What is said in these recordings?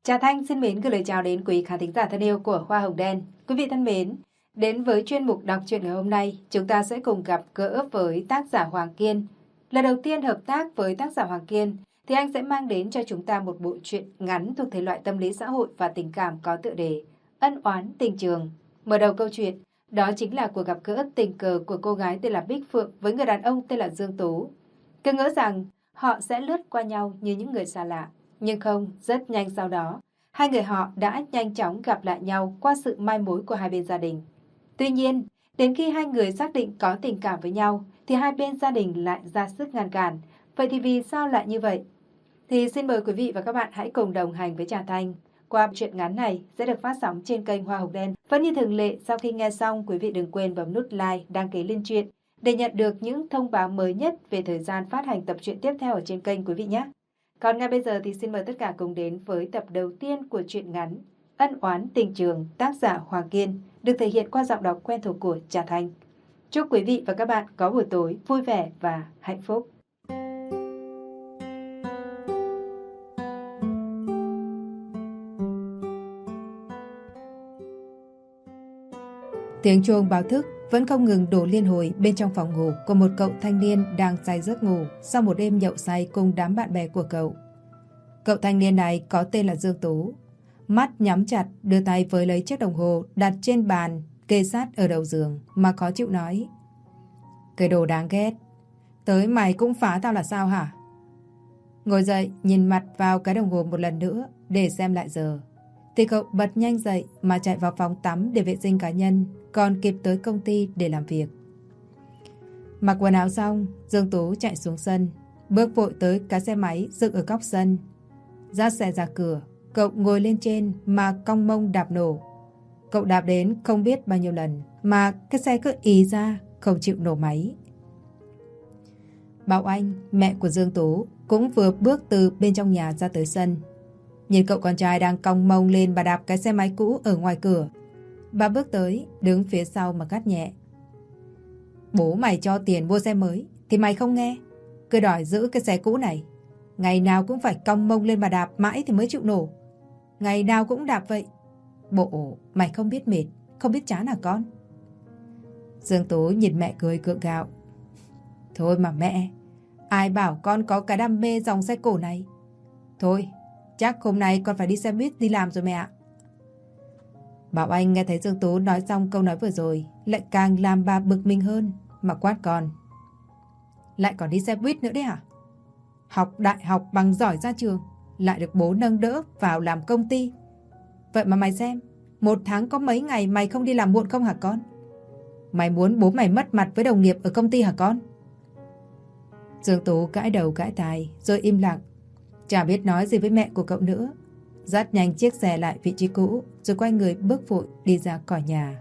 Trà Thanh xin mến gửi lời chào đến quý khán thính giả thân yêu của Hoa Hồng Đen. Quý vị thân mến, đến với chuyên mục đọc truyện ngày hôm nay, chúng ta sẽ cùng gặp gỡ với tác giả Hoàng Kiên. Lần đầu tiên hợp tác với tác giả Hoàng Kiên, thì anh sẽ mang đến cho chúng ta một bộ truyện ngắn thuộc thể loại tâm lý xã hội và tình cảm có tựa đề Ân oán tình trường. Mở đầu câu chuyện, đó chính là cuộc gặp gỡ tình cờ của cô gái tên là Bích Phượng với người đàn ông tên là Dương Tú. Cứ ngỡ rằng họ sẽ lướt qua nhau như những người xa lạ. Nhưng không, rất nhanh sau đó, hai người họ đã nhanh chóng gặp lại nhau qua sự mai mối của hai bên gia đình. Tuy nhiên, đến khi hai người xác định có tình cảm với nhau, thì hai bên gia đình lại ra sức ngăn cản. Vậy thì vì sao lại như vậy? Thì xin mời quý vị và các bạn hãy cùng đồng hành với Trà Thanh. Qua truyện ngắn này sẽ được phát sóng trên kênh Hoa Hồng Đen. Vẫn như thường lệ, sau khi nghe xong, quý vị đừng quên bấm nút like, đăng ký lên truyện để nhận được những thông báo mới nhất về thời gian phát hành tập truyện tiếp theo ở trên kênh quý vị nhé. Còn ngay bây giờ thì xin mời tất cả cùng đến với tập đầu tiên của truyện ngắn Ân oán tình trường, tác giả Hoàng Kiên, được thể hiện qua giọng đọc quen thuộc của Trà Thanh. Chúc quý vị và các bạn có buổi tối vui vẻ và hạnh phúc. Tiếng chuông báo thức vẫn không ngừng đổ liên hồi bên trong phòng ngủ của một cậu thanh niên đang say giấc ngủ sau một đêm nhậu say cùng đám bạn bè của cậu. Cậu thanh niên này có tên là Dương Tú. Mắt nhắm chặt, đưa tay với lấy chiếc đồng hồ đặt trên bàn kê sát ở đầu giường mà khó chịu nói: "Cái đồ đáng ghét, tới mày cũng phá tao là sao hả?" Ngồi dậy nhìn mặt vào cái đồng hồ một lần nữa để xem lại giờ, thì cậu bật nhanh dậy mà chạy vào phòng tắm để vệ sinh cá nhân, còn kịp tới công ty để làm việc. Mặc quần áo xong, Dương Tú chạy xuống sân, bước vội tới cái xe máy dựng ở góc sân. Ra xe ra cửa, cậu ngồi lên trên mà cong mông đạp nổ. Cậu đạp đến không biết bao nhiêu lần mà cái xe cứ ì ra không chịu nổ máy. Bảo Anh, mẹ của Dương Tú, cũng vừa bước từ bên trong nhà ra tới sân. Nhìn cậu con trai đang cong mông lên bà đạp cái xe máy cũ ở ngoài cửa, bà bước tới đứng phía sau mà gắt nhẹ: "Bố mày cho tiền mua xe mới thì mày không nghe, cứ đòi giữ cái xe cũ này. Ngày nào cũng phải cong mông lên mà đạp mãi thì mới chịu nổ. Ngày nào cũng đạp vậy. Bộ mày không biết mệt, không biết chán à con?" Dương Tú nhìn mẹ cười gượng gạo: "Thôi mà mẹ, ai bảo con có cái đam mê dòng xe cổ này. Thôi, chắc hôm nay con phải đi xe buýt đi làm rồi mẹ ạ." Bảo Anh nghe thấy Dương Tú nói xong câu nói vừa rồi lại càng làm bà bực mình hơn mà quát con: "Lại còn đi xe buýt nữa đấy hả? Học đại học bằng giỏi ra trường, lại được bố nâng đỡ vào làm công ty. Vậy mà mày xem, một tháng có mấy ngày mày không đi làm muộn không hả con? Mày muốn bố mày mất mặt với đồng nghiệp ở công ty hả con?" Dương Tú gãi đầu gãi tai rồi im lặng, chả biết nói gì với mẹ của cậu nữa. Dắt nhanh chiếc xe lại vị trí cũ rồi quay người bước vội đi ra khỏi nhà.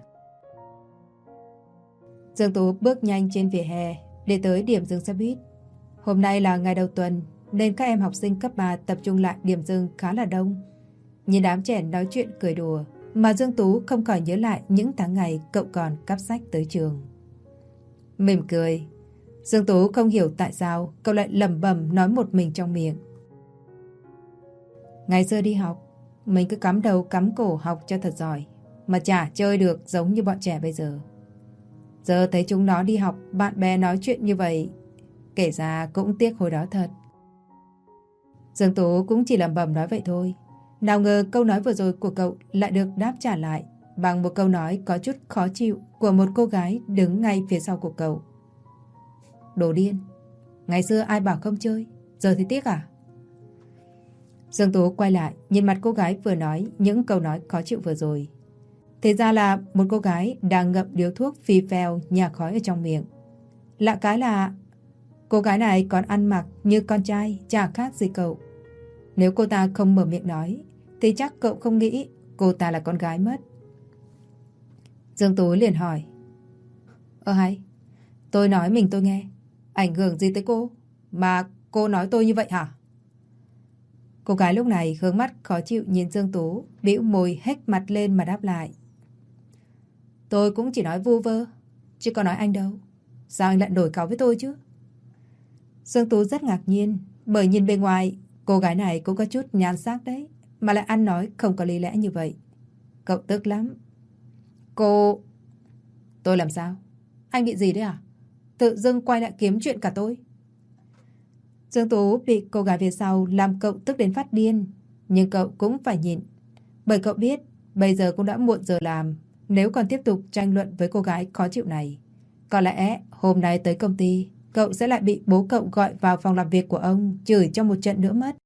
Dương Tú bước nhanh trên vỉa hè để tới điểm dừng xe buýt. Hôm nay là ngày đầu tuần nên các em học sinh cấp 3 tập trung lại điểm dừng khá là đông. Nhìn đám trẻ nói chuyện cười đùa mà Dương Tú không khỏi nhớ lại những tháng ngày cậu còn cắp sách tới trường. Mỉm cười, Dương Tú không hiểu tại sao cậu lại lẩm bẩm nói một mình trong miệng: "Ngày xưa đi học, mình cứ cắm đầu cắm cổ học cho thật giỏi, mà chả chơi được giống như bọn trẻ bây giờ. Giờ thấy chúng nó đi học, bạn bè nói chuyện như vậy, kể ra cũng tiếc hồi đó thật." Dương Tú cũng chỉ lẩm bẩm nói vậy thôi. Nào ngờ câu nói vừa rồi của cậu lại được đáp trả lại bằng một câu nói có chút khó chịu của một cô gái đứng ngay phía sau của cậu: "Đồ điên, ngày xưa ai bảo không chơi, giờ thì tiếc à?" Dương Tú quay lại nhìn mặt cô gái vừa nói những câu nói khó chịu vừa rồi. Thì ra là một cô gái đang ngậm điếu thuốc phì phèo nhả khói ở trong miệng. Lạ cái là cô gái này còn ăn mặc như con trai, chả khác gì cậu. Nếu cô ta không mở miệng nói thì chắc cậu không nghĩ cô ta là con gái mất. Dương Tú liền hỏi: Hay, tôi nói mình tôi nghe, ảnh hưởng gì tới cô mà cô nói tôi như vậy hả?" Cô gái lúc này hướng mắt khó chịu nhìn Dương Tú, bĩu môi hếch mặt lên mà đáp lại: "Tôi cũng chỉ nói vu vơ, chứ có nói anh đâu. Sao anh lại đổi cáu với tôi chứ?" Dương Tú rất ngạc nhiên, bởi nhìn bề ngoài cô gái này cũng có chút nhan sắc đấy, mà lại ăn nói không có lý lẽ như vậy. Cậu tức lắm. Cô... Tôi làm sao? Anh bị gì đấy à? Tự dưng quay lại kiếm chuyện cả tôi. Dương Tú bị cô gái phía sau làm cậu tức đến phát điên. Nhưng cậu cũng phải nhịn. Bởi cậu biết bây giờ cũng đã muộn giờ làm. Nếu còn tiếp tục tranh luận với cô gái khó chịu này, có lẽ hôm nay tới công ty cậu sẽ lại bị bố cậu gọi vào phòng làm việc của ông chửi cho một trận nữa mất.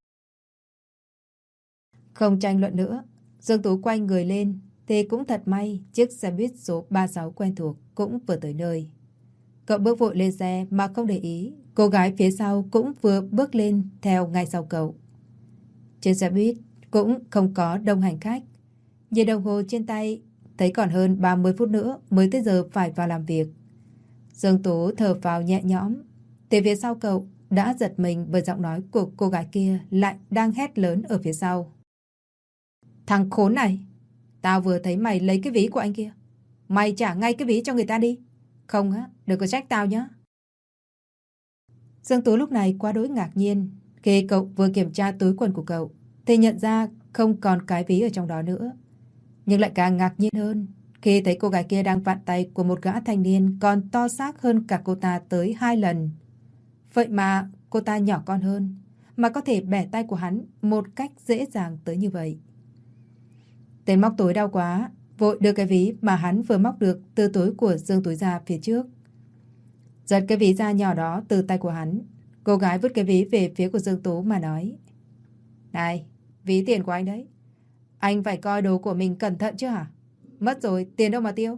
Không tranh luận nữa, Dương Tú quay người lên. Thì cũng thật may chiếc xe buýt số 36 quen thuộc cũng vừa tới nơi. Cậu bước vội lên xe mà không để ý. Cô gái phía sau cũng vừa bước lên theo ngay sau cậu. Trên xe buýt cũng không có đông hành khách. Nhìn đồng hồ trên tay thấy còn hơn 30 phút nữa mới tới giờ phải vào làm việc. Dương Tú thở vào nhẹ nhõm. Từ phía sau cậu đã giật mình bởi giọng nói của cô gái kia lại đang hét lớn ở phía sau. Thằng khốn này, tao vừa thấy mày lấy cái ví của anh kia. Mày trả ngay cái ví cho người ta đi. Không á, đừng có trách tao nhé. Dương Tú lúc này quá đỗi ngạc nhiên. Khi cậu vừa kiểm tra túi quần của cậu thì nhận ra không còn cái ví ở trong đó nữa. Nhưng lại càng ngạc nhiên hơn khi thấy cô gái kia đang vặn tay của một gã thanh niên còn to xác hơn cả cô ta tới 2 lần. Vậy mà cô ta nhỏ con hơn, mà có thể bẻ tay của hắn một cách dễ dàng tới như vậy. Tên móc túi đau quá, vội đưa cái ví mà hắn vừa móc được từ túi của Dương Tú ra phía trước. Giật cái ví da nhỏ đó từ tay của hắn, cô gái vứt cái ví về phía của Dương Tú mà nói: Này, ví tiền của anh đấy. Anh phải coi đồ của mình cẩn thận chứ hả? Mất rồi, tiền đâu mà tiêu.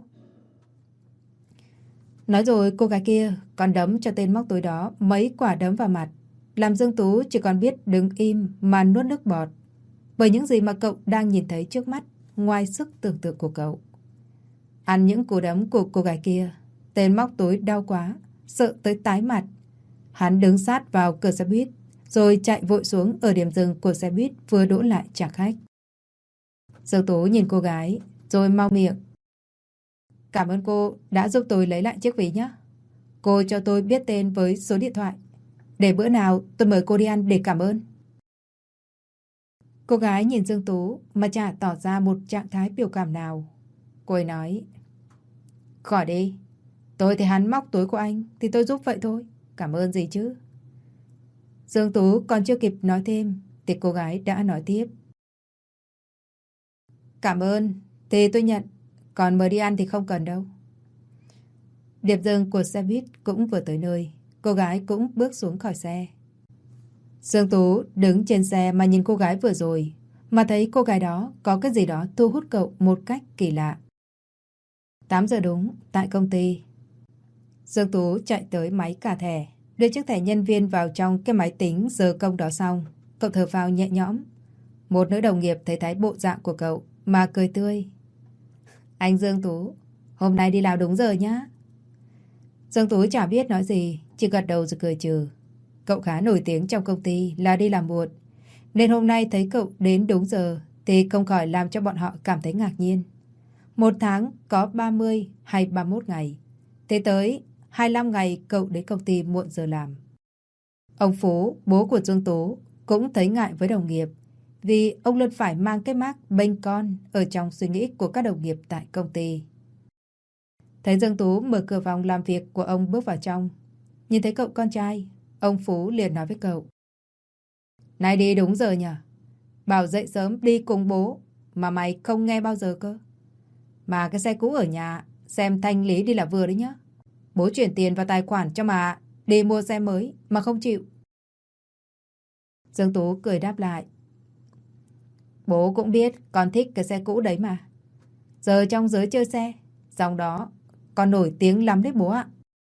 Nói rồi cô gái kia còn đấm cho tên móc túi đó mấy quả đấm vào mặt, làm Dương Tú chỉ còn biết đứng im mà nuốt nước bọt. Bởi những gì mà cậu đang nhìn thấy trước mắt ngoài sức tưởng tượng của cậu. Ăn những cú đấm của cô gái kia, tên móc túi đau quá, sợ tới tái mặt. Hắn đứng sát vào cửa xe buýt, rồi chạy vội xuống ở điểm dừng của xe buýt vừa đỗ lại trả khách. Dương Tú nhìn cô gái, rồi mau miệng: Cảm ơn cô đã giúp tôi lấy lại chiếc ví nhé. Cô cho tôi biết tên với số điện thoại. Để bữa nào tôi mời cô đi ăn để cảm ơn. Cô gái nhìn Dương Tú mà chả tỏ ra một trạng thái biểu cảm nào. Cô ấy nói: Khỏi đi. Tôi thấy hắn móc túi của anh thì tôi giúp vậy thôi. Cảm ơn gì chứ. Dương Tú còn chưa kịp nói thêm thì cô gái đã nói tiếp: Cảm ơn thì tôi nhận, còn mời đi ăn thì không cần đâu. Điểm dừng của xe buýt cũng vừa tới nơi. Cô gái cũng bước xuống khỏi xe. Dương Tú đứng trên xe mà nhìn cô gái vừa rồi, mà thấy cô gái đó có cái gì đó thu hút cậu một cách kỳ lạ. 8 giờ đúng, tại công ty. Dương Tú chạy tới máy cà thẻ, đưa chiếc thẻ nhân viên vào trong cái máy tính giờ công đó xong. Cậu thở phào nhẹ nhõm. Một nữ đồng nghiệp thấy thái bộ dạng của cậu mà cười tươi: Anh Dương Tú, hôm nay đi làm đúng giờ nhá. Dương Tú chả biết nói gì, chỉ gật đầu rồi cười trừ. Cậu khá nổi tiếng trong công ty là đi làm muộn, nên hôm nay thấy cậu đến đúng giờ thì không khỏi làm cho bọn họ cảm thấy ngạc nhiên. Một tháng có 30 hay 31 ngày, thế tới 25 ngày cậu đến công ty muộn giờ làm. Ông Phú, bố của Dương Tú, cũng thấy ngại với đồng nghiệp, vì ông luôn phải mang cái mác bênh con ở trong suy nghĩ của các đồng nghiệp tại công ty. Thấy Dương Tú mở cửa phòng làm việc của ông bước vào trong, nhìn thấy cậu con trai, ông Phú liền nói với cậu: Này đi đúng giờ nhỉ? Bảo dậy sớm đi cùng bố mà mày không nghe bao giờ cơ. Mà cái xe cũ ở nhà xem thanh lý đi là vừa đấy nhá. Bố chuyển tiền vào tài khoản cho mà đi mua xe mới mà không chịu. Dương Tú cười đáp lại: Bố cũng biết con thích cái xe cũ đấy mà. Giờ trong giới chơi xe, dòng đó con nổi tiếng lắm đấy bố ạ.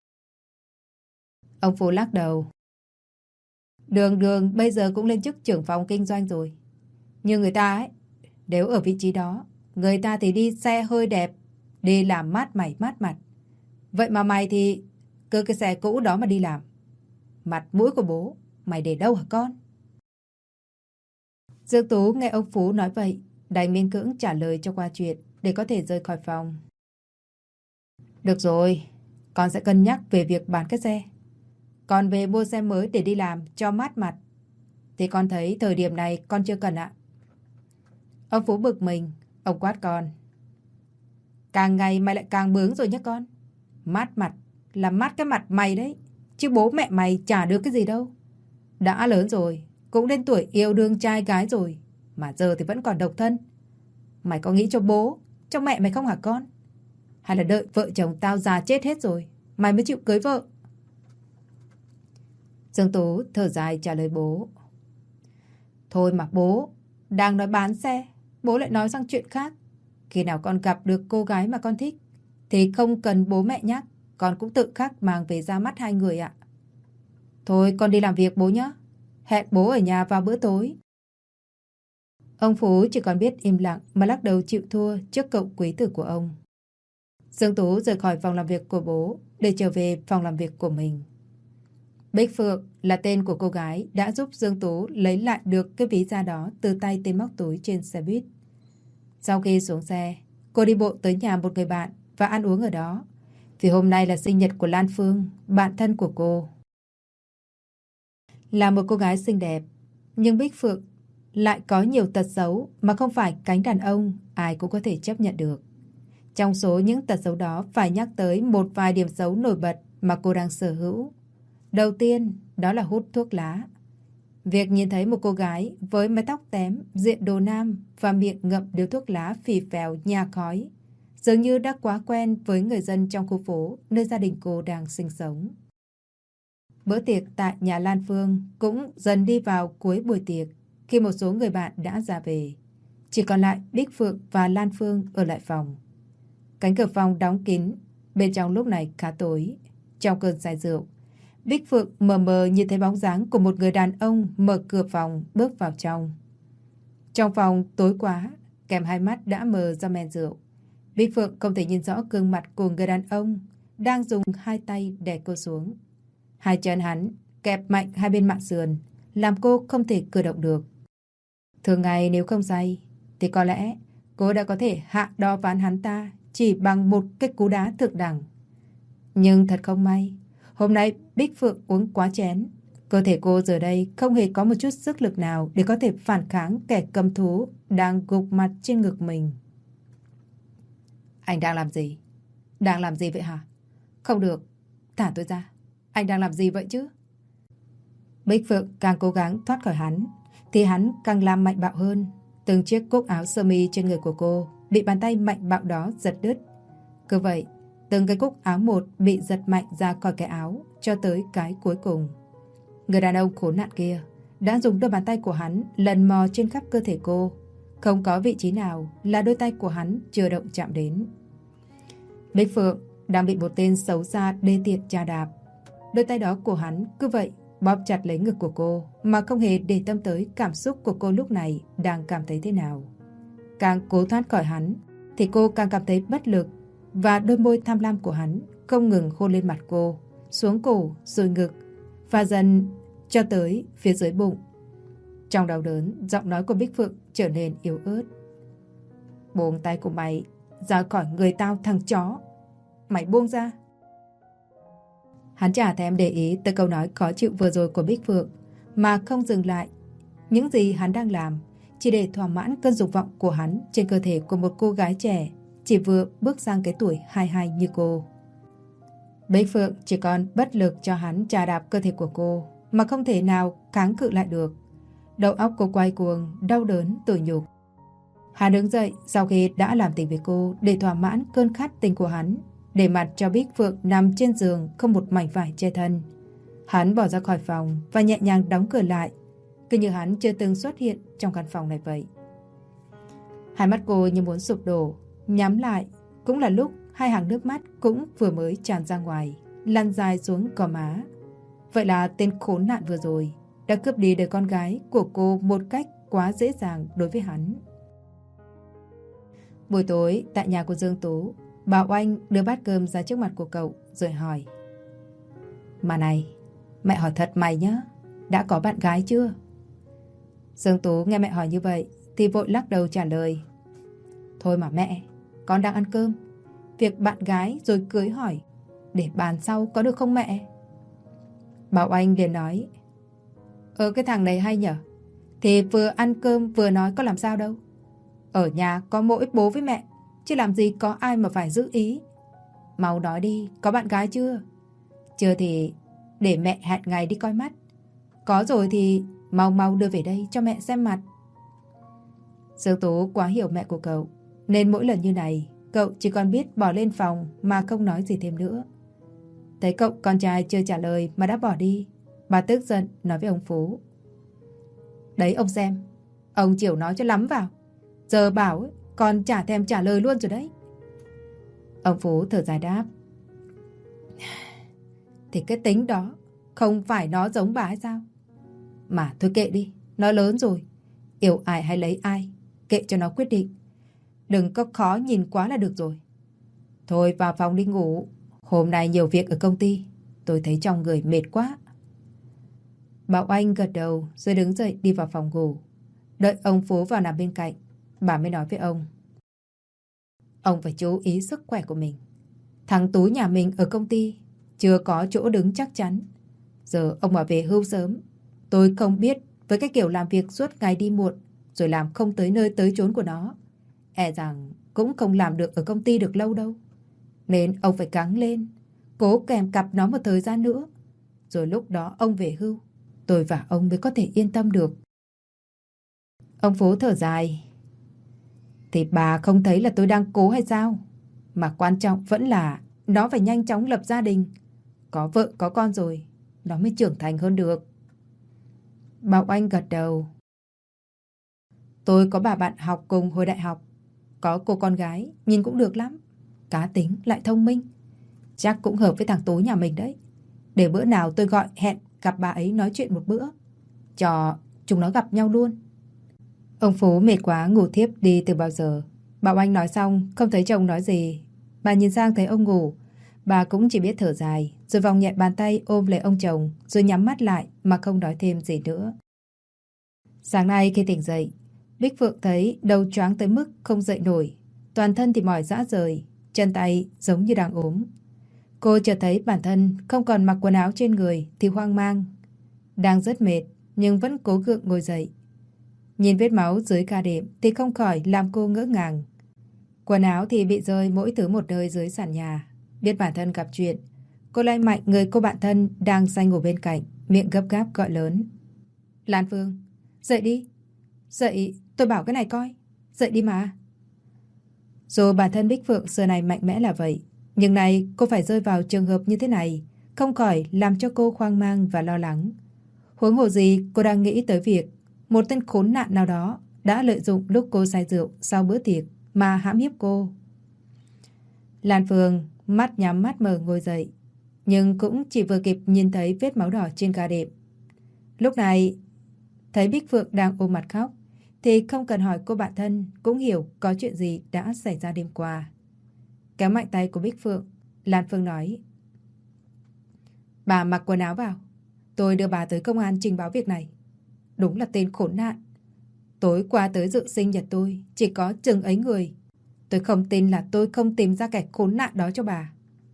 Ông Phú lắc đầu: Đường Đường bây giờ cũng lên chức trưởng phòng kinh doanh rồi. Nhưng người ta ấy, nếu ở vị trí đó, người ta thì đi xe hơi đẹp, đi làm mát mày mát mặt. Vậy mà mày thì cứ cái xe cũ đó mà đi làm. Mặt mũi của bố mày để đâu hả con? Dương Tú nghe ông Phú nói vậy, đành miễn cưỡng trả lời cho qua chuyện để có thể rời khỏi phòng. Được rồi, con sẽ cân nhắc về việc bán cái xe. Còn về mua xe mới để đi làm cho mát mặt thì con thấy thời điểm này con chưa cần ạ. Ông Phú bực mình, ông quát con. Càng ngày mày lại càng bướng rồi nhé con. Mát mặt là mát cái mặt mày đấy, chứ bố mẹ mày chả được cái gì đâu. Đã lớn rồi, cũng đến tuổi yêu đương trai gái rồi, mà giờ thì vẫn còn độc thân. Mày có nghĩ cho bố, cho mẹ mày không hả con? Hay là đợi vợ chồng tao già chết hết rồi, mày mới chịu cưới vợ? Dương Tú thở dài trả lời bố. Thôi mà bố, đang nói bán xe, bố lại nói sang chuyện khác. Khi nào con gặp được cô gái mà con thích, thì không cần bố mẹ nhắc, con cũng tự khắc mang về ra mắt hai người ạ. Thôi con đi làm việc bố nhé. Hẹn bố ở nhà vào bữa tối. Ông Phú chỉ còn biết im lặng mà lắc đầu chịu thua trước cậu quý tử của ông. Dương Tú rời khỏi phòng làm việc của bố để trở về phòng làm việc của mình. Bích Phượng là tên của cô gái đã giúp Dương Tú lấy lại được cái ví da đó từ tay tên móc túi trên xe buýt. Sau khi xuống xe, cô đi bộ tới nhà một người bạn và ăn uống ở đó. Vì hôm nay là sinh nhật của Lan Phương, bạn thân của cô. Là một cô gái xinh đẹp, nhưng Bích Phượng lại có nhiều tật xấu mà không phải cánh đàn ông ai cũng có thể chấp nhận được. Trong số những tật xấu đó phải nhắc tới một vài điểm xấu nổi bật mà cô đang sở hữu. Đầu tiên, đó là hút thuốc lá. Việc nhìn thấy một cô gái với mái tóc tém, diện đồ nam và miệng ngậm điếu thuốc lá phì phèo nhả khói, dường như đã quá quen với người dân trong khu phố nơi gia đình cô đang sinh sống. Bữa tiệc tại nhà Lan Phương cũng dần đi vào cuối buổi tiệc khi một số người bạn đã ra về. Chỉ còn lại Bích Phượng và Lan Phương ở lại phòng. Cánh cửa phòng đóng kín, bên trong lúc này khá tối. Trong cơn say rượu, Bích Phượng mờ mờ nhìn thấy bóng dáng của một người đàn ông mở cửa phòng bước vào trong. Trong phòng tối quá, kèm hai mắt đã mờ do men rượu. Bích Phượng không thể nhìn rõ gương mặt của người đàn ông đang dùng hai tay đè cô xuống. Hai chân hắn kẹp mạnh hai bên mạn sườn, làm cô không thể cử động được. Thường ngày nếu không say, thì có lẽ cô đã có thể hạ đo ván hắn ta chỉ bằng một cái cú đá thượng đẳng. Nhưng thật không may, hôm nay Bích Phượng uống quá chén. Cơ thể cô giờ đây không hề có một chút sức lực nào để có thể phản kháng kẻ cầm thú đang gục mặt trên ngực mình. Anh đang làm gì? Đang làm gì vậy hả? Không được, thả tôi ra. Anh đang làm gì vậy chứ? Bích Phượng càng cố gắng thoát khỏi hắn, thì hắn càng làm mạnh bạo hơn. Từng chiếc cúc áo sơ mi trên người của cô bị bàn tay mạnh bạo đó giật đứt. Cứ vậy, từng cái cúc áo một bị giật mạnh ra khỏi cái áo cho tới cái cuối cùng. Người đàn ông khốn nạn kia đã dùng đôi bàn tay của hắn lần mò trên khắp cơ thể cô. Không có vị trí nào là đôi tay của hắn chưa động chạm đến. Bích Phượng đang bị một tên xấu xa đê tiện chà đạp. Đôi tay đó của hắn cứ vậy bóp chặt lấy ngực của cô mà không hề để tâm tới cảm xúc của cô lúc này đang cảm thấy thế nào. Càng cố thoát khỏi hắn thì cô càng cảm thấy bất lực, và đôi môi tham lam của hắn không ngừng hôn lên mặt cô, xuống cổ rồi ngực và dần cho tới phía dưới bụng. Trong đau đớn, giọng nói của Bích Phượng trở nên yếu ớt. Buông tay của mày ra khỏi người tao thằng chó. Mày buông ra. Hắn chả thèm để ý tới câu nói khó chịu vừa rồi của Bích Phượng mà không dừng lại những gì hắn đang làm, chỉ để thỏa mãn cơn dục vọng của hắn trên cơ thể của một cô gái trẻ chỉ vừa bước sang cái tuổi 22 như cô. Bích Phượng chỉ còn bất lực cho hắn chà đạp cơ thể của cô mà không thể nào kháng cự lại được. Đầu óc cô quay cuồng, đau đớn, tủi nhục. Hắn đứng dậy sau khi đã làm tình với cô để thỏa mãn cơn khát tình của hắn, để mặt cho Bích Phượng nằm trên giường không một mảnh vải che thân. Hắn bỏ ra khỏi phòng và nhẹ nhàng đóng cửa lại, cứ như hắn chưa từng xuất hiện trong căn phòng này vậy. Hai mắt cô như muốn sụp đổ, nhắm lại. Cũng là lúc hai hàng nước mắt cũng vừa mới tràn ra ngoài, lăn dài xuống gò má. Vậy là tên khốn nạn vừa rồi đã cướp đi đời con gái của cô một cách quá dễ dàng đối với hắn. Buổi tối tại nhà của Dương Tú, bà Oanh đưa bát cơm ra trước mặt của cậu rồi hỏi: Mà này, mẹ hỏi thật mày nhá, đã có bạn gái chưa? Dương Tú nghe mẹ hỏi như vậy thì vội lắc đầu trả lời: Thôi mà mẹ, con đang ăn cơm. Việc bạn gái rồi cưới hỏi để bàn sau có được không mẹ? Bà Oanh liền nói: Cái thằng này hay nhở. Thì vừa ăn cơm vừa nói có làm sao đâu. Ở nhà có mỗi bố với mẹ, chứ làm gì có ai mà phải giữ ý. Mau nói đi, có bạn gái chưa? Chưa thì để mẹ hẹn ngày đi coi mắt. Có rồi thì mau mau đưa về đây cho mẹ xem mặt. Dương Tú quá hiểu mẹ của cậu, nên mỗi lần như này cậu chỉ còn biết bỏ lên phòng mà không nói gì thêm nữa. Thấy cậu con trai chưa trả lời mà đã bỏ đi, bà tức giận nói với ông Phú. Đấy ông xem, ông chịu nói cho lắm vào. Giờ bảo ấy, con chả thèm trả lời luôn rồi đấy. Ông Phú thở dài đáp. Thì cái tính đó không phải nó giống bà hay sao? Mà thôi kệ đi, nó lớn rồi. Yêu ai hay lấy ai, kệ cho nó quyết định. Đừng có khó nhìn quá là được rồi. Thôi vào phòng đi ngủ. Hôm nay nhiều việc ở công ty, tôi thấy trong người mệt quá. Bảo Anh gật đầu rồi đứng dậy đi vào phòng ngủ. Đợi ông Phú vào nằm bên cạnh, bà mới nói với ông. Ông phải chú ý sức khỏe của mình. Thằng Tú nhà mình ở công ty chưa có chỗ đứng chắc chắn. Giờ ông mà về hưu sớm, tôi không biết với cái kiểu làm việc suốt ngày đi muộn rồi làm không tới nơi tới chốn của nó, e rằng cũng không làm được ở công ty được lâu đâu. Nên ông phải gắng lên, cố kèm cặp nó một thời gian nữa. Rồi lúc đó ông về hưu, tôi và ông mới có thể yên tâm được. Ông Phú thở dài. Thì bà không thấy là tôi đang cố hay sao? Mà quan trọng vẫn là nó phải nhanh chóng lập gia đình. Có vợ có con rồi, nó mới trưởng thành hơn được. Bảo Anh gật đầu. Tôi có bà bạn học cùng hồi đại học. Có cô con gái, nhìn cũng được lắm. Cá tính lại thông minh. Chắc cũng hợp với thằng Tú nhà mình đấy. Để bữa nào tôi gọi hẹn gặp bà ấy nói chuyện một bữa, cho chúng nó gặp nhau luôn. Ông Phú mệt quá ngủ thiếp đi từ bao giờ. Bảo Anh nói xong không thấy chồng nói gì. Bà nhìn sang thấy ông ngủ, bà cũng chỉ biết thở dài, rồi vòng nhẹ bàn tay ôm lấy ông chồng, rồi nhắm mắt lại mà không nói thêm gì nữa. Sáng nay khi tỉnh dậy, Bích Phượng thấy đầu choáng tới mức không dậy nổi, toàn thân thì mỏi rã rời, chân tay giống như đang ốm. Cô chợt thấy bản thân không còn mặc quần áo trên người thì hoang mang. Đang rất mệt nhưng vẫn cố gượng ngồi dậy. Nhìn vết máu dưới ca đệm thì không khỏi làm cô ngỡ ngàng. Quần áo thì bị rơi mỗi thứ một nơi dưới sàn nhà. Biết bản thân gặp chuyện, cô lay mạnh người cô bạn thân đang say ngủ bên cạnh, miệng gấp gáp gọi lớn. Lan Phương, dậy đi. Dậy, tôi bảo cái này coi. Dậy đi mà. Dù bản thân Bích Phượng xưa này mạnh mẽ là vậy, nhưng nay cô phải rơi vào trường hợp như thế này, không khỏi làm cho cô hoang mang và lo lắng. Huống hồ gì cô đang nghĩ tới việc một tên khốn nạn nào đó đã lợi dụng lúc cô say rượu sau bữa tiệc mà hãm hiếp cô. Lan Phương mắt nhắm mắt mở ngồi dậy, nhưng cũng chỉ vừa kịp nhìn thấy vết máu đỏ trên ga đệm. Lúc này thấy Bích Phượng đang ôm mặt khóc thì không cần hỏi cô bạn thân cũng hiểu có chuyện gì đã xảy ra đêm qua. Kéo mạnh tay của Bích Phượng, Lan Phương nói. Bà mặc quần áo vào, tôi đưa bà tới công an trình báo việc này. Đúng là tên khốn nạn. Tối qua tới dự sinh nhật tôi chỉ có chừng ấy người. Tôi không tin là tôi không tìm ra kẻ khốn nạn đó cho bà.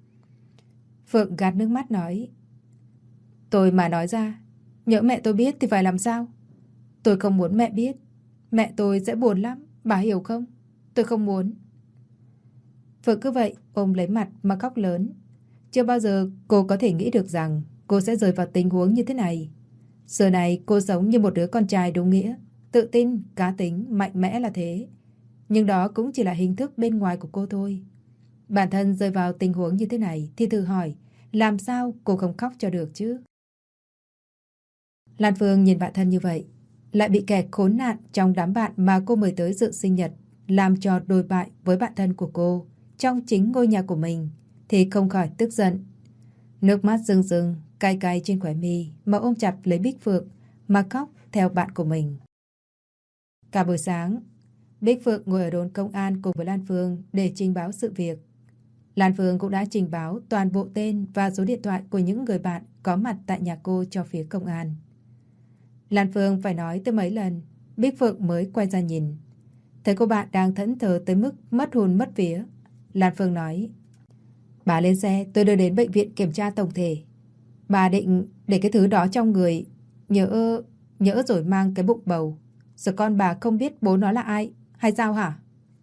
Phượng gạt nước mắt nói. Tôi mà nói ra, nhỡ mẹ tôi biết thì phải làm sao? Tôi không muốn mẹ biết. Mẹ tôi sẽ buồn lắm, bà hiểu không? Tôi không muốn. Phượng cứ vậy ôm lấy mặt mà khóc lớn. Chưa bao giờ cô có thể nghĩ được rằng cô sẽ rơi vào tình huống như thế này. Giờ này cô sống như một đứa con trai đúng nghĩa, tự tin, cá tính, mạnh mẽ là thế. Nhưng đó cũng chỉ là hình thức bên ngoài của cô thôi. Bản thân rơi vào tình huống như thế này thì thử hỏi, làm sao cô không khóc cho được chứ? Lan Phương nhìn bạn thân như vậy, lại bị kẻ khốn nạn trong đám bạn mà cô mời tới dự sinh nhật làm trò đồi bại với bạn thân của cô trong chính ngôi nhà của mình, thì không khỏi tức giận. Nước mắt rưng rưng cay cay trên khóe mi mà ôm chặt lấy Bích Phượng mà khóc theo bạn của mình. Cả buổi sáng, Bích Phượng ngồi ở đồn công an cùng với Lan Phương để trình báo sự việc. Lan Phương cũng đã trình báo toàn bộ tên và số điện thoại của những người bạn có mặt tại nhà cô cho phía công an. Lan Phương phải nói tới mấy lần, Bích Phượng mới quay ra nhìn. Thấy cô bạn đang thẫn thờ tới mức mất hồn mất vía. Lan Phương nói. Bà lên xe, tôi đưa đến bệnh viện kiểm tra tổng thể. Bà định để cái thứ đó trong người, nhỡ rồi mang cái bụng bầu. Rồi con bà không biết bố nó là ai, hay sao hả?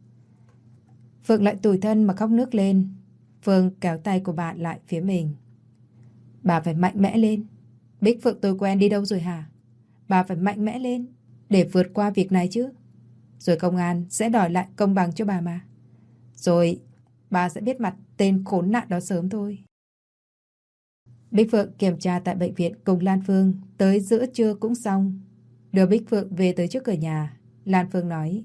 Phượng lại tủi thân mà khóc nức lên. Phương kéo tay của bạn lại phía mình. Bà phải mạnh mẽ lên. Bích Phượng tôi quen đi đâu rồi hả? Bà phải mạnh mẽ lên để vượt qua việc này chứ. Rồi công an sẽ đòi lại công bằng cho bà mà. Rồi bà sẽ biết mặt tên khốn nạn đó sớm thôi. Bích Phượng kiểm tra tại bệnh viện cùng Lan Phương. Tới giữa trưa cũng xong. Đưa Bích Phượng về tới trước cửa nhà. Lan Phương nói: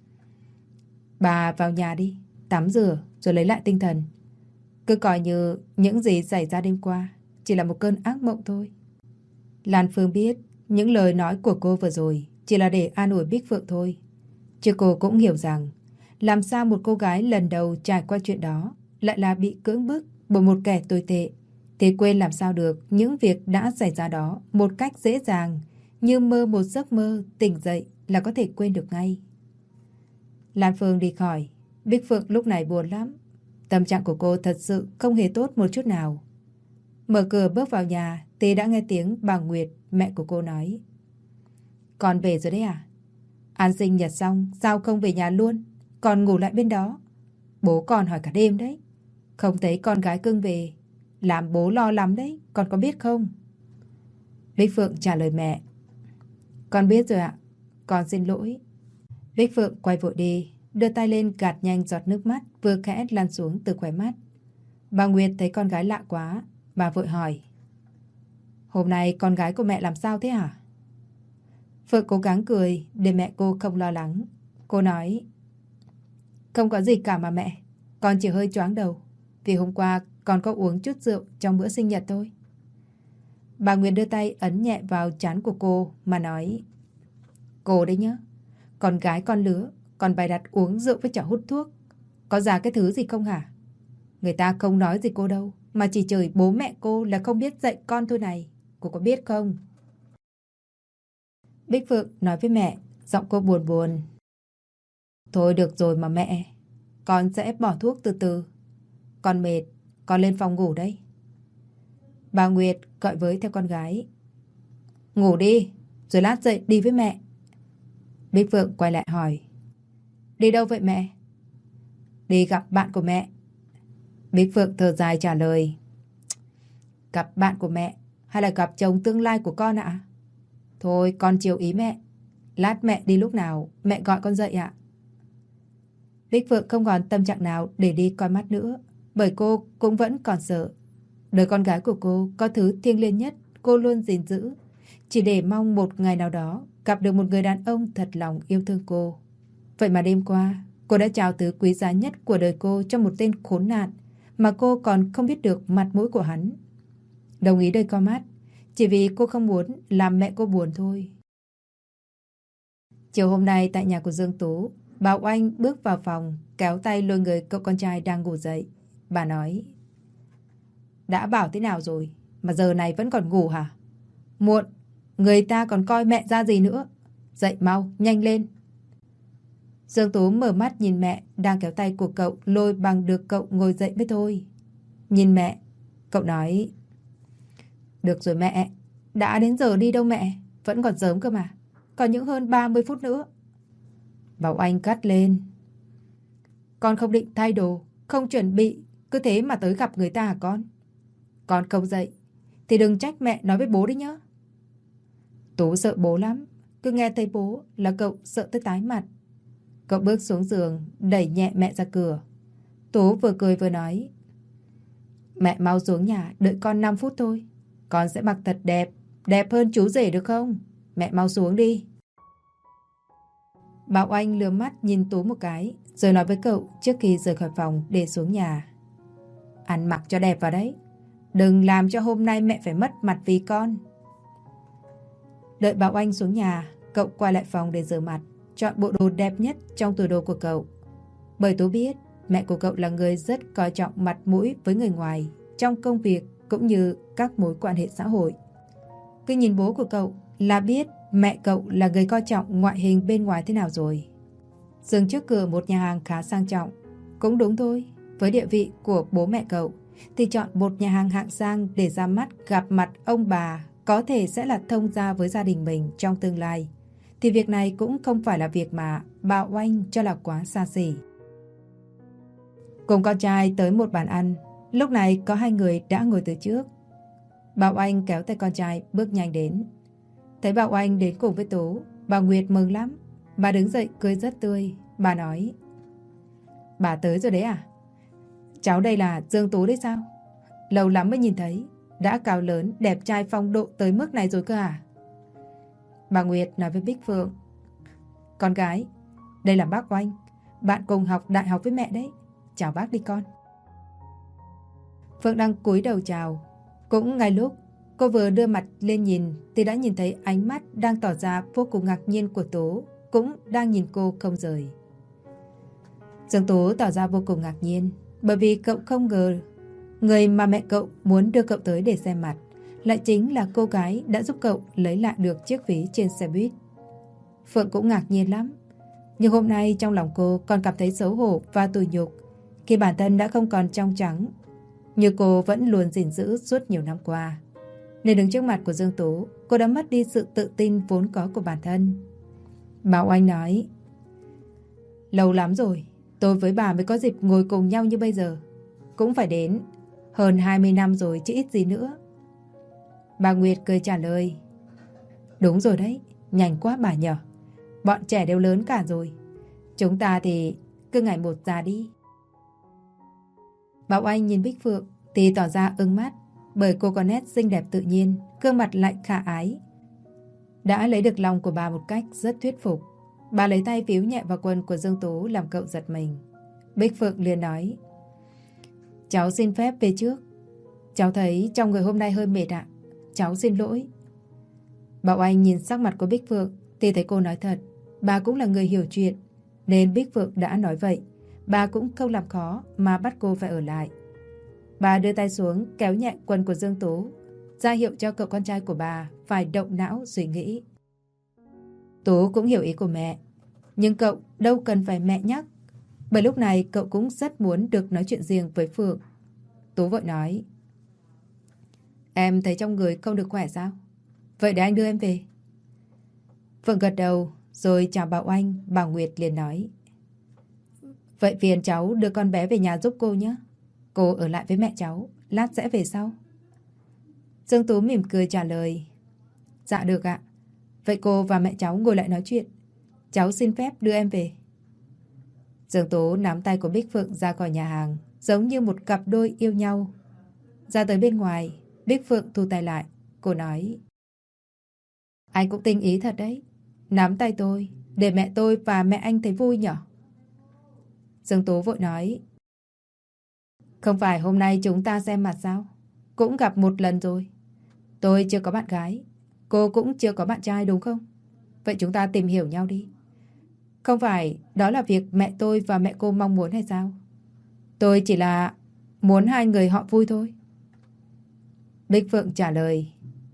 bà vào nhà đi, tắm rửa rồi lấy lại tinh thần. Cứ coi như những gì xảy ra đêm qua chỉ là một cơn ác mộng thôi. Lan Phương biết những lời nói của cô vừa rồi chỉ là để an ủi Bích Phượng thôi. Chứ cô cũng hiểu rằng làm sao một cô gái lần đầu trải qua chuyện đó lại là bị cưỡng bức bởi một kẻ tồi tệ, thì quên làm sao được những việc đã xảy ra đó một cách dễ dàng, như mơ một giấc mơ, tỉnh dậy là có thể quên được ngay. Lan Phương đi khỏi. Bích Phượng lúc này buồn lắm. Tâm trạng của cô thật sự không hề tốt một chút nào. Mở cửa bước vào nhà thì đã nghe tiếng bà Nguyệt, mẹ của cô nói: con về rồi đấy à? Ăn sinh nhật xong sao không về nhà luôn, còn ngủ lại bên đó? Bố con hỏi cả đêm đấy, không thấy con gái cưng về, làm bố lo lắm đấy, con có biết không? Bích Phượng trả lời mẹ: con biết rồi ạ, con xin lỗi. Bích Phượng quay vội đi, đưa tay lên gạt nhanh giọt nước mắt vừa khẽ lăn xuống từ khóe mắt. Bà Nguyệt thấy con gái lạ quá, bà vội hỏi: hôm nay con gái của mẹ làm sao thế hả? Phượng cố gắng cười để mẹ cô không lo lắng. Cô nói: không có gì cả mà mẹ, con chỉ hơi choáng đầu, vì hôm qua con có uống chút rượu trong bữa sinh nhật thôi. Bà Nguyệt đưa tay ấn nhẹ vào trán của cô mà nói: cô đấy nhá, con gái con lứa còn bày đặt uống rượu với trò hút thuốc, có ra cái thứ gì không hả? Người ta không nói gì cô đâu, mà chỉ chửi bố mẹ cô là không biết dạy con thôi này, cô có biết không? Bích Phượng nói với mẹ, giọng cô buồn buồn: thôi được rồi mà mẹ, con sẽ bỏ thuốc từ từ. Con mệt, con lên phòng ngủ đây. Bà Nguyệt gọi với theo con gái: ngủ đi, rồi lát dậy đi với mẹ. Bích Phượng quay lại hỏi: đi đâu vậy mẹ? Đi gặp bạn của mẹ. Bích Phượng thở dài trả lời: gặp bạn của mẹ hay là gặp chồng tương lai của con ạ? Thôi con chiều ý mẹ, lát mẹ đi lúc nào mẹ gọi con dậy ạ. Bích Phượng không còn tâm trạng nào để đi coi mắt nữa, bởi cô cũng vẫn còn sợ. Đời con gái của cô có thứ thiêng liêng nhất cô luôn gìn giữ, chỉ để mong một ngày nào đó gặp được một người đàn ông thật lòng yêu thương cô. Vậy mà đêm qua cô đã trao thứ quý giá nhất của đời cô cho một tên khốn nạn mà cô còn không biết được mặt mũi của hắn. Đồng ý đời con mắt chỉ vì cô không muốn làm mẹ cô buồn thôi. Chiều hôm nay tại nhà của Dương Tú, bà Oanh bước vào phòng, kéo tay lôi người cậu con trai đang ngủ dậy. Bà nói: đã bảo thế nào rồi mà giờ này vẫn còn ngủ hả? Muộn, người ta còn coi mẹ ra gì nữa. Dậy mau, nhanh lên. Dương Tú mở mắt nhìn mẹ đang kéo tay của cậu lôi bằng được cậu ngồi dậy mới thôi. Nhìn mẹ, cậu nói: được rồi mẹ, đã đến giờ đi đâu mẹ, vẫn còn sớm cơ mà, còn những hơn 30 phút nữa. Bảo Anh cắt lên: con không định thay đồ, không chuẩn bị, cứ thế mà tới gặp người ta hả con? Con không dậy thì đừng trách mẹ nói với bố đấy nhá. Tú sợ bố lắm, cứ nghe thấy bố là cậu sợ tới tái mặt. Cậu bước xuống giường, đẩy nhẹ mẹ ra cửa. Tú vừa cười vừa nói: mẹ mau xuống nhà đợi con 5 phút thôi, con sẽ mặc thật đẹp, đẹp hơn chú rể được không? Mẹ mau xuống đi. Bảo Anh lườm mắt nhìn Tú một cái, rồi nói với cậu trước khi rời khỏi phòng để xuống nhà: ăn mặc cho đẹp vào đấy, đừng làm cho hôm nay mẹ phải mất mặt vì con. Đợi Bảo Anh xuống nhà, cậu quay lại phòng để rửa mặt, chọn bộ đồ đẹp nhất trong tủ đồ của cậu. Bởi Tú biết mẹ của cậu là người rất coi trọng mặt mũi với người ngoài, trong công việc cũng như các mối quan hệ xã hội. Cứ nhìn bố của cậu là biết mẹ cậu là người coi trọng ngoại hình bên ngoài thế nào rồi. Dừng trước cửa một nhà hàng khá sang trọng. Cũng đúng thôi, với địa vị của bố mẹ cậu thì chọn một nhà hàng hạng sang để ra mắt gặp mặt ông bà có thể sẽ là thông gia với gia đình mình trong tương lai, thì việc này cũng không phải là việc mà bà Oanh cho là quá xa xỉ. Cùng con trai tới một bàn ăn, lúc này có hai người đã ngồi từ trước. Bà Oanh kéo tay con trai bước nhanh đến. Thấy bà Oanh đến cùng với Tú, bà Nguyệt mừng lắm. Bà đứng dậy cười rất tươi. Bà nói: Bà tới rồi đấy à? Cháu đây là Dương Tú đấy sao? Lâu lắm mới nhìn thấy. Đã cao lớn, đẹp trai phong độ tới mức này rồi cơ à? Bà Nguyệt nói với Bích Phượng: Con gái, đây là bác Oanh, bạn cùng học đại học với mẹ đấy. Chào bác đi con. Phượng đang cúi đầu chào. Cũng ngay lúc cô vừa đưa mặt lên nhìn thì đã nhìn thấy ánh mắt đang tỏ ra vô cùng ngạc nhiên của Tú cũng đang nhìn cô không rời. Dương Tú tỏ ra vô cùng ngạc nhiên bởi vì cậu không ngờ người mà mẹ cậu muốn đưa cậu tới để xem mặt lại chính là cô gái đã giúp cậu lấy lại được chiếc ví trên xe buýt. Phượng cũng ngạc nhiên lắm. Nhưng hôm nay trong lòng cô còn cảm thấy xấu hổ và tủi nhục khi bản thân đã không còn trong trắng như cô vẫn luôn gìn giữ suốt nhiều năm qua. Nên đứng trước mặt của Dương Tú, cô đã mất đi sự tự tin vốn có của bản thân. Bà Oanh nói: Lâu lắm rồi, tôi với bà mới có dịp ngồi cùng nhau như bây giờ. Cũng phải đến hơn 20 năm rồi chứ ít gì nữa. Bà Nguyệt cười trả lời: Đúng rồi đấy, nhanh quá bà nhờ. Bọn trẻ đều lớn cả rồi. Chúng ta thì cứ ngày một già đi. Bảo Anh nhìn Bích Phượng thì tỏ ra ưng mắt bởi cô có nét xinh đẹp tự nhiên, gương mặt lại khả ái. Đã lấy được lòng của bà một cách rất thuyết phục. Bà lấy tay víu nhẹ vào quần của Dương Tú làm cậu giật mình. Bích Phượng liền nói: Cháu xin phép về trước. Cháu thấy trong người hôm nay hơi mệt ạ. Cháu xin lỗi. Bảo Anh nhìn sắc mặt của Bích Phượng thì thấy cô nói thật. Bà cũng là người hiểu chuyện nên Bích Phượng đã nói vậy. Bà cũng không làm khó mà bắt cô phải ở lại. Bà đưa tay xuống kéo nhẹ quần của Dương Tú, ra hiệu cho cậu con trai của bà phải động não suy nghĩ. Tú cũng hiểu ý của mẹ, nhưng cậu đâu cần phải mẹ nhắc, bởi lúc này cậu cũng rất muốn được nói chuyện riêng với Phượng. Tú vội nói: Em thấy trong người không được khỏe sao? Vậy để anh đưa em về. Phượng gật đầu rồi chào bà Oanh. Bà Nguyệt liền nói: Vậy phiền cháu đưa con bé về nhà giúp cô nhé. Cô ở lại với mẹ cháu, lát sẽ về sau. Dương Tú mỉm cười trả lời: Dạ được ạ. Vậy cô và mẹ cháu ngồi lại nói chuyện. Cháu xin phép đưa em về. Dương Tú nắm tay của Bích Phượng ra khỏi nhà hàng, giống như một cặp đôi yêu nhau. Ra tới bên ngoài, Bích Phượng thu tay lại. Cô nói: Anh cũng tinh ý thật đấy. Nắm tay tôi, để mẹ tôi và mẹ anh thấy vui nhở? Dương Tú vội nói: Không phải hôm nay chúng ta xem mặt sao? Cũng gặp một lần rồi. Tôi chưa có bạn gái, cô cũng chưa có bạn trai đúng không? Vậy chúng ta tìm hiểu nhau đi. Không phải đó là việc mẹ tôi và mẹ cô mong muốn hay sao? Tôi chỉ là muốn hai người họ vui thôi. Bích Phượng trả lời: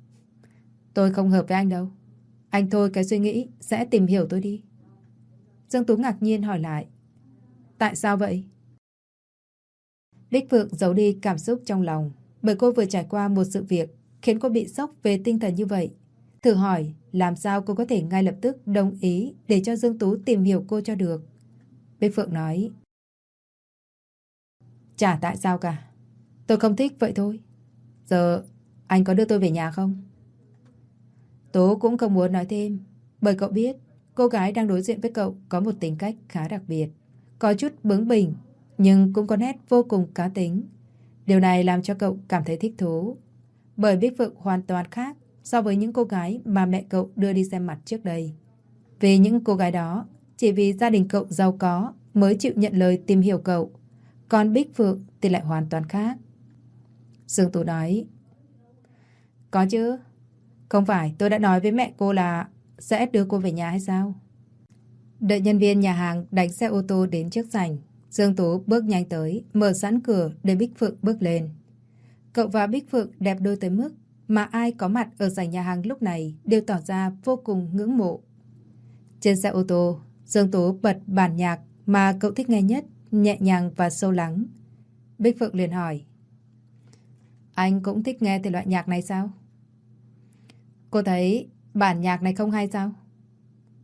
Tôi không hợp với anh đâu. Anh thôi cái suy nghĩ sẽ tìm hiểu tôi đi. Dương Tú ngạc nhiên hỏi lại: Tại sao vậy? Bích Phượng giấu đi cảm xúc trong lòng bởi cô vừa trải qua một sự việc khiến cô bị sốc về tinh thần như vậy. Thử hỏi làm sao cô có thể ngay lập tức đồng ý để cho Dương Tú tìm hiểu cô cho được. Bích Phượng nói: Chả tại sao cả. Tôi không thích vậy thôi. Giờ anh có đưa tôi về nhà không? Tú cũng không muốn nói thêm bởi cậu biết cô gái đang đối diện với cậu có một tính cách khá đặc biệt, có chút bướng bỉnh nhưng cũng có nét vô cùng cá tính. Điều này làm cho cậu cảm thấy thích thú bởi Bích Phượng hoàn toàn khác so với những cô gái mà mẹ cậu đưa đi xem mặt trước đây. Vì những cô gái đó chỉ vì gia đình cậu giàu có mới chịu nhận lời tìm hiểu cậu, còn Bích Phượng thì lại hoàn toàn khác. Dương Tú nói: Có chứ. Không phải tôi đã nói với mẹ cô là sẽ đưa cô về nhà hay sao? Đợi nhân viên nhà hàng đánh xe ô tô đến trước sảnh, Dương Tú bước nhanh tới, mở sẵn cửa để Bích Phượng bước lên. Cậu và Bích Phượng đẹp đôi tới mức mà ai có mặt ở sảnh nhà hàng lúc này đều tỏ ra vô cùng ngưỡng mộ. Trên xe ô tô, Dương Tú bật bản nhạc mà cậu thích nghe nhất, nhẹ nhàng và sâu lắng. Bích Phượng liền hỏi: Anh cũng thích nghe thể loại nhạc này sao? Cô thấy bản nhạc này không hay sao?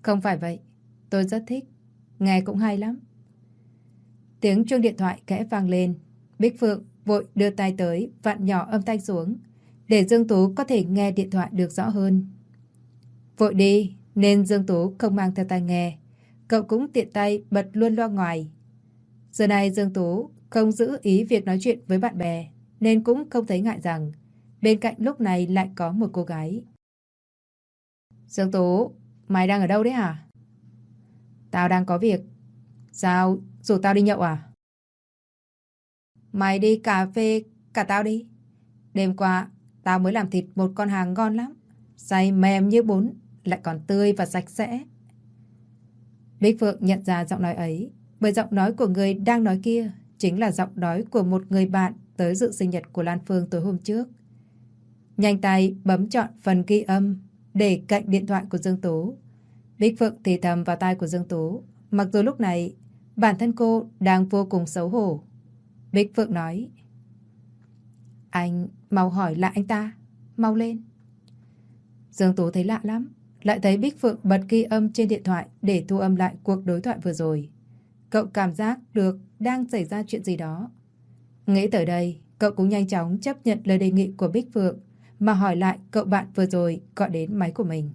Không phải vậy. Tôi rất thích. Nghe cũng hay lắm. Tiếng chuông điện thoại khẽ vang lên. Bích Phượng vội đưa tay tới, vặn nhỏ âm thanh xuống, để Dương Tú có thể nghe điện thoại được rõ hơn. Vội đi, nên Dương Tú không mang theo tai nghe. Cậu cũng tiện tay bật luôn loa ngoài. Giờ này Dương Tú không giữ ý việc nói chuyện với bạn bè, nên cũng không thấy ngại rằng bên cạnh lúc này lại có một cô gái. Dương Tú, mày đang ở đâu đấy hả? Tao đang có việc. Sao, rủ tao đi nhậu à? Mày đi cà phê cả tao đi. Đêm qua, tao mới làm thịt một con hàng ngon lắm. Xay mềm như bún, lại còn tươi và sạch sẽ. Bích Phượng nhận ra giọng nói ấy, bởi giọng nói của người đang nói kia chính là giọng nói của một người bạn tới dự sinh nhật của Lan Phương tối hôm trước. Nhanh tay bấm chọn phần ghi âm để cạnh điện thoại của Dương Tú. Bích Phượng thì thầm vào tai của Dương Tú, mặc dù lúc này bản thân cô đang vô cùng xấu hổ. Bích Phượng nói: Anh mau hỏi lại anh ta, mau lên. Dương Tú thấy lạ lắm, lại thấy Bích Phượng bật ghi âm trên điện thoại để thu âm lại cuộc đối thoại vừa rồi. Cậu cảm giác được đang xảy ra chuyện gì đó. Nghĩ tới đây, cậu cũng nhanh chóng chấp nhận lời đề nghị của Bích Phượng mà hỏi lại cậu bạn vừa rồi gọi đến máy của mình.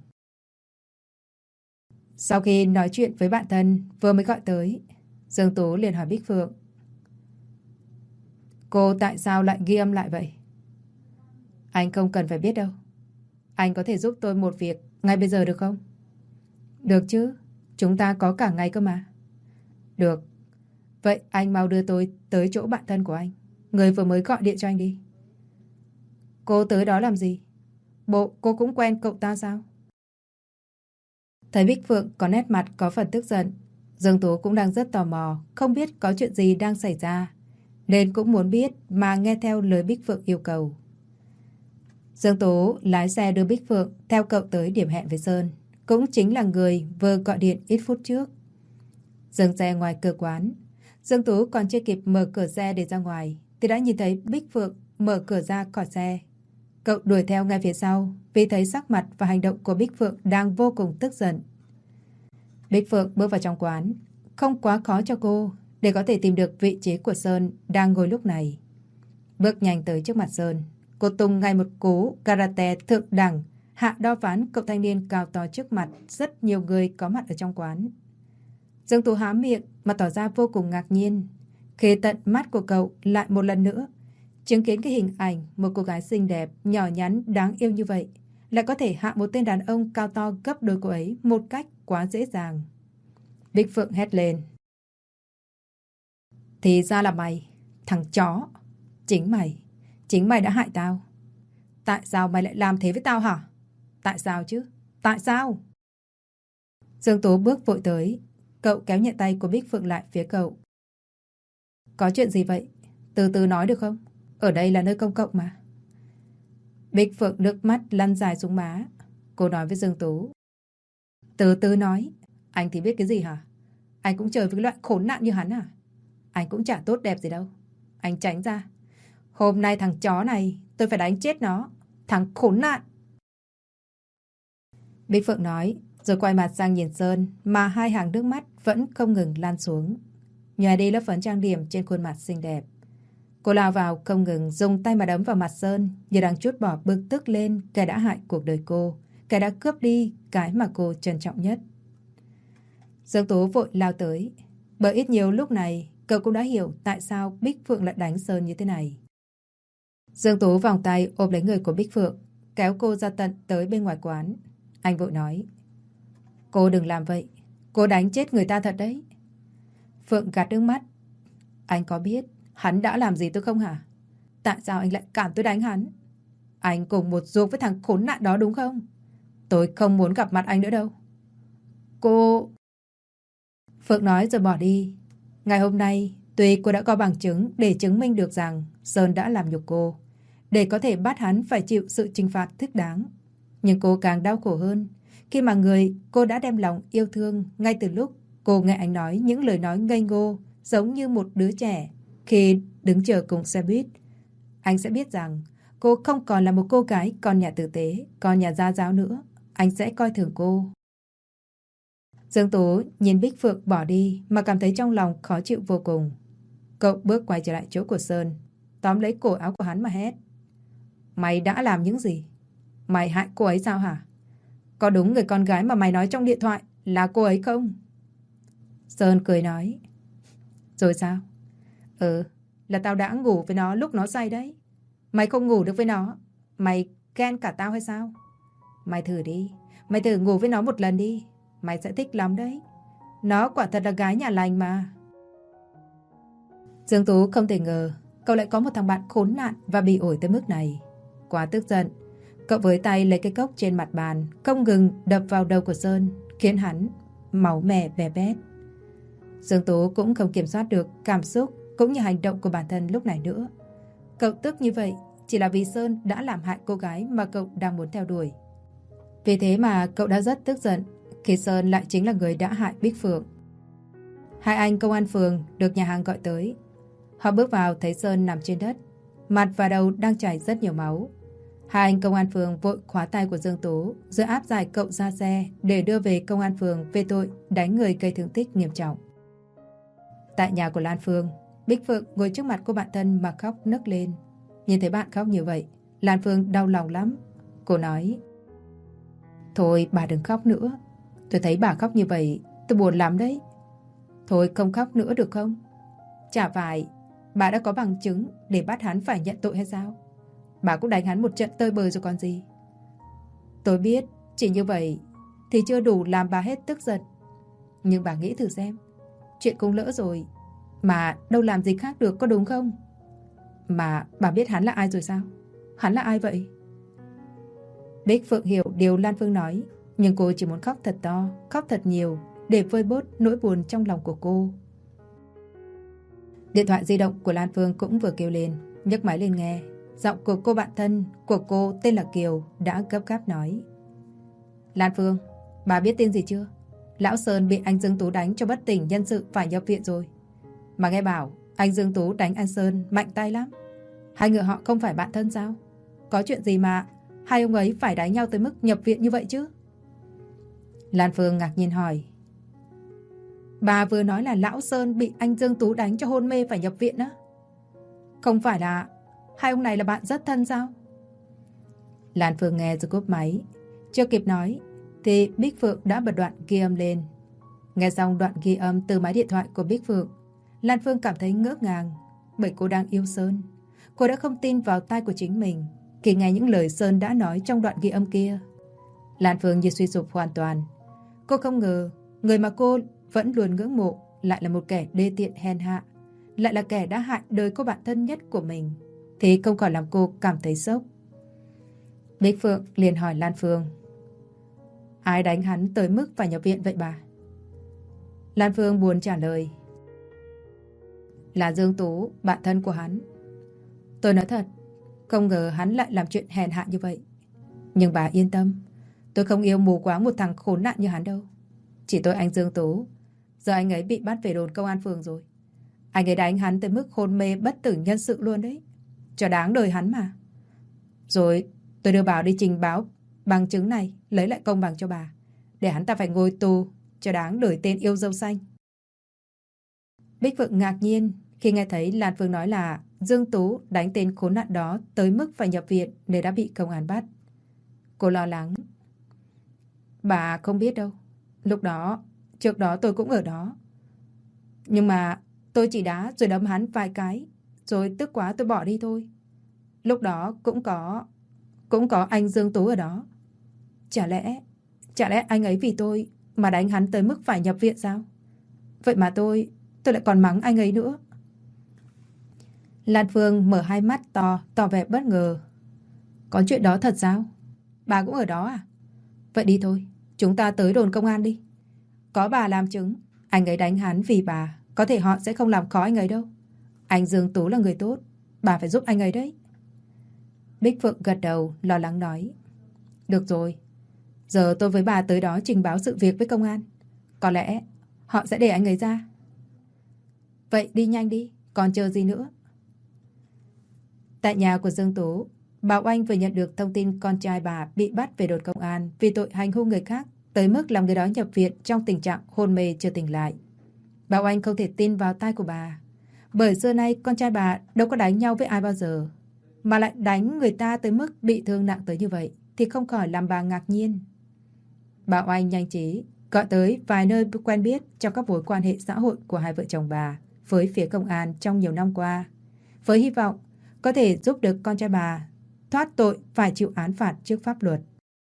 Sau khi nói chuyện với bạn thân vừa mới gọi tới, Dương Tú liền hỏi Bích Phượng: Cô tại sao lại ghi âm lại vậy? Anh không cần phải biết đâu. Anh có thể giúp tôi một việc ngay bây giờ được không? Được chứ, chúng ta có cả ngày cơ mà. Được. Vậy anh mau đưa tôi tới chỗ bạn thân của anh, người vừa mới gọi điện cho anh đi. Cô tới đó làm gì? Bộ cô cũng quen cậu ta sao? Thấy Bích Phượng có nét mặt có phần tức giận, Dương Tú cũng đang rất tò mò, không biết có chuyện gì đang xảy ra, nên cũng muốn biết mà nghe theo lời Bích Phượng yêu cầu. Dương Tú lái xe đưa Bích Phượng theo cậu tới điểm hẹn với Sơn, cũng chính là người vừa gọi điện ít phút trước. Dừng xe ngoài cửa quán, Dương Tú còn chưa kịp mở cửa xe để ra ngoài thì đã nhìn thấy Bích Phượng mở cửa ra khỏi xe. Cậu đuổi theo ngay phía sau vì thấy sắc mặt và hành động của Bích Phượng đang vô cùng tức giận. Bích Phượng bước vào trong quán, không quá khó cho cô để có thể tìm được vị trí của Sơn đang ngồi lúc này. Bước nhanh tới trước mặt Sơn, cô tung ngay một cú karate thượng đẳng, hạ đo ván cậu thanh niên cao to trước mặt rất nhiều người có mặt ở trong quán. Dương Tú há miệng mà tỏ ra vô cùng ngạc nhiên khi tận mắt của cậu lại một lần nữa chứng kiến cái hình ảnh một cô gái xinh đẹp, nhỏ nhắn, đáng yêu như vậy lại có thể hạ một tên đàn ông cao to gấp đôi cô ấy một cách quá dễ dàng. Bích Phượng hét lên: Thì ra là mày, thằng chó. Chính mày đã hại tao. Tại sao mày lại làm thế với tao hả? Tại sao chứ? Tại sao? Dương Tú bước vội tới, cậu kéo nhẹ tay của Bích Phượng lại phía cậu. Có chuyện gì vậy? Từ từ nói được không? Ở đây là nơi công cộng mà. Bích Phượng nước mắt lăn dài xuống má. Cô nói với Dương Tú: Từ từ nói. Anh thì biết cái gì hả? Anh cũng chơi với cái loại khốn nạn như hắn à? Anh cũng chả tốt đẹp gì đâu. Anh tránh ra. Hôm nay thằng chó này tôi phải đánh chết nó. Thằng khốn nạn. Bích Phượng nói, rồi quay mặt sang nhìn Sơn mà hai hàng nước mắt vẫn không ngừng lan xuống. Nhòe đi lớp phấn trang điểm trên khuôn mặt xinh đẹp. Cô lao vào không ngừng dùng tay mà đấm vào mặt Sơn như đang trút bỏ bực tức lên cái đã hại cuộc đời cô, cái đã cướp đi cái mà cô trân trọng nhất. Dương Tú vội lao tới, bởi ít nhiều lúc này cậu cũng đã hiểu tại sao Bích Phượng lại đánh Sơn như thế này. Dương Tú vòng tay ôm lấy người của Bích Phượng, kéo cô ra tận tới bên ngoài quán. Anh vội nói: Cô đừng làm vậy, cô đánh chết người ta thật đấy. Phượng gạt nước mắt. Anh có biết hắn đã làm gì tôi không hả? Tại sao anh lại cản tôi đánh hắn? Anh cùng một ruột với thằng khốn nạn đó đúng không? Tôi không muốn gặp mặt anh nữa đâu. Cô... Phượng nói rồi bỏ đi. Ngày hôm nay, tuy cô đã có bằng chứng để chứng minh được rằng Sơn đã làm nhục cô, để có thể bắt hắn phải chịu sự trừng phạt thích đáng. Nhưng cô càng đau khổ hơn khi mà người cô đã đem lòng yêu thương ngay từ lúc cô nghe anh nói những lời nói ngây ngô giống như một đứa trẻ khi đứng chờ cùng xe buýt. Anh sẽ biết rằng cô không còn là một cô gái con nhà tử tế, con nhà gia giáo nữa. Anh sẽ coi thường cô. Dương Tú nhìn Bích Phượng bỏ đi mà cảm thấy trong lòng khó chịu vô cùng. Cậu bước quay trở lại chỗ của Sơn, tóm lấy cổ áo của hắn mà hét. Mày đã làm những gì? Mày hại cô ấy sao hả? Có đúng người con gái mà mày nói trong điện thoại là cô ấy không? Sơn cười nói. Rồi sao? Là tao đã ngủ với nó lúc nó say đấy. Mày không ngủ được với nó, mày ghen cả tao hay sao? Mày thử đi, mày thử ngủ với nó một lần đi, mày sẽ thích lắm đấy. Nó quả thật là gái nhà lành mà. Dương Tú không thể ngờ cậu lại có một thằng bạn khốn nạn và bị ổi tới mức này. Quá tức giận, cậu với tay lấy cái cốc trên mặt bàn, không ngừng đập vào đầu của Sơn, khiến hắn máu me bè bét. Dương Tú cũng không kiểm soát được cảm xúc cũng như hành động của bản thân lúc này nữa. Cậu tức như vậy chỉ là vì Sơn đã làm hại cô gái mà cậu đang muốn theo đuổi. Vì thế mà cậu đã rất tức giận khi Sơn lại chính là người đã hại Bích Phượng. Hai anh công an phường được nhà hàng gọi tới. Họ bước vào thấy Sơn nằm trên đất, mặt và đầu đang chảy rất nhiều máu. Hai anh công an phường vội khóa tay của Dương Tú, rồi áp giải cậu ra xe để đưa về công an phường về tội đánh người gây thương tích nghiêm trọng. Tại nhà của Lan Phương, Bích Phượng ngồi trước mặt cô bạn thân mà khóc nức lên. Nhìn thấy bạn khóc như vậy, Lan Phương đau lòng lắm. Cô nói: Thôi bà đừng khóc nữa. Tôi thấy bà khóc như vậy tôi buồn lắm đấy. Thôi không khóc nữa được không? Chả phải bà đã có bằng chứng để bắt hắn phải nhận tội hay sao? Bà cũng đánh hắn một trận tơi bời rồi còn gì. Tôi biết chỉ như vậy thì chưa đủ làm bà hết tức giận. Nhưng bà nghĩ thử xem, chuyện cũng lỡ rồi mà đâu làm gì khác được, có đúng không? Mà bà biết hắn là ai rồi sao? Hắn là ai vậy? Bích Phượng hiểu điều Lan Phương nói, nhưng cô chỉ muốn khóc thật to, khóc thật nhiều để vơi bớt nỗi buồn trong lòng của cô. Điện thoại di động của Lan Phương cũng vừa kêu lên. Nhấc máy lên nghe, giọng của cô bạn thân của cô tên là Kiều đã gấp gáp nói: Lan Phương, bà biết tin gì chưa? Lão Sơn bị anh Dương Tú đánh cho bất tỉnh nhân sự phải nhập viện rồi. Mà nghe bảo anh Dương Tú đánh anh Sơn mạnh tay lắm. Hai người họ không phải bạn thân sao? Có chuyện gì mà hai ông ấy phải đánh nhau tới mức nhập viện như vậy chứ? Lan Phương ngạc nhiên hỏi: Bà vừa nói là Lão Sơn bị anh Dương Tú đánh cho hôn mê phải nhập viện á? Không phải là hai ông này là bạn rất thân sao? Lan Phương nghe rồi cúp máy. Chưa kịp nói thì Bích Phượng đã bật đoạn ghi âm lên. Nghe xong đoạn ghi âm từ máy điện thoại của Bích Phượng, Lan Phương cảm thấy ngỡ ngàng, bởi cô đang yêu Sơn. Cô đã không tin vào tai của chính mình khi nghe những lời Sơn đã nói trong đoạn ghi âm kia. Lan Phương như suy sụp hoàn toàn. Cô không ngờ người mà cô vẫn luôn ngưỡng mộ lại là một kẻ đê tiện hèn hạ, lại là kẻ đã hại đời cô bạn thân nhất của mình, thì không khỏi làm cô cảm thấy sốc. Bích Phượng liền hỏi Lan Phương: Ai đánh hắn tới mức phải nhập viện vậy bà? Lan Phương buồn trả lời: Là Dương Tú, bạn thân của hắn. Tôi nói thật, không ngờ hắn lại làm chuyện hèn hạ như vậy. Nhưng bà yên tâm, tôi không yêu mù quáng một thằng khốn nạn như hắn đâu. Chỉ tôi anh Dương Tú, giờ anh ấy bị bắt về đồn công an phường rồi. Anh ấy đánh hắn tới mức hôn mê bất tử nhân sự luôn đấy. Cho đáng đời hắn mà. Rồi tôi đưa bảo đi trình báo bằng chứng này, lấy lại công bằng cho bà, để hắn ta phải ngồi tù cho đáng đời tên yêu dâu xanh. Bích Phượng ngạc nhiên khi nghe thấy Lan Phương nói là Dương Tú đánh tên khốn nạn đó tới mức phải nhập viện nên đã bị công an bắt. Cô lo lắng: Bà không biết đâu. Trước đó tôi cũng ở đó. Nhưng mà tôi chỉ đá rồi đấm hắn vài cái, rồi tức quá tôi bỏ đi thôi. Lúc đó cũng có anh Dương Tú ở đó. Chả lẽ anh ấy vì tôi mà đánh hắn tới mức phải nhập viện sao? Vậy mà tôi lại còn mắng anh ấy nữa. Lan Phương mở hai mắt tỏ vẻ bất ngờ. Có chuyện đó thật sao? Bà cũng ở đó à? Vậy đi thôi, chúng ta tới đồn công an đi. Có bà làm chứng, anh ấy đánh hắn vì bà, có thể họ sẽ không làm khó anh ấy đâu. Anh Dương Tú là người tốt, bà phải giúp anh ấy đấy. Bích Phượng gật đầu, lo lắng nói: Được rồi, giờ tôi với bà tới đó trình báo sự việc với công an. Có lẽ họ sẽ để anh ấy ra. Vậy đi nhanh đi, còn chờ gì nữa? Tại nhà của Dương Tú, Bảo Anh vừa nhận được thông tin con trai bà bị bắt về đồn công an vì tội hành hung người khác tới mức làm người đó nhập viện trong tình trạng hôn mê chưa tỉnh lại. Bảo Anh không thể tin vào tai của bà. Bởi xưa nay con trai bà đâu có đánh nhau với ai bao giờ, mà lại đánh người ta tới mức bị thương nặng tới như vậy thì không khỏi làm bà ngạc nhiên. Bảo Anh nhanh trí gọi tới vài nơi quen biết trong các mối quan hệ xã hội của hai vợ chồng bà với phía công an trong nhiều năm qua, với hy vọng có thể giúp được con trai bà thoát tội phải chịu án phạt trước pháp luật.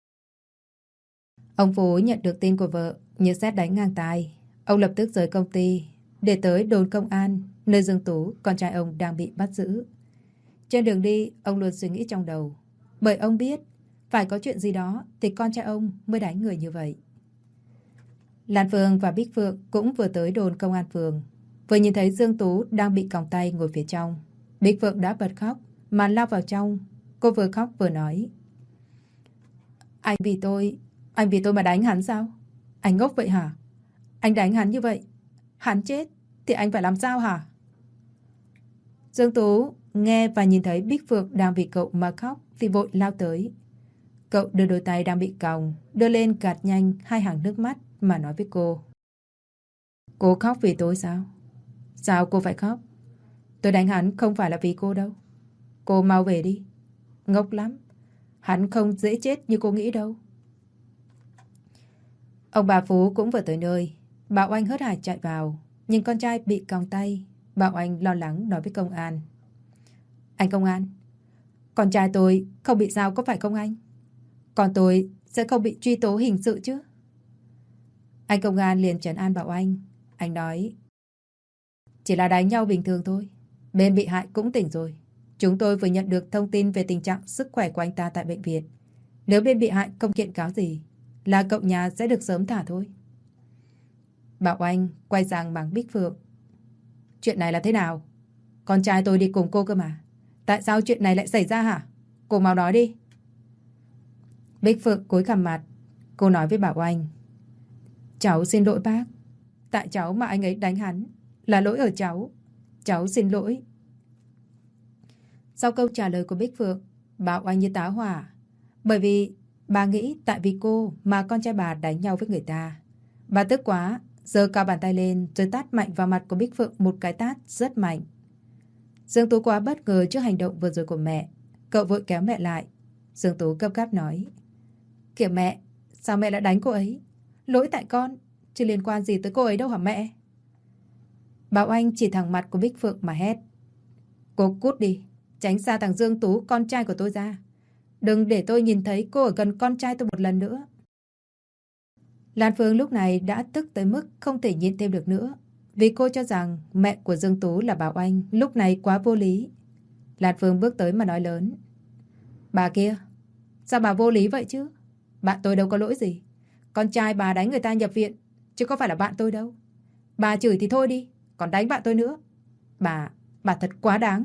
Ông Phú nhận được tin của vợ như sét đánh ngang tai. Ông lập tức rời công ty để tới đồn công an nơi Dương Tú, con trai ông, đang bị bắt giữ. Trên đường đi, ông luôn suy nghĩ trong đầu, bởi ông biết phải có chuyện gì đó thì con trai ông mới đánh người như vậy. Lan Phương và Bích Phượng cũng vừa tới đồn công an phường. Vừa nhìn thấy Dương Tú đang bị còng tay ngồi phía trong, Bích Phượng đã bật khóc mà lao vào trong. Cô vừa khóc vừa nói: Anh vì tôi mà đánh hắn sao? Anh ngốc vậy hả? Anh đánh hắn như vậy, hắn chết thì anh phải làm sao hả? Dương Tú nghe và nhìn thấy Bích Phượng đang vì cậu mà khóc thì vội lao tới. Cậu đưa đôi tay đang bị còng đưa lên gạt nhanh hai hàng nước mắt mà nói với cô: Cô khóc vì tôi sao? Sao cô phải khóc? Tôi đánh hắn không phải là vì cô đâu. Cô mau về đi. Ngốc lắm. Hắn không dễ chết như cô nghĩ đâu. Ông bà Phú cũng vừa tới nơi. Bảo Anh hớt hải chạy vào, nhìn con trai bị còng tay. Bảo Anh lo lắng nói với công an: Anh công an, con trai tôi không bị sao có phải không anh? Còn tôi sẽ không bị truy tố hình sự chứ? Anh công an liền trấn an Bảo Anh. Anh nói: Chỉ là đánh nhau bình thường thôi. Bên bị hại cũng tỉnh rồi. Chúng tôi vừa nhận được thông tin về tình trạng sức khỏe của anh ta tại bệnh viện. Nếu bên bị hại không kiện cáo gì là cậu nhà sẽ được sớm thả thôi. Bảo Anh quay sang mắng Bích Phượng: Chuyện này là thế nào? Con trai tôi đi cùng cô cơ mà. Tại sao chuyện này lại xảy ra hả? Cô mau nói đi. Bích Phượng cúi gằm mặt. Cô nói với Bảo Anh: Cháu xin lỗi bác. Tại cháu mà anh ấy đánh hắn. Là lỗi ở cháu. Cháu xin lỗi. Sau câu trả lời của Bích Phượng, Bảo Anh như tá hỏa. Bởi vì bà nghĩ tại vì cô mà con trai bà đánh nhau với người ta. Bà tức quá, giơ cao bàn tay lên rồi tát mạnh vào mặt của Bích Phượng một cái tát rất mạnh. Dương Tú quá bất ngờ trước hành động vừa rồi của mẹ. Cậu vội kéo mẹ lại. Dương Tú gấp gáp nói: Kìa mẹ, sao mẹ lại đánh cô ấy? Lỗi tại con, chứ liên quan gì tới cô ấy đâu hả mẹ? Bảo Anh chỉ thẳng mặt của Bích Phượng mà hét: Cô cút đi, tránh xa thằng Dương Tú, con trai của tôi ra. Đừng để tôi nhìn thấy cô ở gần con trai tôi một lần nữa. Lan Phương lúc này đã tức tới mức không thể nhịn thêm được nữa, vì cô cho rằng mẹ của Dương Tú là Bảo Anh lúc này quá vô lý. Lan Phương bước tới mà nói lớn: Bà kia, sao bà vô lý vậy chứ? Bạn tôi đâu có lỗi gì. Con trai bà đánh người ta nhập viện, chứ có phải là bạn tôi đâu. Bà chửi thì thôi đi, còn đánh bạn tôi nữa. Bà thật quá đáng.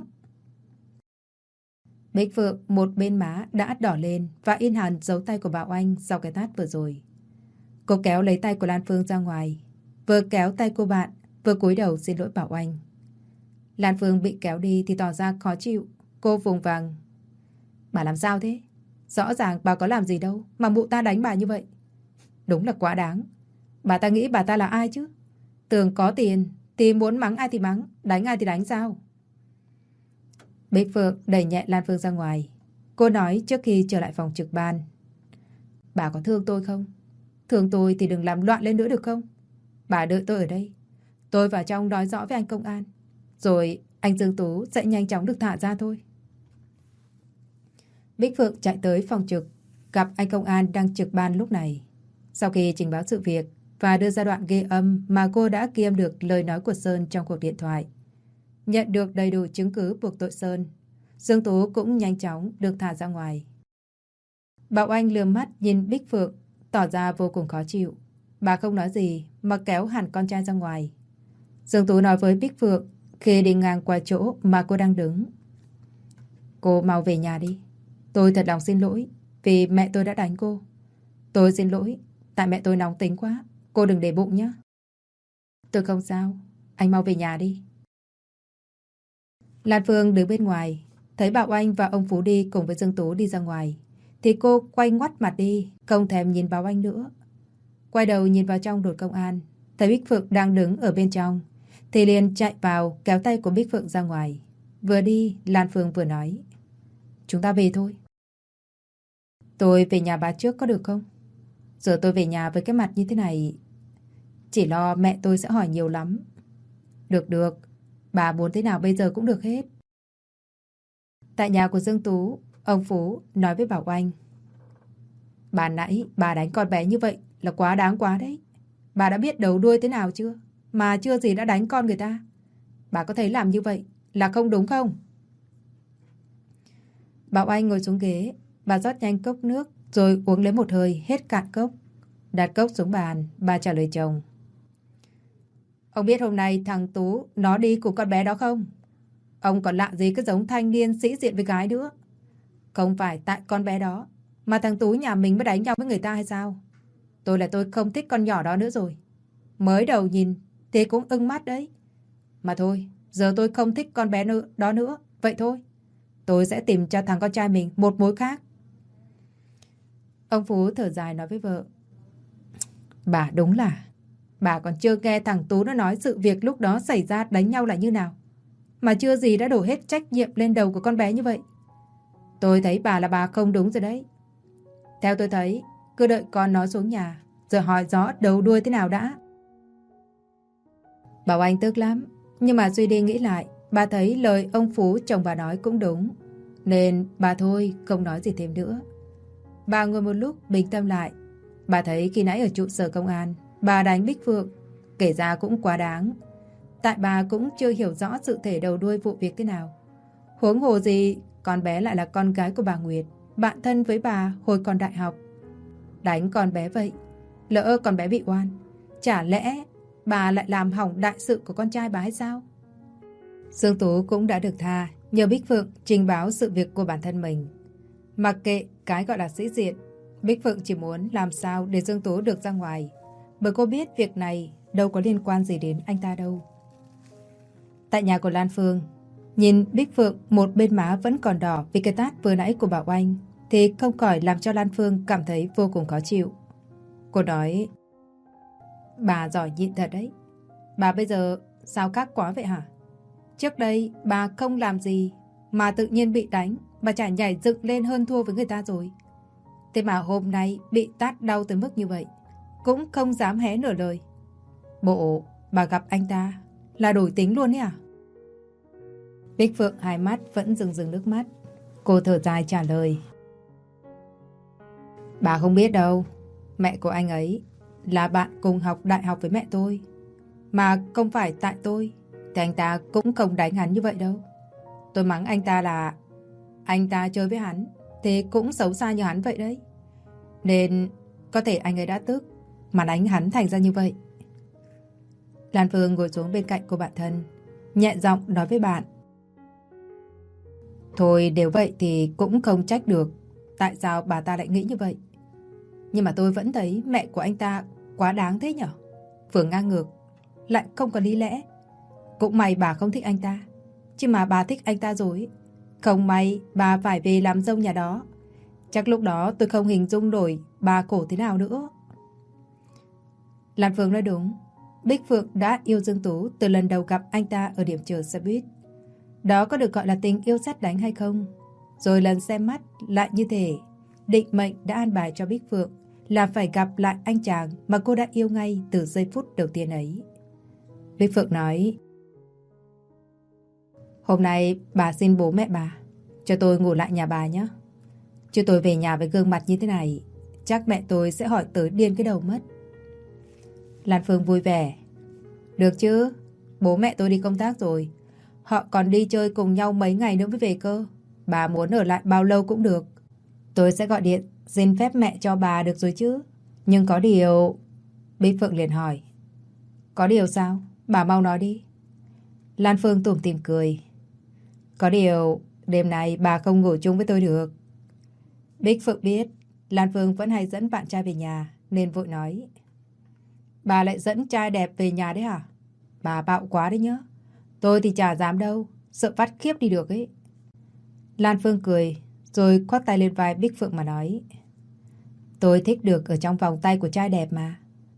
Bích Phượng một bên má đã đỏ lên và in hẳn dấu tay của Bảo Anh sau cái tát vừa rồi. Cô kéo lấy tay của Lan Phương ra ngoài, vừa kéo tay cô bạn, vừa cúi đầu xin lỗi Bảo Anh. Lan Phương bị kéo đi thì tỏ ra khó chịu. Cô vùng vằng: Bà làm sao thế? Rõ ràng bà có làm gì đâu mà mụ ta đánh bà như vậy. Đúng là quá đáng. Bà ta nghĩ bà ta là ai chứ? Tưởng có tiền thì muốn mắng ai thì mắng, đánh ai thì đánh sao? Bích Phượng đẩy nhẹ Lan Phương ra ngoài. Cô nói trước khi trở lại phòng trực ban: Bà có thương tôi không? Thương tôi thì đừng làm loạn lên nữa được không? Bà đợi tôi ở đây. Tôi vào trong nói rõ với anh công an. Rồi anh Dương Tú sẽ nhanh chóng được thả ra thôi. Bích Phượng chạy tới phòng trực, gặp anh công an đang trực ban lúc này. Sau khi trình báo sự việc và đưa ra đoạn ghi âm mà cô đã ghi âm được lời nói của Sơn trong cuộc điện thoại, nhận được đầy đủ chứng cứ buộc tội Sơn, Dương Tú cũng nhanh chóng được thả ra ngoài. Bảo Anh lườm mắt nhìn Bích Phượng, tỏ ra vô cùng khó chịu. Bà không nói gì mà kéo hẳn con trai ra ngoài. Dương Tú nói với Bích Phượng khi đi ngang qua chỗ mà cô đang đứng: Cô mau về nhà đi. Tôi thật lòng xin lỗi vì mẹ tôi đã đánh cô. Tôi xin lỗi tại mẹ tôi nóng tính quá. Cô đừng để bụng nhé. Tôi không sao. Anh mau về nhà đi. Lan Phương đứng bên ngoài, thấy Bảo Anh và ông Phú đi cùng với Dương Tú đi ra ngoài, thì cô quay ngoắt mặt đi, không thèm nhìn Bảo Anh nữa. quay đầu nhìn vào trong đồn công an, thấy Bích Phượng đang đứng ở bên trong, thì liền chạy vào kéo tay của Bích Phượng ra ngoài. Vừa đi, Lan Phương vừa nói: chúng ta về thôi. Tôi về nhà bà trước có được không? Giờ tôi về nhà với cái mặt như thế này, chỉ lo mẹ tôi sẽ hỏi nhiều lắm. Được được, bà muốn thế nào bây giờ cũng được hết. Tại nhà của Dương Tú, ông Phú nói với Bảo Oanh: bà nãy bà đánh con bé như vậy là quá đáng quá đấy. Bà đã biết đầu đuôi thế nào chưa? Mà chưa gì đã đánh con người ta. Bà có thấy làm như vậy là không đúng không? Bảo Oanh ngồi xuống ghế, bà rót nhanh cốc nước rồi uống lấy một hơi hết cạn cốc. Đặt cốc xuống bàn, bà trả lời chồng: ông biết hôm nay thằng Tú nó đi cùng con bé đó không? Ông còn lạ gì cứ giống thanh niên sĩ diện với gái nữa. Không phải tại con bé đó mà thằng Tú nhà mình mới đánh nhau với người ta hay sao? Tôi là tôi không thích con nhỏ đó nữa rồi. Mới đầu nhìn thì cũng ưng mắt đấy. Mà thôi, giờ tôi không thích con bé đó nữa. Vậy thôi, tôi sẽ tìm cho thằng con trai mình một mối khác. Ông Phú thở dài nói với vợ: bà đúng là bà còn chưa nghe thằng Tú nó nói sự việc lúc đó xảy ra đánh nhau là như nào, mà chưa gì đã đổ hết trách nhiệm lên đầu của con bé như vậy. Tôi thấy bà là bà không đúng rồi đấy. Theo tôi thấy, cứ đợi con nó xuống nhà rồi hỏi rõ đầu đuôi thế nào đã. Bảo Anh tức lắm, nhưng mà suy đi nghĩ lại, bà thấy lời ông Phú chồng bà nói cũng đúng, nên bà thôi không nói gì thêm nữa. Bà ngồi một lúc bình tâm lại. Bà thấy khi nãy ở trụ sở công an bà đánh Bích Phượng kể ra cũng quá đáng. Tại bà cũng chưa hiểu rõ sự thể đầu đuôi vụ việc thế nào. Huống hồ gì con bé lại là con gái của bà Nguyệt, bạn thân với bà hồi còn đại học. Đánh con bé vậy, lỡ con bé bị oan, chả lẽ bà lại làm hỏng đại sự của con trai bà hay sao? Dương Tú cũng đã được tha nhờ Bích Phượng trình báo sự việc của bản thân mình. Mặc kệ cái gọi là sĩ diện, Bích Phượng chỉ muốn làm sao để Dương Tú được ra ngoài, bởi cô biết việc này đâu có liên quan gì đến anh ta đâu. Tại nhà của Lan Phương, nhìn Bích Phượng một bên má vẫn còn đỏ vì cái tát vừa nãy của Bảo Oanh, thì không khỏi làm cho Lan Phương cảm thấy vô cùng khó chịu. Cô nói: bà giỏi nhịn thật đấy. Bà bây giờ sao khác quá vậy hả? Trước đây bà không làm gì mà tự nhiên bị đánh, bà chả nhảy dựng lên hơn thua với người ta rồi. Thế mà hôm nay bị tát đau tới mức như vậy, cũng không dám hé nửa lời. Bộ bà gặp anh ta là đổi tính luôn ấy à? Bích Phượng hai mắt vẫn rưng rưng nước mắt. Cô thở dài trả lời: bà không biết đâu. Mẹ của anh ấy là bạn cùng học đại học với mẹ tôi. Mà không phải tại tôi thì anh ta cũng không đánh hắn như vậy đâu. Tôi mắng anh ta là anh ta chơi với hắn thì cũng xấu xa như hắn vậy đấy. Nên có thể anh ấy đã tức mà đánh hắn thành ra như vậy. Lan Phương ngồi xuống bên cạnh cô bạn thân, nhẹ giọng nói với bạn: thôi nếu vậy thì cũng không trách được tại sao bà ta lại nghĩ như vậy. Nhưng mà tôi vẫn thấy mẹ của anh ta quá đáng thế nhở. Vừa ngang ngược lại không có lý lẽ. Cũng may bà không thích anh ta, chứ mà bà thích anh ta rồi, không may bà phải về làm dâu nhà đó, chắc lúc đó tôi không hình dung nổi bà khổ thế nào nữa. Lan Phương nói đúng. Bích Phượng đã yêu Dương Tú từ lần đầu gặp anh ta ở điểm chờ xe buýt. Đó có được gọi là tình yêu sét đánh hay không? Rồi lần xem mắt lại như thế, định mệnh đã an bài cho Bích Phượng là phải gặp lại anh chàng mà cô đã yêu ngay từ giây phút đầu tiên ấy. Bích Phượng nói: hôm nay bà xin bố mẹ bà cho tôi ngủ lại nhà bà nhé. Chứ tôi về nhà với gương mặt như thế này, chắc mẹ tôi sẽ hỏi tới điên cái đầu mất. Lan Phương vui vẻ: được chứ, bố mẹ tôi đi công tác rồi. Họ còn đi chơi cùng nhau mấy ngày nữa mới về cơ. Bà muốn ở lại bao lâu cũng được. Tôi sẽ gọi điện xin phép mẹ cho bà được rồi chứ. Nhưng có điều... Bích Phượng liền hỏi: có điều sao? Bà mau nói đi. Lan Phương tủm tỉm cười: có điều đêm nay bà không ngủ chung với tôi được. Bích Phượng biết Lan Phương vẫn hay dẫn bạn trai về nhà, nên vội nói: bà lại dẫn trai đẹp về nhà đấy hả? Bà bạo quá đấy nhá. Tôi thì chả dám đâu, sợ phát khiếp đi được ấy. Lan Phương cười rồi khoác tay lên vai Bích Phượng mà nói: tôi thích được ở trong vòng tay của trai đẹp mà.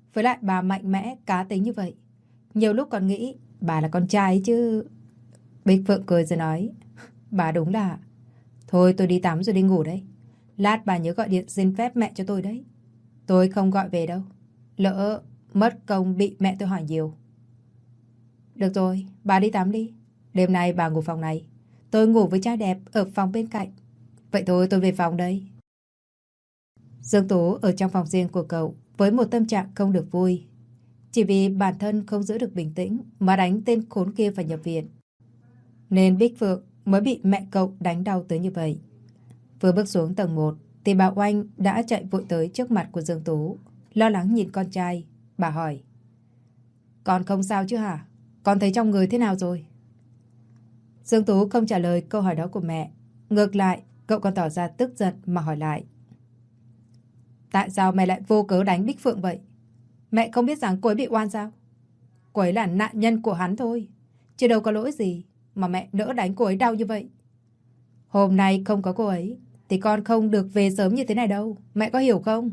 Với lại bà mạnh mẽ, cá tính như vậy. Nhiều lúc còn nghĩ bà là con trai ấy chứ. Bích Phượng cười rồi nói, bà đúng là... Thôi tôi đi tắm rồi đi ngủ đấy. Lát bà nhớ gọi điện xin phép mẹ cho tôi đấy. Tôi không gọi về đâu. Lỡ mất công bị mẹ tôi hỏi nhiều. Được rồi, bà đi tắm đi. Đêm nay bà ngủ phòng này. Tôi ngủ với trai đẹp ở phòng bên cạnh. Vậy thôi tôi về phòng đây. Dương Tú ở trong phòng riêng của cậu với một tâm trạng không được vui. Chỉ vì bản thân không giữ được bình tĩnh mà đánh tên khốn kia phải nhập viện. Nên Bích Phượng mới bị mẹ cậu đánh đau tới như vậy. Vừa bước xuống tầng 1 thì bà Oanh đã chạy vội tới trước mặt của Dương Tú. Lo lắng nhìn con trai. Bà hỏi, con không sao chứ hả? Con thấy trong người thế nào rồi? Dương Tú không trả lời câu hỏi đó của mẹ. Ngược lại, cậu còn tỏ ra tức giận mà hỏi lại. Tại sao mẹ lại vô cớ đánh Bích Phượng vậy? Mẹ không biết rằng cô ấy bị oan sao? Cô ấy là nạn nhân của hắn thôi. Chứ đâu có lỗi gì mà mẹ nỡ đánh cô ấy đau như vậy. Hôm nay không có cô ấy thì con không được về sớm như thế này đâu. Mẹ có hiểu không?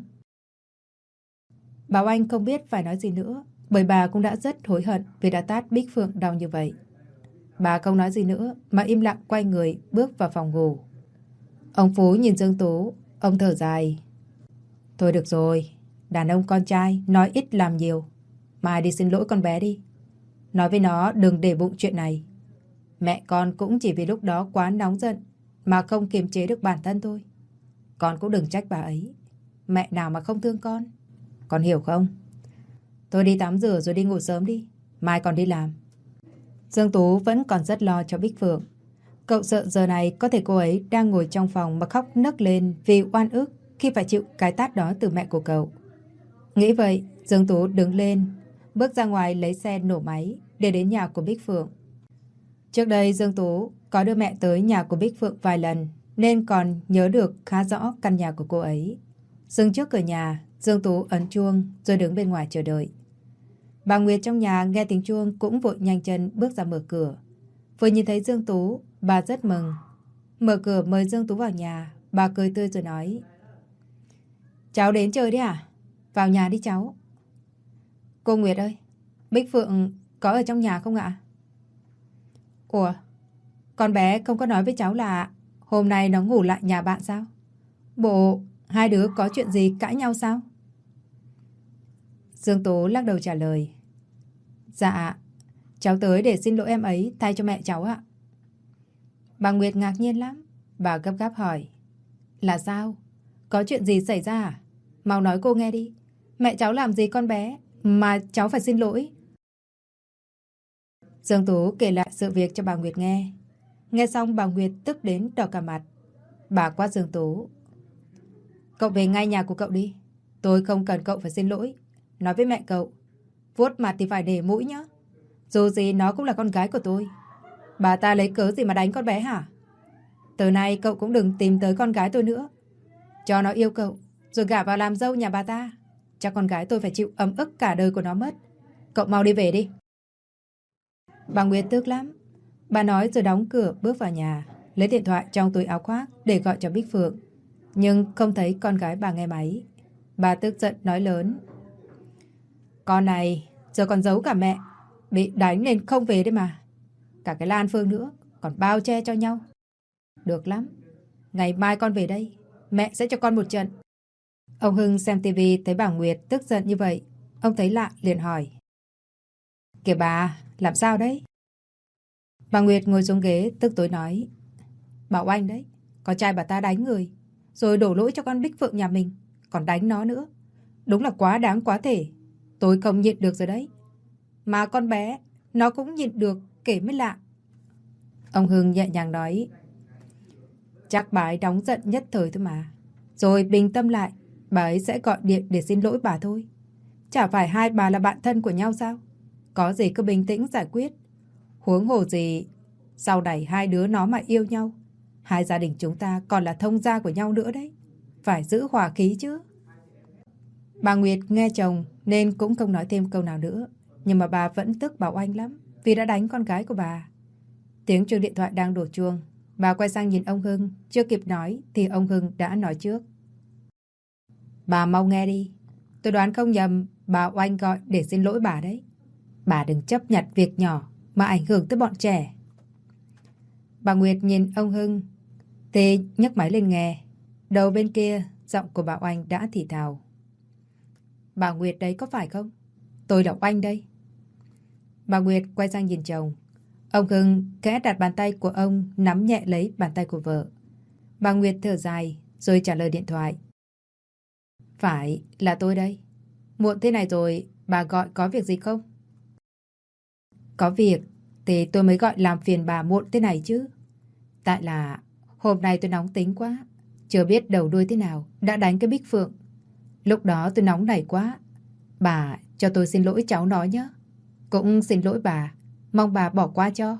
Bà Oanh không biết phải nói gì nữa, bởi bà cũng đã rất hối hận vì đã tát Bích Phượng đau như vậy. Bà không nói gì nữa mà im lặng quay người bước vào phòng ngủ. Ông Phú nhìn Dương Tú, ông thở dài. Thôi được rồi, đàn ông con trai nói ít làm nhiều. Mai đi xin lỗi con bé đi. Nói với nó đừng để bụng chuyện này. Mẹ con cũng chỉ vì lúc đó quá nóng giận mà không kiềm chế được bản thân thôi. Con cũng đừng trách bà ấy. Mẹ nào mà không thương con. Con hiểu không? Tôi đi tắm rửa rồi đi ngủ sớm đi. Mai còn đi làm. Dương Tú vẫn còn rất lo cho Bích Phượng. Cậu sợ giờ này có thể cô ấy đang ngồi trong phòng mà khóc nấc lên vì oan ức khi phải chịu cái tát đó từ mẹ của cậu. Nghĩ vậy, Dương Tú đứng lên, bước ra ngoài lấy xe nổ máy để đến nhà của Bích Phượng. Trước đây Dương Tú có đưa mẹ tới nhà của Bích Phượng vài lần nên còn nhớ được khá rõ căn nhà của cô ấy. Dừng trước cửa nhà, Dương Tú ấn chuông rồi đứng bên ngoài chờ đợi. Bà Nguyệt trong nhà nghe tiếng chuông cũng vội nhanh chân bước ra mở cửa. Vừa nhìn thấy Dương Tú, bà rất mừng. Mở cửa mời Dương Tú vào nhà, bà cười tươi rồi nói. Cháu đến chơi đấy à? Vào nhà đi cháu. Cô Nguyệt ơi, Bích Phượng có ở trong nhà không ạ? Ủa, con bé không có nói với cháu là hôm nay nó ngủ lại nhà bạn sao? Bộ hai đứa có chuyện gì cãi nhau sao? Dương Tú lắc đầu trả lời. Dạ, cháu tới để xin lỗi em ấy thay cho mẹ cháu ạ. Bà Nguyệt ngạc nhiên lắm. Bà gấp gáp hỏi. Là sao? Có chuyện gì xảy ra à? Mau nói cô nghe đi. Mẹ cháu làm gì con bé mà cháu phải xin lỗi? Dương Tú kể lại sự việc cho bà Nguyệt nghe. Nghe xong bà Nguyệt tức đến đỏ cả mặt. Bà quát Dương Tú. Cậu về ngay nhà của cậu đi. Tôi không cần cậu phải xin lỗi. Nói với mẹ cậu. Vuốt mặt thì phải để mũi nhá. Dù gì nó cũng là con gái của tôi. Bà ta lấy cớ gì mà đánh con bé hả? Từ nay cậu cũng đừng tìm tới con gái tôi nữa. Cho nó yêu cậu rồi gả vào làm dâu nhà bà ta. Chắc con gái tôi phải chịu ấm ức cả đời của nó mất. Cậu mau đi về đi. Bà Nguyệt tức lắm. Bà nói rồi đóng cửa bước vào nhà, lấy điện thoại trong túi áo khoác để gọi cho Bích Phượng. Nhưng không thấy con gái bà nghe máy. Bà tức giận nói lớn. Con này giờ còn giấu cả mẹ. Bị đánh nên không về đấy mà. Cả cái Lan Phương nữa còn bao che cho nhau. Được lắm. Ngày mai con về đây, mẹ sẽ cho con một trận. Ông Hưng xem tivi thấy bà Nguyệt tức giận như vậy. Ông thấy lạ liền hỏi. Kìa bà, làm sao đấy? Bà Nguyệt ngồi xuống ghế tức tối nói. Bảo Anh đấy, con trai bà ta đánh người, rồi đổ lỗi cho con Bích Phượng nhà mình, còn đánh nó nữa. Đúng là quá đáng quá thể. Tôi không nhịn được rồi đấy. Mà con bé, nó cũng nhịn được, kể mới lạ. Ông Hưng nhẹ nhàng nói. Chắc bà ấy đóng giận nhất thời thôi mà. Rồi bình tâm lại, bà ấy sẽ gọi điện để xin lỗi bà thôi. Chả phải hai bà là bạn thân của nhau sao? Có gì cứ bình tĩnh giải quyết. Huống hồ gì sau này hai đứa nó mà yêu nhau, hai gia đình chúng ta còn là thông gia của nhau nữa đấy. Phải giữ hòa khí chứ. Bà Nguyệt nghe chồng nên cũng không nói thêm câu nào nữa. Nhưng mà bà vẫn tức Bảo Anh lắm vì đã đánh con gái của bà. Tiếng chuông điện thoại đang đổ chuông. Bà quay sang nhìn ông Hưng. Chưa kịp nói thì ông Hưng đã nói trước. Bà mau nghe đi. Tôi đoán không nhầm, Bà Oanh gọi để xin lỗi bà đấy. Bà đừng chấp nhặt việc nhỏ mà ảnh hưởng tới bọn trẻ. Bà Nguyệt nhìn ông Hưng, thì nhấc máy lên nghe. Đầu bên kia, giọng của bà Oanh đã thì thào. Bà Nguyệt đấy có phải không? Tôi là Oanh đây. Bà Nguyệt quay sang nhìn chồng. Ông Hưng khẽ đặt bàn tay của ông nắm nhẹ lấy bàn tay của vợ. Bà Nguyệt thở dài rồi trả lời điện thoại. Phải, là tôi đây. Muộn thế này rồi, bà gọi có việc gì không? Có việc, thì tôi mới gọi làm phiền bà muộn thế này chứ. Tại là hôm nay tôi nóng tính quá. Chưa biết đầu đuôi thế nào, đã đánh cái Bích Phượng. Lúc đó tôi nóng nảy quá. Bà cho tôi xin lỗi cháu nó nhé. Cũng xin lỗi bà, mong bà bỏ qua cho.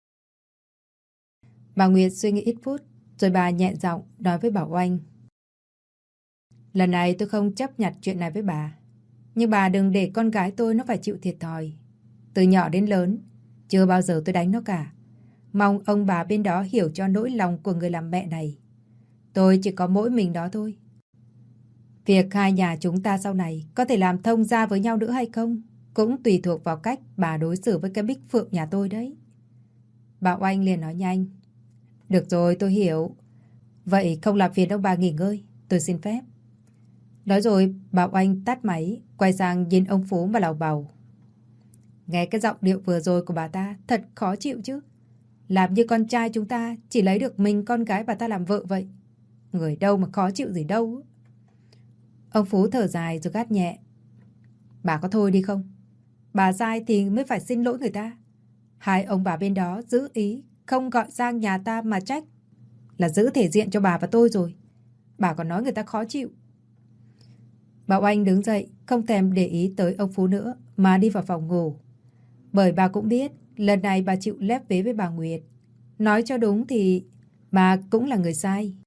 Bà Nguyệt suy nghĩ ít phút, rồi bà nhẹ giọng nói với bà Oanh. Lần này tôi không chấp nhặt chuyện này với bà. Nhưng bà đừng để con gái tôi nó phải chịu thiệt thòi. Từ nhỏ đến lớn, chưa bao giờ tôi đánh nó cả. Mong ông bà bên đó hiểu cho nỗi lòng của người làm mẹ này. Tôi chỉ có mỗi mình đó thôi. Việc hai nhà chúng ta sau này có thể làm thông gia với nhau nữa hay không cũng tùy thuộc vào cách bà đối xử với cái Bích Phượng nhà tôi đấy. Bà Oanh liền nói nhanh. Được rồi, tôi hiểu. Vậy không làm phiền ông bà nghỉ ngơi, tôi xin phép. Nói rồi bà Oanh tắt máy, quay sang nhìn ông Phú mà lầu bầu. Nghe cái giọng điệu vừa rồi của bà ta thật khó chịu chứ. Làm như con trai chúng ta chỉ lấy được mình con gái bà ta làm vợ vậy. Người đâu mà khó chịu gì đâu. Ông Phú thở dài rồi gắt nhẹ. Bà có thôi đi không? Bà sai thì mới phải xin lỗi người ta. Hai ông bà bên đó giữ ý không gọi sang nhà ta mà trách là giữ thể diện cho bà và tôi rồi. Bà còn nói người ta khó chịu. Bà Oanh đứng dậy, không thèm để ý tới ông Phú nữa mà đi vào phòng ngủ. Bởi bà cũng biết lần này bà chịu lép vế với bà Nguyệt. Nói cho đúng thì bà cũng là người sai.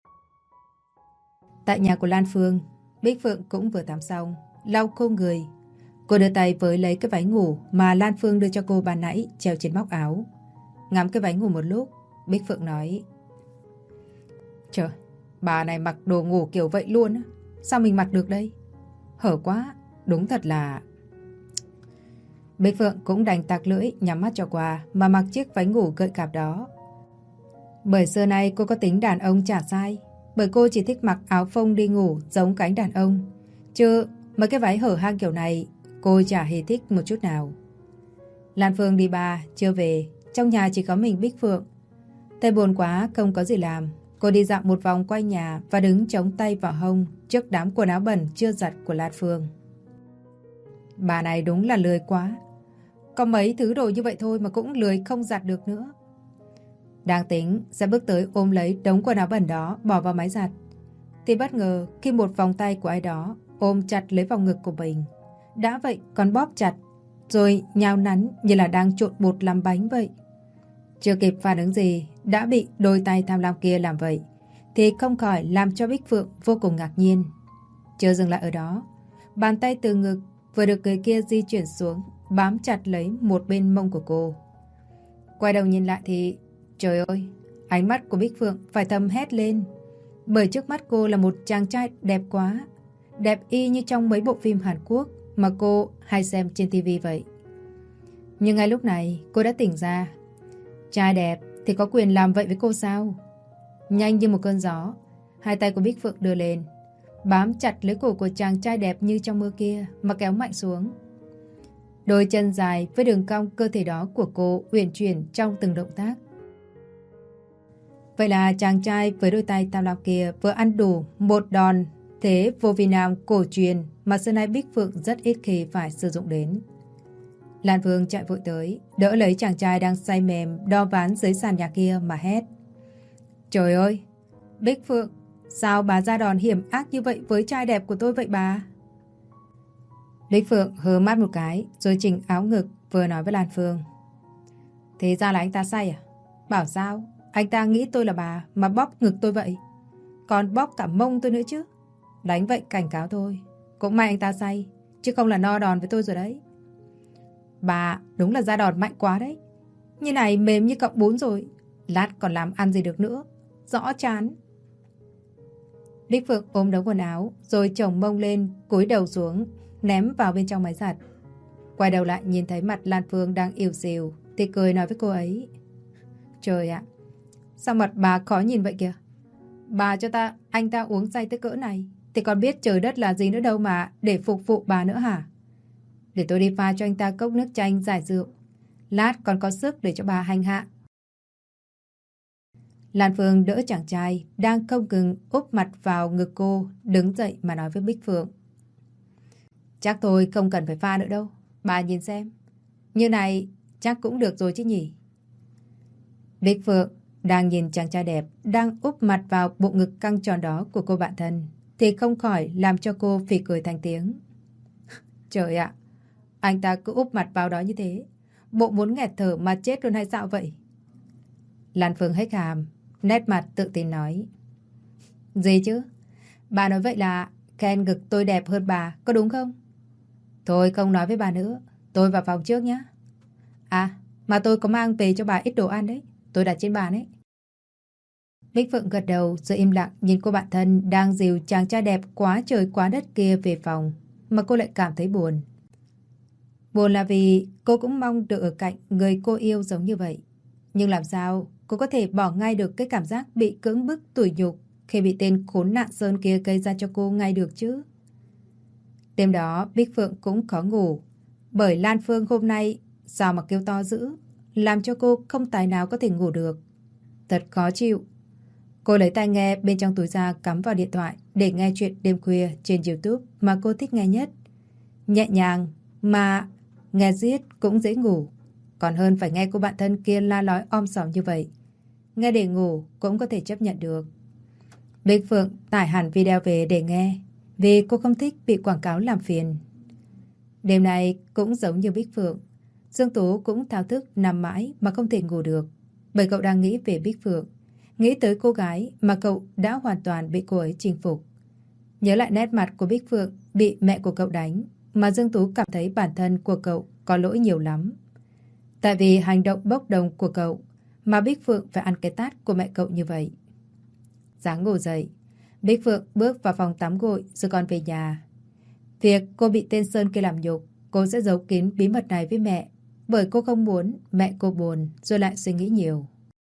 Tại nhà của Lan Phương, Bích Phượng cũng vừa tắm xong, lau khô người. Cô đưa tay với lấy cái váy ngủ mà Lan Phương đưa cho cô ban nãy treo trên móc áo. Ngắm cái váy ngủ một lúc, Bích Phượng nói. Trời, bà này mặc đồ ngủ kiểu vậy luôn á. Sao mình mặc được đây? Hở quá, đúng thật là... Bích Phượng cũng đành tặc lưỡi nhắm mắt cho qua mà mặc chiếc váy ngủ gợi cảm đó. Bởi xưa nay cô có tính đàn ông chả sai. Bởi cô chỉ thích mặc áo phông đi ngủ giống cánh đàn ông. Chứ mấy cái váy hở hang kiểu này cô chả hề thích một chút nào. Lan Phương đi bar, chưa về. Trong nhà chỉ có mình Bích Phượng. Thấy buồn quá không có gì làm. Cô đi dạo một vòng quanh nhà và đứng chống tay vào hông trước đám quần áo bẩn chưa giặt của Lan Phương. Bà này đúng là lười quá. Có mấy thứ đồ như vậy thôi mà cũng lười không giặt được nữa. Đang tính sẽ bước tới ôm lấy đống quần áo bẩn đó bỏ vào máy giặt. Thì bất ngờ khi một vòng tay của ai đó ôm chặt lấy vòng ngực của mình. Đã vậy còn bóp chặt rồi nhào nắn như là đang trộn bột làm bánh vậy. Chưa kịp phản ứng gì đã bị đôi tay tham lam kia làm vậy thì không khỏi làm cho Bích Phượng vô cùng ngạc nhiên. Chưa dừng lại ở đó, bàn tay từ ngực vừa được người kia di chuyển xuống bám chặt lấy một bên mông của cô. Quay đầu nhìn lại thì trời ơi, ánh mắt của Bích Phượng phải thầm hét lên. Bởi trước mắt cô là một chàng trai đẹp quá, đẹp y như trong mấy bộ phim Hàn Quốc mà cô hay xem trên TV vậy. Nhưng ngay lúc này cô đã tỉnh ra. Trai đẹp thì có quyền làm vậy với cô sao? Nhanh như một cơn gió, hai tay của Bích Phượng đưa lên, bám chặt lấy cổ của chàng trai đẹp như trong mơ kia mà kéo mạnh xuống. Đôi chân dài với đường cong cơ thể đó của cô uyển chuyển trong từng động tác. Vậy là chàng trai với đôi tay tam lao kia vừa ăn đủ một đòn thế vô vi nam cổ truyền mà xưa nay Bích Phượng rất ít khi phải sử dụng đến. Lan Phương chạy vội tới, đỡ lấy chàng trai đang say mềm đo ván dưới sàn nhà kia mà hét. Trời ơi, Bích Phượng, sao bà ra đòn hiểm ác như vậy với trai đẹp của tôi vậy bà? Bích Phượng hờ mắt một cái rồi chỉnh áo ngực vừa nói với Lan Phương. Thế ra là anh ta say à? Bảo sao? Anh ta nghĩ tôi là bà mà bóp ngực tôi vậy. Còn bóp cả mông tôi nữa chứ. Đánh vậy cảnh cáo thôi. Cũng may anh ta say, chứ không là no đòn với tôi rồi đấy. Bà đúng là ra đòn mạnh quá đấy. Như này mềm như cọng bún rồi. Lát còn làm ăn gì được nữa. Rõ chán. Bích Phượng ôm đống quần áo rồi chồng mông lên, cúi đầu xuống, ném vào bên trong máy giặt. Quay đầu lại nhìn thấy mặt Lan Phương đang ỉu xìu thì cười nói với cô ấy: Trời ạ, sao mặt bà khó nhìn vậy kìa. Bà cho anh ta uống say tới cỡ này thì còn biết trời đất là gì nữa đâu mà để phục vụ bà nữa hả? Để tôi đi pha cho anh ta cốc nước chanh giải rượu. Lát còn có sức để cho bà hành hạ. Lan Phương đỡ chàng trai đang không ngừng úp mặt vào ngực cô, đứng dậy mà nói với Bích Phượng: Chắc tôi không cần phải pha nữa đâu. Bà nhìn xem. Như này chắc cũng được rồi chứ nhỉ? Bích Phượng đang nhìn chàng trai đẹp đang úp mặt vào bộ ngực căng tròn đó của cô bạn thân thì không khỏi làm cho cô phì cười thành tiếng. Trời ạ, anh ta cứ úp mặt vào đó như thế, bộ muốn nghẹt thở mà chết luôn hay sao vậy? Lan Phương hếch hàm, nét mặt tự tin nói: Gì chứ? Bà nói vậy là khen ngực tôi đẹp hơn bà, có đúng không? Thôi không nói với bà nữa, tôi vào phòng trước nhé. À, mà tôi có mang về cho bà ít đồ ăn đấy, tôi đặt trên bàn ấy. Bích Phượng gật đầu rồi im lặng nhìn cô bạn thân đang dìu chàng trai đẹp quá trời quá đất kia về phòng, mà cô lại cảm thấy buồn. Buồn là vì cô cũng mong được ở cạnh người cô yêu giống như vậy. Nhưng làm sao cô có thể bỏ ngay được cái cảm giác bị cưỡng bức tủi nhục khi bị tên khốn nạn Sơn kia gây ra cho cô ngay được chứ? Đêm đó Bích Phượng cũng khó ngủ, bởi Lan Phương hôm nay sao mà kêu to dữ, làm cho cô không tài nào có thể ngủ được. Thật khó chịu. Cô lấy tai nghe bên trong túi ra cắm vào điện thoại để nghe chuyện đêm khuya trên YouTube mà cô thích nghe nhất. Nhẹ nhàng mà nghe riết cũng dễ ngủ, còn hơn phải nghe cô bạn thân kia la lói om sòm như vậy. Nghe để ngủ cũng có thể chấp nhận được. Bích Phượng tải hẳn video về để nghe, vì cô không thích bị quảng cáo làm phiền. Đêm nay cũng giống như Bích Phượng, Dương Tú cũng thao thức nằm mãi mà không thể ngủ được, bởi cậu đang nghĩ về Bích Phượng, nghĩ tới cô gái mà cậu đã hoàn toàn bị cô ấy chinh phục. Nhớ lại nét mặt của Bích Phượng bị mẹ của cậu đánh, mà Dương Tú cảm thấy bản thân của cậu có lỗi nhiều lắm. Tại vì hành động bốc đồng của cậu mà Bích Phượng phải ăn cái tát của mẹ cậu như vậy. Sáng ngủ dậy, Bích Phượng bước vào phòng tắm gội rồi còn về nhà. Việc cô bị tên Sơn kia làm nhục, cô sẽ giấu kín bí mật này với mẹ, bởi cô không muốn mẹ cô buồn rồi lại suy nghĩ nhiều.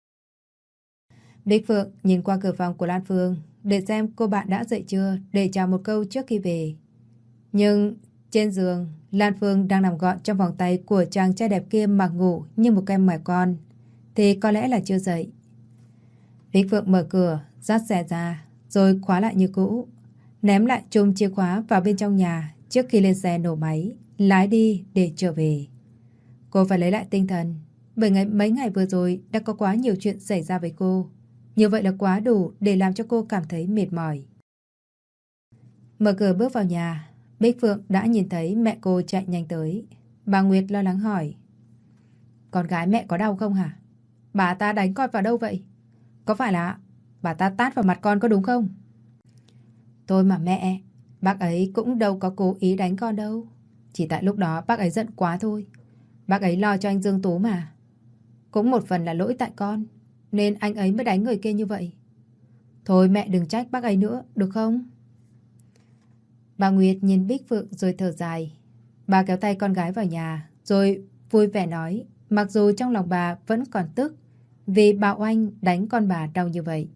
Bích Phượng nhìn qua cửa phòng của Lan Phương để xem cô bạn đã dậy chưa, để chào một câu trước khi về. Nhưng trên giường, Lan Phương đang nằm gọn trong vòng tay của chàng trai đẹp kia mà ngủ như một cái mèo con, thì có lẽ là chưa dậy. Bích Phượng mở cửa, dắt xe ra, rồi khóa lại như cũ, ném lại chùm chìa khóa vào bên trong nhà trước khi lên xe nổ máy, lái đi để trở về. Cô phải lấy lại tinh thần, bởi mấy ngày vừa rồi đã có quá nhiều chuyện xảy ra với cô. Như vậy là quá đủ để làm cho cô cảm thấy mệt mỏi. Mở cửa bước vào nhà, Bích Phượng đã nhìn thấy mẹ cô chạy nhanh tới. Bà Nguyệt lo lắng hỏi: Con gái mẹ có đau không hả? Bà ta đánh con vào đâu vậy? Có phải là bà ta tát vào mặt con có đúng không? Thôi mà mẹ, bác ấy cũng đâu có cố ý đánh con đâu. Chỉ tại lúc đó bác ấy giận quá thôi. Bác ấy lo cho anh Dương Tú mà. Cũng một phần là lỗi tại con, nên anh ấy mới đánh người kia như vậy. Thôi mẹ đừng trách bác ấy nữa, được không? Bà Nguyệt nhìn Bích Phượng rồi thở dài. Bà kéo tay con gái vào nhà, rồi vui vẻ nói, mặc dù trong lòng bà vẫn còn tức vì bà Oanh đánh con bà đau như vậy.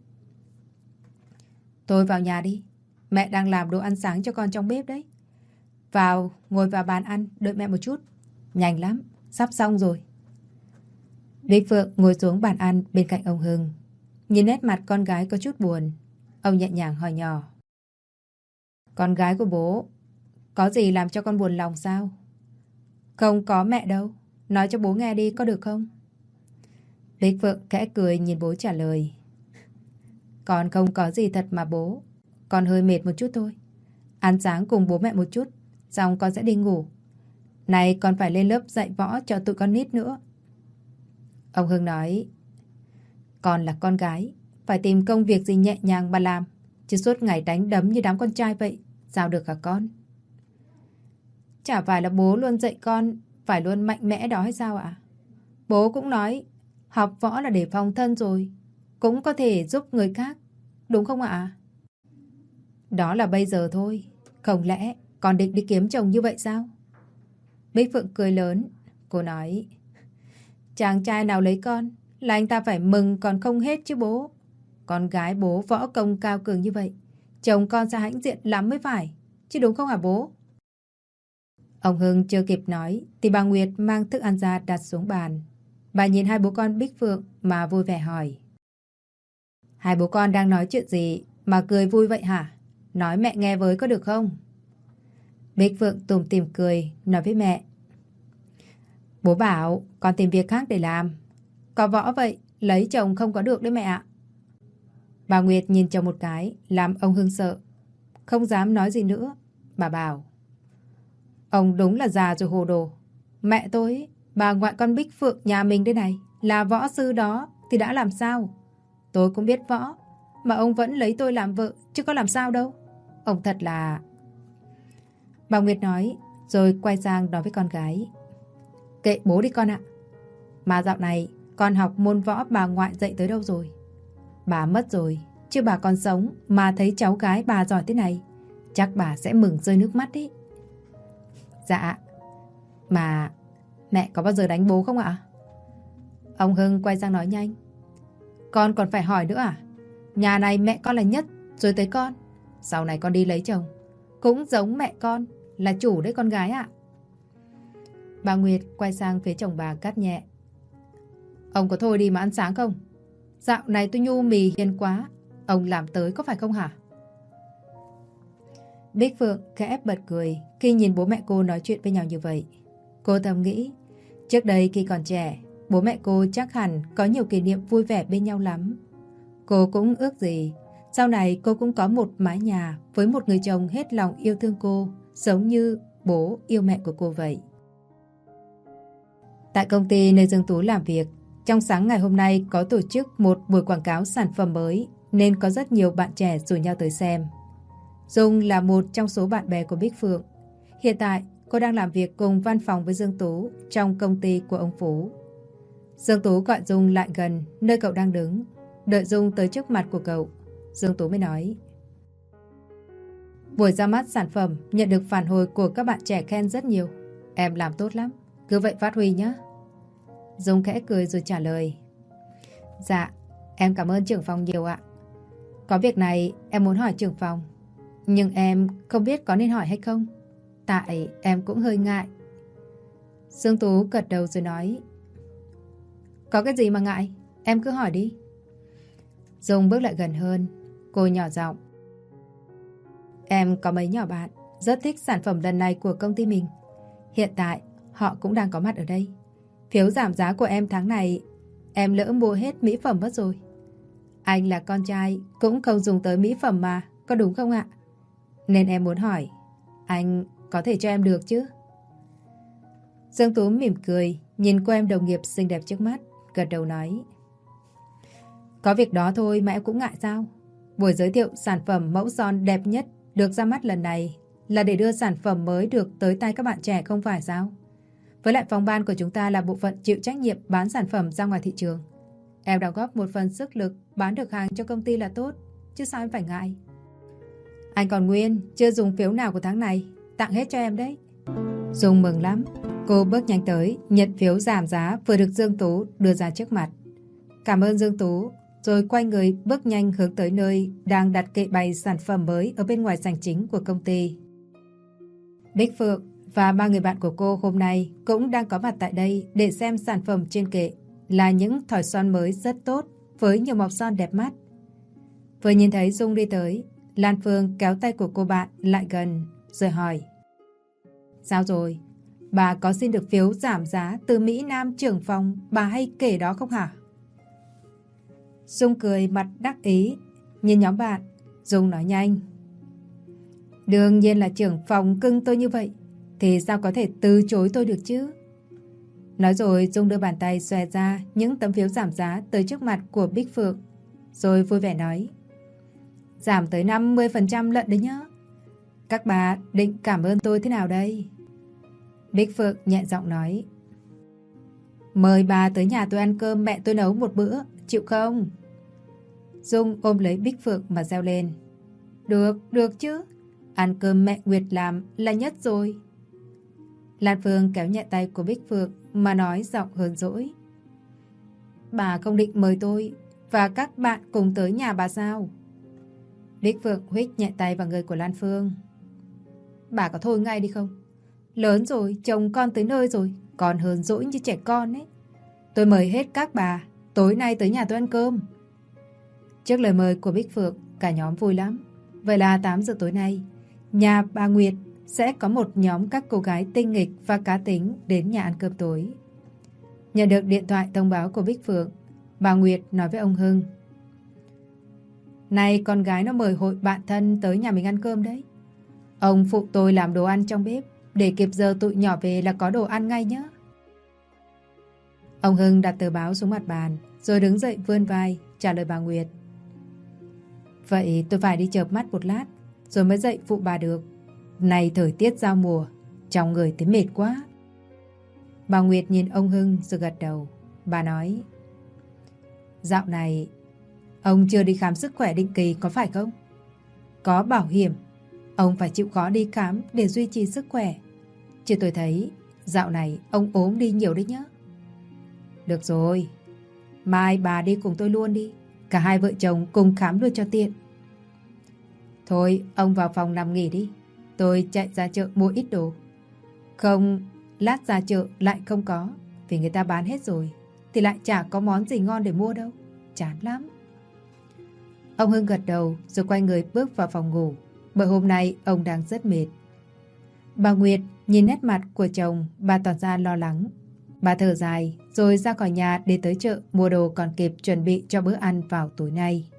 Thôi vào nhà đi, mẹ đang làm đồ ăn sáng cho con trong bếp đấy. Vào, ngồi vào bàn ăn, đợi mẹ một chút. Nhanh lắm, sắp xong rồi. Bích Phượng ngồi xuống bàn ăn bên cạnh ông Hưng. Nhìn nét mặt con gái có chút buồn, ông nhẹ nhàng hỏi nhỏ: Con gái của bố có gì làm cho con buồn lòng sao? Không có mẹ đâu, nói cho bố nghe đi có được không? Bích Phượng khẽ cười nhìn bố trả lời: Con không có gì thật mà bố, con hơi mệt một chút thôi. Ăn sáng cùng bố mẹ một chút, xong con sẽ đi ngủ. Này con phải lên lớp dạy võ cho tụi con nít nữa. Ông Hưng nói: Con là con gái, phải tìm công việc gì nhẹ nhàng mà làm, chứ suốt ngày đánh đấm như đám con trai vậy, sao được hả con? Chả phải là bố luôn dạy con phải luôn mạnh mẽ đó hay sao ạ? Bố cũng nói học võ là để phòng thân rồi, cũng có thể giúp người khác, đúng không ạ? Đó là bây giờ thôi, không lẽ Còn định đi kiếm chồng như vậy sao? Bích Phượng cười lớn. Cô nói, chàng trai nào lấy con là anh ta phải mừng còn không hết chứ bố. Con gái bố võ công cao cường như vậy, chồng con sẽ hãnh diện lắm mới phải. Chứ đúng không hả bố? Ông Hưng chưa kịp nói thì bà Nguyệt mang thức ăn ra đặt xuống bàn. Bà nhìn hai bố con Bích Phượng mà vui vẻ hỏi, hai bố con đang nói chuyện gì mà cười vui vậy hả? Nói mẹ nghe với có được không? Bích Phượng tủm tỉm cười nói với mẹ, bố bảo con tìm việc khác để làm. Có võ vậy lấy chồng không có được đấy mẹ ạ. Bà Nguyệt nhìn chồng một cái làm ông Hưng sợ, không dám nói gì nữa. Bà bảo, ông đúng là già rồi hồ đồ. Mẹ tôi, bà ngoại con Bích Phượng nhà mình đây này, là võ sư đó thì đã làm sao? Tôi cũng biết võ, mà ông vẫn lấy tôi làm vợ, chứ có làm sao đâu. Ông thật là... Bà Nguyệt nói, rồi quay sang nói với con gái, kệ bố đi con ạ. Mà dạo này, con học môn võ bà ngoại dạy tới đâu rồi? Bà mất rồi, chứ bà còn sống mà thấy cháu gái bà giỏi thế này, chắc bà sẽ mừng rơi nước mắt ý. Dạ, mà mẹ có bao giờ đánh bố không ạ? Ông Hưng quay sang nói nhanh, con còn phải hỏi nữa à? Nhà này mẹ con là nhất, rồi tới con. Sau này con đi lấy chồng, cũng giống mẹ con, là chủ đấy con gái ạ. Bà Nguyệt quay sang phía chồng bà cắt nhẹ, ông có thôi đi mà ăn sáng không? Dạo này tôi nhu mì hiền quá, ông làm tới có phải không hả? Bích Phượng khẽ bật cười khi nhìn bố mẹ cô nói chuyện với nhau như vậy. Cô thầm nghĩ, trước đây khi còn trẻ, bố mẹ cô chắc hẳn có nhiều kỷ niệm vui vẻ bên nhau lắm. Cô cũng ước gì sau này cô cũng có một mái nhà với một người chồng hết lòng yêu thương cô, giống như bố yêu mẹ của cô vậy. Tại công ty nơi Dương Tú làm việc, trong sáng ngày hôm nay có tổ chức một buổi quảng cáo sản phẩm mới, nên có rất nhiều bạn trẻ rủ nhau tới xem. Dung là một trong số bạn bè của Bích Phượng. Hiện tại, cô đang làm việc cùng văn phòng với Dương Tú trong công ty của ông Phú. Dương Tú gọi Dung lại gần nơi cậu đang đứng, đợi Dung tới trước mặt của cậu. Dương Tú mới nói, buổi ra mắt sản phẩm nhận được phản hồi của các bạn trẻ khen rất nhiều. Em làm tốt lắm, cứ vậy phát huy nhé. Dung khẽ cười rồi trả lời, dạ, em cảm ơn trưởng phòng nhiều ạ. Có việc này em muốn hỏi trưởng phòng, nhưng em không biết có nên hỏi hay không, tại em cũng hơi ngại. Dương Tú gật đầu rồi nói, có cái gì mà ngại, em cứ hỏi đi. Dung bước lại gần hơn, cô nhỏ giọng, em có mấy nhỏ bạn rất thích sản phẩm lần này của công ty mình. Hiện tại họ cũng đang có mặt ở đây. Phiếu giảm giá của em tháng này em lỡ mua hết mỹ phẩm mất rồi. Anh là con trai cũng không dùng tới mỹ phẩm mà, có đúng không ạ? Nên em muốn hỏi, anh có thể cho em được chứ? Dương Tú mỉm cười, nhìn cô em đồng nghiệp xinh đẹp trước mắt, gật đầu nói, có việc đó thôi mà em cũng ngại sao? Buổi giới thiệu sản phẩm mẫu son đẹp nhất được ra mắt lần này là để đưa sản phẩm mới được tới tay các bạn trẻ không phải sao? Với lại phòng ban của chúng ta là bộ phận chịu trách nhiệm bán sản phẩm ra ngoài thị trường. Em đóng góp một phần sức lực bán được hàng cho công ty là tốt, chứ sao em phải ngại? Anh còn nguyên chưa dùng phiếu nào của tháng này, tặng hết cho em đấy. Dung mừng lắm, cô bước nhanh tới nhận phiếu giảm giá vừa được Dương Tú đưa ra trước mặt. Cảm ơn Dương Tú, rồi quay người bước nhanh hướng tới nơi đang đặt kệ bày sản phẩm mới ở bên ngoài sảnh chính của công ty. Bích Phượng và ba người bạn của cô hôm nay cũng đang có mặt tại đây để xem sản phẩm trên kệ là những thỏi son mới rất tốt với nhiều màu son đẹp mắt. Vừa nhìn thấy Dung đi tới, Lan Phương kéo tay của cô bạn lại gần rồi hỏi, sao rồi? Bà có xin được phiếu giảm giá từ Mỹ Nam trưởng phòng bà hay kể đó không hả? Dung cười mặt đắc ý, nhìn nhóm bạn, Dung nói nhanh, đương nhiên là trưởng phòng cưng tôi như vậy, thì sao có thể từ chối tôi được chứ? Nói rồi Dung đưa bàn tay xòe ra những tấm phiếu giảm giá tới trước mặt của Bích Phượng, rồi vui vẻ nói, giảm tới 50% lận đấy nhá. Các bà định cảm ơn tôi thế nào đây? Bích Phượng nhẹ giọng nói, mời bà tới nhà tôi ăn cơm mẹ tôi nấu một bữa, chịu không? Dung ôm lấy Bích Phượng mà reo lên, được chứ. Ăn cơm mẹ Nguyệt làm là nhất rồi. Lan Phương kéo nhẹ tay của Bích Phượng mà nói giọng hờn dỗi. Bà không định mời tôi và các bạn cùng tới nhà bà sao? Bích Phượng huých nhẹ tay vào người của Lan Phương. Bà có thôi ngay đi không? Lớn rồi, chồng con tới nơi rồi, còn hờn dỗi như trẻ con ấy. Tôi mời hết các bà tối nay tới nhà tôi ăn cơm. Trước lời mời của Bích Phượng, cả nhóm vui lắm. Vậy là 8 giờ tối nay, nhà bà Nguyệt sẽ có một nhóm các cô gái tinh nghịch và cá tính đến nhà ăn cơm tối. Nhận được điện thoại thông báo của Bích Phượng, bà Nguyệt nói với ông Hưng. Này, con gái nó mời hội bạn thân tới nhà mình ăn cơm đấy. Ông phụ tôi làm đồ ăn trong bếp, để kịp giờ tụi nhỏ về là có đồ ăn ngay nhé. Ông Hưng đặt tờ báo xuống mặt bàn, rồi đứng dậy vươn vai, trả lời bà Nguyệt. Vậy tôi phải đi chợp mắt một lát, rồi mới dậy phụ bà được. Này thời tiết giao mùa, trong người thấy mệt quá. Bà Nguyệt nhìn ông Hưng rồi gật đầu. Bà nói, dạo này ông chưa đi khám sức khỏe định kỳ có phải không? Có bảo hiểm, ông phải chịu khó đi khám để duy trì sức khỏe. Chứ tôi thấy dạo này ông ốm đi nhiều đấy nhá. Được rồi, mai bà đi cùng tôi luôn đi. Cả hai vợ chồng cùng khám luôn cho tiện. Thôi, ông vào phòng nằm nghỉ đi. Tôi chạy ra chợ mua ít đồ. Không, lát ra chợ lại không có. Vì người ta bán hết rồi. Thì lại chả có món gì ngon để mua đâu. Chán lắm. Ông Hưng gật đầu rồi quay người bước vào phòng ngủ. Bởi hôm nay ông đang rất mệt. Bà Nguyệt nhìn nét mặt của chồng, bà tỏ ra lo lắng. Bà thở dài rồi ra khỏi nhà để tới chợ mua đồ còn kịp chuẩn bị cho bữa ăn vào tối nay.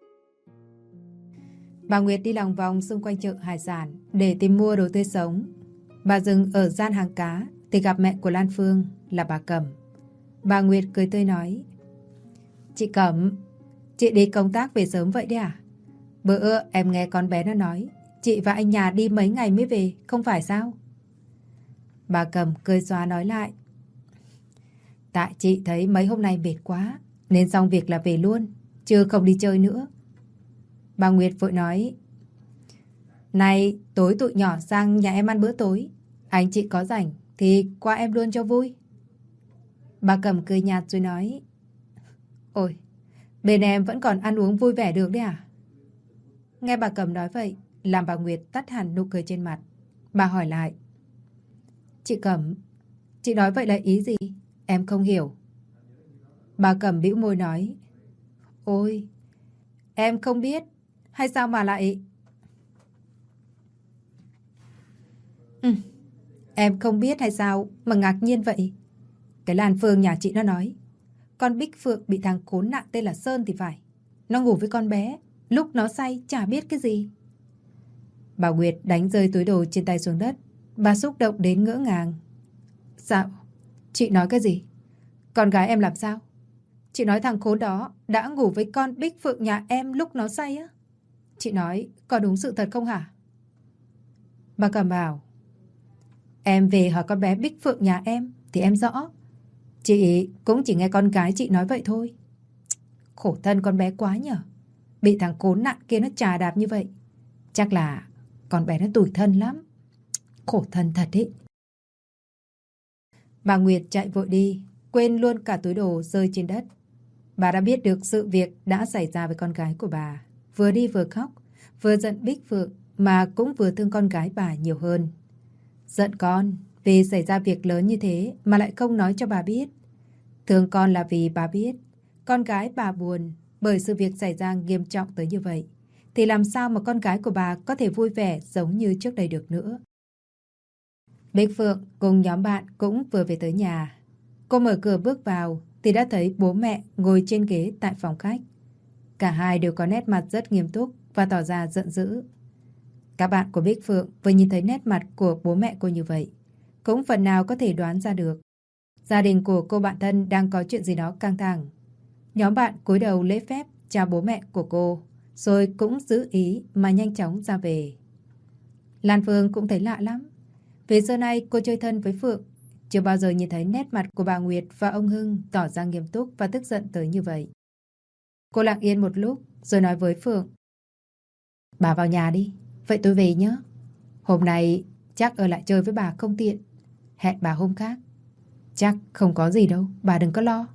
Bà Nguyệt đi lòng vòng xung quanh chợ hải sản để tìm mua đồ tươi sống. Bà dừng ở gian hàng cá thì gặp mẹ của Lan Phương là bà Cẩm. Bà Nguyệt cười tươi nói, chị Cẩm, chị đi công tác về sớm vậy đấy à? Bữa em nghe con bé nó nói chị và anh nhà đi mấy ngày mới về, không phải sao? Bà Cẩm cười xóa nói lại, tại chị thấy mấy hôm nay mệt quá nên xong việc là về luôn, chứ không đi chơi nữa. Bà Nguyệt vội nói, này tối tụi nhỏ sang nhà em ăn bữa tối, anh chị có rảnh thì qua em luôn cho vui. Bà Cẩm cười nhạt rồi nói, ôi, bên em vẫn còn ăn uống vui vẻ được đấy à? Nghe bà Cẩm nói vậy, làm bà Nguyệt tắt hẳn nụ cười trên mặt. Bà hỏi lại, chị Cẩm, chị nói vậy là ý gì? Em không hiểu. Bà Cẩm bĩu môi nói, ôi, em không biết, hay sao mà lại... Em không biết hay sao mà ngạc nhiên vậy? Cái Lan Phương nhà chị nó nói, con Bích Phượng bị thằng khốn nạn tên là Sơn thì phải. Nó ngủ với con bé, lúc nó say chả biết cái gì. Bà Nguyệt đánh rơi túi đồ trên tay xuống đất. Bà xúc động đến ngỡ ngàng. Sao? Chị nói cái gì? Con gái em làm sao? Chị nói thằng khốn đó đã ngủ với con Bích Phượng nhà em lúc nó say á? Chị nói có đúng sự thật không hả? Bà Cẩm bảo, em về hỏi con bé Bích Phượng nhà em thì em rõ. Chị cũng chỉ nghe con gái chị nói vậy thôi. Khổ thân con bé quá nhở. Bị thằng khốn nạn kia nó chà đạp như vậy. Chắc là con bé nó tủi thân lắm. Khổ thân thật ý. Bà Nguyệt chạy vội đi, quên luôn cả túi đồ rơi trên đất. Bà đã biết được sự việc đã xảy ra với con gái của bà. Vừa đi vừa khóc, vừa giận Bích Phượng mà cũng vừa thương con gái bà nhiều hơn. Giận con vì xảy ra việc lớn như thế mà lại không nói cho bà biết. Thương con là vì bà biết con gái bà buồn bởi sự việc xảy ra nghiêm trọng tới như vậy. Thì làm sao mà con gái của bà có thể vui vẻ giống như trước đây được nữa. Bích Phượng cùng nhóm bạn cũng vừa về tới nhà. Cô mở cửa bước vào thì đã thấy bố mẹ ngồi trên ghế tại phòng khách. Cả hai đều có nét mặt rất nghiêm túc và tỏ ra giận dữ. Các bạn của Bích Phượng vừa nhìn thấy nét mặt của bố mẹ cô như vậy, cũng phần nào có thể đoán ra được gia đình của cô bạn thân đang có chuyện gì đó căng thẳng. Nhóm bạn cúi đầu lễ phép chào bố mẹ của cô, rồi cũng giữ ý mà nhanh chóng ra về. Lan Phương cũng thấy lạ lắm. Vì xưa nay cô chơi thân với Phượng, chưa bao giờ nhìn thấy nét mặt của bà Nguyệt và ông Hưng tỏ ra nghiêm túc và tức giận tới như vậy. Cô lặng yên một lúc rồi nói với Phượng, bà vào nhà đi, vậy tôi về nhé. Hôm nay chắc ở lại chơi với bà không tiện. Hẹn bà hôm khác. Chắc không có gì đâu, bà đừng có lo.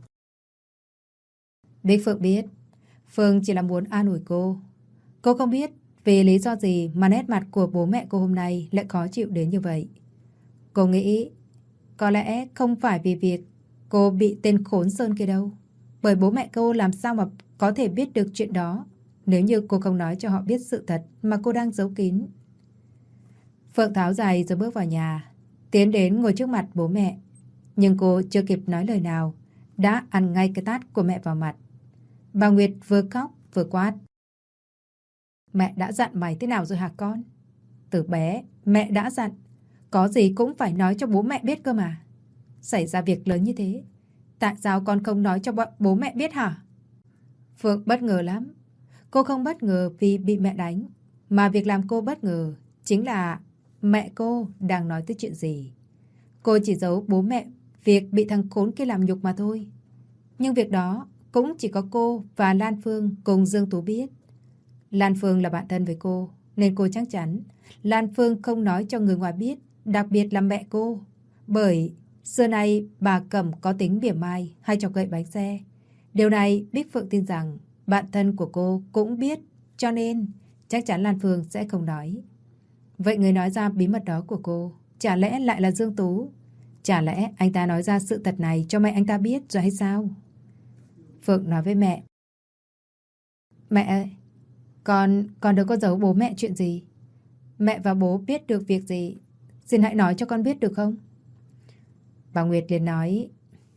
Bích Phượng biết Phương chỉ là muốn an ủi cô. Cô không biết vì lý do gì mà nét mặt của bố mẹ cô hôm nay lại khó chịu đến như vậy. Cô nghĩ có lẽ không phải vì việc cô bị tên khốn Sơn kia đâu. Bởi bố mẹ cô làm sao mà có thể biết được chuyện đó nếu như cô không nói cho họ biết sự thật mà cô đang giấu kín. Phượng tháo giày rồi bước vào nhà, tiến đến ngồi trước mặt bố mẹ. Nhưng cô chưa kịp nói lời nào đã ăn ngay cái tát của mẹ vào mặt. Bà Nguyệt vừa khóc vừa quát. Mẹ đã dặn mày thế nào rồi hả con? Từ bé mẹ đã dặn có gì cũng phải nói cho bố mẹ biết cơ mà. Xảy ra việc lớn như thế, tại sao con không nói cho bố mẹ biết hả? Phượng bất ngờ lắm. Cô không bất ngờ vì bị mẹ đánh, mà việc làm cô bất ngờ chính là mẹ cô đang nói tới chuyện gì. Cô chỉ giấu bố mẹ việc bị thằng khốn kia làm nhục mà thôi. Nhưng việc đó cũng chỉ có cô và Lan Phương cùng Dương Tú biết. Lan Phương là bạn thân với cô, nên cô chắc chắn Lan Phương không nói cho người ngoài biết, đặc biệt là mẹ cô. Bởi xưa nay bà Cẩm có tính mỉa mai hay chọc gậy bánh xe. Điều này Bích Phượng tin rằng bạn thân của cô cũng biết, cho nên chắc chắn Lan Phương sẽ không nói. Vậy người nói ra bí mật đó của cô chả lẽ lại là Dương Tú? Chả lẽ anh ta nói ra sự thật này cho mẹ anh ta biết rồi hay sao? Phượng nói với mẹ. Mẹ ơi, con đâu có giấu bố mẹ chuyện gì. Mẹ và bố biết được việc gì, xin hãy nói cho con biết được không? Bà Nguyệt liền nói.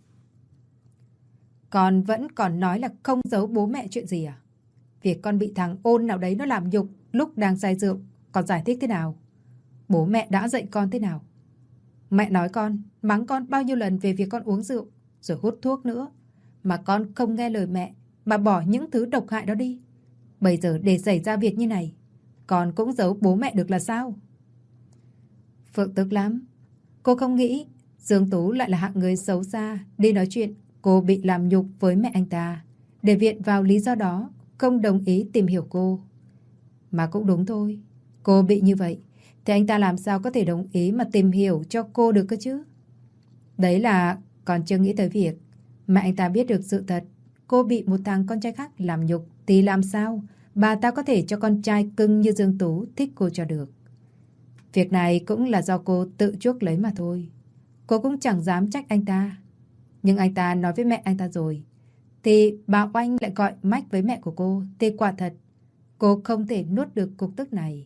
Con vẫn còn nói là không giấu bố mẹ chuyện gì à? Việc con bị thằng ôn nào đấy nó làm nhục lúc đang say rượu, con giải thích thế nào? Bố mẹ đã dạy con thế nào? Mẹ nói con, mắng con bao nhiêu lần về việc con uống rượu, rồi hút thuốc nữa. Mà con không nghe lời mẹ, mà bỏ những thứ độc hại đó đi. Bây giờ để xảy ra việc như này, con cũng giấu bố mẹ được là sao? Phượng tức lắm. Cô không nghĩ Dương Tú lại là hạng người xấu xa đi nói chuyện cô bị làm nhục với mẹ anh ta, để viện vào lý do đó không đồng ý tìm hiểu cô. Mà cũng đúng thôi, cô bị như vậy thì anh ta làm sao có thể đồng ý mà tìm hiểu cho cô được cơ chứ? Đấy là còn chưa nghĩ tới việc mẹ anh ta biết được sự thật cô bị một thằng con trai khác làm nhục thì làm sao bà ta có thể cho con trai cưng như Dương Tú thích cô cho được. Việc này cũng là do cô tự chuốc lấy mà thôi. Cô cũng chẳng dám trách anh ta. Nhưng anh ta nói với mẹ anh ta rồi, thì bà Oanh lại gọi mách với mẹ của cô, thì quả thật cô không thể nuốt được cục tức này.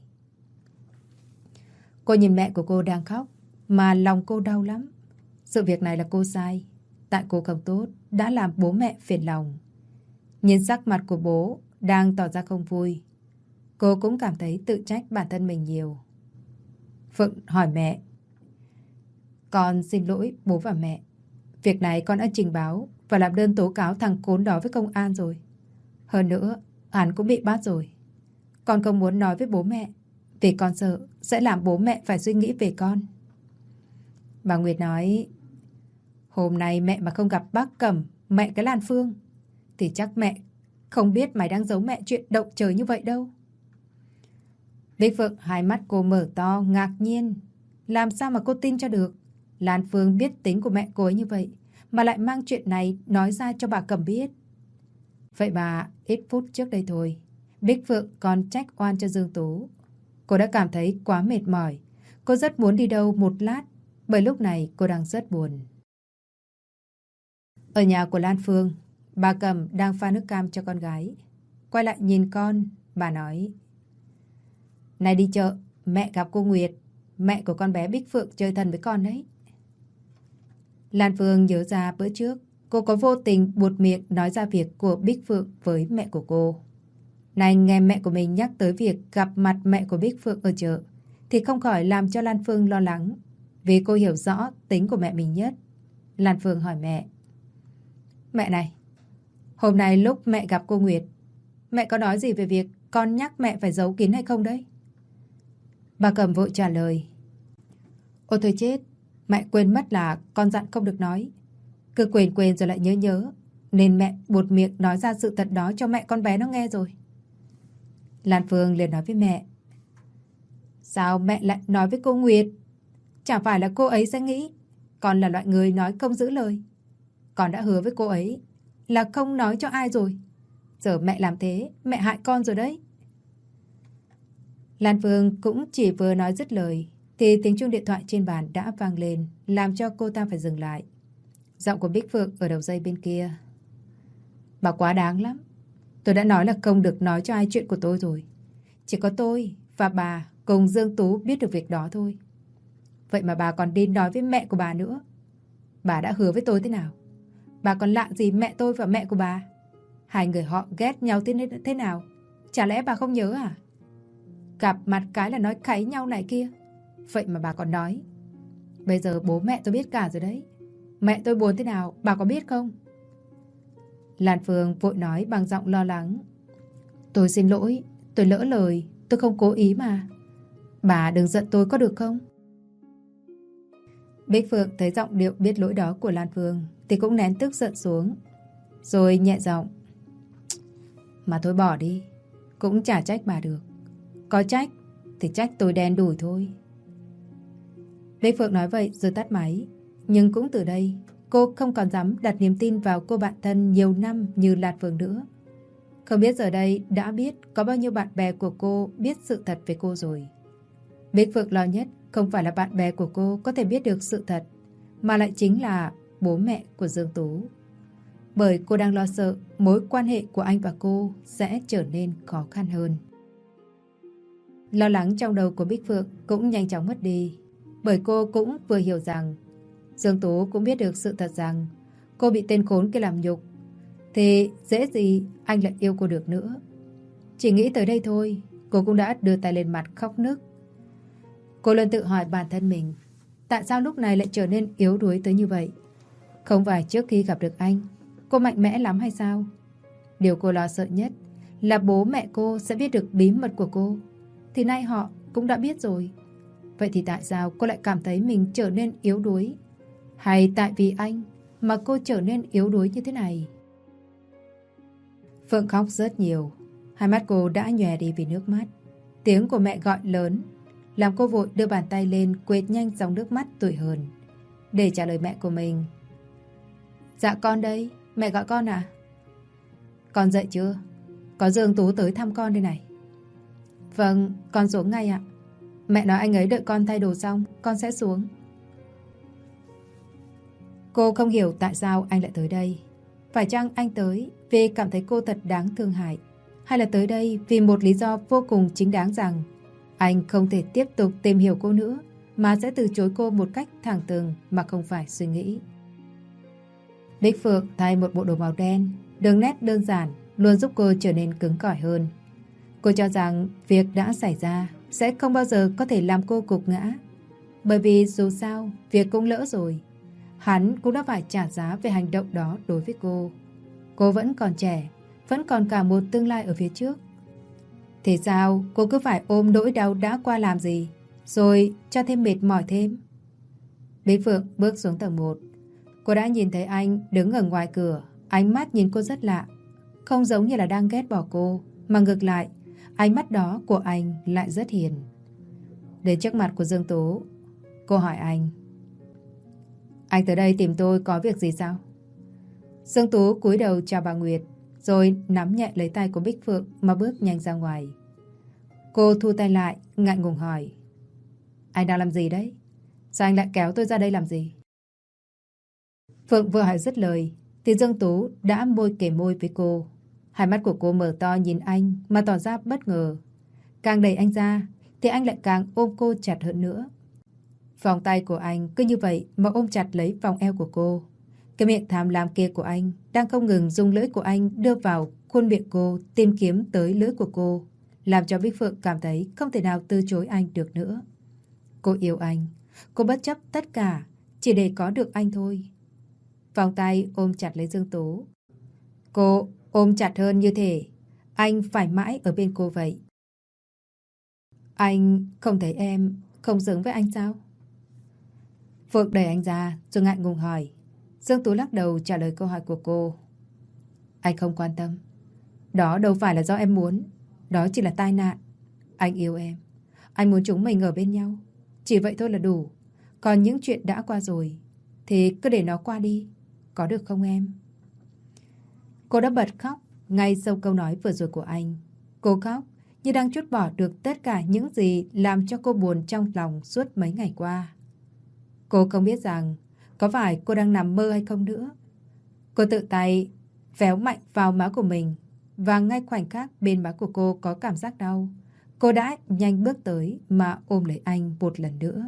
Cô nhìn mẹ của cô đang khóc mà lòng cô đau lắm. Sự việc này là cô sai, tại cô không tốt đã làm bố mẹ phiền lòng. Nhìn sắc mặt của bố đang tỏ ra không vui, cô cũng cảm thấy tự trách bản thân mình nhiều. Phượng hỏi mẹ. Con xin lỗi bố và mẹ. Việc này con đã trình báo và làm đơn tố cáo thằng khốn đó với công an rồi. Hơn nữa, hắn cũng bị bắt rồi. Con không muốn nói với bố mẹ vì con sợ sẽ làm bố mẹ phải suy nghĩ về con. Bà Nguyệt nói, hôm nay mẹ mà không gặp bác Cẩm, mẹ cái Lan Phương, thì chắc mẹ không biết mày đang giấu mẹ chuyện động trời như vậy đâu. Bích Phượng hai mắt cô mở to ngạc nhiên. Làm sao mà cô tin cho được Lan Phương biết tính của mẹ cô ấy như vậy mà lại mang chuyện này nói ra cho bà Cẩm biết. Vậy mà ít phút trước đây thôi, Bích Phượng còn trách oan cho Dương Tú. Cô đã cảm thấy quá mệt mỏi. Cô rất muốn đi đâu một lát, bởi lúc này cô đang rất buồn. Ở nhà của Lan Phương, bà Cẩm đang pha nước cam cho con gái. Quay lại nhìn con, bà nói. Này đi chợ, mẹ gặp cô Nguyệt, mẹ của con bé Bích Phượng chơi thân với con đấy. Lan Phương nhớ ra bữa trước, cô có vô tình buột miệng nói ra việc của Bích Phượng với mẹ của cô. Này nghe mẹ của mình nhắc tới việc gặp mặt mẹ của Bích Phượng ở chợ, thì không khỏi làm cho Lan Phương lo lắng, vì cô hiểu rõ tính của mẹ mình nhất. Lan Phương hỏi mẹ. Mẹ này, hôm nay lúc mẹ gặp cô Nguyệt, mẹ có nói gì về việc con nhắc mẹ phải giấu kín hay không đấy? Bà Cẩm vội trả lời. Ôi thôi chết, mẹ quên mất là con dặn không được nói. Cứ quên rồi lại nhớ, nên mẹ buột miệng nói ra sự thật đó cho mẹ con bé nó nghe rồi. Lan Phương liền nói với mẹ. Sao mẹ lại nói với cô Nguyệt? Chẳng phải là cô ấy sẽ nghĩ con là loại người nói không giữ lời. Con đã hứa với cô ấy là không nói cho ai rồi. Giờ mẹ làm thế, mẹ hại con rồi đấy. Lan Phương cũng chỉ vừa nói dứt lời thì tiếng chuông điện thoại trên bàn đã vang lên, làm cho cô ta phải dừng lại. Giọng của Bích Phượng ở đầu dây bên kia. Bà quá đáng lắm. Tôi đã nói là không được nói cho ai chuyện của tôi rồi. Chỉ có tôi và bà cùng Dương Tú biết được việc đó thôi. Vậy mà bà còn đi nói với mẹ của bà nữa. Bà đã hứa với tôi thế nào? Bà còn lạ gì mẹ tôi và mẹ của bà? Hai người họ ghét nhau thế nào? Chả lẽ bà không nhớ à? Gặp mặt cái là nói kháy nhau này kia. Vậy mà bà còn nói. Bây giờ bố mẹ tôi biết cả rồi đấy. Mẹ tôi buồn thế nào bà có biết không? Lan Phương vội nói bằng giọng lo lắng. Tôi xin lỗi, tôi lỡ lời, tôi không cố ý mà. Bà đừng giận tôi có được không? Bích Phượng thấy giọng điệu biết lỗi đó của Lan Phương thì cũng nén tức giận xuống. Rồi nhẹ giọng. Mà thôi bỏ đi, cũng chả trách bà được. Có trách thì trách tôi đen đủi thôi. Bích Phượng nói vậy rồi tắt máy. Nhưng cũng từ đây cô không còn dám đặt niềm tin vào cô bạn thân nhiều năm như Lan Phương nữa. Không biết giờ đây đã biết có bao nhiêu bạn bè của cô biết sự thật về cô rồi. Bích Phượng lo nhất không phải là bạn bè của cô có thể biết được sự thật, mà lại chính là bố mẹ của Dương Tú. Bởi cô đang lo sợ mối quan hệ của anh và cô sẽ trở nên khó khăn hơn. Lo lắng trong đầu của Bích Phượng cũng nhanh chóng mất đi. Bởi cô cũng vừa hiểu rằng Dương Tú cũng biết được sự thật rằng cô bị tên khốn kia làm nhục, thì dễ gì anh lại yêu cô được nữa. Chỉ nghĩ tới đây thôi, cô cũng đã đưa tay lên mặt khóc nức. Cô luôn tự hỏi bản thân mình, tại sao lúc này lại trở nên yếu đuối tới như vậy? Không phải trước khi gặp được anh, cô mạnh mẽ lắm hay sao? Điều cô lo sợ nhất là bố mẹ cô sẽ biết được bí mật của cô. Thì nay họ cũng đã biết rồi. Vậy thì tại sao cô lại cảm thấy mình trở nên yếu đuối? Hay tại vì anh mà cô trở nên yếu đuối như thế này? Phượng khóc rất nhiều. Hai mắt cô đã nhòe đi vì nước mắt. Tiếng của mẹ gọi lớn làm cô vội đưa bàn tay lên quệt nhanh dòng nước mắt tủi hờn để trả lời mẹ của mình. Dạ con đây, mẹ gọi con à? Con dậy chưa? Có Dương Tú tới thăm con đây này. Vâng, con xuống ngay ạ. Mẹ nói anh ấy đợi con thay đồ xong, con sẽ xuống. Cô không hiểu tại sao anh lại tới đây. Phải chăng anh tới vì cảm thấy cô thật đáng thương hại, hay là tới đây vì một lý do vô cùng chính đáng rằng anh không thể tiếp tục tìm hiểu cô nữa, mà sẽ từ chối cô một cách thẳng thừng mà không phải suy nghĩ. Bích Phượng thay một bộ đồ màu đen, đường nét đơn giản luôn giúp cô trở nên cứng cỏi hơn. Cô cho rằng việc đã xảy ra sẽ không bao giờ có thể làm cô gục ngã. Bởi vì dù sao, việc cũng lỡ rồi. Hắn cũng đã phải trả giá về hành động đó đối với cô. Cô vẫn còn trẻ, vẫn còn cả một tương lai ở phía trước. Thì sao cô cứ phải ôm nỗi đau đã qua làm gì, rồi cho thêm mệt mỏi thêm? Bích Phượng bước xuống tầng 1. Cô đã nhìn thấy anh đứng ở ngoài cửa. Ánh mắt nhìn cô rất lạ. Không giống như là đang ghét bỏ cô, mà ngược lại, ánh mắt đó của anh lại rất hiền. Đến trước mặt của Dương Tú, cô hỏi anh. Anh tới đây tìm tôi có việc gì sao? Dương Tú cúi đầu chào bà Nguyệt, rồi nắm nhẹ lấy tay của Bích Phượng mà bước nhanh ra ngoài. Cô thu tay lại, ngại ngùng hỏi. Anh đang làm gì đấy? Sao anh lại kéo tôi ra đây làm gì? Phượng vừa hỏi dứt lời thì Dương Tú đã môi kề môi với cô. Hai mắt của cô mở to nhìn anh mà tỏ ra bất ngờ. Càng đẩy anh ra thì anh lại càng ôm cô chặt hơn nữa. Vòng tay của anh cứ như vậy mà ôm chặt lấy vòng eo của cô. Cái miệng tham lam kia của anh đang không ngừng dùng lưỡi của anh đưa vào khuôn miệng cô, tìm kiếm tới lưỡi của cô, làm cho Bích Phượng cảm thấy không thể nào từ chối anh được nữa. Cô yêu anh, cô bất chấp tất cả chỉ để có được anh thôi. Vòng tay ôm chặt lấy Dương Tú. Cô ôm chặt hơn như thể anh phải mãi ở bên cô vậy. Anh không thấy em không xứng với anh sao? Phượng đẩy anh ra rồi ngại ngùng hỏi. Dương Tú lắc đầu trả lời câu hỏi của cô. Anh không quan tâm. Đó đâu phải là do em muốn. Đó chỉ là tai nạn. Anh yêu em. Anh muốn chúng mình ở bên nhau. Chỉ vậy thôi là đủ. Còn những chuyện đã qua rồi thì cứ để nó qua đi. Có được không em? Cô đã bật khóc ngay sau câu nói vừa rồi của anh. Cô khóc như đang trút bỏ được tất cả những gì làm cho cô buồn trong lòng suốt mấy ngày qua. Cô không biết rằng có phải cô đang nằm mơ hay không nữa. Cô tự tay véo mạnh vào má của mình và ngay khoảnh khắc bên má của cô có cảm giác đau. Cô đã nhanh bước tới mà ôm lấy anh một lần nữa.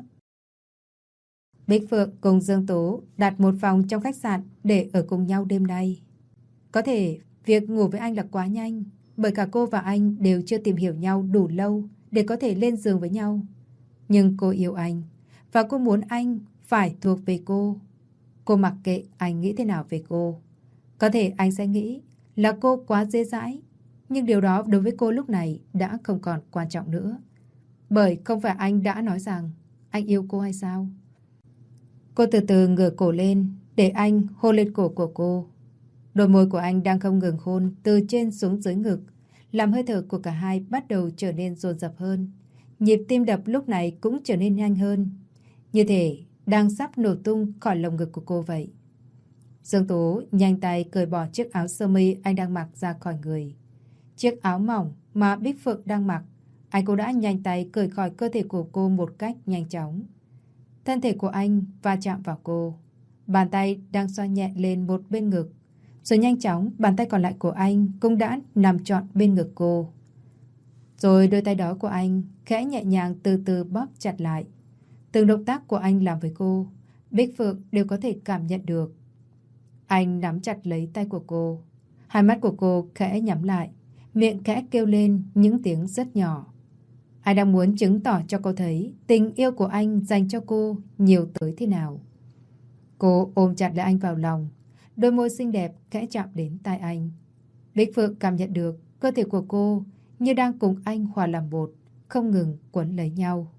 Bích Phượng cùng Dương Tố đặt một phòng trong khách sạn để ở cùng nhau đêm nay. Có thể việc ngủ với anh là quá nhanh, bởi cả cô và anh đều chưa tìm hiểu nhau đủ lâu để có thể lên giường với nhau. Nhưng cô yêu anh, và cô muốn anh phải thuộc về cô. Cô mặc kệ anh nghĩ thế nào về cô. Có thể anh sẽ nghĩ là cô quá dễ dãi, nhưng điều đó đối với cô lúc này đã không còn quan trọng nữa. Bởi không phải anh đã nói rằng anh yêu cô hay sao? Cô từ từ ngửa cổ lên để anh hôn lên cổ của cô. Đôi môi của anh đang không ngừng hôn từ trên xuống dưới ngực, làm hơi thở của cả hai bắt đầu trở nên dồn dập hơn. Nhịp tim đập lúc này cũng trở nên nhanh hơn, như thể đang sắp nổ tung khỏi lồng ngực của cô vậy. Dương Tố nhanh tay cởi bỏ chiếc áo sơ mi anh đang mặc ra khỏi người. Chiếc áo mỏng mà Bích Phượng đang mặc, anh cũng đã nhanh tay cởi khỏi cơ thể của cô một cách nhanh chóng. Thân thể của anh va chạm vào cô. Bàn tay đang xoa nhẹ lên một bên ngực. Rồi nhanh chóng, bàn tay còn lại của anh cũng đã nằm trọn bên ngực cô. Rồi đôi tay đó của anh khẽ nhẹ nhàng từ từ bóp chặt lại. Từng động tác của anh làm với cô, Bích Phượng đều có thể cảm nhận được. Anh nắm chặt lấy tay của cô. Hai mắt của cô khẽ nhắm lại, miệng khẽ kêu lên những tiếng rất nhỏ. Anh đang muốn chứng tỏ cho cô thấy tình yêu của anh dành cho cô nhiều tới thế nào. Cô ôm chặt lấy anh vào lòng, đôi môi xinh đẹp khẽ chạm đến tai anh. Bích Phượng cảm nhận được cơ thể của cô như đang cùng anh hòa làm một, không ngừng quấn lấy nhau.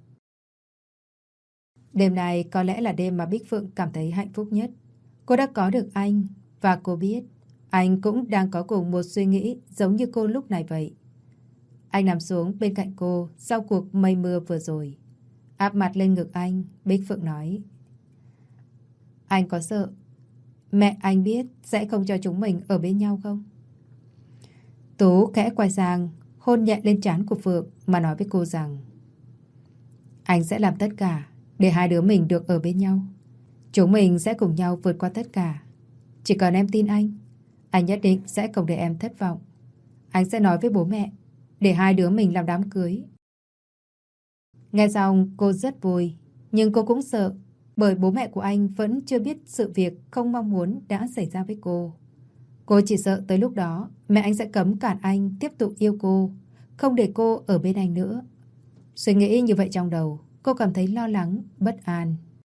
Đêm này có lẽ là đêm mà Bích Phượng cảm thấy hạnh phúc nhất. Cô đã có được anh, và cô biết anh cũng đang có cùng một suy nghĩ giống như cô lúc này vậy. Anh nằm xuống bên cạnh cô sau cuộc mây mưa vừa rồi. Áp mặt lên ngực anh, Bích Phượng nói: Anh có sợ mẹ anh biết sẽ không cho chúng mình ở bên nhau không? Tú khẽ quay sang, hôn nhẹ lên trán của Phượng mà nói với cô rằng: Anh sẽ làm tất cả để hai đứa mình được ở bên nhau. Chúng mình sẽ cùng nhau vượt qua tất cả. Chỉ cần em tin anh nhất định sẽ không để em thất vọng. Anh sẽ nói với bố mẹ để hai đứa mình làm đám cưới. Nghe xong cô rất vui, nhưng cô cũng sợ, bởi bố mẹ của anh vẫn chưa biết sự việc không mong muốn đã xảy ra với cô. Cô chỉ sợ tới lúc đó mẹ anh sẽ cấm cản anh tiếp tục yêu cô, không để cô ở bên anh nữa. Suy nghĩ như vậy trong đầu, cô cảm thấy lo lắng, bất an.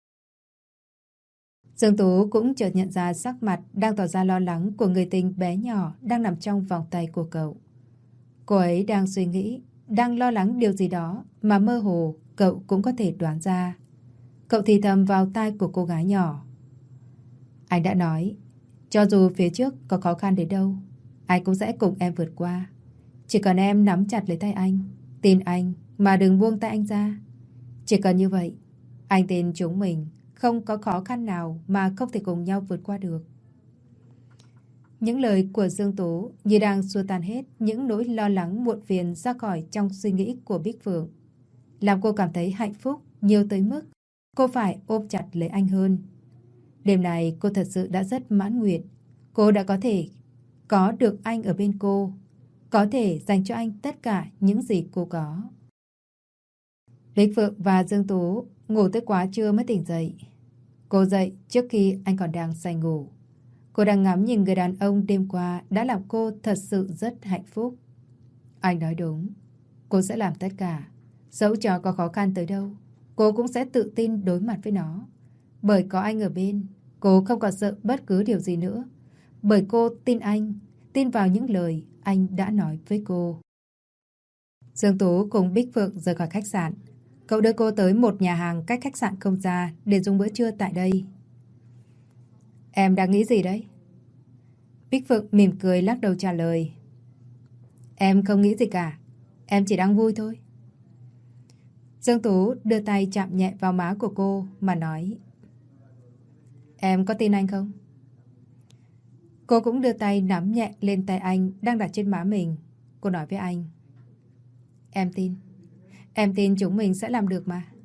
Dương Tú cũng chợt nhận ra sắc mặt đang tỏ ra lo lắng của người tình bé nhỏ đang nằm trong vòng tay của cậu. Cô ấy đang suy nghĩ, đang lo lắng điều gì đó mà mơ hồ cậu cũng có thể đoán ra. Cậu thì thầm vào tai của cô gái nhỏ: Anh đã nói, cho dù phía trước có khó khăn đến đâu, anh cũng sẽ cùng em vượt qua. Chỉ cần em nắm chặt lấy tay anh, tin anh mà đừng buông tay anh ra. Chỉ cần như vậy, anh tin chúng mình không có khó khăn nào mà không thể cùng nhau vượt qua được. Những lời của Dương Tú như đang xua tan hết những nỗi lo lắng muộn phiền ra khỏi trong suy nghĩ của Bích Phượng, làm cô cảm thấy hạnh phúc nhiều tới mức cô phải ôm chặt lấy anh hơn. Đêm này cô thật sự đã rất mãn nguyện. Cô đã có thể có được anh ở bên cô, có thể dành cho anh tất cả những gì cô có. Bích Phượng và Dương Tú ngủ tới quá trưa mới tỉnh dậy. Cô dậy trước khi anh còn đang say ngủ. Cô đang ngắm nhìn người đàn ông đêm qua đã làm cô thật sự rất hạnh phúc. Anh nói đúng. Cô sẽ làm tất cả. Dẫu cho có khó khăn tới đâu, cô cũng sẽ tự tin đối mặt với nó. Bởi có anh ở bên, cô không còn sợ bất cứ điều gì nữa. Bởi cô tin anh, tin vào những lời anh đã nói với cô. Dương Tú cùng Bích Phượng rời khỏi khách sạn. Cậu đưa cô tới một nhà hàng cách khách sạn không xa để dùng bữa trưa tại đây. Em đang nghĩ gì đấy? Bích Phượng mỉm cười lắc đầu trả lời: Em không nghĩ gì cả. Em chỉ đang vui thôi. Dương Tú đưa tay chạm nhẹ vào má của cô mà nói: Em có tin anh không? Cô cũng đưa tay nắm nhẹ lên tay anh đang đặt trên má mình. Cô nói với anh: Em tin. Em tin chúng mình sẽ làm được mà.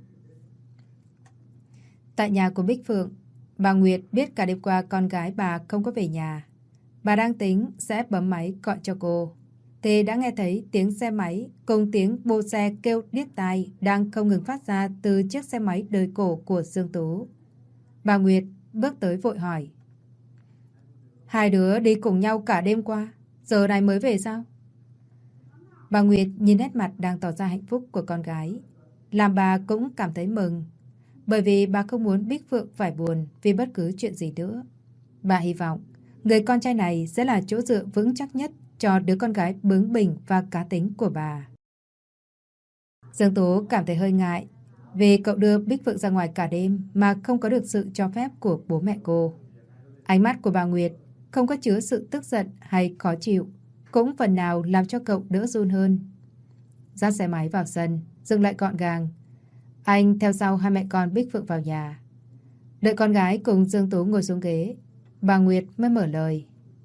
Tại nhà của Bích Phượng, bà Nguyệt biết cả đêm qua con gái bà không có về nhà. Bà đang tính sẽ bấm máy gọi cho cô, thì đã nghe thấy tiếng xe máy cùng tiếng bô xe kêu điếc tai đang không ngừng phát ra từ chiếc xe máy đời cổ của Dương Tú. Bà Nguyệt bước tới vội hỏi: Hai đứa đi cùng nhau cả đêm qua, giờ này mới về sao? Bà Nguyệt nhìn nét mặt đang tỏ ra hạnh phúc của con gái, làm bà cũng cảm thấy mừng, bởi vì bà không muốn Bích Phượng phải buồn vì bất cứ chuyện gì nữa. Bà hy vọng người con trai này sẽ là chỗ dựa vững chắc nhất cho đứa con gái bướng bỉnh và cá tính của bà. Dương Tú cảm thấy hơi ngại vì cậu đưa Bích Phượng ra ngoài cả đêm mà không có được sự cho phép của bố mẹ cô. Ánh mắt của bà Nguyệt không có chứa sự tức giận hay khó chịu, cũng phần nào làm cho cậu đỡ run hơn. Dắt xe máy vào sân, dừng lại gọn gàng. Anh theo sau hai mẹ con Bích Phượng vào nhà. Đợi con gái cùng Dương Tú ngồi xuống ghế, bà Nguyệt mới mở lời: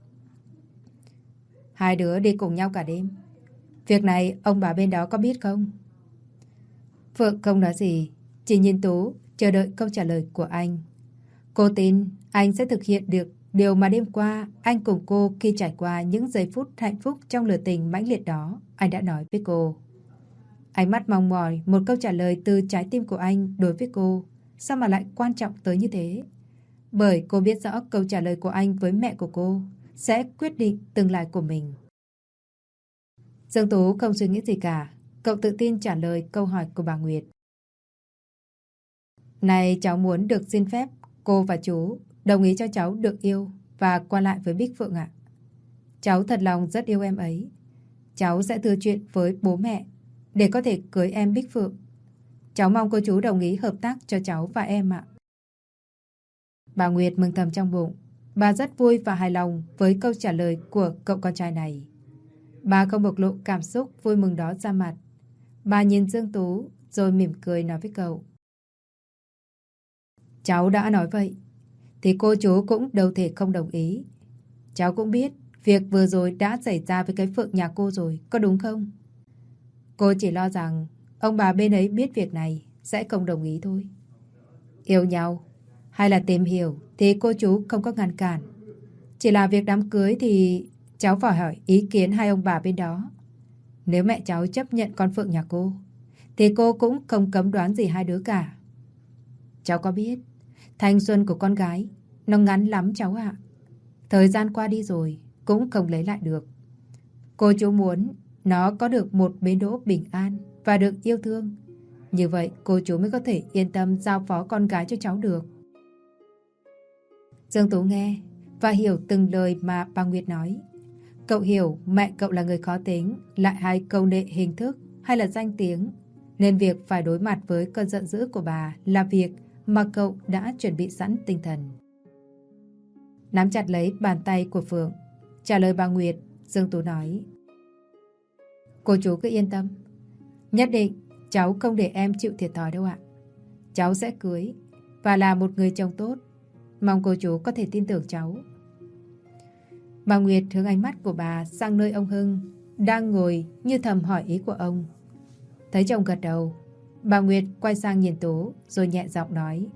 Hai đứa đi cùng nhau cả đêm. Việc này ông bà bên đó có biết không? Phượng không nói gì, chỉ nhìn Tú chờ đợi câu trả lời của anh. Cô tin anh sẽ thực hiện được điều mà đêm qua anh cùng cô, khi trải qua những giây phút hạnh phúc trong lửa tình mãnh liệt đó, anh đã nói với cô. Ánh mắt mong mỏi một câu trả lời từ trái tim của anh đối với cô, sao mà lại quan trọng tới như thế? Bởi cô biết rõ câu trả lời của anh với mẹ của cô sẽ quyết định tương lai của mình. Dương Tú không suy nghĩ gì cả, cậu tự tin trả lời câu hỏi của bà Nguyệt. Này, cháu muốn được xin phép cô và chú đồng ý cho cháu được yêu và qua lại với Bích Phượng ạ. Cháu thật lòng rất yêu em ấy. Cháu sẽ thưa chuyện với bố mẹ để có thể cưới em Bích Phượng. Cháu mong cô chú đồng ý hợp tác cho cháu và em ạ. Bà Nguyệt mừng thầm trong bụng. Bà rất vui và hài lòng với câu trả lời của cậu con trai này. Bà không bộc lộ cảm xúc vui mừng đó ra mặt. Bà nhìn Dương Tú rồi mỉm cười nói với cậu: Cháu đã nói vậy thì cô chú cũng đâu thể không đồng ý. Cháu cũng biết việc vừa rồi đã xảy ra với cái Phượng nhà cô rồi, có đúng không? Cô chỉ lo rằng ông bà bên ấy biết việc này sẽ không đồng ý thôi. Yêu nhau hay là tìm hiểu thì cô chú không có ngăn cản. Chỉ là việc đám cưới thì cháu phải hỏi ý kiến hai ông bà bên đó. Nếu mẹ cháu chấp nhận con Phượng nhà cô thì cô cũng không cấm đoán gì hai đứa cả. Cháu có biết thanh xuân của con gái nó ngắn lắm cháu ạ. Thời gian qua đi rồi cũng không lấy lại được. Cô chú muốn nó có được một bến đỗ bình an và được yêu thương. Như vậy cô chú mới có thể yên tâm giao phó con gái cho cháu được. Dương Tú nghe và hiểu từng lời mà bà Nguyệt nói. Cậu hiểu mẹ cậu là người khó tính, lại hay câu nệ hình thức hay là danh tiếng, nên việc phải đối mặt với cơn giận dữ của bà là việc mà cậu đã chuẩn bị sẵn tinh thần. Nắm chặt lấy bàn tay của Phượng, trả lời bà Nguyệt, Dương Tú nói: Cô chú cứ yên tâm, nhất định cháu không để em chịu thiệt thòi đâu ạ. Cháu sẽ cưới và là một người chồng tốt. Mong cô chú có thể tin tưởng cháu. Bà Nguyệt hướng ánh mắt của bà sang nơi ông Hưng đang ngồi, như thầm hỏi ý của ông. Thấy chồng gật đầu, bà Nguyệt quay sang nhìn Tú rồi nhẹ giọng nói: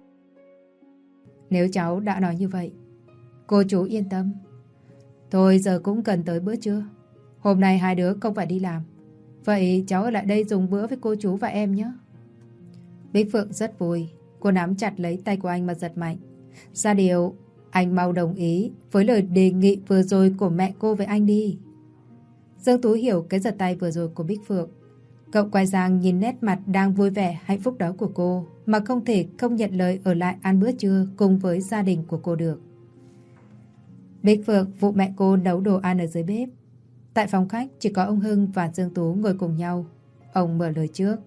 Nếu cháu đã nói như vậy, cô chú yên tâm. Thôi giờ cũng cần tới bữa trưa. Hôm nay hai đứa không phải đi làm, vậy cháu ở lại đây dùng bữa với cô chú và em nhé. Bích Phượng rất vui. Cô nắm chặt lấy tay của anh mà giật mạnh. Ra điều, anh mau đồng ý với lời đề nghị vừa rồi của mẹ cô với anh đi. Dương Tú hiểu cái giật tay vừa rồi của Bích Phượng. Cậu quay sang nhìn nét mặt đang vui vẻ hạnh phúc đó của cô mà không thể không nhận lời ở lại ăn bữa trưa cùng với gia đình của cô được. Bích Phượng phụ mẹ cô nấu đồ ăn ở dưới bếp. Tại phòng khách chỉ có ông Hưng và Dương Tú ngồi cùng nhau. Ông mở lời trước: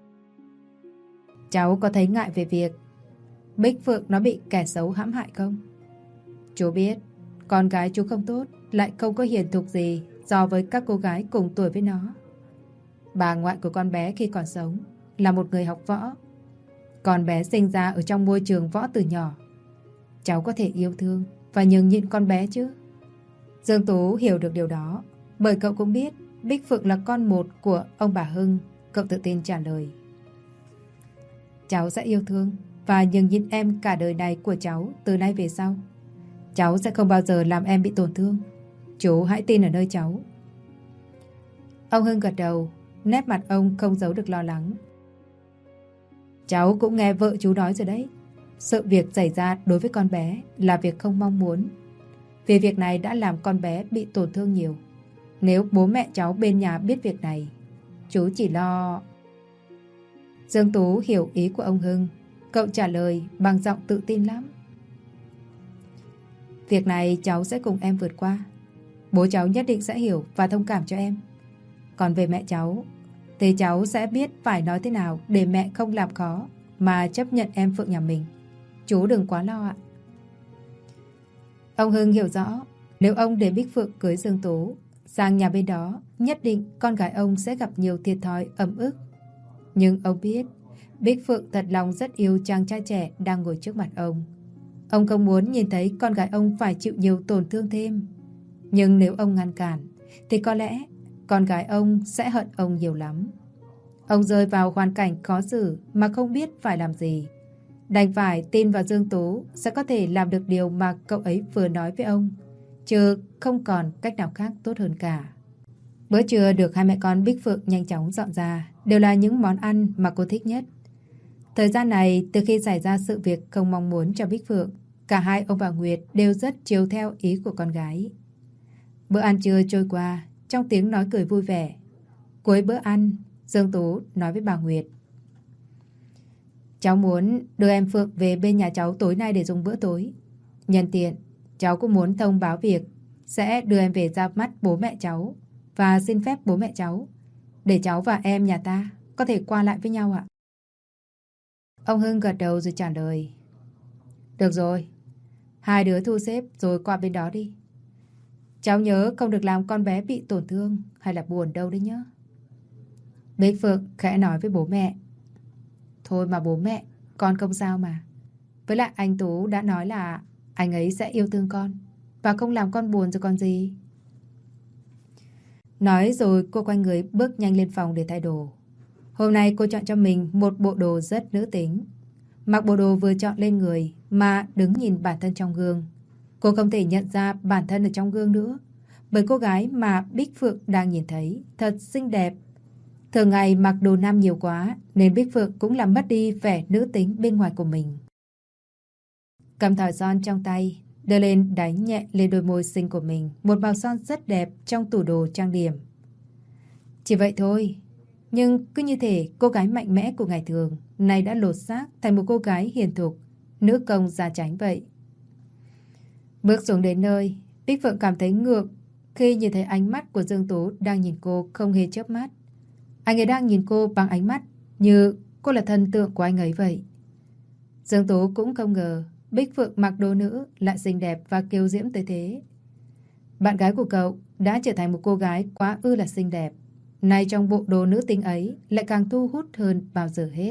Cháu có thấy ngại về việc Bích Phượng nó bị kẻ xấu hãm hại không? Chú biết con gái chú không tốt, lại không có hiền thục gì so với các cô gái cùng tuổi với nó. Bà ngoại của con bé khi còn sống là một người học võ. Con bé sinh ra ở trong môi trường võ từ nhỏ. Cháu có thể yêu thương và nhường nhịn con bé chứ. Dương Tú hiểu được điều đó, bởi cậu cũng biết Bích Phượng là con một của ông bà Hưng. Cậu tự tin trả lời. Cháu sẽ yêu thương và nhường nhịn em cả đời này của cháu từ nay về sau. Cháu sẽ không bao giờ làm em bị tổn thương. Chú hãy tin ở nơi cháu. Ông Hưng gật đầu, nét mặt ông không giấu được lo lắng. Cháu cũng nghe vợ chú nói rồi đấy. Sự việc xảy ra đối với con bé là việc không mong muốn. Vì việc này đã làm con bé bị tổn thương nhiều. Nếu bố mẹ cháu bên nhà biết việc này, chú chỉ lo... Dương Tú hiểu ý của ông Hưng. Cậu trả lời bằng giọng tự tin lắm. Việc này cháu sẽ cùng em vượt qua. Bố cháu nhất định sẽ hiểu và thông cảm cho em. Còn về mẹ cháu thì cháu sẽ biết phải nói thế nào để mẹ không làm khó mà chấp nhận em Phượng nhà mình. Chú đừng quá lo ạ. Ông Hưng hiểu rõ, nếu ông để Bích Phượng cưới Dương Tú sang nhà bên đó, nhất định con gái ông sẽ gặp nhiều thiệt thòi ấm ức. Nhưng ông biết Bích Phượng thật lòng rất yêu chàng trai trẻ đang ngồi trước mặt ông. Ông không muốn nhìn thấy con gái ông phải chịu nhiều tổn thương thêm. Nhưng nếu ông ngăn cản thì có lẽ con gái ông sẽ hận ông nhiều lắm. Ông rơi vào hoàn cảnh khó xử mà không biết phải làm gì. Đành phải tin vào Dương Tú sẽ có thể làm được điều mà cậu ấy vừa nói với ông, chứ không còn cách nào khác tốt hơn cả. Bữa trưa được hai mẹ con Bích Phượng nhanh chóng dọn ra, đều là những món ăn mà cô thích nhất. Thời gian này, từ khi xảy ra sự việc không mong muốn cho Bích Phượng, cả hai ông bà Nguyệt đều rất chiều theo ý của con gái. Bữa ăn trưa trôi qua trong tiếng nói cười vui vẻ. Cuối bữa ăn, Dương Tú nói với bà Nguyệt. Cháu muốn đưa em Phượng về bên nhà cháu tối nay để dùng bữa tối. Nhân tiện, cháu cũng muốn thông báo việc sẽ đưa em về ra mắt bố mẹ cháu và xin phép bố mẹ cháu để cháu và em nhà ta có thể qua lại với nhau ạ. Ông Hưng gật đầu rồi trả lời. Được rồi, hai đứa thu xếp rồi qua bên đó đi. Cháu nhớ không được làm con bé bị tổn thương hay là buồn đâu đấy nhá. Bích Phượng khẽ nói với bố mẹ. Thôi mà bố mẹ, con không sao mà. Với lại anh Tú đã nói là anh ấy sẽ yêu thương con và không làm con buồn rồi còn gì. Nói rồi cô quay người bước nhanh lên phòng để thay đồ. Hôm nay cô chọn cho mình một bộ đồ rất nữ tính. Mặc bộ đồ vừa chọn lên người mà đứng nhìn bản thân trong gương. Cô không thể nhận ra bản thân ở trong gương nữa, bởi cô gái mà Bích Phượng đang nhìn thấy thật xinh đẹp. Thường ngày mặc đồ nam nhiều quá nên Bích Phượng cũng làm mất đi vẻ nữ tính bên ngoài của mình. Cầm thỏi son trong tay, đưa lên đánh nhẹ lên đôi môi xinh của mình một màu son rất đẹp trong tủ đồ trang điểm. Chỉ vậy thôi, nhưng cứ như thể cô gái mạnh mẽ của ngày thường này đã lột xác thành một cô gái hiền thục, nữ công gia chánh vậy. Bước xuống đến nơi, Bích Phượng cảm thấy ngượng khi nhìn thấy ánh mắt của Dương Tú đang nhìn cô không hề chớp mắt. Anh ấy đang nhìn cô bằng ánh mắt như cô là thần tượng của anh ấy vậy. Dương Tú cũng không ngờ Bích Phượng mặc đồ nữ lại xinh đẹp và kiêu diễm tới thế. Bạn gái của cậu đã trở thành một cô gái quá ư là xinh đẹp. Nay trong bộ đồ nữ tính ấy lại càng thu hút hơn bao giờ hết.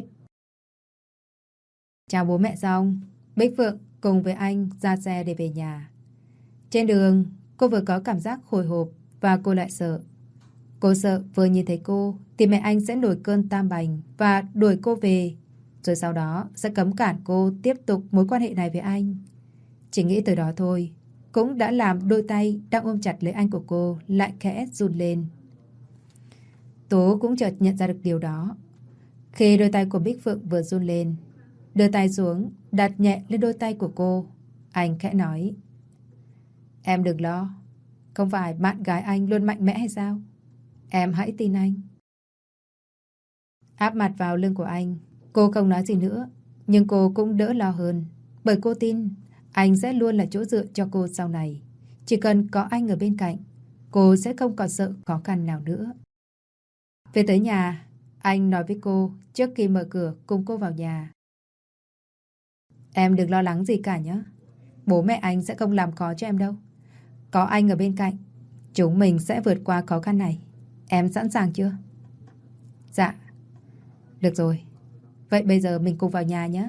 Chào bố mẹ xong, Bích Phượng cùng với anh ra xe để về nhà. Trên đường, cô vừa có cảm giác hồi hộp và cô lại sợ. Cô sợ vừa nhìn thấy cô thì mẹ anh sẽ nổi cơn tam bành và đuổi cô về, rồi sau đó sẽ cấm cản cô tiếp tục mối quan hệ này với anh. Chỉ nghĩ từ đó thôi, cũng đã làm đôi tay đang ôm chặt lấy anh của cô lại khẽ run lên. Tố cũng chợt nhận ra được điều đó. Khi đôi tay của Bích Phượng vừa run lên, đưa tay xuống, đặt nhẹ lên đôi tay của cô, anh khẽ nói. Em đừng lo, không phải bạn gái anh luôn mạnh mẽ hay sao? Em hãy tin anh. Áp mặt vào lưng của anh, cô không nói gì nữa, nhưng cô cũng đỡ lo hơn, bởi cô tin anh sẽ luôn là chỗ dựa cho cô sau này. Chỉ cần có anh ở bên cạnh, cô sẽ không còn sợ khó khăn nào nữa. Về tới nhà, anh nói với cô trước khi mở cửa cùng cô vào nhà. Em đừng lo lắng gì cả nhé. Bố mẹ anh sẽ không làm khó cho em đâu. Có anh ở bên cạnh, chúng mình sẽ vượt qua khó khăn này. Em sẵn sàng chưa? Dạ. Được rồi, vậy bây giờ mình cùng vào nhà nhé.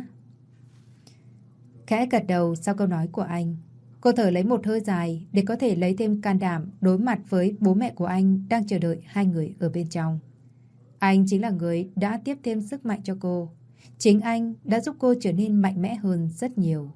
Khẽ gật đầu sau câu nói của anh. Cô thở lấy một hơi dài để có thể lấy thêm can đảm đối mặt với bố mẹ của anh đang chờ đợi hai người ở bên trong. Anh chính là người đã tiếp thêm sức mạnh cho cô. Chính anh đã giúp cô trở nên mạnh mẽ hơn rất nhiều.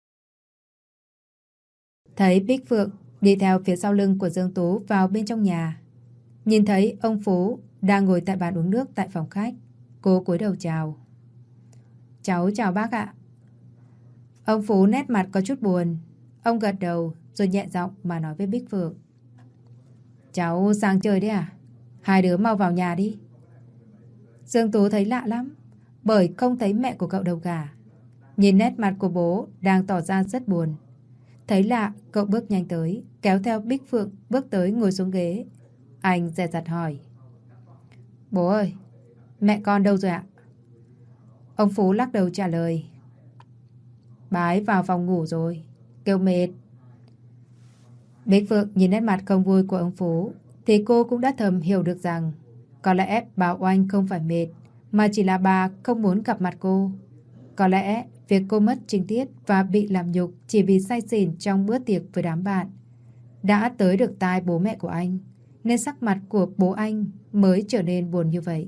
Thấy Bích Phượng đi theo phía sau lưng của Dương Tú vào bên trong nhà. Nhìn thấy ông Phú đang ngồi tại bàn uống nước tại phòng khách. Cô cúi đầu chào. Cháu chào bác ạ. Ông Phú nét mặt có chút buồn. Ông gật đầu rồi nhẹ giọng mà nói với Bích Phượng. Cháu sang chơi đấy à? Hai đứa mau vào nhà đi. Dương Tú thấy lạ lắm, bởi không thấy mẹ của cậu đâu cả. Nhìn nét mặt của bố đang tỏ ra rất buồn. Thấy lạ, cậu bước nhanh tới, kéo theo Bích Phượng bước tới ngồi xuống ghế. Anh dè dặt hỏi. Bố ơi, mẹ con đâu rồi ạ? Ông Phú lắc đầu trả lời. Bà ấy vào phòng ngủ rồi, kêu mệt. Bích Phượng nhìn nét mặt không vui của ông Phú thì cô cũng đã thầm hiểu được rằng có lẽ bà Oanh không phải mệt, mà chỉ là bà không muốn gặp mặt cô. Có lẽ việc cô mất trinh tiết và bị làm nhục chỉ vì say xỉn trong bữa tiệc với đám bạn đã tới được tai bố mẹ của anh, nên sắc mặt của bố anh mới trở nên buồn như vậy.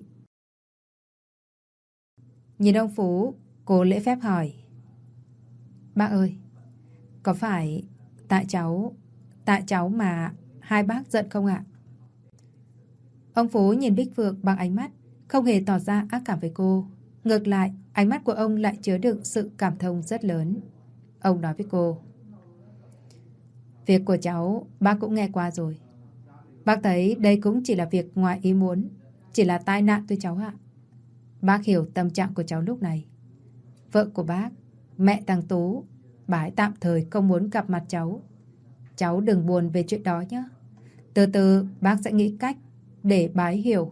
Nhìn ông Phú, cô lễ phép hỏi. Bác ơi, có phải tại cháu mà hai bác giận không ạ? Ông Phú nhìn Bích Phượng bằng ánh mắt không hề tỏ ra ác cảm với cô. Ngược lại, ánh mắt của ông lại chứa đựng sự cảm thông rất lớn. Ông nói với cô. Việc của cháu bác cũng nghe qua rồi. Bác thấy đây cũng chỉ là việc ngoài ý muốn, chỉ là tai nạn thôi cháu ạ. Bác hiểu tâm trạng của cháu lúc này. Vợ của bác, mẹ thằng Tú, bà ấy tạm thời không muốn gặp mặt cháu. Cháu đừng buồn về chuyện đó nhé. Từ từ bác sẽ nghĩ cách để bà ấy hiểu.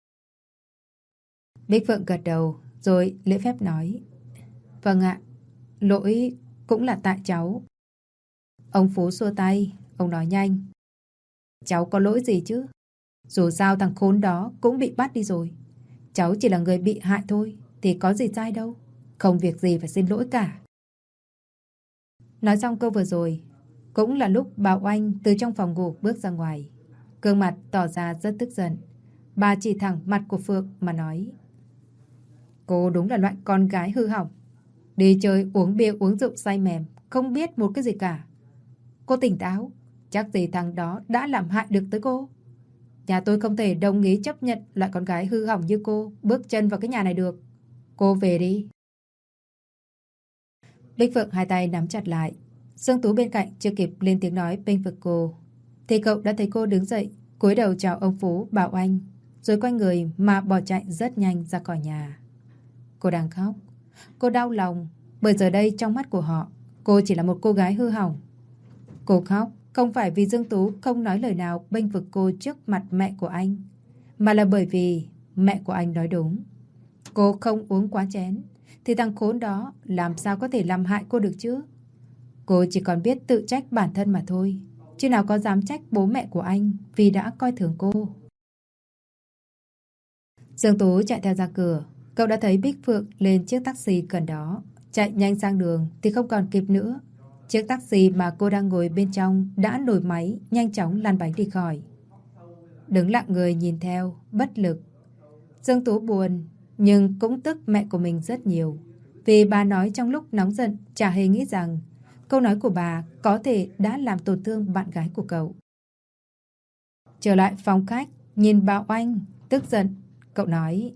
Bích Phượng gật đầu rồi lễ phép nói. Vâng ạ, lỗi cũng là tại cháu. Ông Phú xua tay, ông nói nhanh. Cháu có lỗi gì chứ? Dù sao thằng khốn đó cũng bị bắt đi rồi. Cháu chỉ là người bị hại thôi, thì có gì sai đâu. Không việc gì phải xin lỗi cả. Nói xong câu vừa rồi, cũng là lúc bà Oanh từ trong phòng ngủ bước ra ngoài. Gương mặt tỏ ra rất tức giận. Bà chỉ thẳng mặt của Phượng mà nói. Cô đúng là loại con gái hư hỏng. Đi chơi uống bia uống rượu say mềm, không biết một cái gì cả. Cô tỉnh táo, chắc gì thằng đó đã làm hại được tới cô. Nhà tôi không thể đồng ý chấp nhận loại con gái hư hỏng như cô bước chân vào cái nhà này được. Cô về đi. Bích Phượng hai tay nắm chặt lại. Dương Tú bên cạnh chưa kịp lên tiếng nói bênh vực cô, thì cậu đã thấy cô đứng dậy, cúi đầu chào ông Phú, bảo anh, rồi quay người mà bỏ chạy rất nhanh ra khỏi nhà. Cô đang khóc. Cô đau lòng, bởi giờ đây trong mắt của họ, cô chỉ là một cô gái hư hỏng. Cô khóc không phải vì Dương Tú không nói lời nào bênh vực cô trước mặt mẹ của anh, mà là bởi vì mẹ của anh nói đúng. Cô không uống quá chén, thì thằng khốn đó làm sao có thể làm hại cô được chứ? Cô chỉ còn biết tự trách bản thân mà thôi, chứ nào có dám trách bố mẹ của anh vì đã coi thường cô. Dương Tú chạy theo ra cửa. Cậu đã thấy Bích Phượng lên chiếc taxi gần đó. Chạy nhanh sang đường thì không còn kịp nữa. Chiếc taxi mà cô đang ngồi bên trong đã nổ máy, nhanh chóng lăn bánh đi khỏi. Đứng lặng người nhìn theo, bất lực. Dương Tú buồn, nhưng cũng tức mẹ của mình rất nhiều. Vì bà nói trong lúc nóng giận chả hề nghĩ rằng câu nói của bà có thể đã làm tổn thương bạn gái của cậu. Trở lại phòng khách, nhìn bà Oanh, tức giận, cậu nói.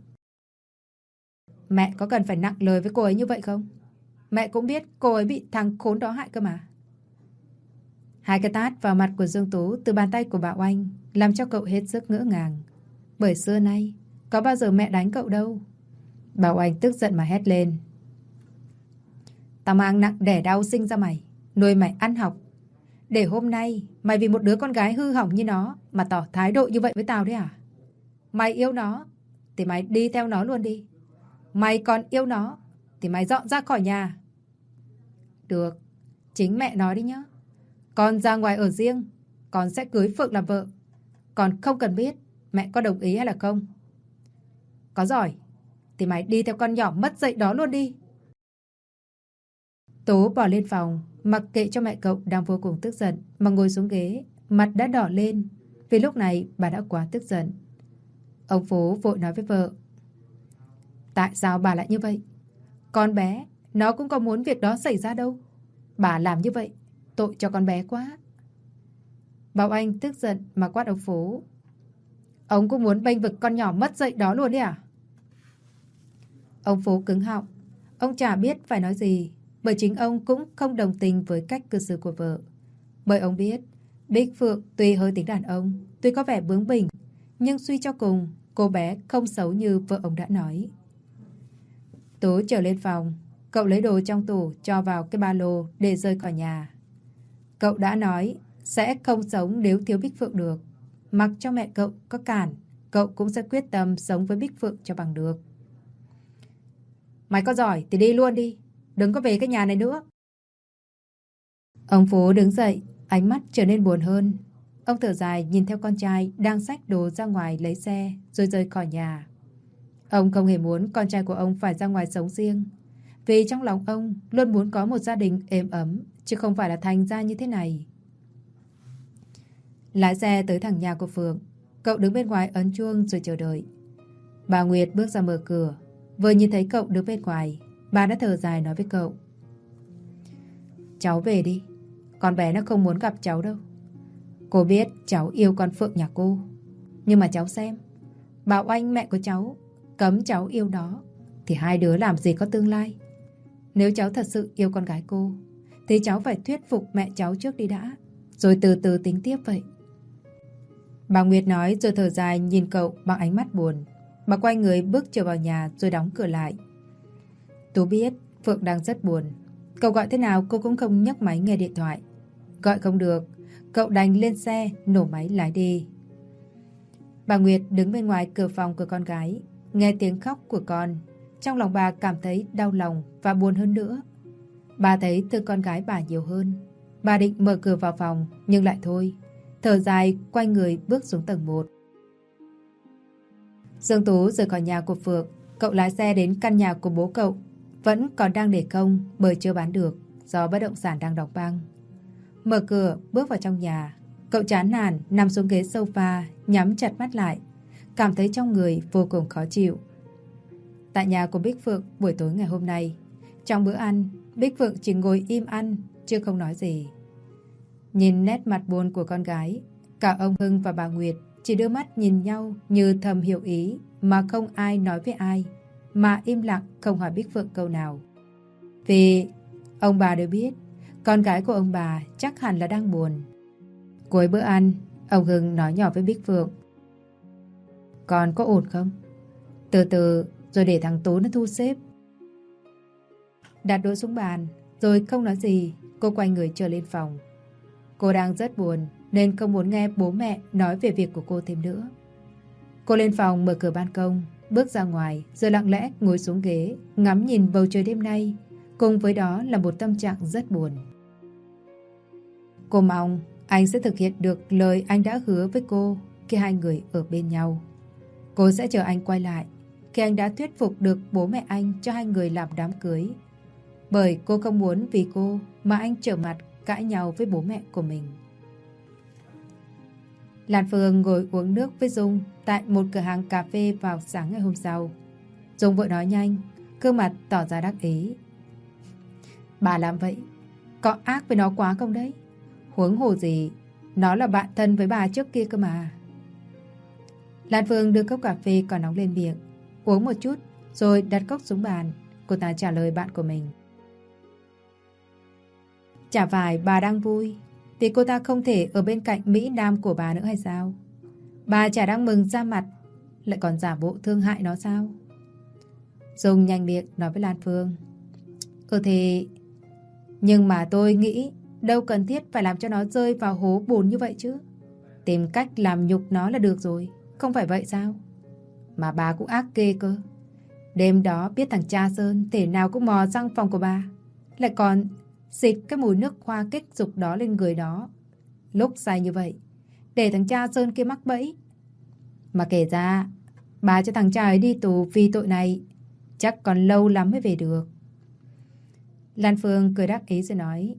Mẹ có cần phải nặng lời với cô ấy như vậy không? Mẹ cũng biết cô ấy bị thằng khốn đó hại cơ mà. Hai cái tát vào mặt của Dương Tú từ bàn tay của bà Oanh làm cho cậu hết sức ngỡ ngàng. Bởi xưa nay có bao giờ mẹ đánh cậu đâu. Bà Oanh tức giận mà hét lên. Tao mang nặng đẻ đau sinh ra mày, nuôi mày ăn học, để hôm nay mày vì một đứa con gái hư hỏng như nó mà tỏ thái độ như vậy với tao đấy à? Mày yêu nó thì mày đi theo nó luôn đi. Mày còn yêu nó thì mày dọn ra khỏi nhà. Được, chính mẹ nói đi nhá. Con ra ngoài ở riêng, con sẽ cưới Phượng làm vợ. Con không cần biết mẹ có đồng ý hay là không. Có giỏi thì mày đi theo con nhỏ mất dạy đó luôn đi. Tố bỏ lên phòng, mặc kệ cho mẹ cậu đang vô cùng tức giận mà ngồi xuống ghế, mặt đã đỏ lên vì lúc này bà đã quá tức giận. Ông Phú vội nói với vợ. Tại sao bà lại như vậy? Con bé, nó cũng có muốn việc đó xảy ra đâu. Bà làm như vậy, tội cho con bé quá. Bảo Anh tức giận mà quát ông Phú. Ông cũng muốn bênh vực con nhỏ mất dạy đó luôn đấy à? Ông Phú cứng họng. Ông chả biết phải nói gì, bởi chính ông cũng không đồng tình với cách cư xử của vợ. Bởi ông biết, Bích Phượng tuy hơi tính đàn ông, tuy có vẻ bướng bỉnh, nhưng suy cho cùng, cô bé không xấu như vợ ông đã nói. Tú trở lên phòng, cậu lấy đồ trong tủ cho vào cái ba lô để rời khỏi nhà. Cậu đã nói sẽ không sống nếu thiếu Bích Phượng được. Mặc cho mẹ cậu có cản, cậu cũng sẽ quyết tâm sống với Bích Phượng cho bằng được. Mày có giỏi thì đi luôn đi, đừng có về cái nhà này nữa. Ông Phú đứng dậy, ánh mắt trở nên buồn hơn. Ông thở dài nhìn theo con trai đang xách đồ ra ngoài lấy xe rồi rời khỏi nhà. Ông không hề muốn con trai của ông phải ra ngoài sống riêng, vì trong lòng ông luôn muốn có một gia đình êm ấm, chứ không phải là thành ra như thế này. Lái xe tới thẳng nhà của Phượng, cậu đứng bên ngoài ấn chuông rồi chờ đợi. Bà Nguyệt bước ra mở cửa, vừa nhìn thấy cậu đứng bên ngoài, bà đã thở dài nói với cậu. Cháu về đi, con bé nó không muốn gặp cháu đâu. Cô biết cháu yêu con Phượng nhà cô, nhưng mà cháu xem, Bảo Anh mẹ của cháu cấm cháu yêu nó, thì hai đứa làm gì có tương lai. Nếu cháu thật sự yêu con gái cô, thì cháu phải thuyết phục mẹ cháu trước đi đã, rồi từ từ tính tiếp vậy. Bà Nguyệt nói rồi thở dài nhìn cậu bằng ánh mắt buồn. Bà quay người bước trở vào nhà rồi đóng cửa lại. Tú biết Phượng đang rất buồn. Cậu gọi thế nào cô cũng không nhấc máy nghe điện thoại. Gọi không được, cậu đành lên xe nổ máy lái đi. Bà Nguyệt đứng bên ngoài cửa phòng của con gái, nghe tiếng khóc của con. Trong lòng bà cảm thấy đau lòng và buồn hơn nữa. Bà thấy thương con gái bà nhiều hơn. Bà định mở cửa vào phòng nhưng lại thôi. Thở dài quay người bước xuống tầng 1. Dương Tú rời khỏi nhà của Phượng. Cậu lái xe đến căn nhà của bố cậu, vẫn còn đang để không bởi chưa bán được do bất động sản đang đóng băng. Mở cửa bước vào trong nhà, cậu chán nản nằm xuống ghế sofa, nhắm chặt mắt lại, cảm thấy trong người vô cùng khó chịu. Tại nhà của Bích Phượng buổi tối ngày hôm nay, trong bữa ăn, Bích Phượng chỉ ngồi im ăn chứ không nói gì. Nhìn nét mặt buồn của con gái, cả ông Hưng và bà Nguyệt chỉ đưa mắt nhìn nhau như thầm hiểu ý, mà không ai nói với ai, mà im lặng không hỏi Bích Phượng câu nào. Vì ông bà đều biết con gái của ông bà chắc hẳn là đang buồn. Cuối bữa ăn, ông Hưng nói nhỏ với Bích Phượng. Con có ổn không? Từ từ rồi để thằng Tú nó thu xếp. Đặt đũa xuống bàn rồi không nói gì, cô quay người trở lên phòng. Cô đang rất buồn nên không muốn nghe bố mẹ nói về việc của cô thêm nữa. Cô lên phòng mở cửa ban công, bước ra ngoài rồi lặng lẽ ngồi xuống ghế, ngắm nhìn bầu trời đêm nay, cùng với đó là một tâm trạng rất buồn. Cô mong anh sẽ thực hiện được lời anh đã hứa với cô khi hai người ở bên nhau. Cô sẽ chờ anh quay lại khi anh đã thuyết phục được bố mẹ anh cho hai người làm đám cưới. Bởi cô không muốn vì cô mà anh trở mặt cãi nhau với bố mẹ của mình. Lan Phương ngồi uống nước với Dung tại một cửa hàng cà phê vào sáng ngày hôm sau. Dung vội nói nhanh, gương mặt tỏ ra đắc ý. Bà làm vậy, có ác với nó quá không đấy? Huống hồ gì, nó là bạn thân với bà trước kia cơ mà. Lan Phương đưa cốc cà phê còn nóng lên miệng, uống một chút rồi đặt cốc xuống bàn. Cô ta trả lời bạn của mình. Chả phải bà đang vui thì cô ta không thể ở bên cạnh Mỹ Nam của bà nữa hay sao? Bà chả đang mừng ra mặt lại còn giả bộ thương hại nó sao? Dung nhanh miệng nói với Lan Phương. Thì nhưng mà tôi nghĩ đâu cần thiết phải làm cho nó rơi vào hố bùn như vậy chứ. Tìm cách làm nhục nó là được rồi, không phải vậy sao? Mà bà cũng ác ghê cơ. Đêm đó biết thằng cha Sơn thể nào cũng mò sang phòng của bà, lại còn xịt cái mùi nước hoa kích dục đó lên người đó. Lúc say như vậy, để thằng cha Sơn kia mắc bẫy. Mà kể ra, bà cho thằng cha ấy đi tù vì tội này, chắc còn lâu lắm mới về được. Lan Phương cười đắc ý rồi nói.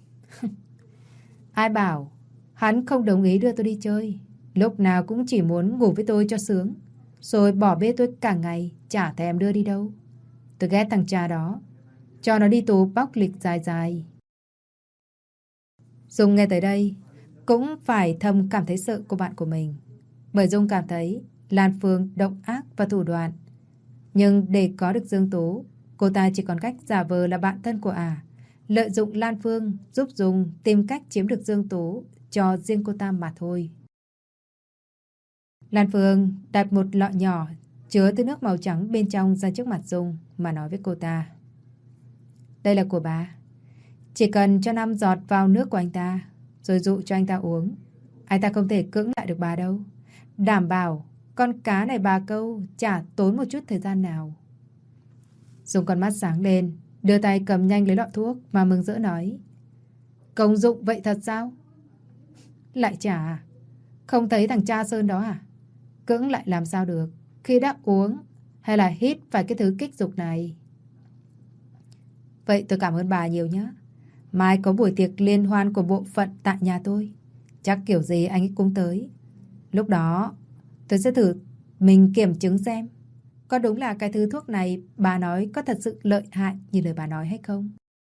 Ai bảo hắn không đồng ý đưa tôi đi chơi. Lúc nào cũng chỉ muốn ngủ với tôi cho sướng, rồi bỏ bê tôi cả ngày, chả thèm đưa đi đâu. Tôi ghét thằng cha đó, cho nó đi tù bóc lịch dài dài. Dung nghe tới đây cũng phải thầm cảm thấy sợ cô bạn của mình, bởi Dung cảm thấy Lan Phương độc ác và thủ đoạn. Nhưng để có được Dương Tú, cô ta chỉ còn cách giả vờ là bạn thân của lợi dụng Lan Phương giúp Dung tìm cách chiếm được Dương Tú cho riêng cô ta mà thôi. Lan Phương đặt một lọ nhỏ chứa thứ nước màu trắng bên trong ra trước mặt Dung mà nói với cô ta. Đây là của bà. Chỉ cần cho 5 giọt vào nước của anh ta, rồi dụ cho anh ta uống. Anh ta không thể cưỡng lại được bà đâu. Đảm bảo con cá này bà câu chả tốn một chút thời gian nào. Dung con mắt sáng lên, đưa tay cầm nhanh lấy lọ thuốc mà mừng rỡ nói. Công dụng vậy thật sao? Lại chả à? Không thấy thằng cha Sơn đó à? Cưỡng lại làm sao được khi đã uống hay là hít phải cái thứ kích dục này. Vậy tôi cảm ơn bà nhiều nhé. Mai có buổi tiệc liên hoan của bộ phận tại nhà tôi. Chắc kiểu gì anh ấy cũng tới. Lúc đó tôi sẽ thử mình kiểm chứng xem có đúng là cái thứ thuốc này bà nói có thật sự lợi hại như lời bà nói hay không.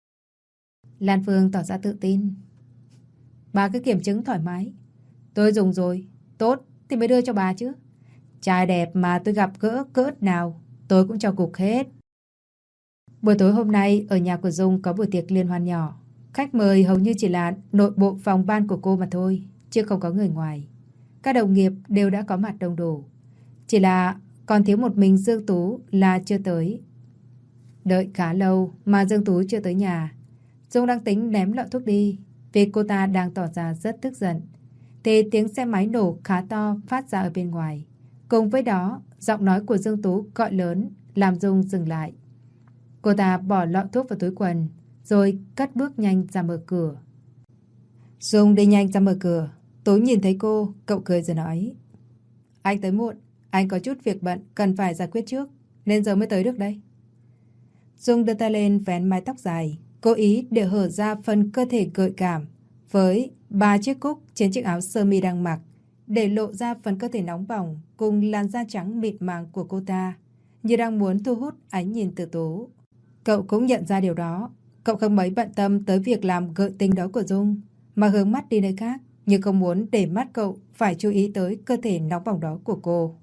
Lan Phương tỏ ra tự tin. Bà cứ kiểm chứng thoải mái. Tôi dùng rồi, tốt thì mới đưa cho bà chứ. Trai đẹp mà tôi gặp gỡ cỡ nào tôi cũng cho cục hết. Buổi tối hôm nay ở nhà của Dung có buổi tiệc liên hoan nhỏ. Khách mời hầu như chỉ là nội bộ phòng ban của cô mà thôi, chứ không có người ngoài. Các đồng nghiệp đều đã có mặt đông đủ. Chỉ là còn thiếu một mình Dương Tú là chưa tới. Đợi khá lâu mà Dương Tú chưa tới nhà. Dung đang tính ném lọ thuốc đi vì cô ta đang tỏ ra rất tức giận. Thì tiếng xe máy nổ khá to phát ra ở bên ngoài. Cùng với đó, giọng nói của Dương Tú gọi lớn làm Dung dừng lại. Cô ta bỏ lọ thuốc vào túi quần rồi cất bước nhanh ra mở cửa. Dung đi nhanh ra mở cửa. Tú nhìn thấy cô, cậu cười rồi nói. Anh tới muộn, anh có chút việc bận cần phải giải quyết trước, nên giờ mới tới được đây. Dung đưa tay lên vén mái tóc dài, cố ý để hở ra phần cơ thể gợi cảm với 3 chiếc cúc trên chiếc áo sơ mi đang mặc, để lộ ra phần cơ thể nóng bỏng cùng làn da trắng mịn màng của cô ta, như đang muốn thu hút ánh nhìn từ Tú. Cậu cũng nhận ra điều đó. Cậu không mấy bận tâm tới việc làm gợi tình đó của Dung, mà hướng mắt đi nơi khác, nhưng không muốn để mắt cậu phải chú ý tới cơ thể nóng bỏng đó của cô.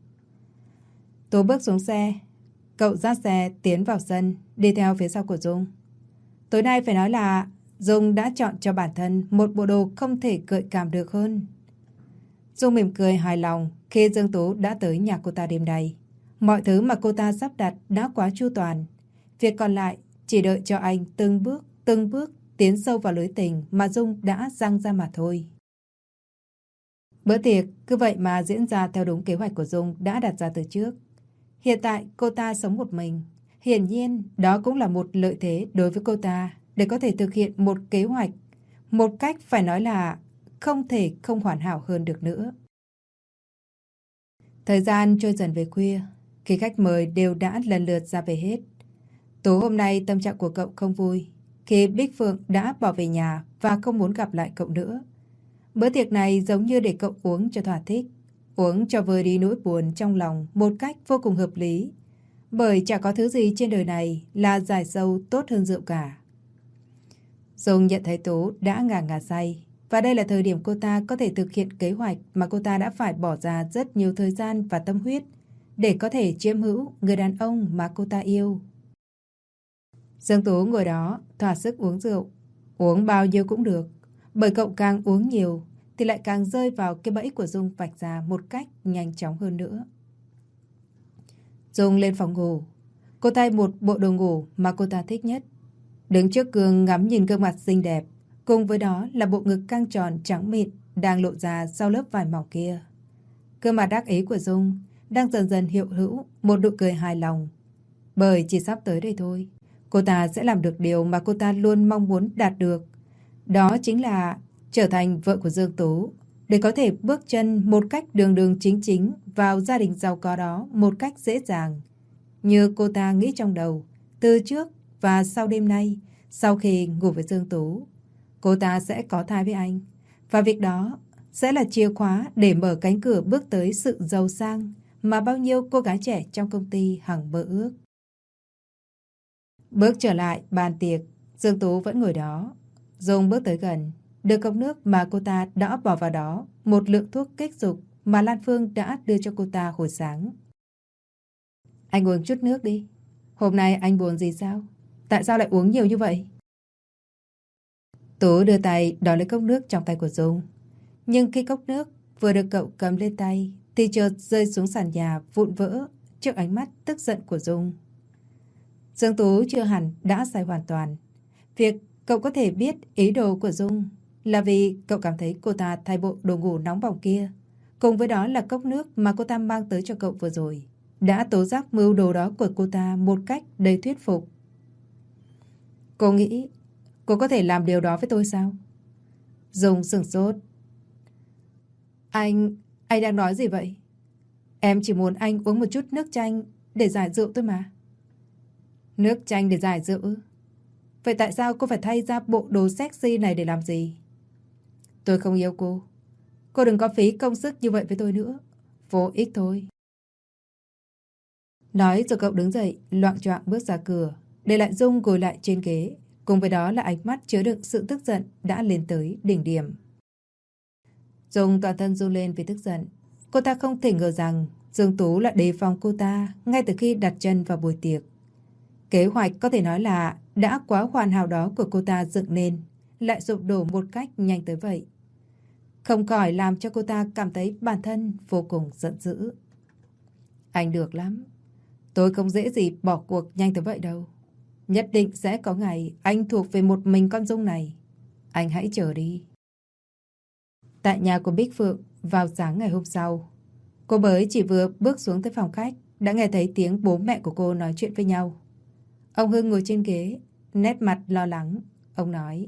Tú bước xuống xe. Cậu dắt xe tiến vào sân, đi theo phía sau của Dung. Tối nay phải nói là Dung đã chọn cho bản thân một bộ đồ không thể gợi cảm được hơn. Dung mỉm cười hài lòng khi Dương Tú đã tới nhà cô ta đêm nay. Mọi thứ mà cô ta sắp đặt đã quá chu toàn. Việc còn lại chỉ đợi cho anh từng bước tiến sâu vào lưới tình mà Dung đã giăng ra mà thôi. Bữa tiệc cứ vậy mà diễn ra theo đúng kế hoạch của Dung đã đặt ra từ trước. Hiện tại cô ta sống một mình. Hiển nhiên đó cũng là một lợi thế đối với cô ta để có thể thực hiện một kế hoạch một cách phải nói là không thể không hoàn hảo hơn được nữa. Thời gian trôi dần về khuya, khi khách mời đều đã lần lượt ra về hết. Tối hôm nay tâm trạng của cậu không vui khi Bích Phượng đã bỏ về nhà và không muốn gặp lại cậu nữa. Bữa tiệc này giống như để cậu uống cho thỏa thích, uống cho vơi đi nỗi buồn trong lòng một cách vô cùng hợp lý. Bởi chả có thứ gì trên đời này là giải sâu tốt hơn rượu cả. Dung nhận thấy Tú đã ngà ngà say, và đây là thời điểm cô ta có thể thực hiện kế hoạch mà cô ta đã phải bỏ ra rất nhiều thời gian và tâm huyết để có thể chiếm hữu người đàn ông mà cô ta yêu. Dương Tú ngồi đó thỏa sức uống rượu, uống bao nhiêu cũng được, bởi cậu càng uống nhiều thì lại càng rơi vào cái bẫy của Dung vạch ra một cách nhanh chóng hơn nữa. Dung lên phòng ngủ, cô thay một bộ đồ ngủ mà cô ta thích nhất. Đứng trước gương ngắm nhìn gương mặt xinh đẹp, cùng với đó là bộ ngực căng tròn trắng mịn đang lộ ra sau lớp vải mỏng kia. Gương mặt đắc ý của Dung đang dần dần hiện hữu một nụ cười hài lòng. Bởi chỉ sắp tới đây thôi, cô ta sẽ làm được điều mà cô ta luôn mong muốn đạt được. Đó chính là trở thành vợ của Dương Tú, để có thể bước chân một cách đường đường chính chính vào gia đình giàu có đó một cách dễ dàng. như cô ta nghĩ trong đầu, từ trước và sau đêm nay, sau khi ngủ với Dương Tú, cô ta sẽ có thai với anh. Và việc đó sẽ là chìa khóa để mở cánh cửa bước tới sự giàu sang mà bao nhiêu cô gái trẻ trong công ty hằng mơ ước. Bước trở lại bàn tiệc, Dương Tú vẫn ngồi đó. Dung bước tới gần, đưa cốc nước mà cô ta đã bỏ vào đó một lượng thuốc kích dục mà Lan Phương đã đưa cho cô ta hồi sáng. Anh uống chút nước đi. Hôm nay anh buồn gì sao? Tại sao lại uống nhiều như vậy? Tú đưa tay đón lấy cốc nước trong tay của Dung. Nhưng khi cốc nước vừa được cậu cầm lên tay thì chợt rơi xuống sàn nhà vụn vỡ trước ánh mắt tức giận của Dung. Dương Tú chưa hẳn đã sai hoàn toàn. Việc cậu có thể biết ý đồ của Dung là vì cậu cảm thấy cô ta thay bộ đồ ngủ nóng bỏng kia, cùng với đó là cốc nước mà cô ta mang tới cho cậu vừa rồi, đã tố giác mưu đồ đó của cô ta một cách đầy thuyết phục. Cô nghĩ cô có thể làm điều đó với tôi sao? Dung sửng sốt. Anh đang nói gì vậy? Em chỉ muốn anh uống một chút nước chanh để giải rượu thôi mà. Nước chanh để giải rượu? Vậy tại sao cô phải thay ra bộ đồ sexy này để làm gì? Tôi không yêu cô. Cô đừng có phí công sức như vậy với tôi nữa. Vô ích thôi. Nói rồi cậu đứng dậy, loạng choạng bước ra cửa, để lại Dung ngồi lại trên ghế. Cùng với đó là ánh mắt chứa đựng sự tức giận đã lên tới đỉnh điểm. Dung toàn thân run lên vì tức giận. Cô ta không thể ngờ rằng Dương Tú lại đề phòng cô ta ngay từ khi đặt chân vào buổi tiệc. Kế hoạch có thể nói là đã quá hoàn hảo đó của cô ta dựng nên lại sụp đổ một cách nhanh tới vậy. Không khỏi làm cho cô ta cảm thấy bản thân vô cùng giận dữ. Anh được lắm. Tôi không dễ gì bỏ cuộc nhanh tới vậy đâu. Nhất định sẽ có ngày anh thuộc về một mình con Dung này. Anh hãy chờ đi. Tại nhà của Bích Phượng vào sáng ngày hôm sau, cô mới chỉ vừa bước xuống tới phòng khách đã nghe thấy tiếng bố mẹ của cô nói chuyện với nhau. Ông Hưng ngồi trên ghế, nét mặt lo lắng. Ông nói: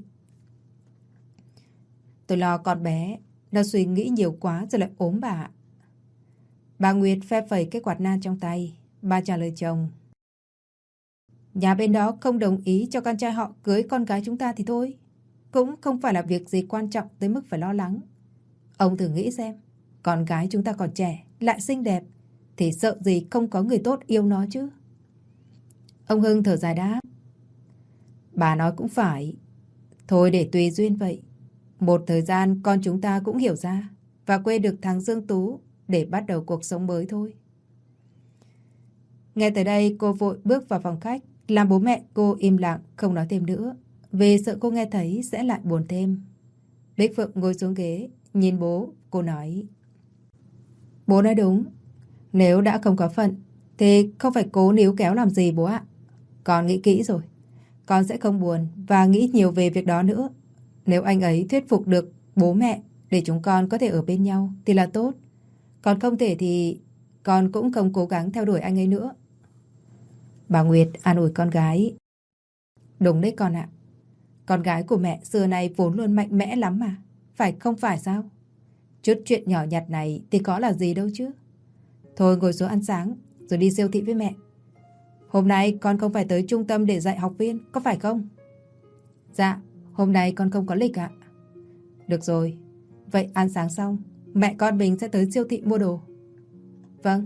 Tôi lo con bé, nó suy nghĩ nhiều quá rồi lại ốm bà. Bà Nguyệt phe phẩy cái quạt nan trong tay. Bà trả lời chồng: Nhà bên đó không đồng ý cho con trai họ cưới con gái chúng ta thì thôi. Cũng không phải là việc gì quan trọng tới mức phải lo lắng. Ông thử nghĩ xem, con gái chúng ta còn trẻ, lại xinh đẹp, thì sợ gì không có người tốt yêu nó chứ. Ông Hưng thở dài đáp: Bà nói cũng phải. Thôi để tùy duyên vậy. Một thời gian con chúng ta cũng hiểu ra và quên được thằng Dương Tú để bắt đầu cuộc sống mới thôi. Nghe tới đây cô vội bước vào phòng khách, làm bố mẹ cô im lặng không nói thêm nữa, vì sợ cô nghe thấy sẽ lại buồn thêm. Bích Phượng ngồi xuống ghế, nhìn bố, cô nói: Bố nói đúng. Nếu đã không có phận thì không phải cố níu kéo làm gì bố ạ. Con nghĩ kỹ rồi. Con sẽ không buồn và nghĩ nhiều về việc đó nữa. Nếu anh ấy thuyết phục được bố mẹ để chúng con có thể ở bên nhau thì là tốt. Còn không thể thì con cũng không cố gắng theo đuổi anh ấy nữa. Bà Nguyệt an ủi con gái: Đúng đấy con ạ. Con gái của mẹ xưa nay vốn luôn mạnh mẽ lắm mà. Phải không phải sao? Chút chuyện nhỏ nhặt này thì có là gì đâu chứ. Thôi ngồi xuống ăn sáng rồi đi siêu thị với mẹ. Hôm nay con không phải tới trung tâm để dạy học viên, có phải không? Dạ, hôm nay con không có lịch ạ. Được rồi, vậy ăn sáng xong mẹ con mình sẽ tới siêu thị mua đồ. Vâng.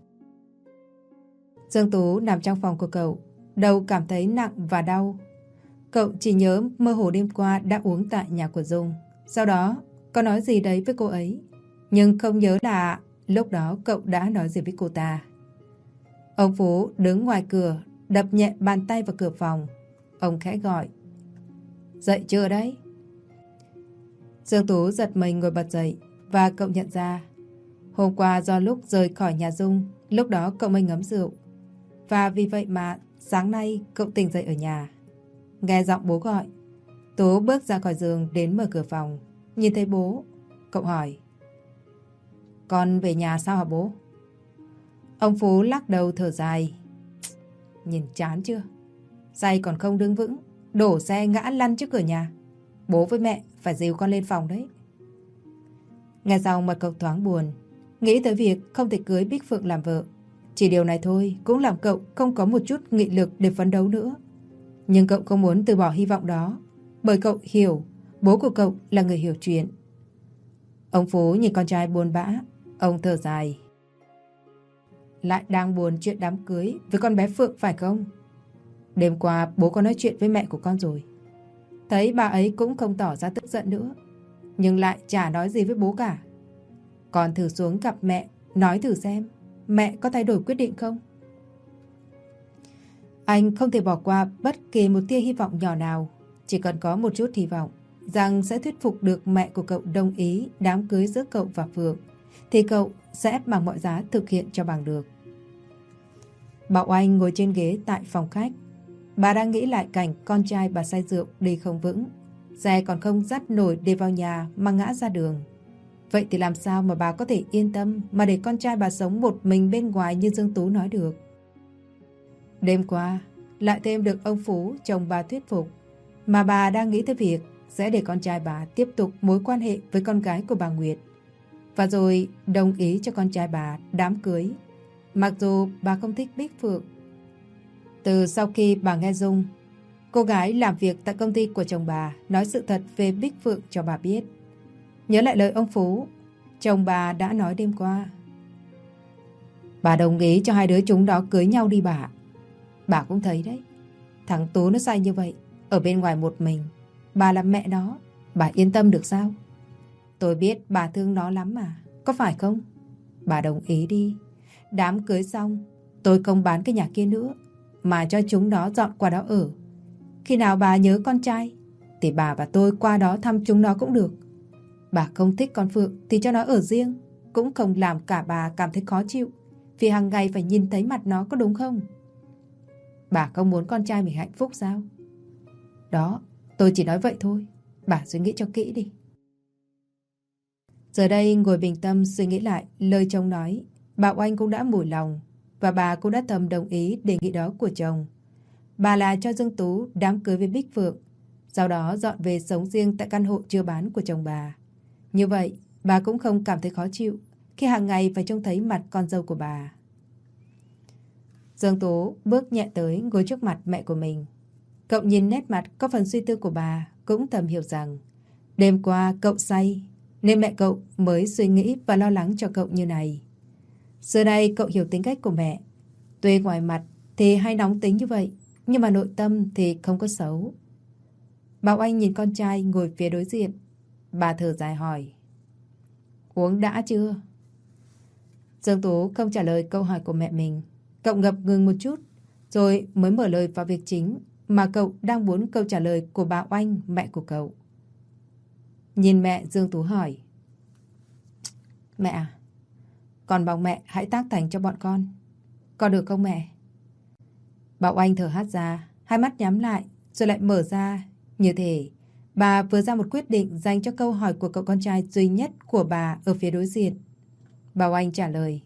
Dương Tú nằm trong phòng của cậu, đầu cảm thấy nặng và đau. Cậu chỉ nhớ mơ hồ đêm qua đã uống tại nhà của Dung. Sau đó có nói gì đấy với cô ấy, nhưng không nhớ là lúc đó cậu đã nói gì với cô ta. Ông Phú đứng ngoài cửa, đập nhẹ bàn tay vào cửa phòng. Ông khẽ gọi: Dậy chưa đấy? Dương Tú giật mình ngồi bật dậy, và cậu nhận ra hôm qua do lúc rời khỏi nhà Dung, lúc đó cậu mới ngấm rượu, và vì vậy mà sáng nay cậu tỉnh dậy ở nhà. Nghe giọng bố gọi, Tú bước ra khỏi giường đến mở cửa phòng. Nhìn thấy bố, cậu hỏi: Con về nhà sao hả bố? Ông Phú lắc đầu thở dài: Nhìn chán chưa? Say còn không đứng vững, đổ xe ngã lăn trước cửa nhà. Bố với mẹ phải dìu con lên phòng đấy. Nghe xong mặt cậu thoáng buồn, nghĩ tới việc không thể cưới Bích Phượng làm vợ. Chỉ điều này thôi cũng làm cậu không có một chút nghị lực để phấn đấu nữa. Nhưng cậu không muốn từ bỏ hy vọng đó, bởi cậu hiểu bố của cậu là người hiểu chuyện. Ông Phú nhìn con trai buồn bã, ông thở dài. Lại đang buồn chuyện đám cưới với con bé Phượng phải không? Đêm qua bố có nói chuyện với mẹ của con rồi. Thấy bà ấy cũng không tỏ ra tức giận nữa, nhưng lại chả nói gì với bố cả. Con thử xuống gặp mẹ, nói thử xem mẹ có thay đổi quyết định không? Anh không thể bỏ qua bất kỳ một tia hy vọng nhỏ nào. Chỉ cần có một chút hy vọng rằng sẽ thuyết phục được mẹ của cậu đồng ý đám cưới giữa cậu và Phượng, thì cậu sẽ bằng mọi giá thực hiện cho bằng được. Bảo Anh ngồi trên ghế tại phòng khách. Bà đang nghĩ lại cảnh con trai bà say rượu đi không vững, xe còn không dắt nổi để vào nhà mà ngã ra đường. Vậy thì làm sao mà bà có thể yên tâm mà để con trai bà sống một mình bên ngoài như Dương Tú nói được? Đêm qua lại thêm được ông Phú chồng bà thuyết phục, mà bà đang nghĩ tới việc sẽ để con trai bà tiếp tục mối quan hệ với con gái của bà Nguyệt, và rồi đồng ý cho con trai bà đám cưới, mặc dù bà không thích Bích Phượng. Từ sau khi bà nghe Dung, cô gái làm việc tại công ty của chồng bà, nói sự thật về Bích Phượng cho bà biết. Nhớ lại lời ông Phú, chồng bà đã nói đêm qua. Bà đồng ý cho hai đứa chúng đó cưới nhau đi bà. Bà cũng thấy đấy, thằng Tú nó say như vậy, ở bên ngoài một mình. Bà là mẹ nó, bà yên tâm được sao? Tôi biết bà thương nó lắm mà, có phải không? Bà đồng ý đi. Đám cưới xong, tôi không bán cái nhà kia nữa, mà cho chúng nó dọn qua đó ở. Khi nào bà nhớ con trai, thì bà và tôi qua đó thăm chúng nó cũng được. Bà không thích con Phượng thì cho nó ở riêng, cũng không làm cả bà cảm thấy khó chịu, vì hàng ngày phải nhìn thấy mặt nó, có đúng không? Bà không muốn con trai mình hạnh phúc sao? Đó, tôi chỉ nói vậy thôi. Bà suy nghĩ cho kỹ đi. Giờ đây ngồi bình tâm suy nghĩ lại lời chồng nói, Bảo Anh cũng đã mủi lòng, và bà cũng đã thầm đồng ý đề nghị đó của chồng. Bà là cho Dương Tú đám cưới với Bích Phượng, sau đó dọn về sống riêng tại căn hộ chưa bán của chồng bà. Như vậy, bà cũng không cảm thấy khó chịu khi hàng ngày phải trông thấy mặt con dâu của bà. Dương Tú bước nhẹ tới ngồi trước mặt mẹ của mình. Cậu nhìn nét mặt có phần suy tư của bà, cũng thầm hiểu rằng đêm qua cậu say nên mẹ cậu mới suy nghĩ và lo lắng cho cậu như này. Giờ đây cậu hiểu tính cách của mẹ. Tuy ngoài mặt thì hay nóng tính như vậy, nhưng mà nội tâm thì không có xấu. Bảo Anh nhìn con trai ngồi phía đối diện. Bà thở dài hỏi, uống đã chưa? Dương Tú không trả lời câu hỏi của mẹ mình. Cậu ngập ngừng một chút, rồi mới mở lời vào việc chính mà cậu đang muốn câu trả lời của bà Oanh, mẹ của cậu. Nhìn mẹ, Dương Tú hỏi, mẹ à, con mong mẹ hãy tác thành cho bọn con. Có được không mẹ? Bà Oanh thở hắt ra, hai mắt nhắm lại, rồi lại mở ra. Như thể bà vừa ra một quyết định dành cho câu hỏi của cậu con trai duy nhất của bà ở phía đối diện. Bà Oanh trả lời,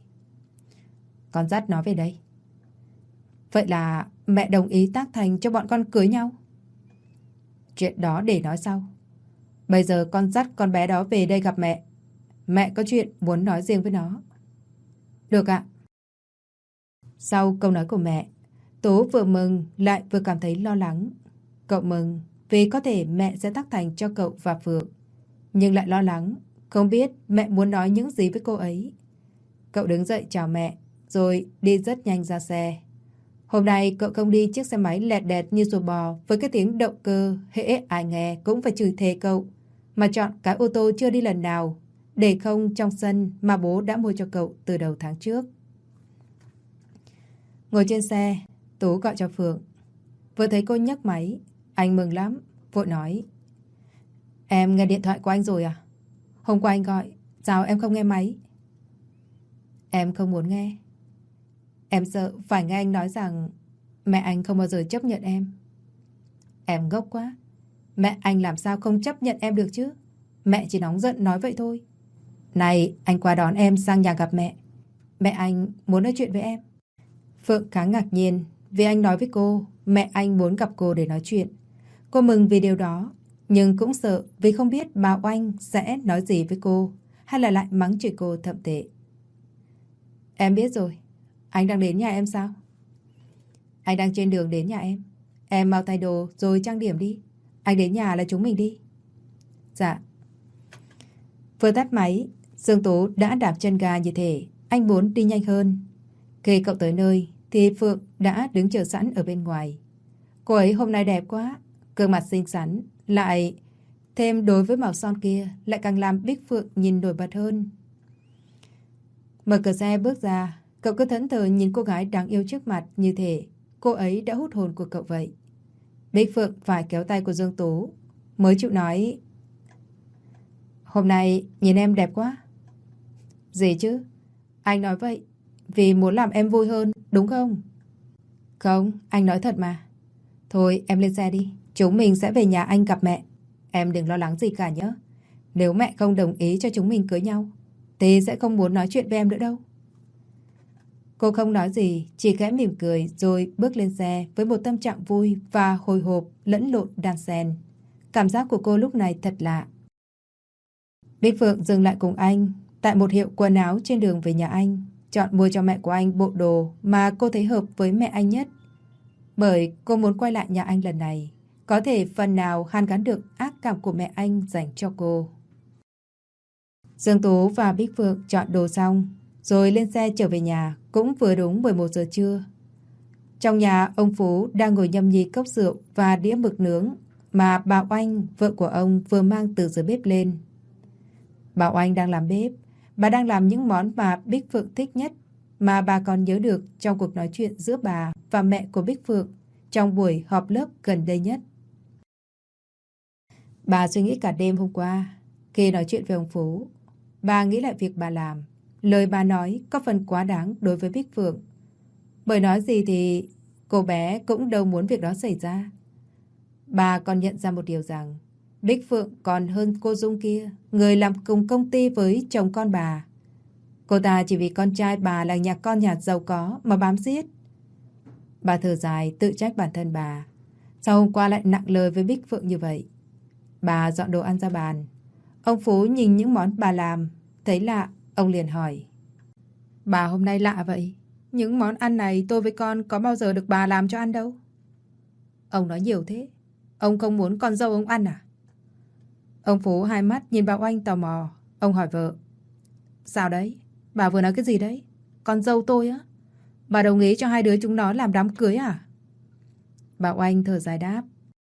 con dắt nó về đây. Vậy là mẹ đồng ý tác thành cho bọn con cưới nhau? Chuyện đó để nói sau. Bây giờ con dắt con bé đó về đây gặp mẹ. Mẹ có chuyện muốn nói riêng với nó. Được ạ. Sau câu nói của mẹ, Tố vừa mừng lại vừa cảm thấy lo lắng. Cậu mừng vì có thể mẹ sẽ tác thành cho cậu và Phượng, nhưng lại lo lắng không biết mẹ muốn nói những gì với cô ấy. Cậu đứng dậy chào mẹ, rồi đi rất nhanh ra xe. Hôm nay cậu không đi chiếc xe máy lẹt đẹt như rùa bò với cái tiếng động cơ hễ ai nghe cũng phải chửi thề cậu, mà chọn cái ô tô chưa đi lần nào, để không trong sân mà bố đã mua cho cậu từ đầu tháng trước. Ngồi trên xe, Tú gọi cho Phượng. Vừa thấy cô nhấc máy, anh mừng lắm, vội nói, em nghe điện thoại của anh rồi à? Hôm qua anh gọi, sao em không nghe máy? Em không muốn nghe. Em sợ phải nghe anh nói rằng mẹ anh không bao giờ chấp nhận em. Em ngốc quá. Mẹ anh làm sao không chấp nhận em được chứ? Mẹ chỉ nóng giận nói vậy thôi. Này, anh qua đón em sang nhà gặp mẹ. Mẹ anh muốn nói chuyện với em. Phượng khá ngạc nhiên vì anh nói với cô mẹ anh muốn gặp cô để nói chuyện. Cô mừng vì điều đó, nhưng cũng sợ vì không biết bà Oanh sẽ nói gì với cô, hay là lại mắng chửi cô thậm tệ. Em biết rồi. Anh đang đến nhà em sao? Anh đang trên đường đến nhà em. Em mau thay đồ rồi trang điểm đi. Anh đến nhà là chúng mình đi. Dạ. Vừa tắt máy, Dương Tú đã đạp chân ga như thể anh muốn đi nhanh hơn. Khi cậu tới nơi thì Phượng đã đứng chờ sẵn ở bên ngoài. Cô ấy hôm nay đẹp quá, gương mặt xinh xắn, lại thêm đối với màu son kia lại càng làm Bích Phượng nhìn nổi bật hơn. Mở cửa xe bước ra, cậu cứ thẫn thờ nhìn cô gái đáng yêu trước mặt như thể cô ấy đã hút hồn của cậu vậy. Bích Phượng phải kéo tay của Dương Tú mới chịu nói: Hôm nay nhìn em đẹp quá. Gì chứ? Anh nói vậy vì muốn làm em vui hơn, đúng không? Không, anh nói thật mà. Thôi em lên xe đi, chúng mình sẽ về nhà anh gặp mẹ. Em đừng lo lắng gì cả nhé. Nếu mẹ không đồng ý cho chúng mình cưới nhau thì sẽ không muốn nói chuyện với em nữa đâu. Cô không nói gì, chỉ khẽ mỉm cười rồi bước lên xe với một tâm trạng vui và hồi hộp lẫn lộn đan xen. Cảm giác của cô lúc này thật lạ. Bích Phượng dừng lại cùng anh tại một hiệu quần áo trên đường về nhà anh, chọn mua cho mẹ của anh bộ đồ mà cô thấy hợp với mẹ anh nhất. Bởi cô muốn quay lại nhà anh lần này, có thể phần nào hàn gắn được ác cảm của mẹ anh dành cho cô. Dương Tú và Bích Phượng chọn đồ xong, rồi lên xe trở về nhà, cũng vừa đúng 11 giờ trưa. Trong nhà, ông Phú đang ngồi nhâm nhi cốc rượu và đĩa mực nướng mà bà Oanh, vợ của ông, vừa mang từ dưới bếp lên. Bà Oanh đang làm bếp, bà đang làm những món mà Bích Phượng thích nhất, mà bà còn nhớ được trong cuộc nói chuyện giữa bà và mẹ của Bích Phượng trong buổi họp lớp gần đây nhất. Bà suy nghĩ cả đêm hôm qua, khi nói chuyện với ông Phú. Bà nghĩ lại việc bà làm. Lời bà nói có phần quá đáng đối với Bích Phượng. Bởi nói gì thì cô bé cũng đâu muốn việc đó xảy ra. Bà còn nhận ra một điều rằng Bích Phượng còn hơn cô Dung kia, người làm cùng công ty với chồng con bà. Cô ta chỉ vì con trai bà là con nhà giàu có mà bám giết. Bà thở dài tự trách bản thân bà. Sao hôm qua lại nặng lời với Bích Phượng như vậy? Bà dọn đồ ăn ra bàn. Ông Phú nhìn những món bà làm, thấy lạ, ông liền hỏi: Bà hôm nay lạ vậy? Những món ăn này tôi với con có bao giờ được bà làm cho ăn đâu. Ông nói nhiều thế. Ông không muốn con dâu ông ăn à? Ông Phú hai mắt nhìn bà Oanh tò mò. Ông hỏi vợ: Sao đấy? Bà vừa nói cái gì đấy? Con dâu tôi á? Bà đồng ý cho hai đứa chúng nó làm đám cưới à? Bà Oanh thở dài đáp: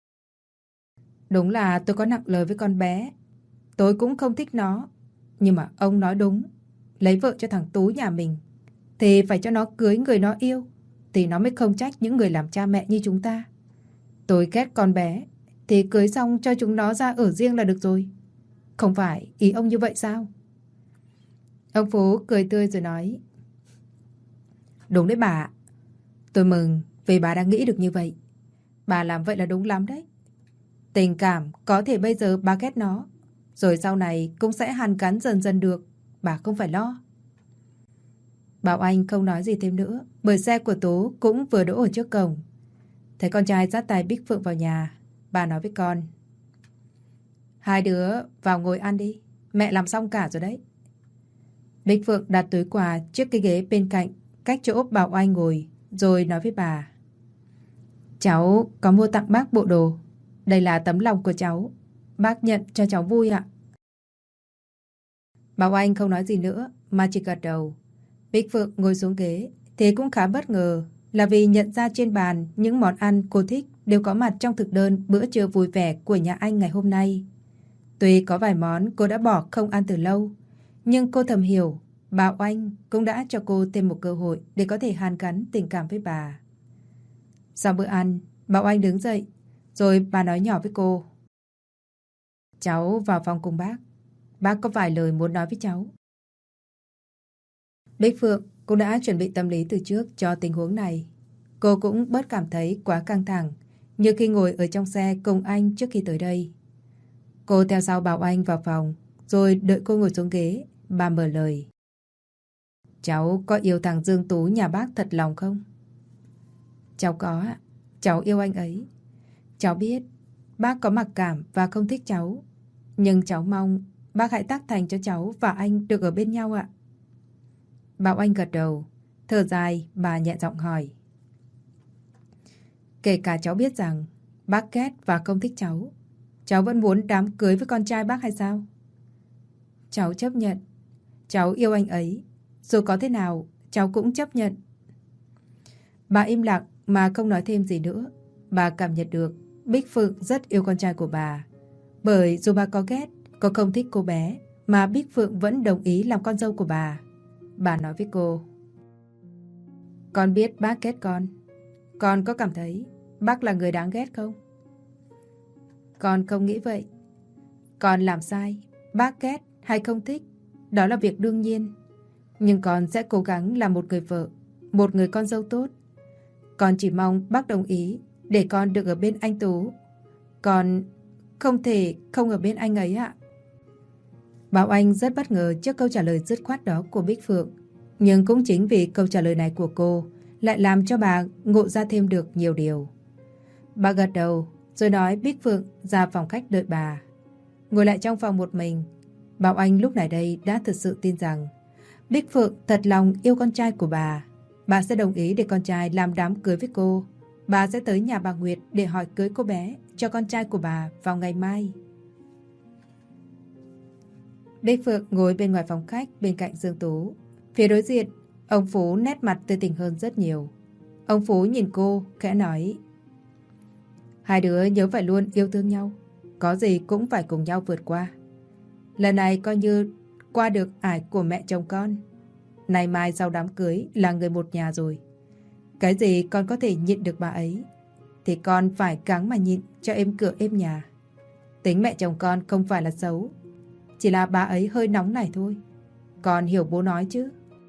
Đúng là tôi có nặng lời với con bé. Tôi cũng không thích nó. Nhưng mà ông nói đúng. Lấy vợ cho thằng Tú nhà mình thì phải cho nó cưới người nó yêu, thì nó mới không trách những người làm cha mẹ như chúng ta. Tôi ghét con bé thì cưới xong cho chúng nó ra ở riêng là được rồi. Không phải ý ông như vậy sao? Ông Phú cười tươi rồi nói: Đúng đấy bà. Tôi mừng vì bà đang nghĩ được như vậy. Bà làm vậy là đúng lắm đấy. Tình cảm có thể bây giờ bà ghét nó, rồi sau này cũng sẽ hàn gắn dần dần được. Bà không phải lo. Bảo Anh không nói gì thêm nữa, bởi xe của Tú cũng vừa đỗ ở trước cổng. Thấy con trai dắt tay Bích Phượng vào nhà, bà nói với con: Hai đứa vào ngồi ăn đi, mẹ làm xong cả rồi đấy. Bích Phượng đặt túi quà trước cái ghế bên cạnh, cách chỗ Bảo Anh ngồi, rồi nói với bà: Cháu có mua tặng bác bộ đồ. Đây là tấm lòng của cháu. Bác nhận cho cháu vui ạ. Bảo Anh không nói gì nữa mà chỉ gật đầu. Bích Phượng ngồi xuống ghế thì cũng khá bất ngờ, là vì nhận ra trên bàn những món ăn cô thích đều có mặt trong thực đơn bữa trưa vui vẻ của nhà anh ngày hôm nay. Tuy có vài món cô đã bỏ không ăn từ lâu, nhưng cô thầm hiểu Bảo Anh cũng đã cho cô thêm một cơ hội để có thể hàn gắn tình cảm với bà. Sau bữa ăn, Bảo Anh đứng dậy, rồi bà nói nhỏ với cô: Cháu vào phòng cùng bác. Bác có vài lời muốn nói với cháu. Bích Phượng cũng đã chuẩn bị tâm lý từ trước cho tình huống này. Cô cũng bớt cảm thấy quá căng thẳng như khi ngồi ở trong xe cùng anh trước khi tới đây. Cô theo sau Bảo Anh vào phòng, rồi đợi cô ngồi xuống ghế, bà mở lời: Cháu có yêu thằng Dương Tú nhà bác thật lòng không? Cháu có ạ. Cháu yêu anh ấy. Cháu biết bác có mặc cảm và không thích cháu, nhưng cháu mong bác hãy tác thành cho cháu và anh được ở bên nhau ạ. Bảo Anh gật đầu. Thở dài, bà nhẹ giọng hỏi. Kể cả cháu biết rằng bác ghét và không thích cháu, cháu vẫn muốn đám cưới với con trai bác hay sao? Cháu chấp nhận. Cháu yêu anh ấy. Dù có thế nào, cháu cũng chấp nhận. Bà im lặng mà không nói thêm gì nữa. Bà cảm nhận được Bích Phượng rất yêu con trai của bà. Bởi dù bà có ghét, có không thích cô bé, mà Bích Phượng vẫn đồng ý làm con dâu của bà. Bà nói với cô. Con biết bác ghét con. Con có cảm thấy bác là người đáng ghét không? Con không nghĩ vậy. Con làm sai, bác ghét hay không thích, đó là việc đương nhiên. Nhưng con sẽ cố gắng làm một người vợ, một người con dâu tốt. Con chỉ mong bác đồng ý để con được ở bên anh Tú. Con không thể không ở bên anh ấy ạ. Bảo Anh rất bất ngờ trước câu trả lời dứt khoát đó của Bích Phượng. Nhưng cũng chính vì câu trả lời này của cô lại làm cho bà ngộ ra thêm được nhiều điều. Bà gật đầu rồi nói Bích Phượng ra phòng khách đợi bà. Ngồi lại trong phòng một mình, Bảo Anh lúc này đây đã thực sự tin rằng Bích Phượng thật lòng yêu con trai của bà. Bà sẽ đồng ý để con trai làm đám cưới với cô. Bà sẽ tới nhà bà Nguyệt để hỏi cưới cô bé cho con trai của bà vào ngày mai. Bích Phượng ngồi bên ngoài phòng khách bên cạnh Dương Tú. Phía đối diện, ông Phú nét mặt tươi tỉnh hơn rất nhiều. Ông Phú nhìn cô, khẽ nói. Hai đứa nhớ phải luôn yêu thương nhau. Có gì cũng phải cùng nhau vượt qua. Lần này coi như qua được ải của mẹ chồng con. Nay mai sau đám cưới là người một nhà rồi. Cái gì con có thể nhịn được bà ấy thì con phải gắng mà nhịn cho êm cửa êm nhà. Tính mẹ chồng con không phải là xấu, chỉ là bà ấy hơi nóng này thôi. Con hiểu bố nói chứ?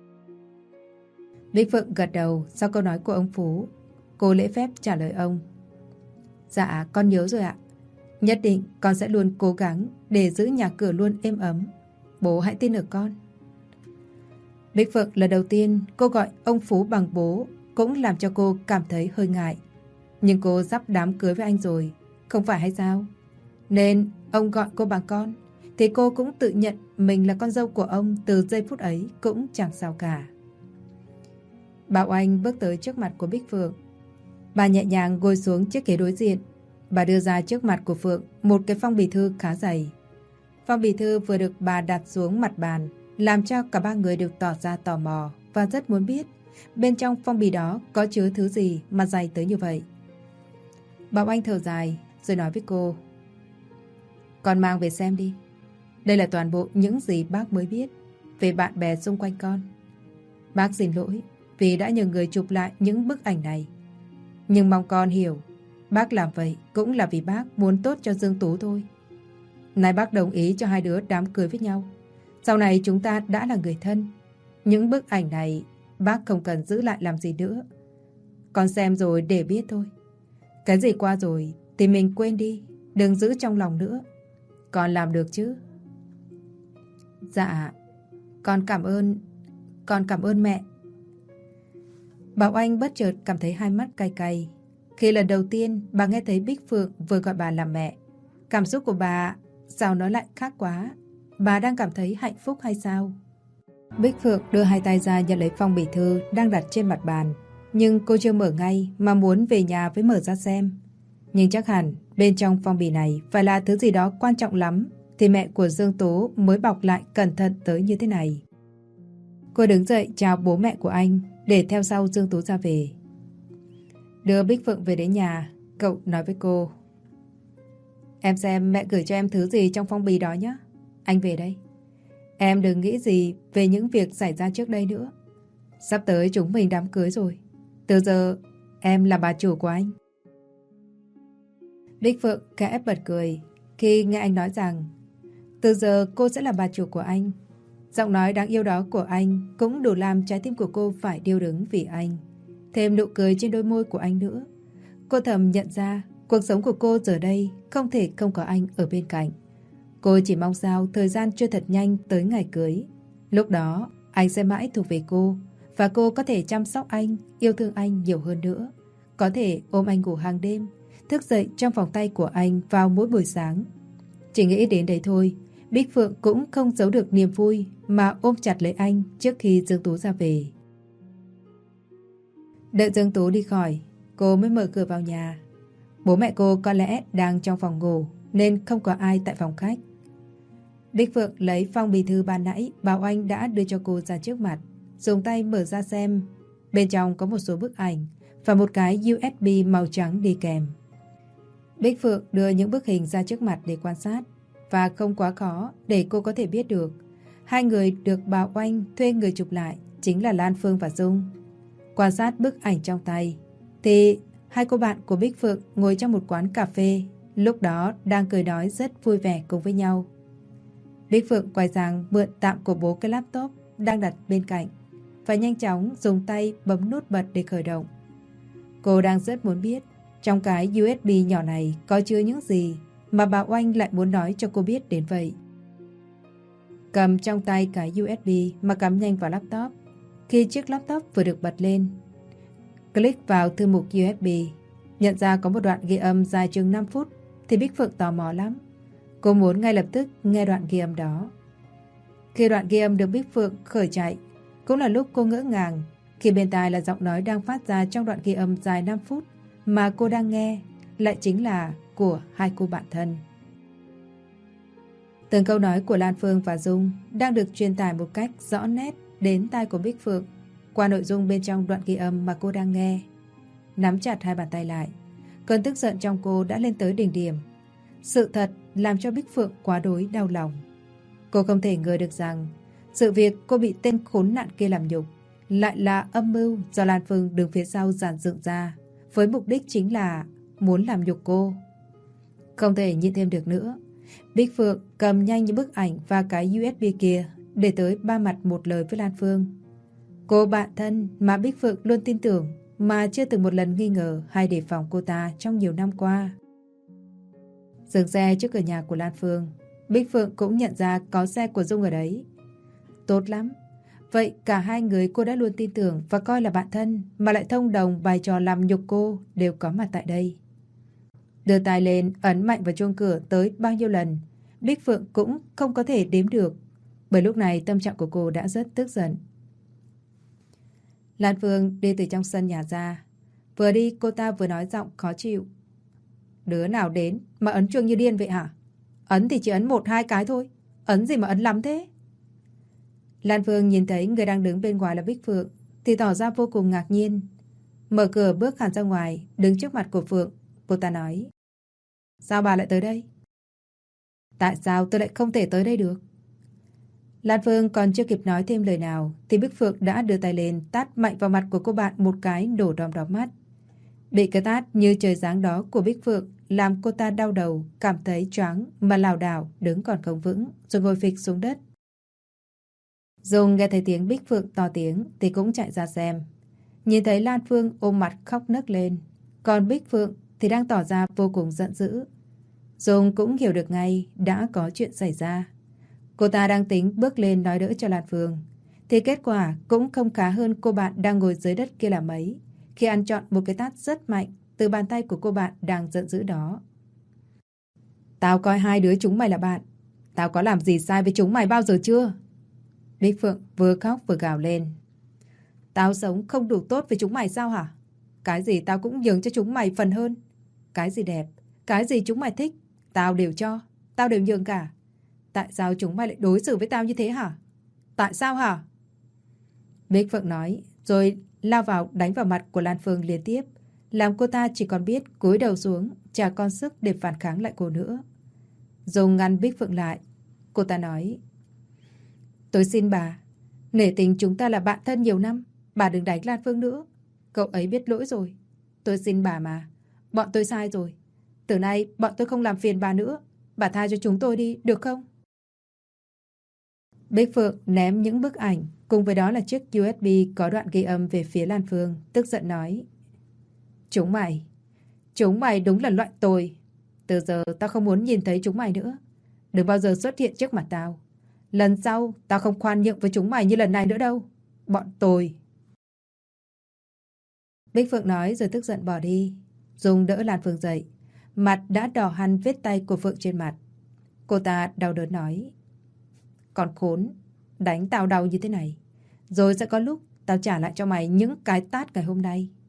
Bích Phượng gật đầu sau câu nói của ông Phú. Cô lễ phép trả lời ông. Dạ con nhớ rồi ạ. Nhất định con sẽ luôn cố gắng để giữ nhà cửa luôn êm ấm. Bố hãy tin ở con. Bích Phượng lần đầu tiên cô gọi ông Phú bằng bố cũng làm cho cô cảm thấy hơi ngại. Nhưng cô sắp đám cưới với anh rồi, không phải hay sao? Nên ông gọi cô bằng con thì cô cũng tự nhận mình là con dâu của ông từ giây phút ấy cũng chẳng sao cả. Bảo Anh bước tới trước mặt của Bích Phượng. Bà nhẹ nhàng ngồi xuống chiếc ghế đối diện. Bà đưa ra trước mặt của Phượng một cái phong bì thư khá dày. Phong bì thư vừa được bà đặt xuống mặt bàn, làm cho cả ba người đều tỏ ra tò mò và rất muốn biết bên trong phong bì đó có chứa thứ gì mà dày tới như vậy. Bảo Anh thở dài rồi nói với cô. Con mang về xem đi. Đây là toàn bộ những gì bác mới biết về bạn bè xung quanh con. Bác xin lỗi vì đã nhờ người chụp lại những bức ảnh này. Nhưng mong con hiểu, bác làm vậy cũng là vì bác muốn tốt cho Dương Tú thôi. Nay bác đồng ý cho hai đứa đám cưới với nhau. Sau này chúng ta đã là người thân. Những bức ảnh này bác không cần giữ lại làm gì nữa. Con xem rồi để biết thôi. Cái gì qua rồi thì mình quên đi, đừng giữ trong lòng nữa. Con làm được chứ? Dạ, con cảm ơn mẹ. Bảo Anh bất chợt cảm thấy hai mắt cay cay. Khi lần đầu tiên bà nghe thấy Bích Phượng vừa gọi bà là mẹ, cảm xúc của bà sao nó lại khác quá? Bà đang cảm thấy hạnh phúc hay sao? Bích Phượng đưa hai tay ra nhận lấy phong bì thư đang đặt trên mặt bàn. Nhưng cô chưa mở ngay mà muốn về nhà với mở ra xem. Nhưng chắc hẳn bên trong phong bì này phải là thứ gì đó quan trọng lắm thì mẹ của Dương Tố mới bọc lại cẩn thận tới như thế này. Cô đứng dậy chào bố mẹ của anh để theo sau Dương Tú ra về. Đưa Bích Phượng về đến nhà, cậu nói với cô. Em xem mẹ gửi cho em thứ gì trong phong bì đó nhé. Anh về đây. Em đừng nghĩ gì về những việc xảy ra trước đây nữa. Sắp tới chúng mình đám cưới rồi. Từ giờ em là bà chủ của anh. Bích Phượng khẽ bật cười khi nghe anh nói rằng từ giờ cô sẽ là bà chủ của anh. Giọng nói đáng yêu đó của anh cũng đủ làm trái tim của cô phải điêu đứng vì anh. Thêm nụ cười trên đôi môi của anh nữa. Cô thầm nhận ra cuộc sống của cô giờ đây không thể không có anh ở bên cạnh. Cô chỉ mong sao thời gian trôi thật nhanh tới ngày cưới. Lúc đó anh sẽ mãi thuộc về cô và cô có thể chăm sóc anh, yêu thương anh nhiều hơn nữa. Có thể ôm anh ngủ hàng đêm, thức dậy trong vòng tay của anh vào mỗi buổi sáng. Chỉ nghĩ đến đấy thôi, Bích Phượng cũng không giấu được niềm vui mà ôm chặt lấy anh trước khi Dương Tú ra về. Đợi Dương Tú đi khỏi, cô mới mở cửa vào nhà. Bố mẹ cô có lẽ đang trong phòng ngủ nên không có ai tại phòng khách. Bích Phượng lấy phong bì thư ban nãy Bảo Anh đã đưa cho cô ra trước mặt, dùng tay mở ra xem. Bên trong có một số bức ảnh và một cái USB màu trắng đi kèm. Bích Phượng đưa những bức hình ra trước mặt để quan sát, và không quá khó để cô có thể biết được hai người được Bảo Anh thuê người chụp lại chính là Lan Phương và Dung. Quan sát bức ảnh trong tay thì hai cô bạn của Bích Phượng ngồi trong một quán cà phê, lúc đó đang cười nói rất vui vẻ cùng với nhau. Bích Phượng quay sang mượn tạm của bố cái laptop đang đặt bên cạnh và nhanh chóng dùng tay bấm nút bật để khởi động. Cô đang rất muốn biết trong cái USB nhỏ này có chứa những gì mà Bảo Anh lại muốn nói cho cô biết đến vậy. Cầm trong tay cái USB mà cắm nhanh vào laptop. Khi chiếc laptop vừa được bật lên, click vào thư mục USB, nhận ra có một đoạn ghi âm dài chừng 5 phút thì Bích Phượng tò mò lắm. Cô muốn ngay lập tức nghe đoạn ghi âm đó. Khi đoạn ghi âm được Bích Phượng khởi chạy, cũng là lúc cô ngỡ ngàng khi bên tai là giọng nói đang phát ra trong đoạn ghi âm dài 5 phút mà cô đang nghe lại chính là của hai cô bạn thân. Từng câu nói của Lan Phương và Dung đang được truyền tải một cách rõ nét đến tai của Bích Phượng qua nội dung bên trong đoạn ghi âm mà cô đang nghe. Nắm chặt hai bàn tay lại, cơn tức giận trong cô đã lên tới đỉnh điểm. Sự thật làm cho Bích Phượng quá đối đau lòng. Cô không thể ngờ được rằng sự việc cô bị tên khốn nạn kia làm nhục lại là âm mưu do Lan Phương đứng phía sau dàn dựng ra, với mục đích chính là muốn làm nhục cô. Không thể nhịn thêm được nữa, Bích Phượng cầm nhanh những bức ảnh và cái USB kia để tới ba mặt một lời với Lan Phương. Cô bạn thân mà Bích Phượng luôn tin tưởng mà chưa từng một lần nghi ngờ hay đề phòng cô ta trong nhiều năm qua. Dừng xe trước cửa nhà của Lan Phương, Bích Phượng cũng nhận ra có xe của Dung ở đấy. Tốt lắm. Vậy cả hai người cô đã luôn tin tưởng và coi là bạn thân mà lại thông đồng bài trò làm nhục cô đều có mặt tại đây. Đưa tay lên ấn mạnh vào chuông cửa tới bao nhiêu lần, Bích Phượng cũng không có thể đếm được, bởi lúc này tâm trạng của cô đã rất tức giận. Lan Phương đi từ trong sân nhà ra. Vừa đi cô ta vừa nói giọng khó chịu. Đứa nào đến mà ấn chuông như điên vậy hả? Ấn thì chỉ ấn 1-2 cái thôi. Ấn gì mà ấn lắm thế? Lan Phương nhìn thấy người đang đứng bên ngoài là Bích Phượng thì tỏ ra vô cùng ngạc nhiên. Mở cửa bước hẳn ra ngoài, đứng trước mặt của Phượng. Cô ta nói: Sao bà lại tới đây? Tại sao tôi lại không thể tới đây được? Lan Phương còn chưa kịp nói thêm lời nào thì Bích Phượng đã đưa tay lên tát mạnh vào mặt của cô bạn một cái đổ đom đóm mắt. Bị cái tát như trời giáng đó của Bích Phượng làm cô ta đau đầu, cảm thấy choáng mà lảo đảo đứng còn không vững rồi ngồi phịch xuống đất. Dung nghe thấy tiếng Bích Phượng to tiếng thì cũng chạy ra xem. Nhìn thấy Lan Phương ôm mặt khóc nấc lên, còn Bích Phượng thì đang tỏ ra vô cùng giận dữ. Dung cũng hiểu được ngay đã có chuyện xảy ra. Cô ta đang tính bước lên nói đỡ cho Lan Phương thì kết quả cũng không khá hơn cô bạn đang ngồi dưới đất kia là mấy, khi ăn trọn một cái tát rất mạnh từ bàn tay của cô bạn đang giận dữ đó. Tao coi hai đứa chúng mày là bạn. Tao có làm gì sai với chúng mày bao giờ chưa? Bích Phượng vừa khóc vừa gào lên. Tao sống không đủ tốt với chúng mày sao hả? Cái gì tao cũng nhường cho chúng mày phần hơn. Cái gì đẹp, cái gì chúng mày thích, tao đều cho, tao đều nhường cả. Tại sao chúng mày lại đối xử với tao như thế hả? Tại sao hả? Bích Phượng nói, rồi lao vào đánh vào mặt của Lan Phương liên tiếp, làm cô ta chỉ còn biết cúi đầu xuống, chả còn sức để phản kháng lại cô nữa. Dung ngăn Bích Phượng lại. Cô ta nói: Tôi xin bà, nể tình chúng ta là bạn thân nhiều năm, bà đừng đánh Lan Phương nữa. Cậu ấy biết lỗi rồi. Tôi xin bà mà, bọn tôi sai rồi. Từ nay bọn tôi không làm phiền bà nữa. Bà tha cho chúng tôi đi, được không? Bích Phượng ném những bức ảnh, cùng với đó là chiếc USB có đoạn ghi âm về phía Lan Phương, tức giận nói: Chúng mày đúng là loại tồi. Từ giờ tao không muốn nhìn thấy chúng mày nữa. Đừng bao giờ xuất hiện trước mặt tao. Lần sau tao không khoan nhượng với chúng mày như lần này nữa đâu. Bọn tồi. Bích Phượng nói rồi tức giận bỏ đi. Dung đỡ Lan Phương dậy. Mặt đã đỏ hằn vết tay của Phượng trên mặt. Cô ta đau đớn nói: Còn khốn, đánh tao đau như thế này, rồi sẽ có lúc tao trả lại cho mày những cái tát ngày hôm nay.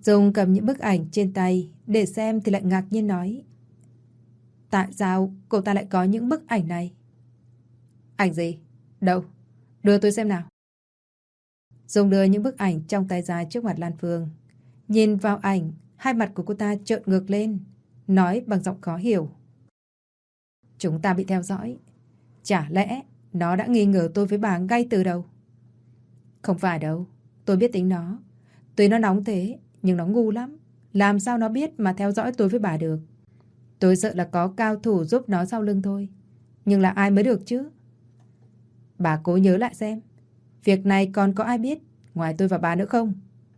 Dung cầm những bức ảnh trên tay để xem thì lại ngạc nhiên nói. Tại sao cô ta lại có những bức ảnh này? Ảnh gì? Đâu? Đưa tôi xem nào. Dung đưa những bức ảnh trong tay ra trước mặt Lan Phương. Nhìn vào ảnh, hai mặt của cô ta trợn ngược lên, nói bằng giọng khó hiểu. Chúng ta bị theo dõi. Chả lẽ nó đã nghi ngờ tôi với bà ngay từ đầu? Không phải đâu, tôi biết tính nó. Tuy nó nóng thế, nhưng nó ngu lắm. Làm sao nó biết mà theo dõi tôi với bà được? Tôi sợ là có cao thủ giúp nó sau lưng thôi. Nhưng là ai mới được chứ? Bà cố nhớ lại xem, việc này còn có ai biết ngoài tôi và bà nữa không?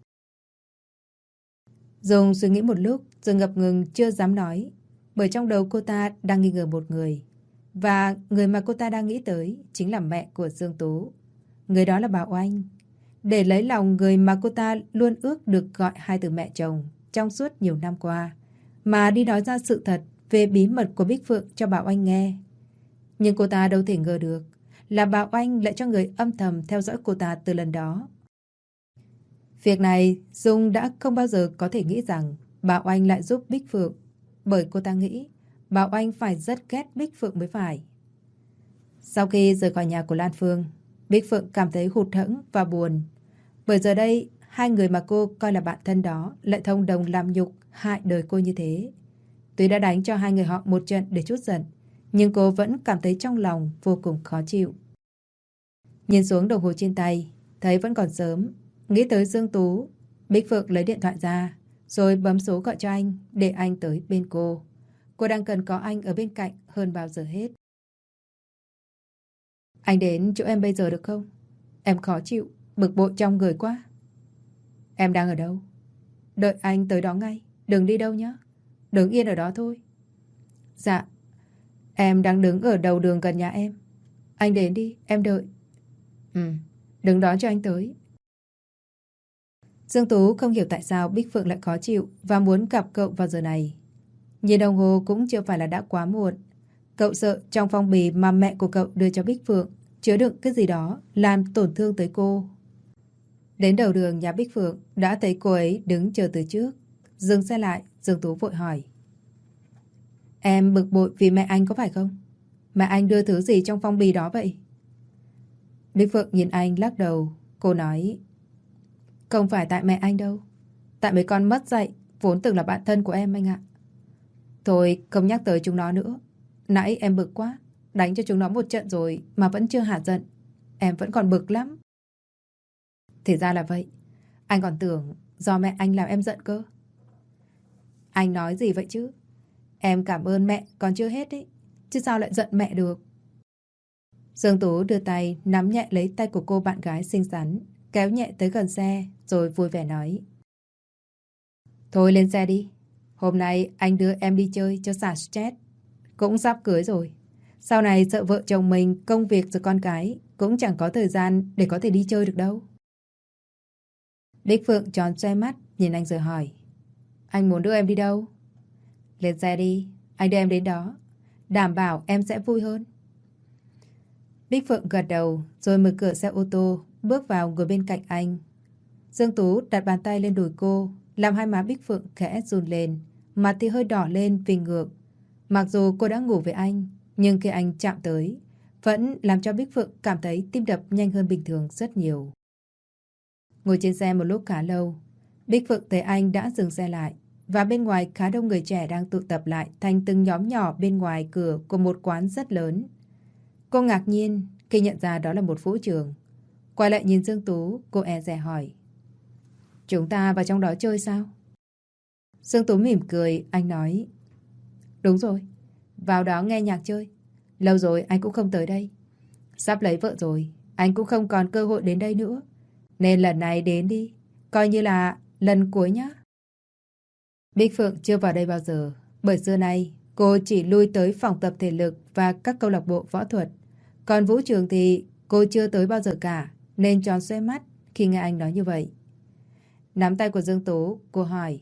Dung suy nghĩ một lúc rồi ngập ngừng chưa dám nói. Bởi trong đầu cô ta đang nghi ngờ một người. Và người mà cô ta đang nghĩ tới chính là mẹ của Dương Tú. Người đó là bà Oanh. Để lấy lòng người mà cô ta luôn ước được gọi hai từ mẹ chồng trong suốt nhiều năm qua, mà đi nói ra sự thật về bí mật của Bích Phượng cho bà Oanh nghe. Nhưng cô ta đâu thể ngờ được là bà Oanh lại cho người âm thầm theo dõi cô ta từ lần đó. Việc này Dung đã không bao giờ có thể nghĩ rằng bà Oanh lại giúp Bích Phượng, bởi cô ta nghĩ bà Oanh phải rất ghét Bích Phượng mới phải. Sau khi rời khỏi nhà của Lan Phương, Bích Phượng cảm thấy hụt hẫng và buồn. Bởi giờ đây, hai người mà cô coi là bạn thân đó lại thông đồng làm nhục, hại đời cô như thế. Tuy đã đánh cho hai người họ một trận để trút giận, nhưng cô vẫn cảm thấy trong lòng vô cùng khó chịu. Nhìn xuống đồng hồ trên tay, thấy vẫn còn sớm. Nghĩ tới Dương Tú, Bích Phượng lấy điện thoại ra, rồi bấm số gọi cho anh để anh tới bên cô. Cô đang cần có anh ở bên cạnh hơn bao giờ hết. Anh đến chỗ em bây giờ được không? Em khó chịu, bực bội trong người quá. Em đang ở đâu? Đợi anh tới đó ngay, đừng đi đâu nhé. Đứng yên ở đó thôi. Dạ, em đang đứng ở đầu đường gần nhà em. Anh đến đi, em đợi. Đứng đón cho anh tới. Dương Tú không hiểu tại sao Bích Phượng lại khó chịu và muốn gặp cậu vào giờ này. Nhìn đồng hồ cũng chưa phải là đã quá muộn. Cậu sợ trong phong bì mà mẹ của cậu đưa cho Bích Phượng chứa đựng cái gì đó làm tổn thương tới cô. Đến đầu đường nhà Bích Phượng đã thấy cô ấy đứng chờ từ trước. Dừng xe lại, Dương Tú vội hỏi. Em bực bội vì mẹ anh có phải không? Mẹ anh đưa thứ gì trong phong bì đó vậy? Bích Phượng nhìn anh lắc đầu. Cô nói. Không phải tại mẹ anh đâu. Tại mấy con mất dạy vốn từng là bạn thân của em anh ạ. Thôi không nhắc tới chúng nó nữa. Nãy em bực quá, đánh cho chúng nó một trận rồi mà vẫn chưa hả giận. Em vẫn còn bực lắm. Thì ra là vậy. Anh còn tưởng do mẹ anh làm em giận cơ. Anh nói gì vậy chứ? Em cảm ơn mẹ còn chưa hết ý. Chứ sao lại giận mẹ được? Dương Tú đưa tay nắm nhẹ lấy tay của cô bạn gái xinh xắn, kéo nhẹ tới gần xe rồi vui vẻ nói. Thôi lên xe đi. Hôm nay anh đưa em đi chơi cho xả stress. Cũng sắp cưới rồi. Sau này sợ vợ chồng mình công việc rồi con cái cũng chẳng có thời gian để có thể đi chơi được đâu. Bích Phượng tròn xoe mắt nhìn anh rồi hỏi. Anh muốn đưa em đi đâu? Lên xe đi, anh đưa em đến đó. Đảm bảo em sẽ vui hơn. Bích Phượng gật đầu rồi mở cửa xe ô tô, bước vào ngồi bên cạnh anh. Dương Tú đặt bàn tay lên đùi cô, làm hai má Bích Phượng khẽ run lên, mặt thì hơi đỏ lên vì ngượng. Mặc dù cô đã ngủ với anh, nhưng khi anh chạm tới, vẫn làm cho Bích Phượng cảm thấy tim đập nhanh hơn bình thường rất nhiều. Ngồi trên xe một lúc khá lâu, Bích Phượng thấy anh đã dừng xe lại, và bên ngoài khá đông người trẻ đang tụ tập lại thành từng nhóm nhỏ bên ngoài cửa của một quán rất lớn. Cô ngạc nhiên khi nhận ra đó là một vũ trường. Quay lại nhìn Dương Tú, cô e dè hỏi. Chúng ta vào trong đó chơi sao? Dương Tú mỉm cười, anh nói. Đúng rồi, vào đó nghe nhạc chơi. Lâu rồi anh cũng không tới đây. Sắp lấy vợ rồi, anh cũng không còn cơ hội đến đây nữa. Nên lần này đến đi, coi như là lần cuối nhé. Bích Phượng chưa vào đây bao giờ, bởi xưa nay cô chỉ lui tới phòng tập thể lực và các câu lạc bộ võ thuật. Còn vũ trường thì cô chưa tới bao giờ cả, nên tròn xoe mắt khi nghe anh nói như vậy. Nắm tay của Dương Tú, cô hỏi.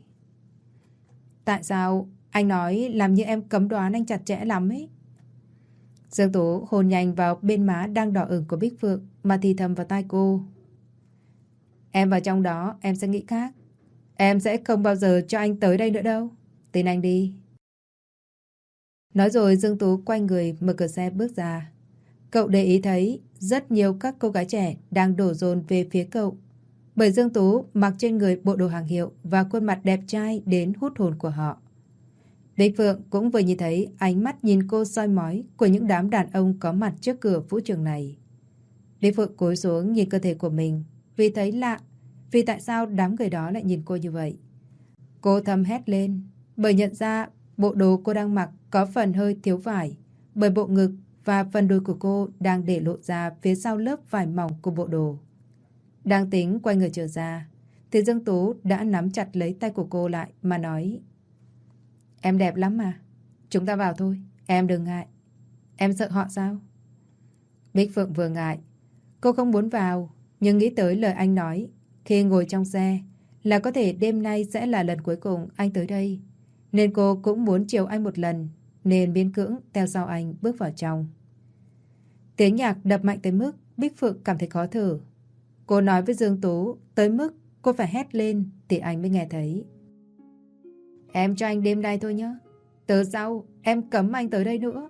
Tại sao anh nói làm như em cấm đoán anh chặt chẽ lắm ấy? Dương Tú hôn nhanh vào bên má đang đỏ ửng của Bích Phượng mà thì thầm vào tai cô. Em vào trong đó em sẽ nghĩ khác. Em sẽ không bao giờ cho anh tới đây nữa đâu. Tin anh đi. Nói rồi Dương Tú quay người mở cửa xe bước ra. Cậu để ý thấy rất nhiều các cô gái trẻ đang đổ dồn về phía cậu. Bởi Dương Tú mặc trên người bộ đồ hàng hiệu và khuôn mặt đẹp trai đến hút hồn của họ. Bích Phượng cũng vừa nhìn thấy ánh mắt nhìn cô soi mói của những đám đàn ông có mặt trước cửa vũ trường này. Bích Phượng cúi xuống nhìn cơ thể của mình vì thấy lạ, vì tại sao đám người đó lại nhìn cô như vậy. Cô thầm hét lên bởi nhận ra bộ đồ cô đang mặc có phần hơi thiếu vải, bởi bộ ngực và phần đùi của cô đang để lộ ra phía sau lớp vải mỏng của bộ đồ. Đang tính quay người trở ra thì Dương Tú đã nắm chặt lấy tay của cô lại mà nói: Em đẹp lắm mà. Chúng ta vào thôi. Em đừng ngại. Em sợ họ sao? Bích Phượng vừa ngại. Cô không muốn vào, nhưng nghĩ tới lời anh nói khi ngồi trong xe là có thể đêm nay sẽ là lần cuối cùng anh tới đây. Nên cô cũng muốn chiều anh một lần, nên miễn cưỡng theo sau anh bước vào trong. Tiếng nhạc đập mạnh tới mức Bích Phượng cảm thấy khó thở. Cô nói với Dương Tú tới mức cô phải hét lên thì anh mới nghe thấy. Em cho anh đêm nay thôi nhé. Từ sau em cấm anh tới đây nữa.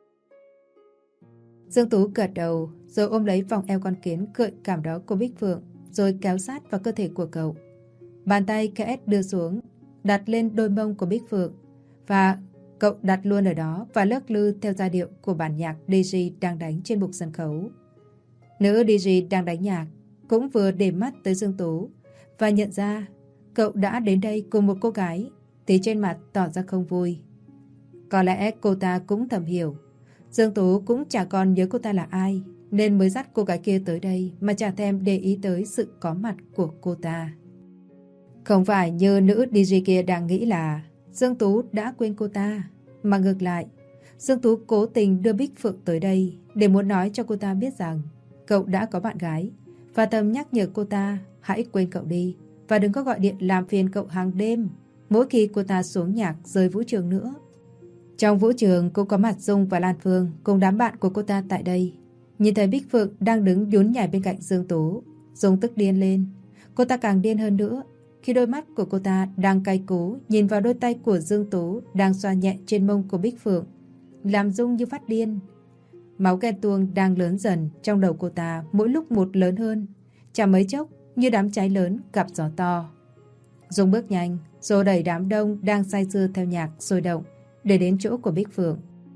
Dương Tú gật đầu rồi ôm lấy vòng eo con kiến gợi cảm đó của Bích Phượng, rồi kéo sát vào cơ thể của cậu. Bàn tay khẽ đưa xuống, đặt lên đôi mông của Bích Phượng, và cậu đặt luôn ở đó và lắc lư theo giai điệu của bản nhạc DJ đang đánh trên bục sân khấu. Nữ DJ đang đánh nhạc cũng vừa để mắt tới Dương Tú và nhận ra cậu đã đến đây cùng một cô gái thì trên mặt tỏ ra không vui. Có lẽ cô ta cũng thầm hiểu Dương Tú cũng chả còn nhớ cô ta là ai, nên mới dắt cô gái kia tới đây mà chả thèm để ý tới sự có mặt của cô ta. Không phải như nữ DJ kia đang nghĩ là Dương Tú đã quên cô ta, mà ngược lại, Dương Tú cố tình đưa Bích Phượng tới đây để muốn nói cho cô ta biết rằng cậu đã có bạn gái, và thầm nhắc nhở cô ta hãy quên cậu đi và đừng có gọi điện làm phiền cậu hàng đêm mỗi khi cô ta xuống nhạc rời vũ trường nữa. Trong vũ trường cũng có mặt Dung và Lan Phương cùng đám bạn của cô ta tại đây. Nhìn thấy Bích Phượng đang đứng nhún nhảy bên cạnh Dương Tú, Dung tức điên lên. Cô ta càng điên hơn nữa khi đôi mắt của cô ta đang cay cú nhìn vào đôi tay của Dương Tú đang xoa nhẹ trên mông của Bích Phượng, làm Dung như phát điên. Máu ghen tuông đang lớn dần trong đầu cô ta, mỗi lúc một lớn hơn, chẳng mấy chốc như đám cháy lớn gặp gió to. Dung bước nhanh rồi đẩy đám đông đang say sưa theo nhạc sôi động để đến chỗ của Bích Phượng.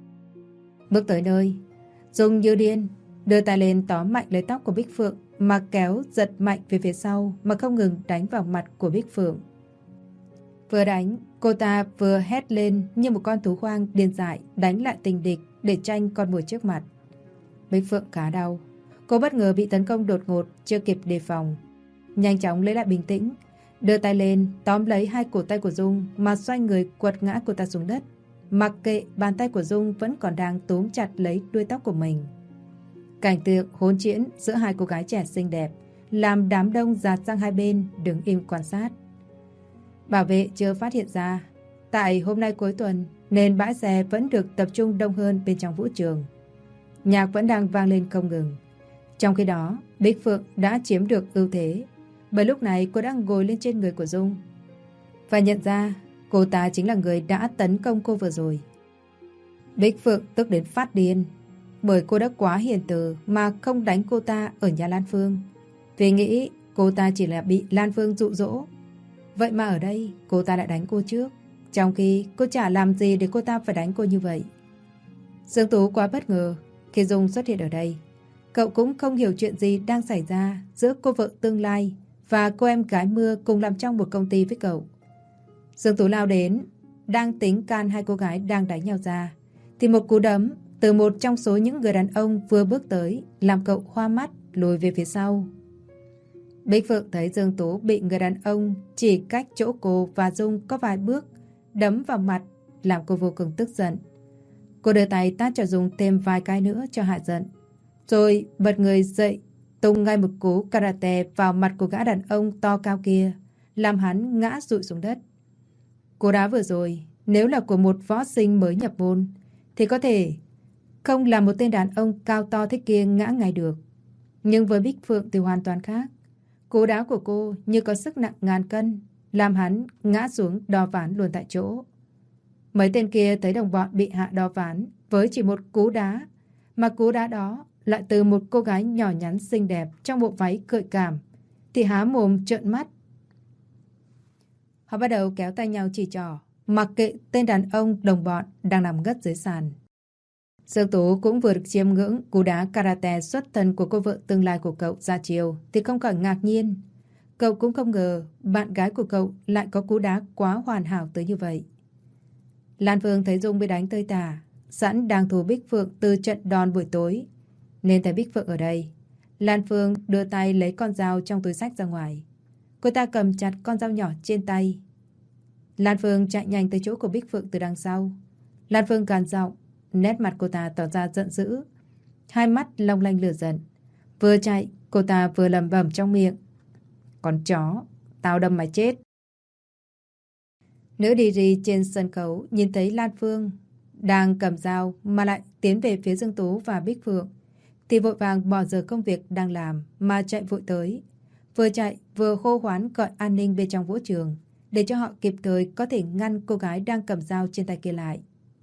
Bước tới nơi, Dung như điên đưa tay lên tóm mạnh lấy tóc của Bích Phượng mà kéo giật mạnh về phía sau mà không ngừng đánh vào mặt của Bích Phượng. Vừa đánh, cô ta vừa hét lên như một con thú hoang điên dại đánh lại tình địch để tranh con mồi trước mặt. Bích Phượng khá đau. Cô bất ngờ bị tấn công đột ngột, chưa kịp đề phòng. Nhanh chóng lấy lại bình tĩnh, đưa tay lên tóm lấy hai cổ tay của Dung mà xoay người quật ngã cô ta xuống đất, mặc kệ bàn tay của Dung vẫn còn đang túm chặt lấy đuôi tóc của mình. Cảnh tượng hỗn chiến giữa hai cô gái trẻ xinh đẹp làm đám đông dạt sang hai bên đứng im quan sát. Bảo vệ chưa phát hiện ra tại hôm nay cuối tuần nên bãi xe vẫn được tập trung đông hơn bên trong vũ trường. Nhạc vẫn đang vang lên không ngừng. Trong khi đó, Bích Phượng đã chiếm được ưu thế, bởi lúc này cô đang ngồi lên trên người của Dung và nhận ra cô ta chính là người đã tấn công cô vừa rồi. Bích Phượng tức đến phát điên, bởi cô đã quá hiền từ mà không đánh cô ta ở nhà Lan Phương, vì nghĩ cô ta chỉ là bị Lan Phương dụ dỗ. Vậy mà ở đây cô ta đã đánh cô trước, trong khi cô chả làm gì để cô ta phải đánh cô như vậy. Dương Tú quá bất ngờ khi Dung xuất hiện ở đây. Cậu cũng không hiểu chuyện gì đang xảy ra giữa cô vợ tương lai và cô em gái mưa cùng làm trong một công ty với cậu. Dương Tú lao đến, đang tính can hai cô gái đang đánh nhau ra, thì một cú đấm từ một trong số những người đàn ông vừa bước tới làm cậu hoa mắt lùi về phía sau. Bích Phượng thấy Dương Tú bị người đàn ông chỉ cách chỗ cô và Dung có vài bước đấm vào mặt, làm cô vô cùng tức giận. Cô đưa tay tát cho Dung thêm vài cái nữa cho hạ giận, rồi bật người dậy tung ngay một cú karate vào mặt của gã đàn ông to cao kia, làm hắn ngã rụi xuống đất. Cú đá vừa rồi nếu là của một võ sinh mới nhập môn thì có thể không làm một tên đàn ông cao to thế kia ngã ngay được. Nhưng với Bích Phượng thì hoàn toàn khác. Cú đá của cô như có sức nặng ngàn cân, làm hắn ngã xuống đo ván luôn tại chỗ. Mấy tên kia thấy đồng bọn bị hạ đo ván với chỉ một cú đá, mà cú đá đó lại từ một cô gái nhỏ nhắn xinh đẹp trong bộ váy gợi cảm, thì há mồm trợn mắt. Họ bắt đầu kéo tay nhau chỉ trỏ, mặc kệ tên đàn ông đồng bọn đang nằm ngất dưới sàn. Dương Tú cũng vừa được chiêm ngưỡng cú đá karate xuất thân của cô vợ tương lai của cậu ra chiều thì không khỏi ngạc nhiên. Cậu cũng không ngờ bạn gái của cậu lại có cú đá quá hoàn hảo tới như vậy. Lan Phương thấy Dung bị đánh tơi tả, sẵn đang thù Bích Phượng từ trận đòn buổi tối, nên thấy Bích Phượng ở đây. Lan Phương đưa tay lấy con dao trong túi xách ra ngoài. Cô ta cầm chặt con dao nhỏ trên tay. Lan Phương chạy nhanh tới chỗ của Bích Phượng từ đằng sau. Lan Phương gằn giọng, nét mặt cô ta tỏ ra giận dữ, hai mắt long lanh lửa giận. Vừa chạy, cô ta vừa lẩm bẩm trong miệng: "Con chó, tao đâm mày chết." Nữ DJ trên sân khấu nhìn thấy Lan Phương đang cầm dao mà lại tiến về phía Dương Tú và Bích Phượng, thì vội vàng bỏ giờ công việc đang làm mà chạy vội tới. Vừa chạy vừa hô hoán gọi an ninh bên trong vũ trường, để cho họ kịp thời có thể ngăn cô gái đang cầm dao trên tay kia lại.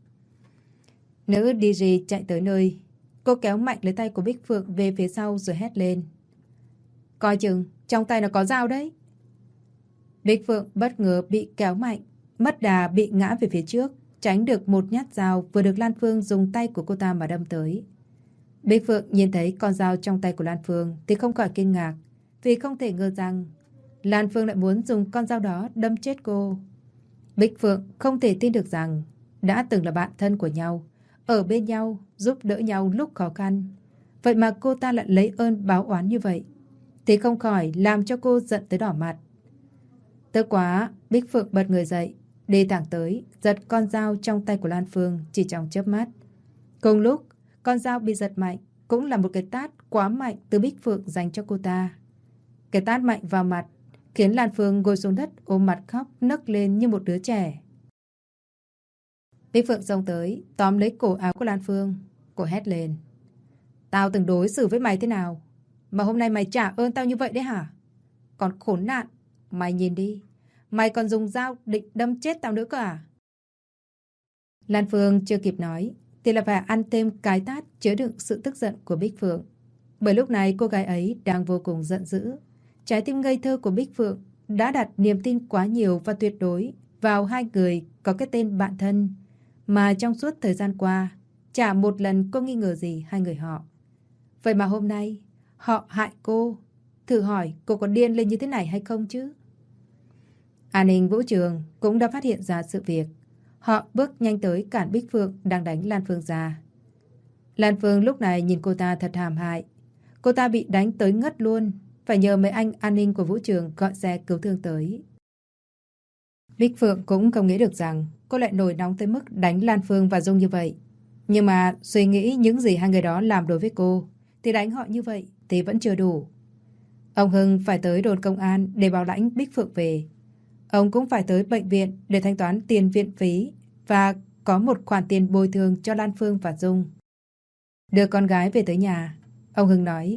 Nữ DJ chạy tới nơi, cô kéo mạnh lấy tay của Bích Phượng về phía sau rồi hét lên: "Coi chừng, trong tay nó có dao đấy." Bích Phượng bất ngờ bị kéo mạnh, mất đà bị ngã về phía trước, tránh được một nhát dao vừa được Lan Phương dùng tay của cô ta mà đâm tới. Bích Phượng nhìn thấy con dao trong tay của Lan Phương thì không khỏi kinh ngạc, vì không thể ngờ rằng Lan Phương lại muốn dùng con dao đó đâm chết cô. Bích Phượng không thể tin được rằng đã từng là bạn thân của nhau, ở bên nhau, giúp đỡ nhau lúc khó khăn, vậy mà cô ta lại lấy ơn báo oán như vậy, thì không khỏi làm cho cô giận tới đỏ mặt. Tức quá, Bích Phượng bật người dậy, đi thẳng tới, giật con dao trong tay của Lan Phương chỉ trong chớp mắt. Cùng lúc, con dao bị giật mạnh cũng là một cái tát quá mạnh từ Bích Phượng dành cho cô ta. Cái tát mạnh vào mặt khiến Lan Phương ngồi xuống đất ôm mặt khóc nấc lên như một đứa trẻ. Bích Phượng xông tới, tóm lấy cổ áo của Lan Phương. Cô hét lên: "Tao từng đối xử với mày thế nào mà hôm nay mày trả ơn tao như vậy đấy hả? Còn khốn nạn, mày nhìn đi, mày còn dùng dao định đâm chết tao nữa cơ à?" Lan Phương chưa kịp nói thì là phải ăn thêm cái tát chứa đựng sự tức giận của Bích Phượng. Bởi lúc này cô gái ấy đang vô cùng giận dữ. Trái tim ngây thơ của Bích Phượng đã đặt niềm tin quá nhiều và tuyệt đối vào hai người có cái tên bạn thân, mà trong suốt thời gian qua chả một lần cô nghi ngờ gì hai người họ. Vậy mà hôm nay họ hại cô. Thử hỏi cô có điên lên như thế này hay không chứ? An ninh vũ trường cũng đã phát hiện ra sự việc. Họ bước nhanh tới cản Bích Phượng đang đánh Lan Phương ra. Lan Phương lúc này nhìn cô ta thật hãm hại. Cô ta bị đánh tới ngất luôn, phải nhờ mấy anh an ninh của vũ trường gọi xe cứu thương tới. Bích Phượng cũng không nghĩ được rằng cô lại nổi nóng tới mức đánh Lan Phương và Dung như vậy. Nhưng mà suy nghĩ những gì hai người đó làm đối với cô, thì đánh họ như vậy thì vẫn chưa đủ. Ông Hưng phải tới đồn công an để bảo lãnh Bích Phượng về. Ông cũng phải tới bệnh viện để thanh toán tiền viện phí và có một khoản tiền bồi thường cho Lan Phương và Dung. Đưa con gái về tới nhà, ông Hưng nói: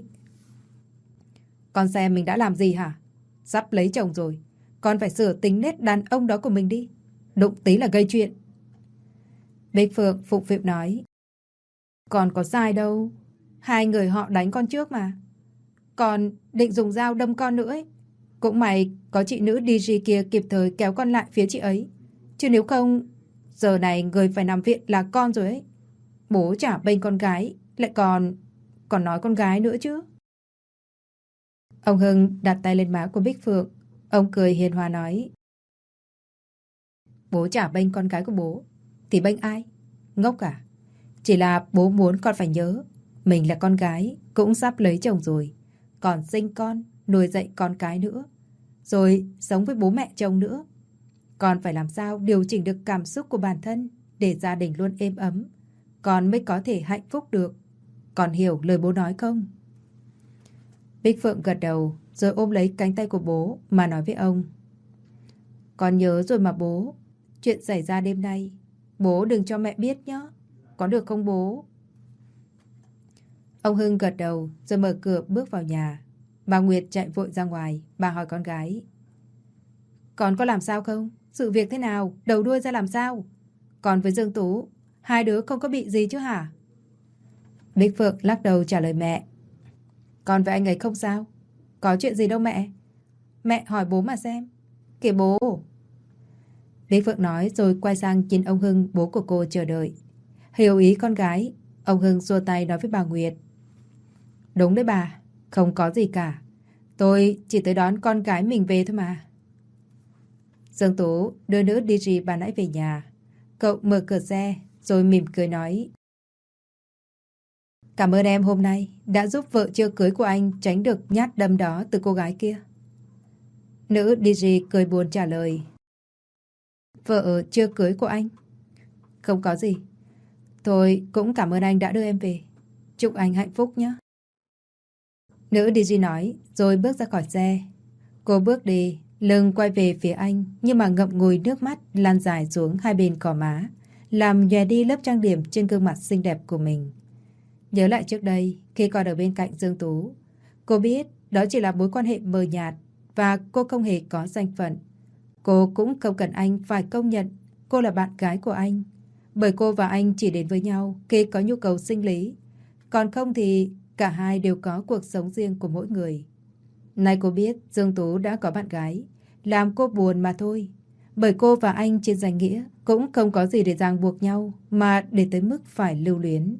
"Con xem mình đã làm gì hả? Sắp lấy chồng rồi, con phải sửa tính nết đàn ông đó của mình đi. Đụng tí là gây chuyện." Bích Phượng phụng phịu nói: "Con có sai đâu, hai người họ đánh con trước mà. Con định dùng dao đâm con nữa ấy. Cũng may có chị nữ DJ kia kịp thời kéo con lại phía chị ấy. Chứ nếu không, giờ này người phải nằm viện là con rồi ấy. Bố chả bênh con gái, lại còn nói con gái nữa chứ." Ông Hưng đặt tay lên má của Bích Phượng. Ông cười hiền hòa nói: "Bố chả bênh con gái của bố thì bênh ai? Ngốc à? Chỉ là bố muốn con phải nhớ, mình là con gái, cũng sắp lấy chồng rồi, còn sinh con, nuôi dạy con cái nữa, rồi sống với bố mẹ chồng nữa. Con phải làm sao điều chỉnh được cảm xúc của bản thân để gia đình luôn êm ấm, con mới có thể hạnh phúc được. Con hiểu lời bố nói không?" Bích Phượng gật đầu rồi ôm lấy cánh tay của bố mà nói với ông: "Con nhớ rồi mà bố. Chuyện xảy ra đêm nay, bố đừng cho mẹ biết nhé. Có được không bố?" Ông Hưng gật đầu rồi mở cửa bước vào nhà. Bà Nguyệt chạy vội ra ngoài. Bà hỏi con gái: Con có làm sao không? Sự việc thế nào? Đầu đuôi ra làm sao? Còn với Dương Tú, hai đứa không có bị gì chứ hả? Bích Phượng lắc đầu trả lời mẹ. Con với anh ấy không sao. Có chuyện gì đâu mẹ. Mẹ hỏi bố mà xem. Kìa bố. Bích Phượng nói rồi quay sang nhìn ông Hưng, bố của cô chờ đợi. Hiểu ý con gái, ông Hưng xua tay nói với bà Nguyệt. Đúng đấy bà, không có gì cả. Tôi chỉ tới đón con gái mình về thôi mà. Dương Tú đưa nữ DJ bà nãy về nhà. Cậu mở cửa xe rồi mỉm cười nói. Cảm ơn em hôm nay đã giúp vợ chưa cưới của anh tránh được nhát đâm đó từ cô gái kia. Nữ DJ cười buồn trả lời. Vợ chưa cưới của anh? Không có gì. Tôi cũng cảm ơn anh đã đưa em về. Chúc anh hạnh phúc nhé. Nữ DJ nói rồi bước ra khỏi xe. Cô bước đi, lưng quay về phía anh nhưng mà ngậm ngùi nước mắt lan dài xuống hai bên cò má, làm nhòe đi lớp trang điểm trên gương mặt xinh đẹp của mình. Nhớ lại trước đây, khi còn ở bên cạnh Dương Tú, cô biết đó chỉ là mối quan hệ mờ nhạt và cô không hề có danh phận. Cô cũng không cần anh phải công nhận cô là bạn gái của anh, bởi cô và anh chỉ đến với nhau khi có nhu cầu sinh lý. Còn không thì cả hai đều có cuộc sống riêng của mỗi người. Nay cô biết Dương Tú đã có bạn gái, làm cô buồn mà thôi. Bởi cô và anh trên danh nghĩa cũng không có gì để ràng buộc nhau mà để tới mức phải lưu luyến.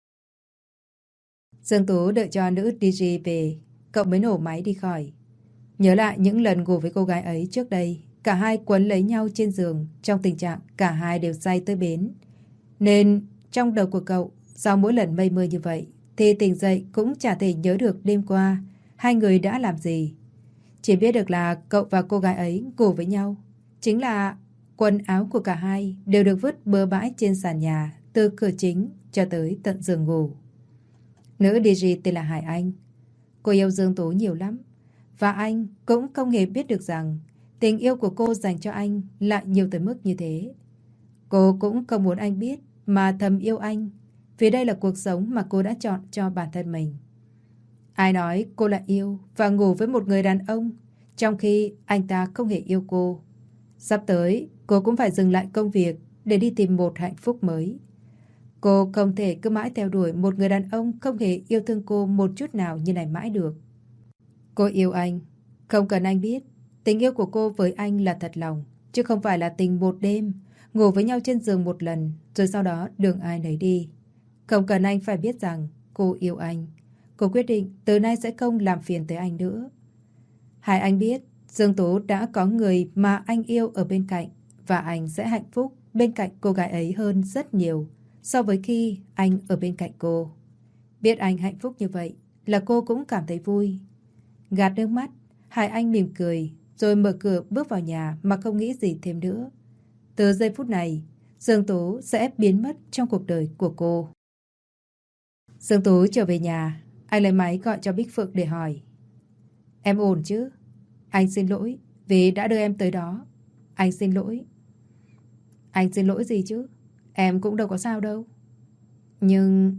Dương Tú đợi cho nữ DJ về, cậu mới nổ máy đi khỏi. Nhớ lại những lần ngủ với cô gái ấy trước đây, cả hai quấn lấy nhau trên giường trong tình trạng cả hai đều say tới bến. Nên trong đầu của cậu, sau mỗi lần mây mưa như vậy, thì tỉnh dậy cũng chả thể nhớ được đêm qua hai người đã làm gì. Chỉ biết được là cậu và cô gái ấy ngủ với nhau. Chính là quần áo của cả hai đều được vứt bừa bãi trên sàn nhà, từ cửa chính cho tới tận giường ngủ. Nữ DJ tên là Hải Anh. Cô yêu Dương Tú nhiều lắm. Và anh cũng không hề biết được rằng tình yêu của cô dành cho anh lại nhiều tới mức như thế. Cô cũng không muốn anh biết mà thầm yêu anh, vì đây là cuộc sống mà cô đã chọn cho bản thân mình. Ai nói cô lại yêu và ngủ với một người đàn ông trong khi anh ta không hề yêu cô. Sắp tới cô cũng phải dừng lại công việc để đi tìm một hạnh phúc mới. Cô không thể cứ mãi theo đuổi một người đàn ông không hề yêu thương cô một chút nào như này mãi được. Cô yêu anh, không cần anh biết. Tình yêu của cô với anh là thật lòng, chứ không phải là tình một đêm, ngủ với nhau trên giường một lần, rồi sau đó đường ai nấy đi. Không cần anh phải biết rằng cô yêu anh. Cô quyết định từ nay sẽ không làm phiền tới anh nữa. Hai anh biết Dương Tú đã có người mà anh yêu ở bên cạnh, và anh sẽ hạnh phúc bên cạnh cô gái ấy hơn rất nhiều so với khi anh ở bên cạnh cô. Biết anh hạnh phúc như vậy là cô cũng cảm thấy vui. Gạt nước mắt, Hải Anh mỉm cười rồi mở cửa bước vào nhà mà không nghĩ gì thêm nữa. Từ giây phút này, Dương Tú sẽ biến mất trong cuộc đời của cô. Dương Tú trở về nhà, anh lấy máy gọi cho Bích Phượng để hỏi. Em ổn chứ? Anh xin lỗi vì đã đưa em tới đó. Anh xin lỗi. Anh xin lỗi gì chứ? Em cũng đâu có sao đâu. Nhưng...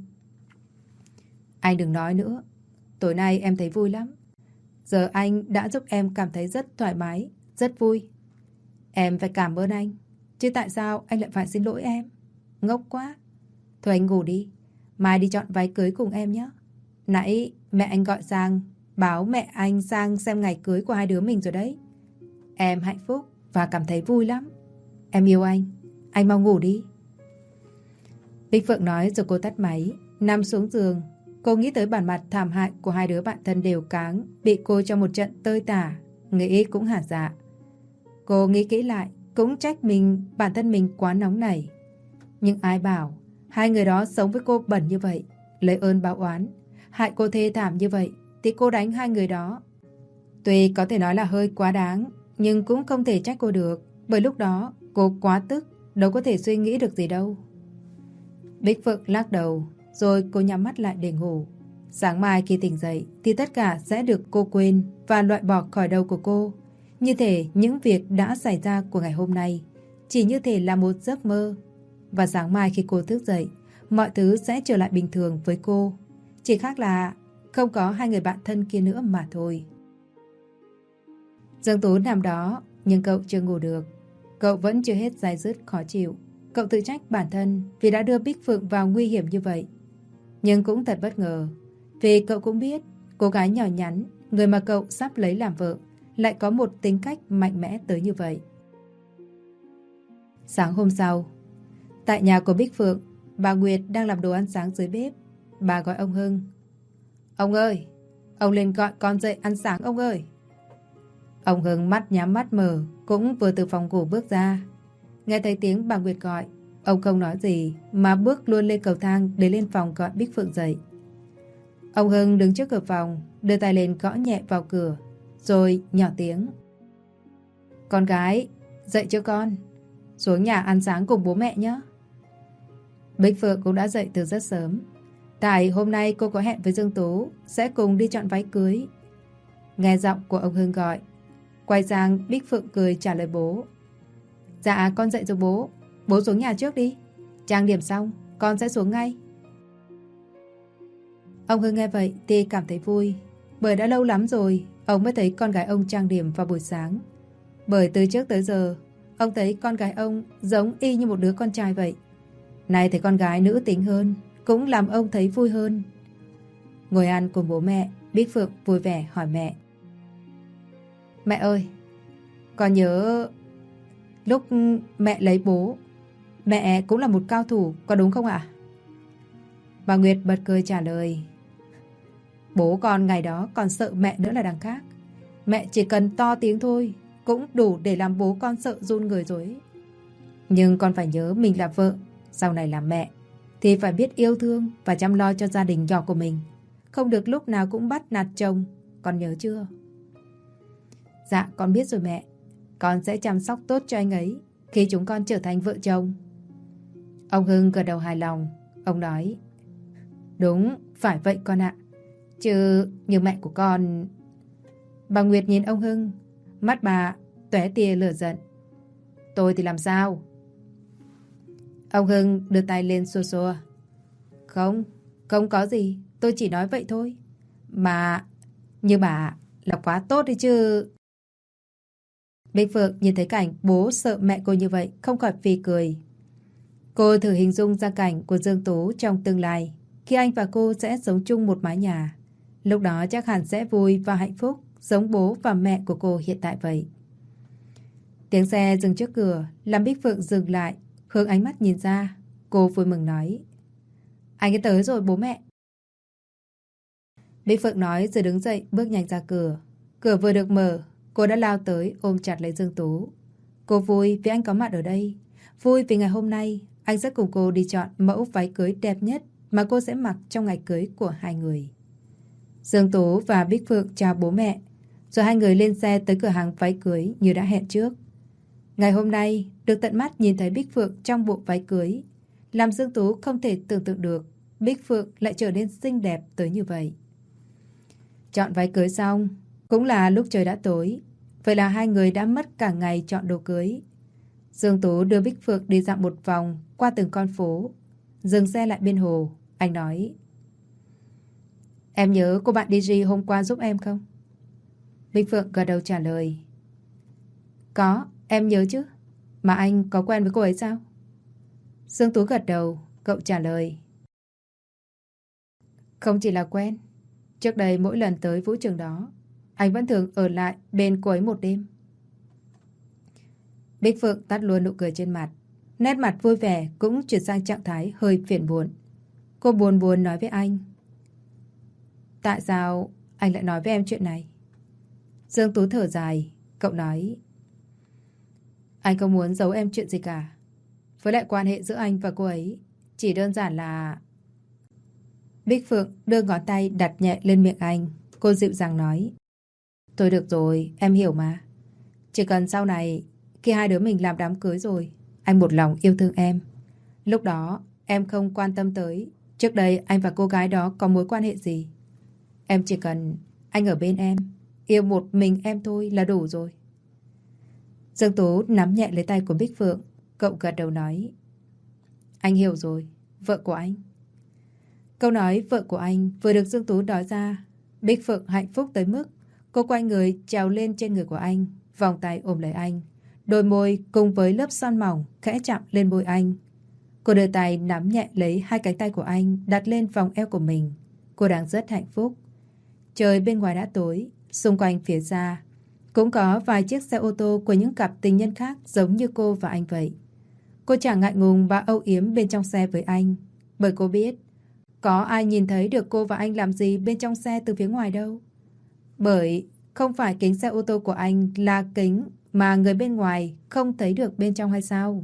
Anh đừng nói nữa. Tối nay em thấy vui lắm. Giờ anh đã giúp em cảm thấy rất thoải mái, rất vui. Em phải cảm ơn anh. Chứ tại sao anh lại phải xin lỗi em? Ngốc quá. Thôi anh ngủ đi. Mai đi chọn váy cưới cùng em nhé. Nãy mẹ anh gọi sang báo mẹ anh sang xem ngày cưới của hai đứa mình rồi đấy. Em hạnh phúc và cảm thấy vui lắm. Em yêu anh. Anh mau ngủ đi. Bích Phượng nói rồi cô tắt máy, nằm xuống giường. Cô nghĩ tới bản mặt thảm hại của hai đứa bạn thân đều cáng, bị cô cho một trận tơi tả, nghĩ cũng hả dạ. Cô nghĩ kỹ lại, cũng trách bản thân mình quá nóng nảy. Nhưng ai bảo hai người đó sống với cô bẩn như vậy, lấy ơn báo oán, hại cô thê thảm như vậy, thì cô đánh hai người đó. Tuy có thể nói là hơi quá đáng, nhưng cũng không thể trách cô được, bởi lúc đó cô quá tức, đâu có thể suy nghĩ được gì đâu. Bích Phượng lắc đầu, rồi cô nhắm mắt lại để ngủ. Sáng mai khi tỉnh dậy thì tất cả sẽ được cô quên và loại bỏ khỏi đầu của cô. Như thể những việc đã xảy ra của ngày hôm nay chỉ như thể là một giấc mơ. Và sáng mai khi cô thức dậy, mọi thứ sẽ trở lại bình thường với cô. Chỉ khác là không có hai người bạn thân kia nữa mà thôi. Dương Tú nằm đó, Nhưng cậu chưa ngủ được. Cậu vẫn chưa hết day dứt khó chịu. Cậu tự trách bản thân vì đã đưa Bích Phượng vào nguy hiểm như vậy. Nhưng cũng thật bất ngờ, vì cậu cũng biết cô gái nhỏ nhắn, người mà cậu sắp lấy làm vợ, lại có một tính cách mạnh mẽ tới như vậy. Sáng hôm sau, tại nhà của Bích Phượng, bà Nguyệt đang làm đồ ăn sáng dưới bếp. Bà gọi ông Hưng. Ông ơi, ông lên gọi con dậy ăn sáng ông ơi. Ông Hưng mắt nhắm mắt mở, cũng vừa từ phòng ngủ bước ra. Nghe thấy tiếng bà Nguyệt gọi, ông không nói gì mà bước luôn lên cầu thang để lên phòng gọi Bích Phượng dậy. Ông Hưng đứng trước cửa phòng, đưa tay lên gõ nhẹ vào cửa, rồi nhỏ tiếng. Con gái, dậy chưa con? Xuống nhà ăn sáng cùng bố mẹ nhé. Bích Phượng cũng đã dậy từ rất sớm. Tại hôm nay cô có hẹn với Dương Tú sẽ cùng đi chọn váy cưới. Nghe giọng của ông Hưng gọi, quay sang Bích Phượng cười trả lời bố. Dạ con dậy rồi bố. Bố xuống nhà trước đi. Trang điểm xong con sẽ xuống ngay. Ông Hưng nghe vậy thì cảm thấy vui, bởi đã lâu lắm rồi ông mới thấy con gái ông trang điểm vào buổi sáng. Bởi từ trước tới giờ ông thấy con gái ông giống y như một đứa con trai vậy. Nay thấy con gái nữ tính hơn cũng làm ông thấy vui hơn. Ngồi ăn cùng bố mẹ, Bích Phượng vui vẻ hỏi mẹ. Mẹ ơi, con nhớ lúc mẹ lấy bố, mẹ cũng là một cao thủ, có đúng không ạ? Bà Nguyệt bật cười trả lời. Bố con ngày đó còn sợ mẹ nữa là đằng khác. Mẹ chỉ cần to tiếng thôi cũng đủ để làm bố con sợ run người rồi. Nhưng con phải nhớ mình là vợ, sau này là mẹ, thì phải biết yêu thương và chăm lo cho gia đình nhỏ của mình. Không được lúc nào cũng bắt nạt chồng, con nhớ chưa? Dạ con biết rồi mẹ. Con sẽ chăm sóc tốt cho anh ấy khi chúng con trở thành vợ chồng. Ông Hưng gật đầu hài lòng. Ông nói. Đúng, phải vậy con ạ. Chứ như mẹ của con... Bà Nguyệt nhìn ông Hưng, mắt bà tóe tia lửa giận. Tôi thì làm sao? Ông Hưng đưa tay lên xua xua. Không, không có gì. Tôi chỉ nói vậy thôi. Mà như bà là quá tốt đấy chứ. Bích Phượng nhìn thấy cảnh bố sợ mẹ cô như vậy không khỏi phì cười. Cô thử hình dung ra cảnh của Dương Tú trong tương lai, khi anh và cô sẽ sống chung một mái nhà. Lúc đó chắc hẳn sẽ vui và hạnh phúc, giống bố và mẹ của cô hiện tại vậy. Tiếng xe dừng trước cửa làm Bích Phượng dừng lại, hướng ánh mắt nhìn ra. Cô vui mừng nói. Anh ấy tới rồi bố mẹ. Bích Phượng nói rồi đứng dậy bước nhanh ra cửa. Cửa vừa được mở, cô đã lao tới ôm chặt lấy Dương Tú. Cô vui vì anh có mặt ở đây. Vui vì ngày hôm nay anh sẽ cùng cô đi chọn mẫu váy cưới đẹp nhất mà cô sẽ mặc trong ngày cưới của hai người. Dương Tú và Bích Phượng chào bố mẹ, rồi hai người lên xe tới cửa hàng váy cưới như đã hẹn trước. Ngày hôm nay được tận mắt nhìn thấy Bích Phượng trong bộ váy cưới, làm Dương Tú không thể tưởng tượng được Bích Phượng lại trở nên xinh đẹp tới như vậy. Chọn váy cưới xong, cũng là lúc trời đã tối. Vậy là hai người đã mất cả ngày chọn đồ cưới. Dương Tú đưa Bích Phượng đi dạo một vòng qua từng con phố. Dừng xe lại bên hồ, anh nói. Em nhớ cô bạn DJ hôm qua giúp em không? Bích Phượng gật đầu trả lời. Có, em nhớ chứ. Mà anh có quen với cô ấy sao? Dương Tú gật đầu, cậu trả lời. Không chỉ là quen. Trước đây mỗi lần tới vũ trường đó, anh vẫn thường ở lại bên cô ấy một đêm. Bích Phượng tắt luôn nụ cười trên mặt. Nét mặt vui vẻ cũng chuyển sang trạng thái hơi phiền muộn. Cô buồn buồn nói với anh. Tại sao anh lại nói với em chuyện này? Dương Tú thở dài, cậu nói. Anh không muốn giấu em chuyện gì cả. Với lại quan hệ giữa anh và cô ấy chỉ đơn giản là... Bích Phượng đưa ngón tay đặt nhẹ lên miệng anh. Cô dịu dàng nói. Thôi được rồi, em hiểu mà. Chỉ cần sau này, khi hai đứa mình làm đám cưới rồi, anh một lòng yêu thương em. Lúc đó, em không quan tâm tới trước đây anh và cô gái đó có mối quan hệ gì. Em chỉ cần anh ở bên em, yêu một mình em thôi là đủ rồi. Dương Tú nắm nhẹ lấy tay của Bích Phượng. Cậu gật đầu nói. Anh hiểu rồi, vợ của anh. Câu nói vợ của anh vừa được Dương Tú nói ra, Bích Phượng hạnh phúc tới mức cô quay người trèo lên trên người của anh, vòng tay ôm lấy anh. Đôi môi cùng với lớp son mỏng khẽ chạm lên môi anh. Cô đưa tay nắm nhẹ lấy hai cánh tay của anh đặt lên vòng eo của mình. Cô đang rất hạnh phúc. Trời bên ngoài đã tối, xung quanh phía xa cũng có vài chiếc xe ô tô của những cặp tình nhân khác giống như cô và anh vậy. Cô chẳng ngại ngùng và âu yếm bên trong xe với anh, bởi cô biết có ai nhìn thấy được cô và anh làm gì bên trong xe từ phía ngoài đâu. Bởi không phải kính xe ô tô của anh là kính mà người bên ngoài không thấy được bên trong hay sao?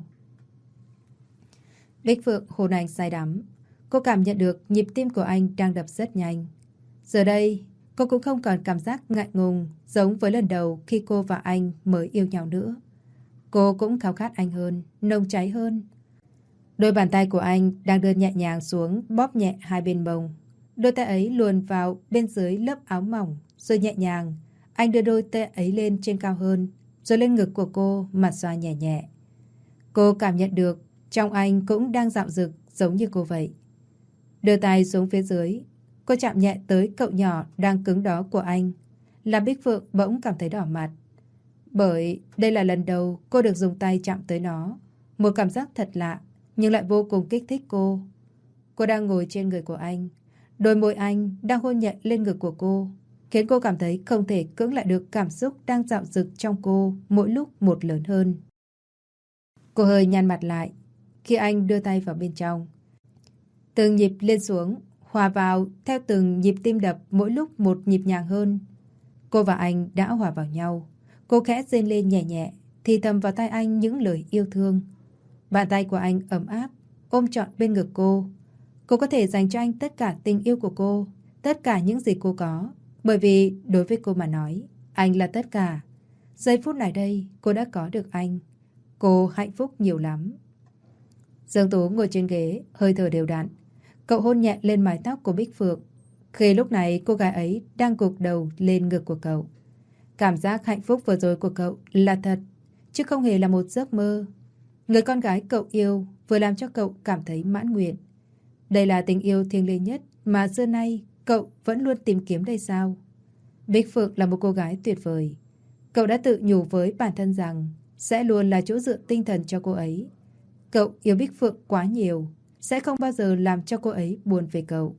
Bích Phượng hôn anh say đắm. Cô cảm nhận được nhịp tim của anh đang đập rất nhanh. Giờ đây, cô cũng không còn cảm giác ngại ngùng giống với lần đầu khi cô và anh mới yêu nhau nữa. Cô cũng khao khát anh hơn, nồng cháy hơn. Đôi bàn tay của anh đang đưa nhẹ nhàng xuống bóp nhẹ hai bên mông. Đôi tay ấy luồn vào bên dưới lớp áo mỏng, rồi nhẹ nhàng. Anh đưa đôi tay ấy lên trên cao hơn, rồi lên ngực của cô mà xoa nhẹ nhẹ. Cô cảm nhận được trong anh cũng đang dạo dực giống như cô vậy. Đưa tay xuống phía dưới, cô chạm nhẹ tới cậu nhỏ đang cứng đó của anh. Làm Bích Phượng bỗng cảm thấy đỏ mặt. Bởi đây là lần đầu cô được dùng tay chạm tới nó. Một cảm giác thật lạ, nhưng lại vô cùng kích thích cô. Cô đang ngồi trên người của anh. Đôi môi anh đang hôn nhẹ lên ngực của cô, khiến cô cảm thấy không thể cưỡng lại được cảm xúc đang dạo dực trong cô mỗi lúc một lớn hơn. Cô hơi nhăn mặt lại khi anh đưa tay vào bên trong. Từng nhịp lên xuống, hòa vào theo từng nhịp tim đập mỗi lúc một nhịp nhàng hơn. Cô và anh đã hòa vào nhau. Cô khẽ rên lên nhẹ nhẹ, thì thầm vào tai anh những lời yêu thương. Bàn tay của anh ấm áp, ôm trọn bên ngực cô. Cô có thể dành cho anh tất cả tình yêu của cô, tất cả những gì cô có. Bởi vì đối với cô mà nói, anh là tất cả. Giây phút này đây, cô đã có được anh. Cô hạnh phúc nhiều lắm. Dương Tú ngồi trên ghế, hơi thở đều đặn. Cậu hôn nhẹ lên mái tóc của Bích Phượng. Khi lúc này cô gái ấy đang gục đầu lên ngực của cậu. Cảm giác hạnh phúc vừa rồi của cậu là thật, chứ không hề là một giấc mơ. Người con gái cậu yêu vừa làm cho cậu cảm thấy mãn nguyện. Đây là tình yêu thiêng liêng nhất mà xưa nay cậu vẫn luôn tìm kiếm đây sao? Bích Phượng là một cô gái tuyệt vời. Cậu đã tự nhủ với bản thân rằng sẽ luôn là chỗ dựa tinh thần cho cô ấy. Cậu yêu Bích Phượng quá nhiều, sẽ không bao giờ làm cho cô ấy buồn về cậu.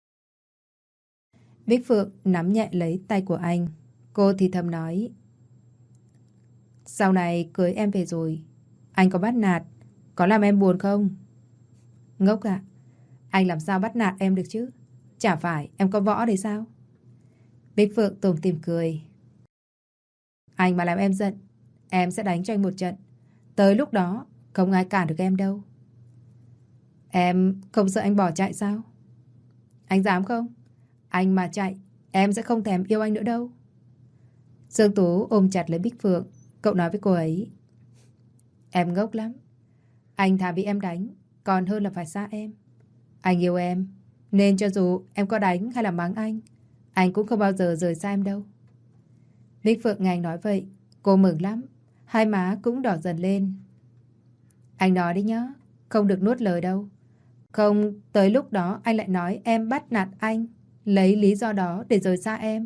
Bích Phượng nắm nhẹ lấy tay của anh. Cô thì thầm nói: sau này cưới em về rồi, anh có bắt nạt, có làm em buồn không? Ngốc ạ, anh làm sao bắt nạt em được chứ? Chả phải em có võ đấy sao? Bích Phượng tủm tỉm cười. Anh mà làm em giận, em sẽ đánh cho anh một trận. Tới lúc đó không ai cản được em đâu. Em không sợ anh bỏ chạy sao? Anh dám không? Anh mà chạy, em sẽ không thèm yêu anh nữa đâu. Dương Tú ôm chặt lấy Bích Phượng. Cậu nói với cô ấy: em ngốc lắm. Anh thà bị em đánh còn hơn là phải xa em. Anh yêu em, nên cho dù em có đánh hay là mắng anh cũng không bao giờ rời xa em đâu. Bích Phượng nghe anh nói vậy, cô mừng lắm. Hai má cũng đỏ dần lên. Anh nói đi nhá, không được nuốt lời đâu. Không, tới lúc đó anh lại nói em bắt nạt anh, lấy lý do đó để rời xa em.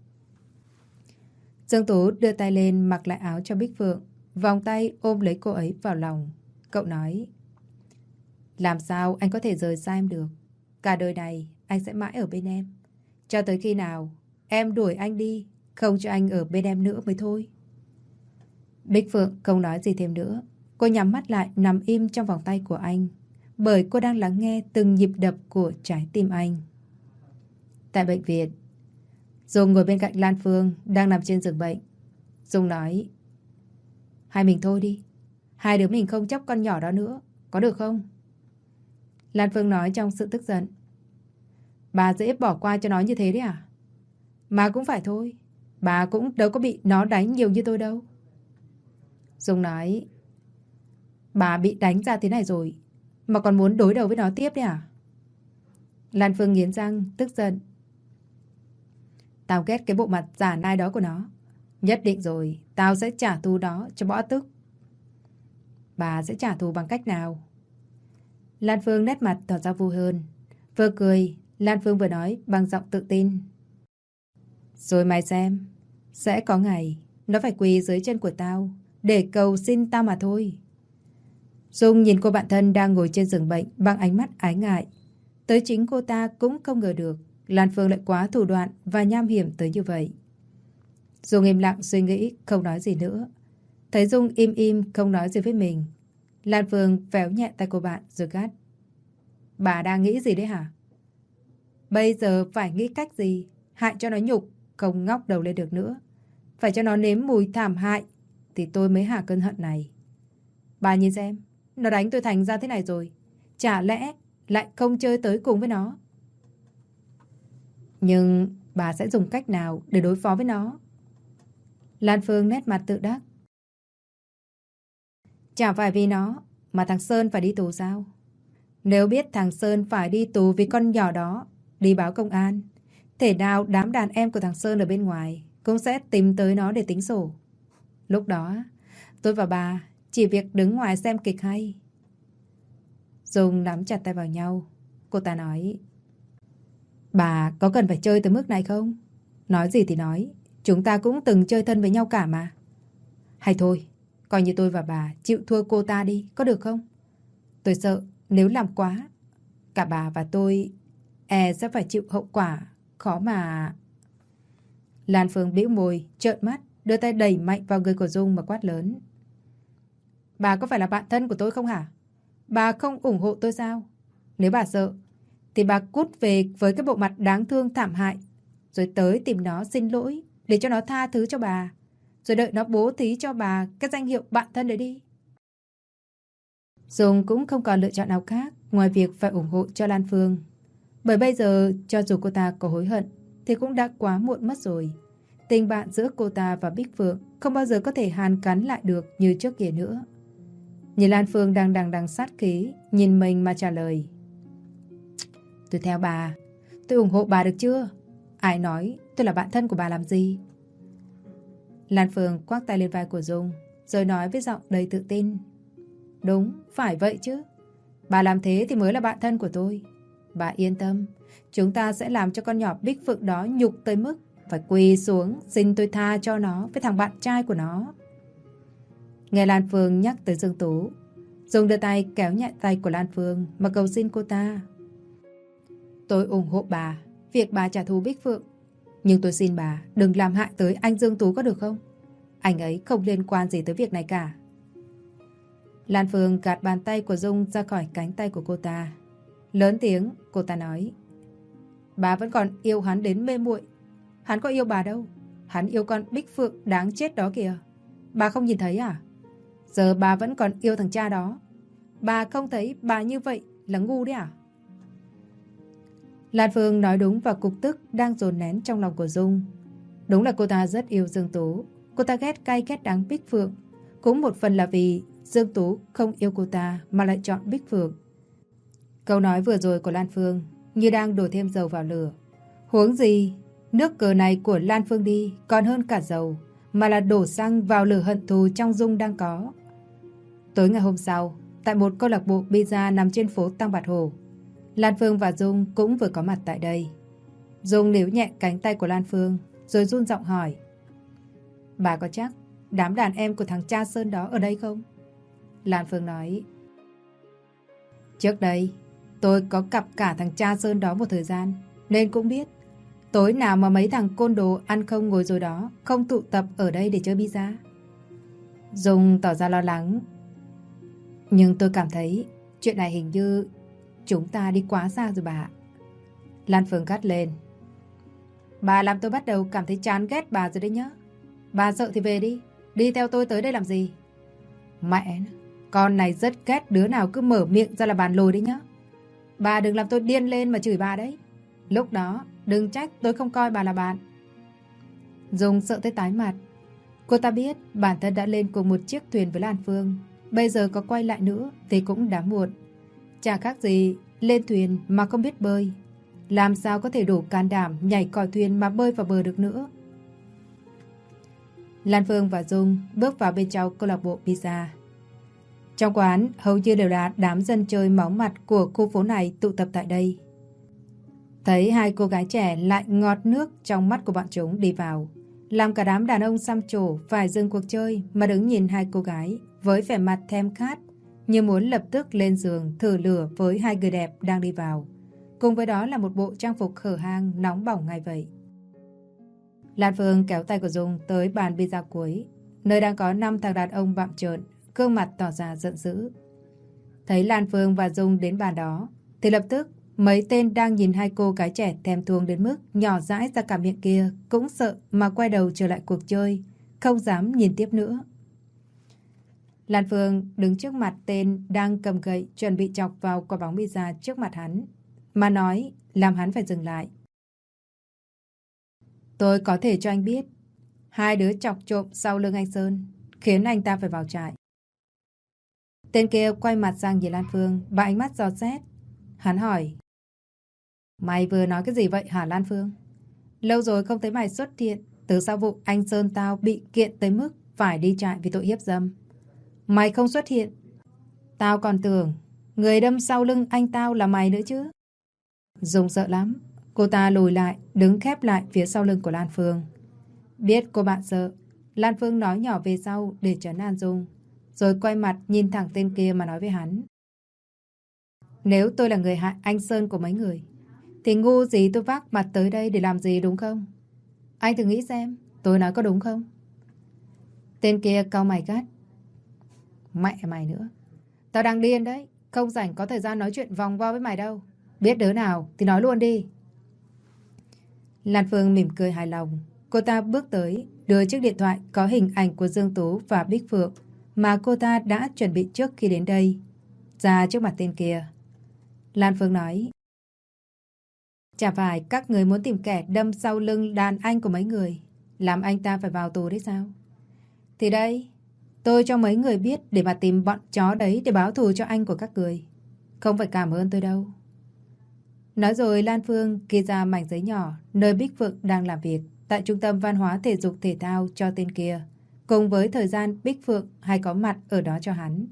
Dương Tú đưa tay lên mặc lại áo cho Bích Phượng, vòng tay ôm lấy cô ấy vào lòng. Cậu nói: làm sao anh có thể rời xa em được? Cả đời này anh sẽ mãi ở bên em, cho tới khi nào em đuổi anh đi, không cho anh ở bên em nữa mới thôi. Bích Phượng không nói gì thêm nữa. Cô nhắm mắt lại nằm im trong vòng tay của anh, bởi cô đang lắng nghe từng nhịp đập của trái tim anh. Tại bệnh viện, Dung ngồi bên cạnh Lan Phương đang nằm trên giường bệnh. Dung nói: hai mình thôi đi, hai đứa mình không chóc con nhỏ đó nữa, có được không? Lan Phương nói trong sự tức giận: bà dễ bỏ qua cho nó như thế đấy à? Mà cũng phải thôi, bà cũng đâu có bị nó đánh nhiều như tôi đâu. Dung nói: bà bị đánh ra thế này rồi mà còn muốn đối đầu với nó tiếp đấy à? Lan Phương nghiến răng tức giận: tao ghét cái bộ mặt giả nai đó của nó. Nhất định rồi, tao sẽ trả thù đó cho bỏ tức. Bà sẽ trả thù bằng cách nào? Lan Phương nét mặt tỏ ra vui hơn. Vừa cười, Lan Phương vừa nói bằng giọng tự tin: rồi mày xem, sẽ có ngày Nó phải quỳ dưới chân của tao để cầu xin tao mà thôi. Dung nhìn cô bạn thân đang ngồi trên giường bệnh bằng ánh mắt ái ngại. Tới chính cô ta cũng không ngờ được Lan Phương lại quá thủ đoạn và nham hiểm tới như vậy. Dung im lặng suy nghĩ, không nói gì nữa. Thấy Dung im im không nói gì với mình, Lan Phương véo nhẹ tay cô bạn rồi gắt: Bà đang nghĩ gì đấy hả? Bây giờ phải nghĩ cách gì hại cho nó nhục, không ngóc đầu lên được nữa. Phải cho nó nếm mùi thảm hại thì tôi mới hạ cơn hận này. Bà nhìn xem, nó đánh tôi thành ra thế này rồi, chả lẽ lại không chơi tới cùng với nó? Nhưng bà sẽ dùng cách nào để đối phó với nó? Lan Phương nét mặt tự đắc. Chả phải vì nó mà thằng Sơn phải đi tù sao? Nếu biết thằng Sơn phải đi tù vì con nhỏ đó đi báo công an, thể nào đám đàn em của thằng Sơn ở bên ngoài cũng sẽ tìm tới nó để tính sổ. Lúc đó tôi và bà chỉ việc đứng ngoài xem kịch hay. Dung nắm chặt tay vào nhau. Cô ta nói: Bà có cần phải chơi tới mức này không? Nói gì thì nói, chúng ta cũng từng chơi thân với nhau cả mà. Hay thôi, coi như tôi và bà chịu thua cô ta đi, có được không? Tôi sợ nếu làm quá, cả bà và tôi sẽ phải chịu hậu quả khó mà. Lan Phương bĩu môi, trợn mắt, đưa tay đẩy mạnh vào người của Dung mà quát lớn: Bà có phải là bạn thân của tôi không hả? Bà không ủng hộ tôi sao? Nếu bà sợ thì bà cút về với cái bộ mặt đáng thương thảm hại, rồi tới tìm nó xin lỗi để cho nó tha thứ cho bà, rồi đợi nó bố thí cho bà cái danh hiệu bạn thân đấy đi. Dung cũng không còn lựa chọn nào khác ngoài việc phải ủng hộ cho Lan Phương. Bởi bây giờ cho dù cô ta có hối hận thì cũng đã quá muộn mất rồi. Tình bạn giữa cô ta và Bích Phượng không bao giờ có thể hàn gắn lại được như trước kia nữa. Nhìn Lan Phương đang đằng đằng sát khí nhìn mình mà trả lời: Tôi theo bà, tôi ủng hộ bà được chưa? Ai nói tôi là bạn thân của bà làm gì? Lan Phương khoác tay lên vai của Dung rồi nói với giọng đầy tự tin: Đúng, phải vậy chứ. Bà làm thế thì mới là bạn thân của tôi. Bà yên tâm, chúng ta sẽ làm cho con nhỏ Bích Phượng đó nhục tới mức phải quỳ xuống xin tôi tha cho nó với thằng bạn trai của nó. Nghe Lan Phương nhắc tới Dương Tú, Dung đưa tay kéo nhẹ tay của Lan Phương mà cầu xin cô ta: Tôi ủng hộ bà việc bà trả thù Bích Phượng, nhưng tôi xin bà đừng làm hại tới anh Dương Tú có được không? Anh ấy không liên quan gì tới việc này cả. Lan Phương gạt bàn tay của Dung ra khỏi cánh tay của cô ta. Lớn tiếng cô ta nói: Bà vẫn còn yêu hắn đến mê muội. Hắn có yêu bà đâu. Hắn yêu con Bích Phượng đáng chết đó kìa. Bà không nhìn thấy à? Giờ bà vẫn còn yêu thằng cha đó. Bà không thấy bà như vậy là ngu đấy à? Lan Phương nói đúng và cục tức đang dồn nén trong lòng của Dung. Đúng là cô ta rất yêu Dương Tú. Cô ta ghét cay ghét đắng Bích Phượng. Cũng một phần là vì Dương Tú không yêu cô ta mà lại chọn Bích Phượng. Câu nói vừa rồi của Lan Phương như đang đổ thêm dầu vào lửa. Huống gì, nước cờ này của Lan Phương đi còn hơn cả dầu, mà là đổ xăng vào lửa hận thù trong Dung đang có. Tối ngày hôm sau, tại một câu lạc bộ pizza nằm trên phố Tăng Bạt Hồ, Lan Phương và Dung cũng vừa có mặt tại đây. Dung níu nhẹ cánh tay của Lan Phương rồi run giọng hỏi: Bà có chắc đám đàn em của thằng cha Sơn đó ở đây không? Lan Phương nói: Trước đây tôi có cặp cả thằng cha Sơn đó một thời gian, nên cũng biết tối nào mà mấy thằng côn đồ ăn không ngồi rồi đó không tụ tập ở đây để chơi pizza. Dung tỏ ra lo lắng: Nhưng tôi cảm thấy chuyện này hình như chúng ta đi quá xa rồi bà. Lan Phương gắt lên: Bà làm tôi bắt đầu cảm thấy chán ghét bà rồi đấy nhá. Bà sợ thì về đi, đi theo tôi tới đây làm gì? Mẹ nó, con này rất ghét đứa nào cứ mở miệng ra là bàn lồi đấy nhá. Bà đừng làm tôi điên lên mà chửi bà đấy. Lúc đó đừng trách tôi không coi bà là bạn. Dung sợ tới tái mặt. Cô ta biết bản thân đã lên cùng một chiếc thuyền với Lan Phương. Bây giờ có quay lại nữa thì cũng đã muộn. Chả khác gì lên thuyền mà không biết bơi. Làm sao có thể đủ can đảm nhảy còi thuyền mà bơi vào bờ được nữa. Lan Phương và Dung bước vào bên trong câu lạc bộ pizza. Trong quán hầu như đều là đám dân chơi máu mặt của khu phố này tụ tập tại đây. Thấy hai cô gái trẻ lại ngọt nước trong mắt của bọn chúng đi vào, làm cả đám đàn ông xăm trổ phải dừng cuộc chơi mà đứng nhìn hai cô gái với vẻ mặt thèm khát, như muốn lập tức lên giường thử lửa với hai người đẹp đang đi vào. Cùng với đó là một bộ trang phục hở hang nóng bỏng ngay vậy. Lan Phương kéo tay của Dung tới bàn pizza cuối, nơi đang có 5 thằng đàn ông bặm trợn, gương mặt tỏ ra giận dữ. Thấy Lan Phương và Dung đến bàn đó, thì lập tức mấy tên đang nhìn hai cô gái trẻ thèm thuồng đến mức nhỏ dãi ra cả miệng kia cũng sợ mà quay đầu trở lại cuộc chơi, không dám nhìn tiếp nữa. Lan Phương đứng trước mặt tên đang cầm gậy chuẩn bị chọc vào quả bóng pizza trước mặt hắn, mà nói làm hắn phải dừng lại. Tôi có thể cho anh biết, hai đứa chọc trộm sau lưng anh Sơn, khiến anh ta phải vào trại. Tên kia quay mặt sang nhìn Lan Phương và ánh mắt dò xét. Hắn hỏi, mày vừa nói cái gì vậy hả Lan Phương? Lâu rồi không thấy mày xuất hiện từ sau vụ anh Sơn tao bị kiện tới mức phải đi trại vì tội hiếp dâm. Mày không xuất hiện, tao còn tưởng người đâm sau lưng anh tao là mày nữa chứ. Dung sợ lắm. Cô ta lùi lại, đứng khép lại phía sau lưng của Lan Phương. Biết cô bạn sợ, Lan Phương nói nhỏ về sau để trấn an Dung, rồi quay mặt nhìn thẳng tên kia mà nói với hắn. Nếu tôi là người hại anh Sơn của mấy người, thì ngu gì tôi vác mặt tới đây để làm gì, đúng không? Anh thử nghĩ xem, tôi nói có đúng không? Tên kia cau mày gắt. Mẹ mày nữa. Tao đang điên đấy, không rảnh có thời gian nói chuyện vòng vo với mày đâu. Biết đứa nào thì nói luôn đi. Lan Phương mỉm cười hài lòng. Cô ta bước tới, đưa chiếc điện thoại có hình ảnh của Dương Tú và Bích Phượng mà cô ta đã chuẩn bị trước khi đến đây, ra trước mặt tên kia. Lan Phương nói, chả phải các người muốn tìm kẻ đâm sau lưng đàn anh của mấy người, làm anh ta phải vào tù đấy sao? Thì đây, tôi cho mấy người biết để mà tìm bọn chó đấy để báo thù cho anh của các người. Không phải cảm ơn tôi đâu. Nói rồi Lan Phương ghi ra mảnh giấy nhỏ nơi Bích Phượng đang làm việc tại Trung tâm Văn hóa Thể dục Thể thao cho tên kia, cùng với thời gian Bích Phượng hay có mặt ở đó cho hắn.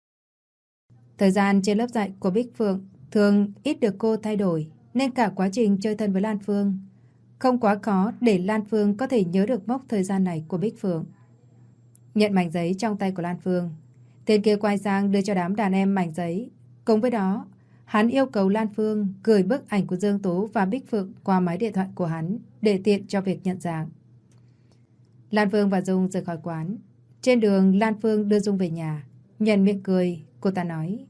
Thời gian trên lớp dạy của Bích Phượng thường ít được cô thay đổi, nên cả quá trình chơi thân với Lan Phương không quá khó để Lan Phương có thể nhớ được mốc thời gian này của Bích Phượng. Nhận mảnh giấy trong tay của Lan Phương, tên kia quay sang đưa cho đám đàn em mảnh giấy. Cùng với đó, hắn yêu cầu Lan Phương gửi bức ảnh của Dương Tú và Bích Phượng qua máy điện thoại của hắn để tiện cho việc nhận dạng. Lan Phương và Dung rời khỏi quán. Trên đường, Lan Phương đưa Dung về nhà. Nhận miệng cười, cô ta nói,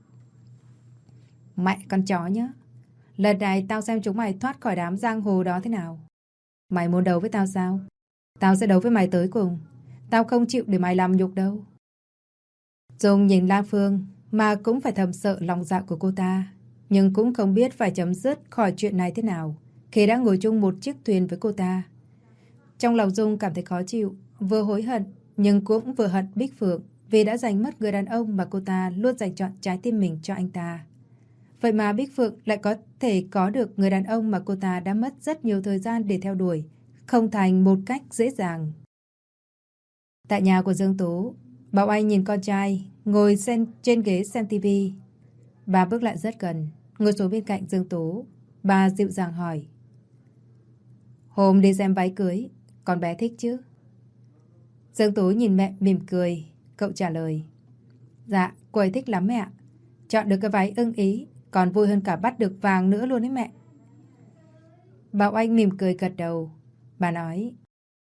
mẹ con chó nhá. Lần này tao xem chúng mày thoát khỏi đám giang hồ đó thế nào. Mày muốn đấu với tao sao? Tao sẽ đấu với mày tới cùng. Tao không chịu để mày làm nhục đâu. Dung nhìn Lan Phương mà cũng phải thầm sợ lòng dạ của cô ta, nhưng cũng không biết phải chấm dứt khỏi chuyện này thế nào khi đã ngồi chung một chiếc thuyền với cô ta. Trong lòng Dung cảm thấy khó chịu, vừa hối hận nhưng cũng vừa hận Bích Phượng vì đã giành mất người đàn ông mà cô ta luôn dành trọn trái tim mình cho anh ta. Vậy mà Bích Phượng lại có thể có được người đàn ông mà cô ta đã mất rất nhiều thời gian để theo đuổi, không thành một cách dễ dàng. Tại nhà của Dương Tú, Bảo Anh nhìn con trai ngồi trên ghế xem tivi. Bà bước lại rất gần, ngồi xuống bên cạnh Dương Tú. Bà dịu dàng hỏi, hôm đi xem váy cưới, con bé thích chứ? Dương Tú nhìn mẹ mỉm cười. Cậu trả lời, dạ, cô ấy thích lắm mẹ ạ. Chọn được cái váy ưng ý còn vui hơn cả bắt được vàng nữa luôn đấy mẹ. Bảo Anh mỉm cười gật đầu. Bà nói,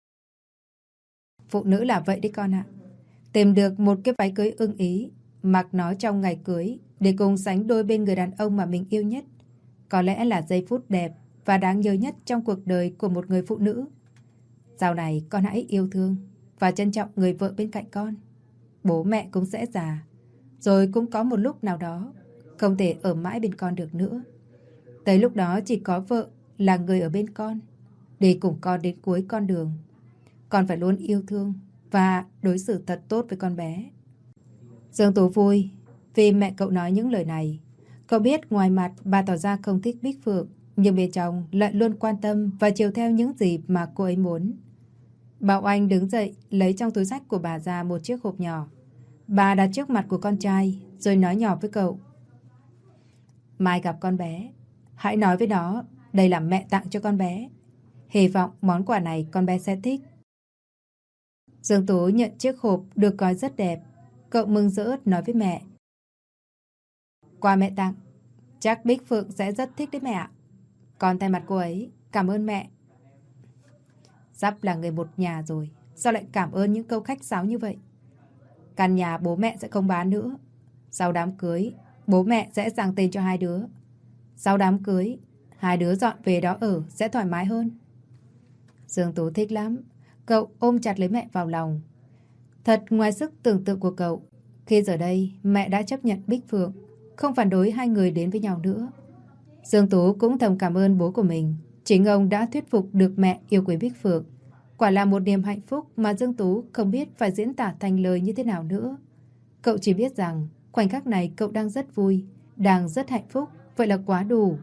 phụ nữ là vậy đấy con ạ. Tìm được một cái váy cưới ưng ý, mặc nó trong ngày cưới để cùng sánh đôi bên người đàn ông mà mình yêu nhất, có lẽ là giây phút đẹp và đáng nhớ nhất trong cuộc đời của một người phụ nữ. Sau này con hãy yêu thương và trân trọng người vợ bên cạnh con. Bố mẹ cũng sẽ già, rồi cũng có một lúc nào đó không thể ở mãi bên con được nữa. Tới lúc đó chỉ có vợ là người ở bên con, để cùng con đến cuối con đường. Con phải luôn yêu thương và đối xử thật tốt với con bé. Dương Tú vui vì mẹ cậu nói những lời này. Cậu biết ngoài mặt bà tỏ ra không thích Bích Phượng, nhưng bên trong lại luôn quan tâm và chiều theo những gì mà cô ấy muốn. Bảo Anh đứng dậy lấy trong túi xách của bà ra một chiếc hộp nhỏ. Bà đặt trước mặt của con trai rồi nói nhỏ với cậu, mai gặp con bé, hãy nói với nó đây là mẹ tặng cho con bé. Hy vọng món quà này con bé sẽ thích. Dương Tú nhận chiếc hộp được gói rất đẹp. Cậu mừng rỡ nói với mẹ. Quà mẹ tặng, chắc Bích Phượng sẽ rất thích đấy mẹ ạ. Con thay mặt cô ấy, cảm ơn mẹ. Sắp là người một nhà rồi, sao lại cảm ơn những câu khách sáo như vậy? Căn nhà bố mẹ sẽ không bán nữa. Sau đám cưới, bố mẹ sẽ sang tên cho hai đứa. Sau đám cưới, hai đứa dọn về đó ở sẽ thoải mái hơn. Dương Tú thích lắm. Cậu ôm chặt lấy mẹ vào lòng. Thật ngoài sức tưởng tượng của cậu. Khi giờ đây mẹ đã chấp nhận Bích Phượng, không phản đối hai người đến với nhau nữa. Dương Tú cũng thầm cảm ơn bố của mình. Chính ông đã thuyết phục được mẹ yêu quý Bích Phượng. Quả là một niềm hạnh phúc mà Dương Tú không biết phải diễn tả thành lời như thế nào nữa. Cậu chỉ biết rằng khoảnh khắc này cậu đang rất vui, đang rất hạnh phúc. Vậy là quá đủ.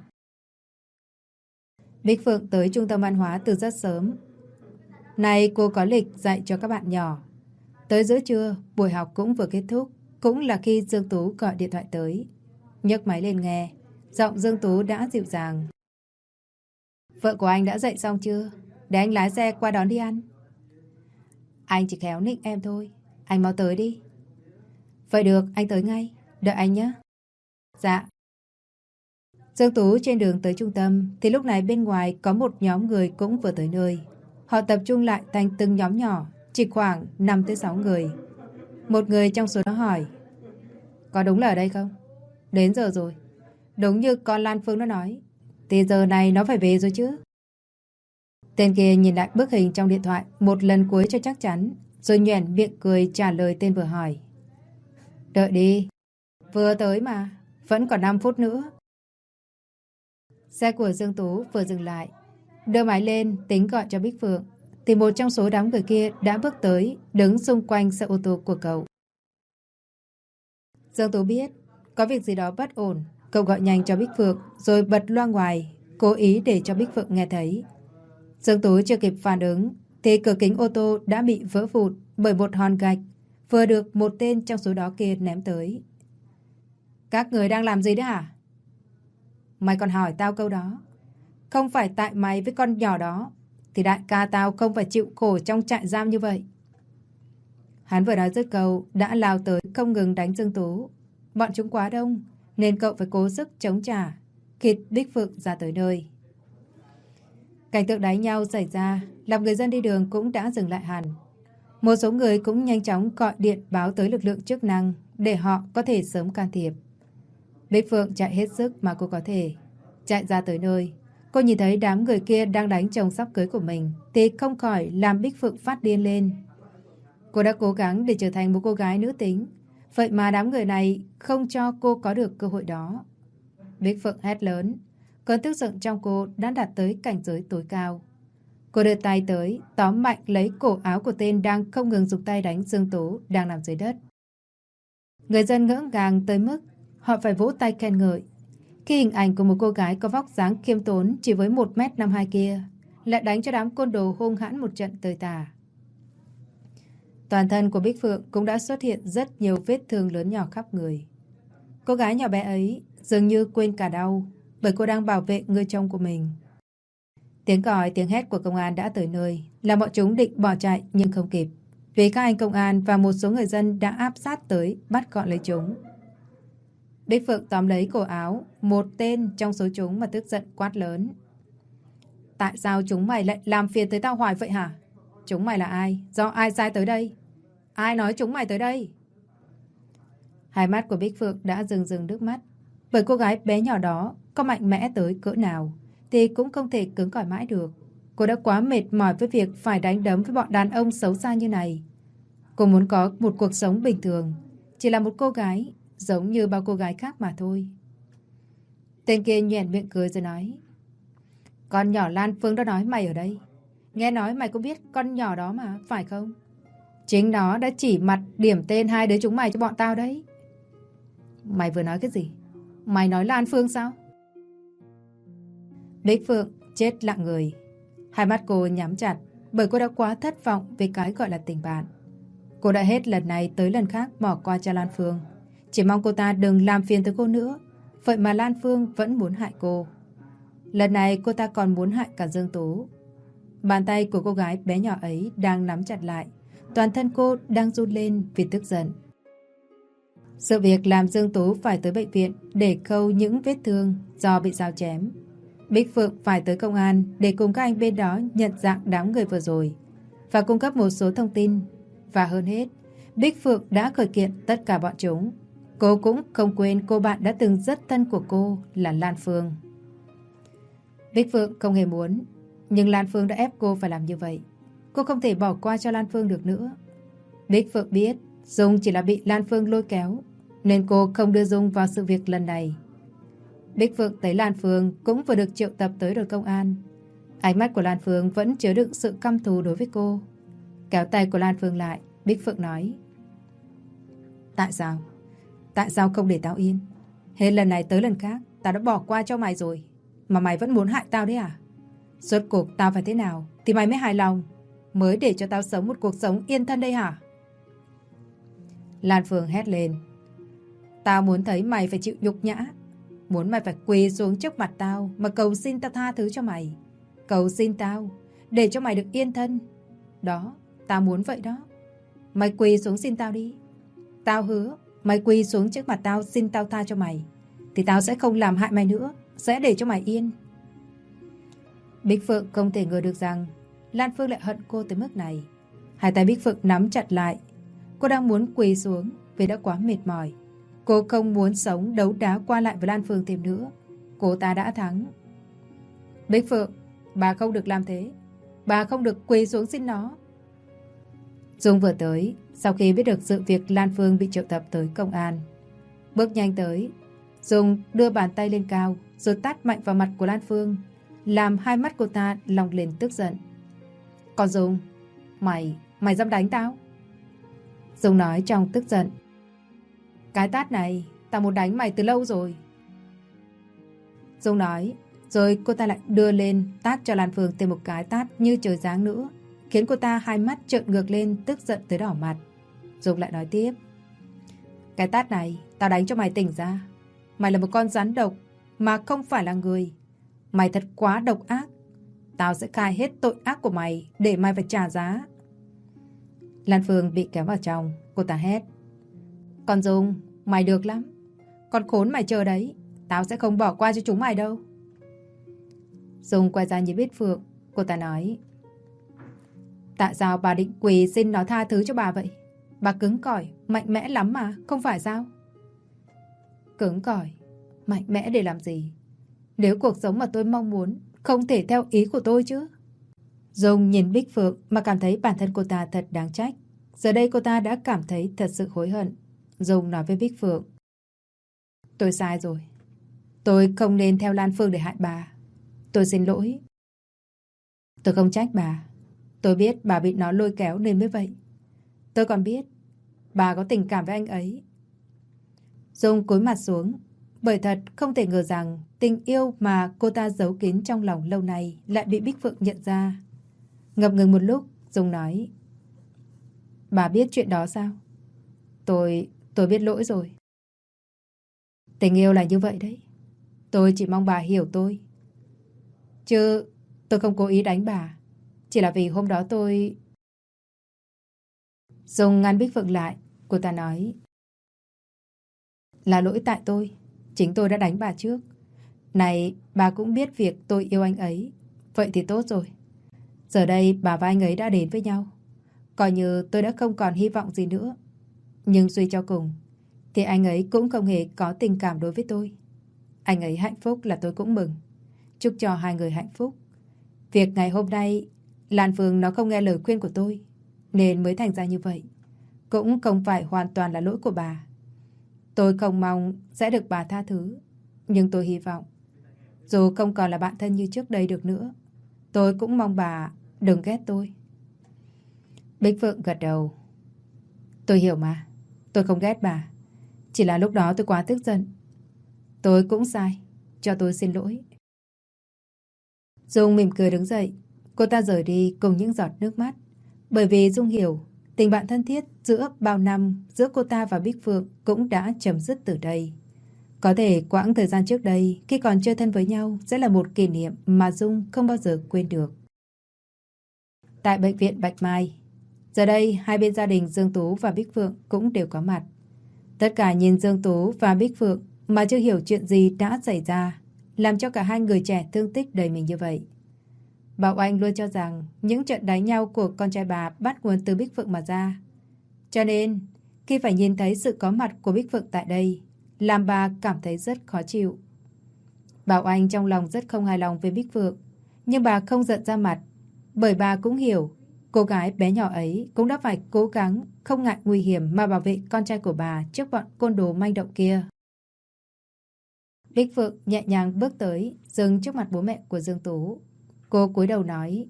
Bích Phượng tới trung tâm văn hóa từ rất sớm. Này cô có lịch dạy cho các bạn nhỏ. Tới giữa trưa, buổi học cũng vừa kết thúc. Cũng là khi Dương Tú gọi điện thoại tới. Nhấc máy lên nghe. Giọng Dương Tú đã dịu dàng. Vợ của anh đã dậy xong chưa? Để anh lái xe qua đón đi ăn. Anh chỉ khéo nịnh em thôi. Anh mau tới đi. Vậy được, anh tới ngay. Đợi anh nhé. Dạ. Dương Tú trên đường tới trung tâm thì lúc này bên ngoài có một nhóm người cũng vừa tới nơi. Họ tập trung lại thành từng nhóm nhỏ, chỉ khoảng 5 tới 6 người. Một người trong số đó hỏi: có đúng là ở đây không? Đến giờ rồi. Đúng như con Lan Phương nó nói, thì giờ này nó phải về rồi chứ. Tên kia nhìn lại bức hình trong điện thoại một lần cuối cho chắc chắn, rồi nhoẻn miệng cười trả lời tên vừa hỏi. Đợi đi, vừa tới mà, vẫn còn 5 phút nữa. Xe của Dương Tú vừa dừng lại, đưa máy lên tính gọi cho Bích Phượng, thì một trong số đám người kia đã bước tới, đứng xung quanh xe ô tô của cậu. Dương Tú biết có việc gì đó bất ổn. Cậu gọi nhanh cho Bích Phượng rồi bật loa ngoài, cố ý để cho Bích Phượng nghe thấy. Dương Tú chưa kịp phản ứng thì cửa kính ô tô đã bị vỡ vụn bởi một hòn gạch vừa được một tên trong số đó kia ném tới. Các người đang làm gì đấy hả? Mày còn hỏi tao câu đó. Không phải tại mày với con nhỏ đó thì đại ca tao không phải chịu khổ trong trại giam như vậy. Hắn vừa nói dứt câu đã lao tới không ngừng đánh Dương Tú. Bọn chúng quá đông nên cậu phải cố sức chống trả khi Bích Phượng ra tới nơi. Cảnh tượng đánh nhau xảy ra làm người dân đi đường cũng đã dừng lại hẳn. Một số người cũng nhanh chóng gọi điện báo tới lực lượng chức năng để họ có thể sớm can thiệp. Bích Phượng chạy hết sức mà cô có thể. Chạy ra tới nơi, cô nhìn thấy đám người kia đang đánh chồng sắp cưới của mình thì không khỏi làm Bích Phượng phát điên lên. Cô đã cố gắng để trở thành một cô gái nữ tính, vậy mà đám người này không cho cô có được cơ hội đó. Bích Phượng hét lớn, cơn tức giận trong cô đã đạt tới cảnh giới tối cao. Cô đưa tay tới, tóm mạnh lấy cổ áo của tên đang không ngừng dùng tay đánh Dương Tú đang nằm dưới đất. Người dân ngỡ ngàng tới mức họ phải vỗ tay khen ngợi khi hình ảnh của một cô gái có vóc dáng khiêm tốn chỉ với 1m52 kia lại đánh cho đám côn đồ hung hãn một trận tơi tả. Toàn thân của Bích Phượng cũng đã xuất hiện rất nhiều vết thương lớn nhỏ khắp người. Cô gái nhỏ bé ấy dường như quên cả đau bởi cô đang bảo vệ người chồng của mình. Tiếng còi, tiếng hét của công an đã tới nơi, làm bọn chúng định bỏ chạy nhưng không kịp, vì các anh công an và một số người dân đã áp sát tới bắt gọn lấy chúng. Bích Phượng tóm lấy cổ áo một tên trong số chúng mà tức giận quát lớn. Tại sao chúng mày lại làm phiền tới tao hoài vậy hả? Chúng mày là ai? Do ai sai tới đây? Ai nói chúng mày tới đây? Hai mắt của Bích Phượng đã rưng rưng nước mắt, bởi cô gái bé nhỏ đó có mạnh mẽ tới cỡ nào thì cũng không thể cứng cỏi mãi được. Cô đã quá mệt mỏi với việc phải đánh đấm với bọn đàn ông xấu xa như này. Cô muốn có một cuộc sống bình thường, chỉ là một cô gái giống như bao cô gái khác mà thôi. Tên kia nhoẻn miệng cười rồi nói. Con nhỏ Lan Phương đó nói mày ở đây. Nghe nói mày cũng biết con nhỏ đó mà, phải không? Chính nó đã chỉ mặt điểm tên hai đứa chúng mày cho bọn tao đấy. Mày vừa nói cái gì? Mày nói Lan Phương sao? Bích Phượng chết lặng người. Hai mắt cô nhắm chặt bởi cô đã quá thất vọng về cái gọi là tình bạn. Cô đã hết lần này tới lần khác bỏ qua cho Lan Phương, chỉ mong cô ta đừng làm phiền tới cô nữa. Vậy mà Lan Phương vẫn muốn hại cô. Lần này cô ta còn muốn hại cả Dương Tú. Bàn tay của cô gái bé nhỏ ấy đang nắm chặt lại. toàn thân cô đang run lên vì tức giận. Sự việc làm Dương Tú phải tới bệnh viện để khâu những vết thương do bị dao chém. Bích Phượng phải tới công an để cùng các anh bên đó nhận dạng đám người vừa rồi và cung cấp một số thông tin. Và hơn hết, Bích Phượng đã khởi kiện tất cả bọn chúng. Cô cũng không quên cô bạn đã từng rất thân của cô là Lan Phương. Bích Phượng không hề muốn, nhưng Lan Phương đã ép cô phải làm như vậy. Cô không thể bỏ qua cho Lan Phương được nữa. Bích Phượng biết Dung chỉ là bị Lan Phương lôi kéo, nên cô không đưa Dung vào sự việc lần này. Bích Phượng thấy Lan Phương cũng vừa được triệu tập tới đồn công an. Ánh mắt của Lan Phương vẫn chứa đựng sự căm thù đối với cô. Kéo tay của Lan Phương lại, Bích Phượng nói: Tại sao? Tại sao không để tao yên? Hết lần này tới lần khác, tao đã bỏ qua cho mày rồi, mà mày vẫn muốn hại tao đấy à? Rốt cuộc tao phải thế nào thì mày mới hài lòng, mới để cho tao sống một cuộc sống yên thân đây hả? Lan Phương hét lên: Tao muốn thấy mày phải chịu nhục nhã, muốn mày phải quỳ xuống trước mặt tao mà cầu xin tao tha thứ cho mày, cầu xin tao để cho mày được yên thân. Đó, tao muốn vậy đó. Mày quỳ xuống xin tao đi. Tao hứa, mày quỳ xuống trước mặt tao xin tao tha cho mày, thì tao sẽ không làm hại mày nữa, sẽ để cho mày yên. Bích Phượng không thể ngờ được rằng Lan Phương lại hận cô tới mức này. Hai tay Bích Phượng nắm chặt lại. Cô đang muốn quỳ xuống vì đã quá mệt mỏi. Cô không muốn sống đấu đá qua lại với Lan Phương thêm nữa. Cô ta đã thắng. Bích Phượng, bà không được làm thế. Bà không được quỳ xuống xin nó. Dung vừa tới, sau khi biết được sự việc Lan Phương bị triệu tập tới công an. Bước nhanh tới, Dung đưa bàn tay lên cao rồi tát mạnh vào mặt của Lan Phương, làm hai mắt cô ta long lên tức giận. Còn Dung, mày dám đánh tao? Dung nói trong tức giận. Cái tát này tao muốn đánh mày từ lâu rồi. Dung nói, rồi cô ta lại đưa lên tát cho Lan Phương thêm một cái tát như trời giáng nữa, khiến cô ta hai mắt trợn ngược lên tức giận tới đỏ mặt. Dung lại nói tiếp. Cái tát này tao đánh cho mày tỉnh ra. Mày là một con rắn độc mà không phải là người. Mày thật quá độc ác. Tao sẽ khai hết tội ác của mày để mày phải trả giá. Lan Phương bị kéo vào trong. Cô ta hét. Con Dung, mày được lắm. Con khốn mày chờ đấy. Tao sẽ không bỏ qua cho chúng mày đâu. Dung quay ra nhìn Bích Phượng. Cô ta nói. Tại sao bà định quỳ xin nó tha thứ cho bà vậy? Bà cứng cỏi, mạnh mẽ lắm mà, không phải sao? Cứng cỏi, mạnh mẽ để làm gì? Nếu cuộc sống mà tôi mong muốn không thể theo ý của tôi chứ. Dung nhìn Bích Phượng mà cảm thấy bản thân cô ta thật đáng trách. Giờ đây cô ta đã cảm thấy thật sự hối hận. Dung nói với Bích Phượng. Tôi sai rồi. Tôi không nên theo Lan Phương để hại bà. Tôi xin lỗi. Tôi không trách bà. Tôi biết bà bị nó lôi kéo nên mới vậy. Tôi còn biết bà có tình cảm với anh ấy. Dung cúi mặt xuống, bởi thật không thể ngờ rằng tình yêu mà cô ta giấu kín trong lòng lâu nay lại bị Bích Phượng nhận ra. Ngập ngừng một lúc, Dung nói. Bà biết chuyện đó sao? Tôi biết lỗi rồi. Tình yêu là như vậy đấy. Tôi chỉ mong bà hiểu tôi. Chứ tôi không cố ý đánh bà. Chỉ là vì hôm đó tôi... Dung ngăn Bích Phượng lại. Cô ta nói. Là lỗi tại tôi. Chính tôi đã đánh bà trước. Này, bà cũng biết việc tôi yêu anh ấy. Vậy thì tốt rồi. Giờ đây bà và anh ấy đã đến với nhau. Coi như tôi đã không còn hy vọng gì nữa. Nhưng suy cho cùng thì anh ấy cũng không hề có tình cảm đối với tôi. Anh ấy hạnh phúc là tôi cũng mừng. Chúc cho hai người hạnh phúc. Việc ngày hôm nay Lan Phương nó không nghe lời khuyên của tôi nên mới thành ra như vậy. Cũng không phải hoàn toàn là lỗi của bà. Tôi không mong sẽ được bà tha thứ. Nhưng tôi hy vọng dù không còn là bạn thân như trước đây được nữa, tôi cũng mong bà đừng ghét tôi. Bích Phượng gật đầu. Tôi hiểu mà. Tôi không ghét bà. Chỉ là lúc đó tôi quá tức giận. Tôi cũng sai. Cho tôi xin lỗi. Dung mỉm cười đứng dậy. Cô ta rời đi cùng những giọt nước mắt. Bởi vì Dung hiểu tình bạn thân thiết giữa bao năm giữa cô ta và Bích Phượng cũng đã chấm dứt từ đây. Có thể quãng thời gian trước đây khi còn chơi thân với nhau sẽ là một kỷ niệm mà Dung không bao giờ quên được. Tại bệnh viện Bạch Mai, Giờ đây, hai bên gia đình Dương Tú và Bích Phượng cũng đều có mặt. Tất cả nhìn Dương Tú và Bích Phượng mà chưa hiểu chuyện gì đã xảy ra, làm cho cả hai người trẻ thương tích đầy mình như vậy. Bảo Anh luôn cho rằng những trận đánh nhau của con trai bà bắt nguồn từ Bích Phượng mà ra. Cho nên, khi phải nhìn thấy sự có mặt của Bích Phượng tại đây, làm bà cảm thấy rất khó chịu. Bảo Anh trong lòng rất không hài lòng với Bích Phượng, nhưng bà không giận ra mặt, bởi bà cũng hiểu cô gái bé nhỏ ấy cũng đã phải cố gắng không ngại nguy hiểm mà bảo vệ con trai của bà trước bọn côn đồ manh động kia. Bích Phượng nhẹ nhàng bước tới, dừng trước mặt bố mẹ của Dương Tú. Cô cúi đầu nói: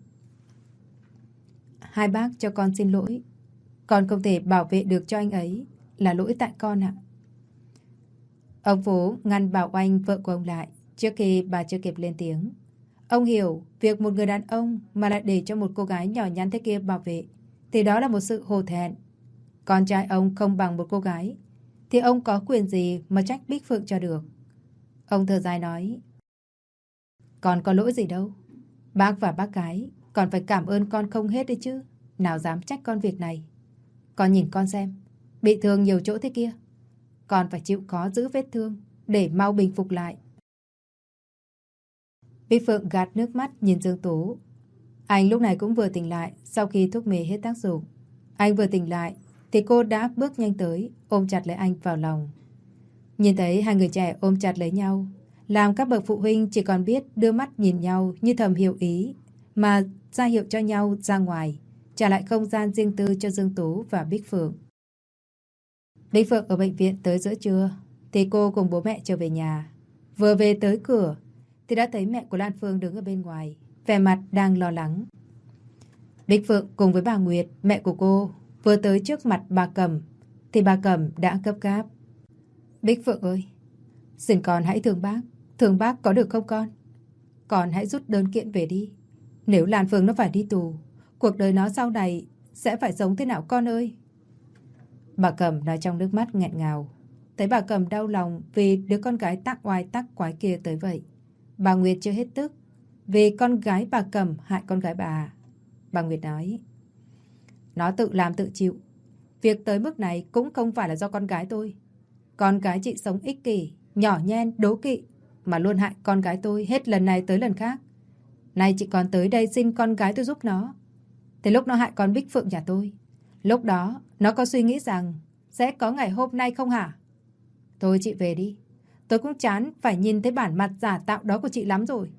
Hai bác cho con xin lỗi. Con không thể bảo vệ được cho anh ấy, là lỗi tại con ạ. Ông Phú ngăn Bảo Anh vợ của ông lại trước khi bà chưa kịp lên tiếng. Ông hiểu việc một người đàn ông mà lại để cho một cô gái nhỏ nhắn thế kia bảo vệ thì đó là một sự hổ thẹn. Con trai ông không bằng một cô gái thì ông có quyền gì mà trách Bích Phượng cho được. Ông thở dài nói: Con có lỗi gì đâu. Bác và bác gái còn phải cảm ơn con không hết đấy chứ. Nào dám trách con việc này. Con nhìn con xem, bị thương nhiều chỗ thế kia, con phải chịu khó giữ vết thương để mau bình phục lại. Bích Phượng gạt nước mắt nhìn Dương Tú. Anh lúc này cũng vừa tỉnh lại sau khi thuốc mê hết tác dụng. Anh vừa tỉnh lại thì cô đã bước nhanh tới, ôm chặt lấy anh vào lòng. Nhìn thấy hai người trẻ ôm chặt lấy nhau, làm các bậc phụ huynh chỉ còn biết đưa mắt nhìn nhau như thầm hiểu ý, mà ra hiệu cho nhau ra ngoài, trả lại không gian riêng tư cho Dương Tú và Bích Phượng. Bích Phượng ở bệnh viện tới giữa trưa thì cô cùng bố mẹ trở về nhà. Vừa về tới cửa thì đã thấy mẹ của Lan Phương đứng ở bên ngoài, vẻ mặt đang lo lắng. Bích Phượng cùng với bà Nguyệt, mẹ của cô, vừa tới trước mặt bà Cẩm thì bà Cẩm đã gấp gáp: Bích Phượng ơi, xin con hãy thương bác có được không con? Con hãy rút đơn kiện về đi. Nếu Lan Phương nó phải đi tù, cuộc đời nó sau này sẽ phải sống thế nào con ơi? Bà Cẩm nói trong nước mắt nghẹn ngào. Thấy bà Cẩm đau lòng vì đứa con gái tác oai tác quái kia tới vậy. Bà Nguyệt chưa hết tức vì con gái bà Cẩm hại con gái bà. Bà Nguyệt nói: Nó tự làm tự chịu. Việc tới mức này cũng không phải là do con gái tôi. Con gái chị sống ích kỷ, nhỏ nhen, đố kỵ mà luôn hại con gái tôi hết lần này tới lần khác. Nay chị còn tới đây xin con gái tôi giúp nó. Thế lúc nó hại con Bích Phượng nhà tôi, lúc đó nó có suy nghĩ rằng sẽ có ngày hôm nay không hả? Thôi chị về đi. Tôi cũng chán phải nhìn thấy bản mặt giả tạo đó của chị lắm rồi.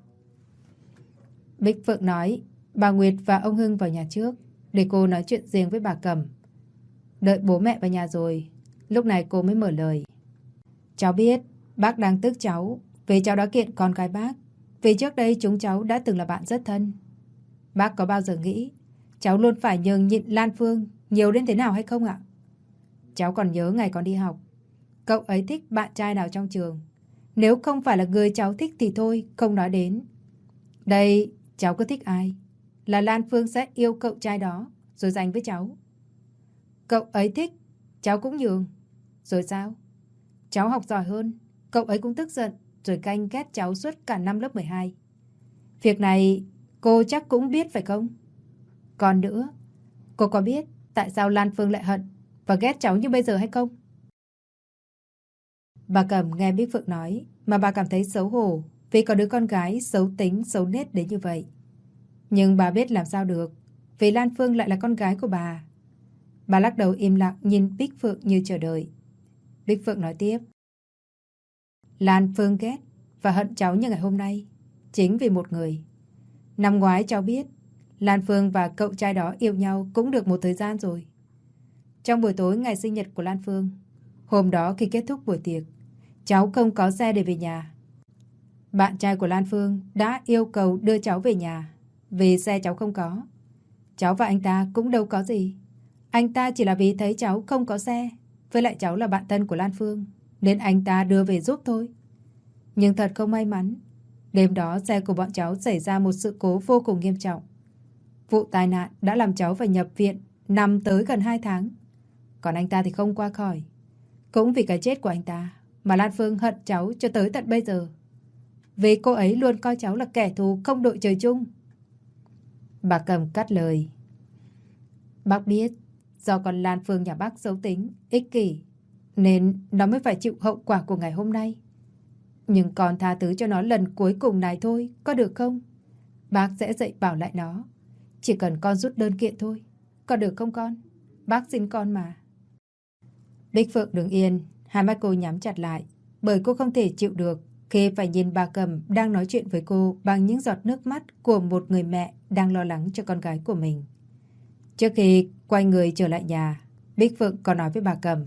Bích Phượng nói bà Nguyệt và ông Hưng vào nhà trước để cô nói chuyện riêng với bà Cẩm. Đợi bố mẹ vào nhà rồi, lúc này cô mới mở lời. Cháu biết bác đang tức cháu vì cháu đã kiện con gái bác, vì trước đây chúng cháu đã từng là bạn rất thân. Bác có bao giờ nghĩ cháu luôn phải nhường nhịn Lan Phương nhiều đến thế nào hay không ạ? Cháu còn nhớ ngày còn đi học, cậu ấy thích bạn trai nào trong trường. Nếu không phải là người cháu thích thì thôi, không nói đến. Đây, cháu cứ thích ai là Lan Phương sẽ yêu cậu trai đó rồi dành với cháu. Cậu ấy thích, cháu cũng nhường. Rồi sao? Cháu học giỏi hơn, cậu ấy cũng tức giận rồi ganh ghét cháu suốt cả năm lớp 12. Việc này cô chắc cũng biết phải không? Còn nữa, cô có biết tại sao Lan Phương lại hận và ghét cháu như bây giờ hay không? Bà Cẩm nghe Bích Phượng nói mà bà cảm thấy xấu hổ vì có đứa con gái xấu tính, xấu nết đến như vậy. Nhưng bà biết làm sao được, vì Lan Phương lại là con gái của bà. Bà lắc đầu im lặng nhìn Bích Phượng như chờ đợi. Bích Phượng nói tiếp: Lan Phương ghét và hận cháu như ngày hôm nay chính vì một người. Năm ngoái cháu biết Lan Phương và cậu trai đó yêu nhau cũng được một thời gian rồi. Trong buổi tối ngày sinh nhật của Lan Phương, hôm đó khi kết thúc buổi tiệc, cháu không có xe để về nhà. Bạn trai của Lan Phương đã yêu cầu đưa cháu về nhà vì xe cháu không có. Cháu và anh ta cũng đâu có gì. Anh ta chỉ là vì thấy cháu không có xe, với lại cháu là bạn thân của Lan Phương, nên anh ta đưa về giúp thôi. Nhưng thật không may mắn, đêm đó xe của bọn cháu xảy ra một sự cố vô cùng nghiêm trọng. Vụ tai nạn đã làm cháu phải nhập viện nằm tới gần 2 tháng. Còn anh ta thì không qua khỏi. Cũng vì cái chết của anh ta mà Lan Phương hận cháu cho tới tận bây giờ. Vì cô ấy luôn coi cháu là kẻ thù không đội trời chung. Bà Cẩm cắt lời: Bác biết do con Lan Phương nhà bác xấu tính, ích kỷ, nên nó mới phải chịu hậu quả của ngày hôm nay. Nhưng con tha thứ cho nó lần cuối cùng này thôi, có được không? Bác sẽ dạy bảo lại nó. Chỉ cần con rút đơn kiện thôi. Có được không con? Bác xin con mà. Bích Phượng đứng yên, hai mắt cô nhắm chặt lại. Bởi cô không thể chịu được khi phải nhìn bà Cầm đang nói chuyện với cô bằng những giọt nước mắt của một người mẹ đang lo lắng cho con gái của mình. Trước khi quay người trở lại nhà, Bích Phượng còn nói với bà Cầm.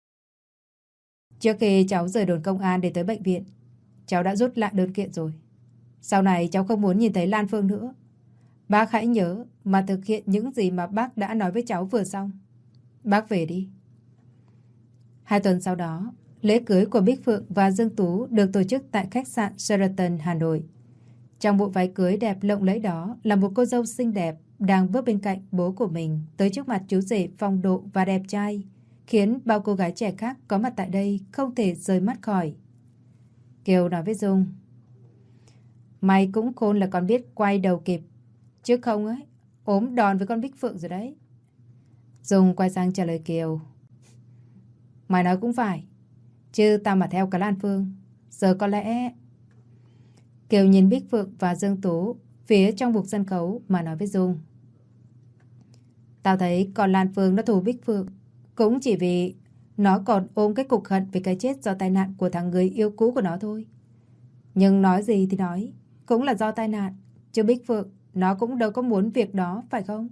Trước khi cháu rời đồn công an để tới bệnh viện, cháu đã rút lại đơn kiện rồi. Sau này cháu không muốn nhìn thấy Lan Phương nữa. Bác hãy nhớ mà thực hiện những gì mà bác đã nói với cháu vừa xong. Bác về đi. 2 tuần sau đó, lễ cưới của Bích Phượng và Dương Tú được tổ chức tại khách sạn Sheraton, Hà Nội. Trong bộ váy cưới đẹp lộng lẫy đó là một cô dâu xinh đẹp đang bước bên cạnh bố của mình tới trước mặt chú rể phong độ và đẹp trai, khiến bao cô gái trẻ khác có mặt tại đây không thể rời mắt khỏi. Kiều nói với Dung. Mày cũng khôn là con biết quay đầu kịp. Chứ không ấy, ốm đòn với con Bích Phượng rồi đấy. Dung quay sang trả lời Kiều. Mày nói cũng phải. Chứ tao mà theo cả Lan Phương, giờ có lẽ... Kiều nhìn Bích Phượng và Dương Tú phía trong bục sân khấu mà nói với Dung. Tao thấy con Lan Phương nó thù Bích Phượng cũng chỉ vì nó còn ôm cái cục hận về cái chết do tai nạn của thằng người yêu cũ của nó thôi. Nhưng nói gì thì nói, cũng là do tai nạn, chứ Bích Phượng nó cũng đâu có muốn việc đó, phải không?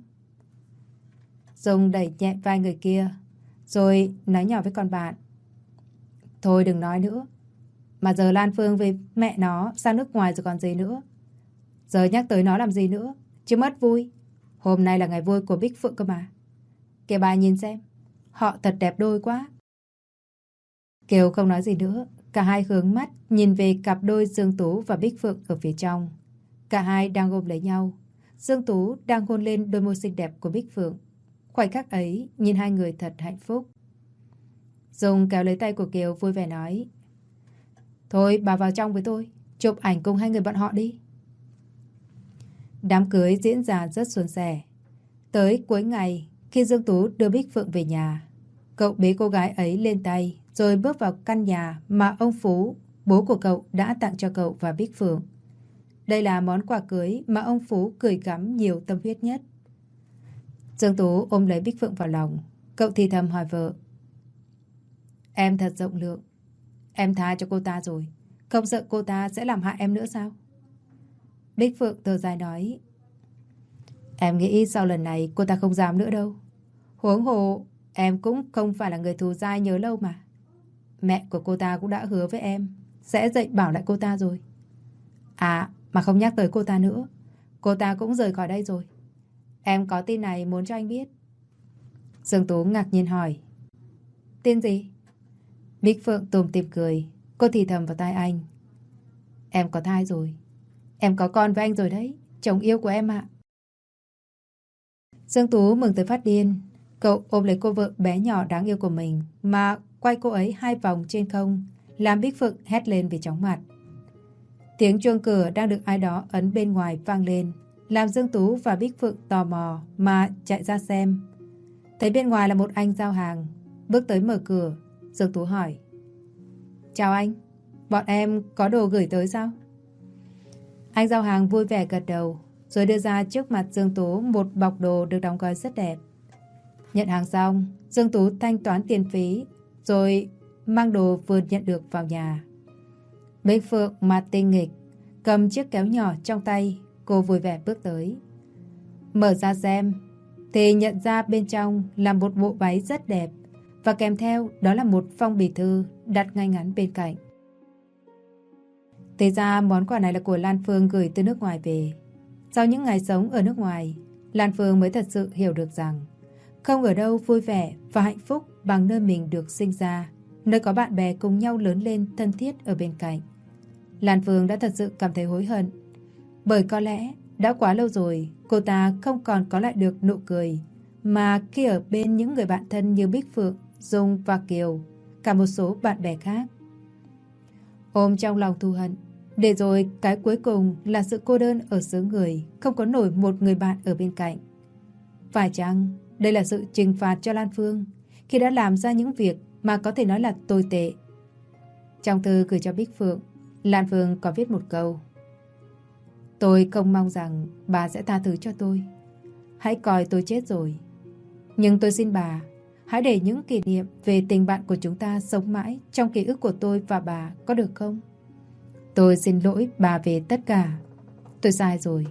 Dung đẩy nhẹ vai người kia, rồi nói nhỏ với con bạn. Thôi đừng nói nữa. Mà giờ Lan Phương với mẹ nó sang nước ngoài rồi còn gì nữa. Giờ nhắc tới nó làm gì nữa, chứ mất vui. Hôm nay là ngày vui của Bích Phượng cơ mà. Kìa bà nhìn xem, họ thật đẹp đôi quá. Kiều không nói gì nữa. Cả hai hướng mắt nhìn về cặp đôi Dương Tú và Bích Phượng ở phía trong. Cả hai đang ôm lấy nhau. Dương Tú đang hôn lên đôi môi xinh đẹp của Bích Phượng. Khoảnh khắc ấy nhìn hai người thật hạnh phúc. Dung kéo lấy tay của Kiều vui vẻ nói. Thôi bà vào trong với tôi, chụp ảnh cùng hai người bọn họ đi. Đám cưới diễn ra rất suôn sẻ. Tới cuối ngày, khi Dương Tú đưa Bích Phượng về nhà, cậu bế cô gái ấy lên tay rồi bước vào căn nhà mà ông Phú, bố của cậu, đã tặng cho cậu và Bích Phượng. Đây là món quà cưới mà ông Phú gửi gắm nhiều tâm huyết nhất. Dương Tú ôm lấy Bích Phượng vào lòng. Cậu thì thầm hỏi vợ. Em thật rộng lượng. Em tha cho cô ta rồi. Không sợ cô ta sẽ làm hại em nữa sao? Bích Phượng thở dài nói. Em nghĩ sau lần này cô ta không dám nữa đâu. Huống hồ em cũng không phải là người thù dai nhớ lâu mà. Mẹ của cô ta cũng đã hứa với em sẽ dạy bảo lại cô ta rồi. À mà không nhắc tới cô ta nữa. Cô ta cũng rời khỏi đây rồi. Em có tin này muốn cho anh biết. Dương Tú ngạc nhiên hỏi. Tin gì? Bích Phượng tủm tỉm cười. Cô thì thầm vào tai anh. Em có thai rồi. Em có con với anh rồi đấy. Chồng yêu của em ạ. Dương Tú mừng tới phát điên. Cậu ôm lấy cô vợ bé nhỏ đáng yêu của mình mà quay cô ấy 2 vòng trên không, làm Bích Phượng hét lên vì chóng mặt. Tiếng chuông cửa đang được ai đó ấn bên ngoài vang lên, làm Dương Tú và Bích Phượng tò mò mà chạy ra xem. Thấy bên ngoài là một anh giao hàng. Bước tới mở cửa, Dương Tú hỏi. Chào anh, bọn em có đồ gửi tới sao? Anh giao hàng vui vẻ gật đầu, rồi đưa ra trước mặt Dương Tú một bọc đồ được đóng gói rất đẹp. Nhận hàng xong, Dương Tú thanh toán tiền phí, rồi mang đồ vừa nhận được vào nhà. Bích Phượng mặt tinh nghịch, cầm chiếc kéo nhỏ trong tay, cô vui vẻ bước tới. Mở ra xem, thì nhận ra bên trong là một bộ váy rất đẹp, và kèm theo đó là một phong bì thư đặt ngay ngắn bên cạnh. Thì ra món quà này là của Lan Phương gửi từ nước ngoài về. Sau những ngày sống ở nước ngoài, Lan Phương mới thật sự hiểu được rằng không ở đâu vui vẻ và hạnh phúc bằng nơi mình được sinh ra, nơi có bạn bè cùng nhau lớn lên thân thiết ở bên cạnh. Lan Phương đã thật sự cảm thấy hối hận, bởi có lẽ đã quá lâu rồi cô ta không còn có lại được nụ cười mà khi ở bên những người bạn thân như Bích Phượng, Dung và Kiều, cả một số bạn bè khác. Ôm trong lòng thù hận, để rồi cái cuối cùng là sự cô đơn ở xứ người, không có nổi một người bạn ở bên cạnh. Phải chăng Đây là sự trừng phạt cho Lan Phương khi đã làm ra những việc mà có thể nói là tồi tệ. Trong thư gửi cho Bích Phượng, Lan Phương có viết một câu: tôi không mong rằng bà sẽ tha thứ cho tôi. Hãy coi tôi chết rồi. Nhưng tôi xin bà, hãy để những kỷ niệm về tình bạn của chúng ta sống mãi trong ký ức của tôi và bà, có được không? Tôi xin lỗi bà về tất cả. Tôi sai rồi.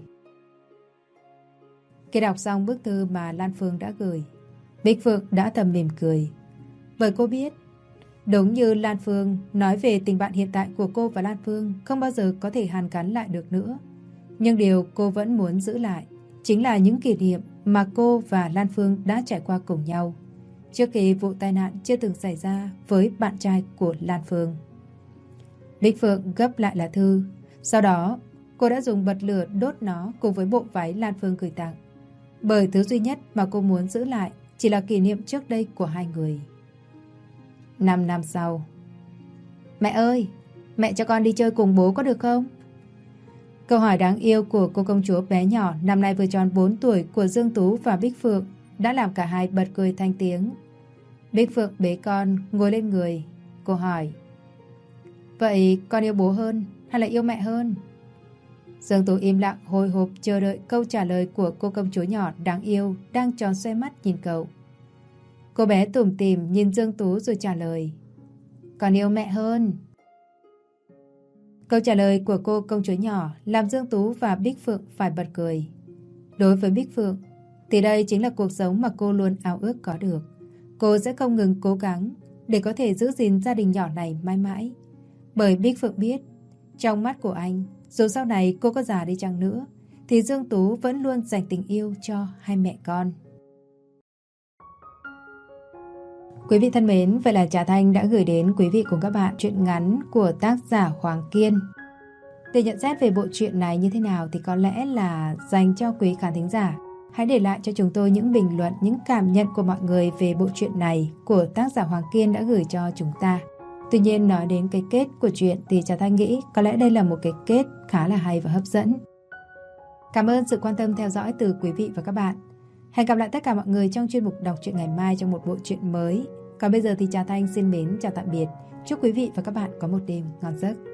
Khi đọc xong bức thư mà Lan Phương đã gửi, Bích Phượng đã thầm mỉm cười. Bởi cô biết, đúng như Lan Phương nói về tình bạn hiện tại của cô và Lan Phương không bao giờ có thể hàn gắn lại được nữa. Nhưng điều cô vẫn muốn giữ lại chính là những kỷ niệm mà cô và Lan Phương đã trải qua cùng nhau trước khi vụ tai nạn chưa từng xảy ra với bạn trai của Lan Phương. Bích Phượng gấp lại lá thư. Sau đó, cô đã dùng bật lửa đốt nó cùng với bộ váy Lan Phương gửi tặng. Bởi thứ duy nhất mà cô muốn giữ lại chỉ là kỷ niệm trước đây của hai người. 5 năm sau. Mẹ ơi, mẹ cho con đi chơi cùng bố có được không? Câu hỏi đáng yêu của cô công chúa bé nhỏ năm nay vừa tròn 4 tuổi của Dương Tú và Bích Phượng đã làm cả hai bật cười thanh tiếng. Bích Phượng bế con ngồi lên người. Cô hỏi: vậy con yêu bố hơn hay là yêu mẹ hơn? Dương Tú im lặng hồi hộp chờ đợi câu trả lời của cô công chúa nhỏ đáng yêu đang tròn xoe mắt nhìn cậu. Cô bé tủm tỉm nhìn Dương Tú rồi trả lời: con yêu mẹ hơn. Câu trả lời của cô công chúa nhỏ làm Dương Tú và Bích Phượng phải bật cười. Đối với Bích Phượng thì đây chính là cuộc sống mà cô luôn ao ước có được. Cô sẽ không ngừng cố gắng để có thể giữ gìn gia đình nhỏ này mãi mãi. Bởi Bích Phượng biết, trong mắt của anh, dù sau này cô có già đi chăng nữa thì Dương Tú vẫn luôn dành tình yêu cho hai mẹ con. Quý vị thân mến, vậy là Trà Thanh đã gửi đến quý vị cùng các bạn truyện ngắn của tác giả Hoàng Kiên. Để nhận xét về bộ truyện này như thế nào thì có lẽ là dành cho quý khán thính giả. Hãy để lại cho chúng tôi những bình luận, những cảm nhận của mọi người về bộ truyện này của tác giả Hoàng Kiên đã gửi cho chúng ta. Tuy nhiên nói đến cái kết của truyện thì Trà Thanh nghĩ có lẽ đây là một cái kết khá là hay và hấp dẫn. Cảm ơn sự quan tâm theo dõi từ quý vị và các bạn. Hẹn gặp lại tất cả mọi người trong chuyên mục đọc truyện ngày mai trong một bộ truyện mới. Còn bây giờ thì Trà Thanh xin mến chào tạm biệt. Chúc quý vị và các bạn có một đêm ngon giấc.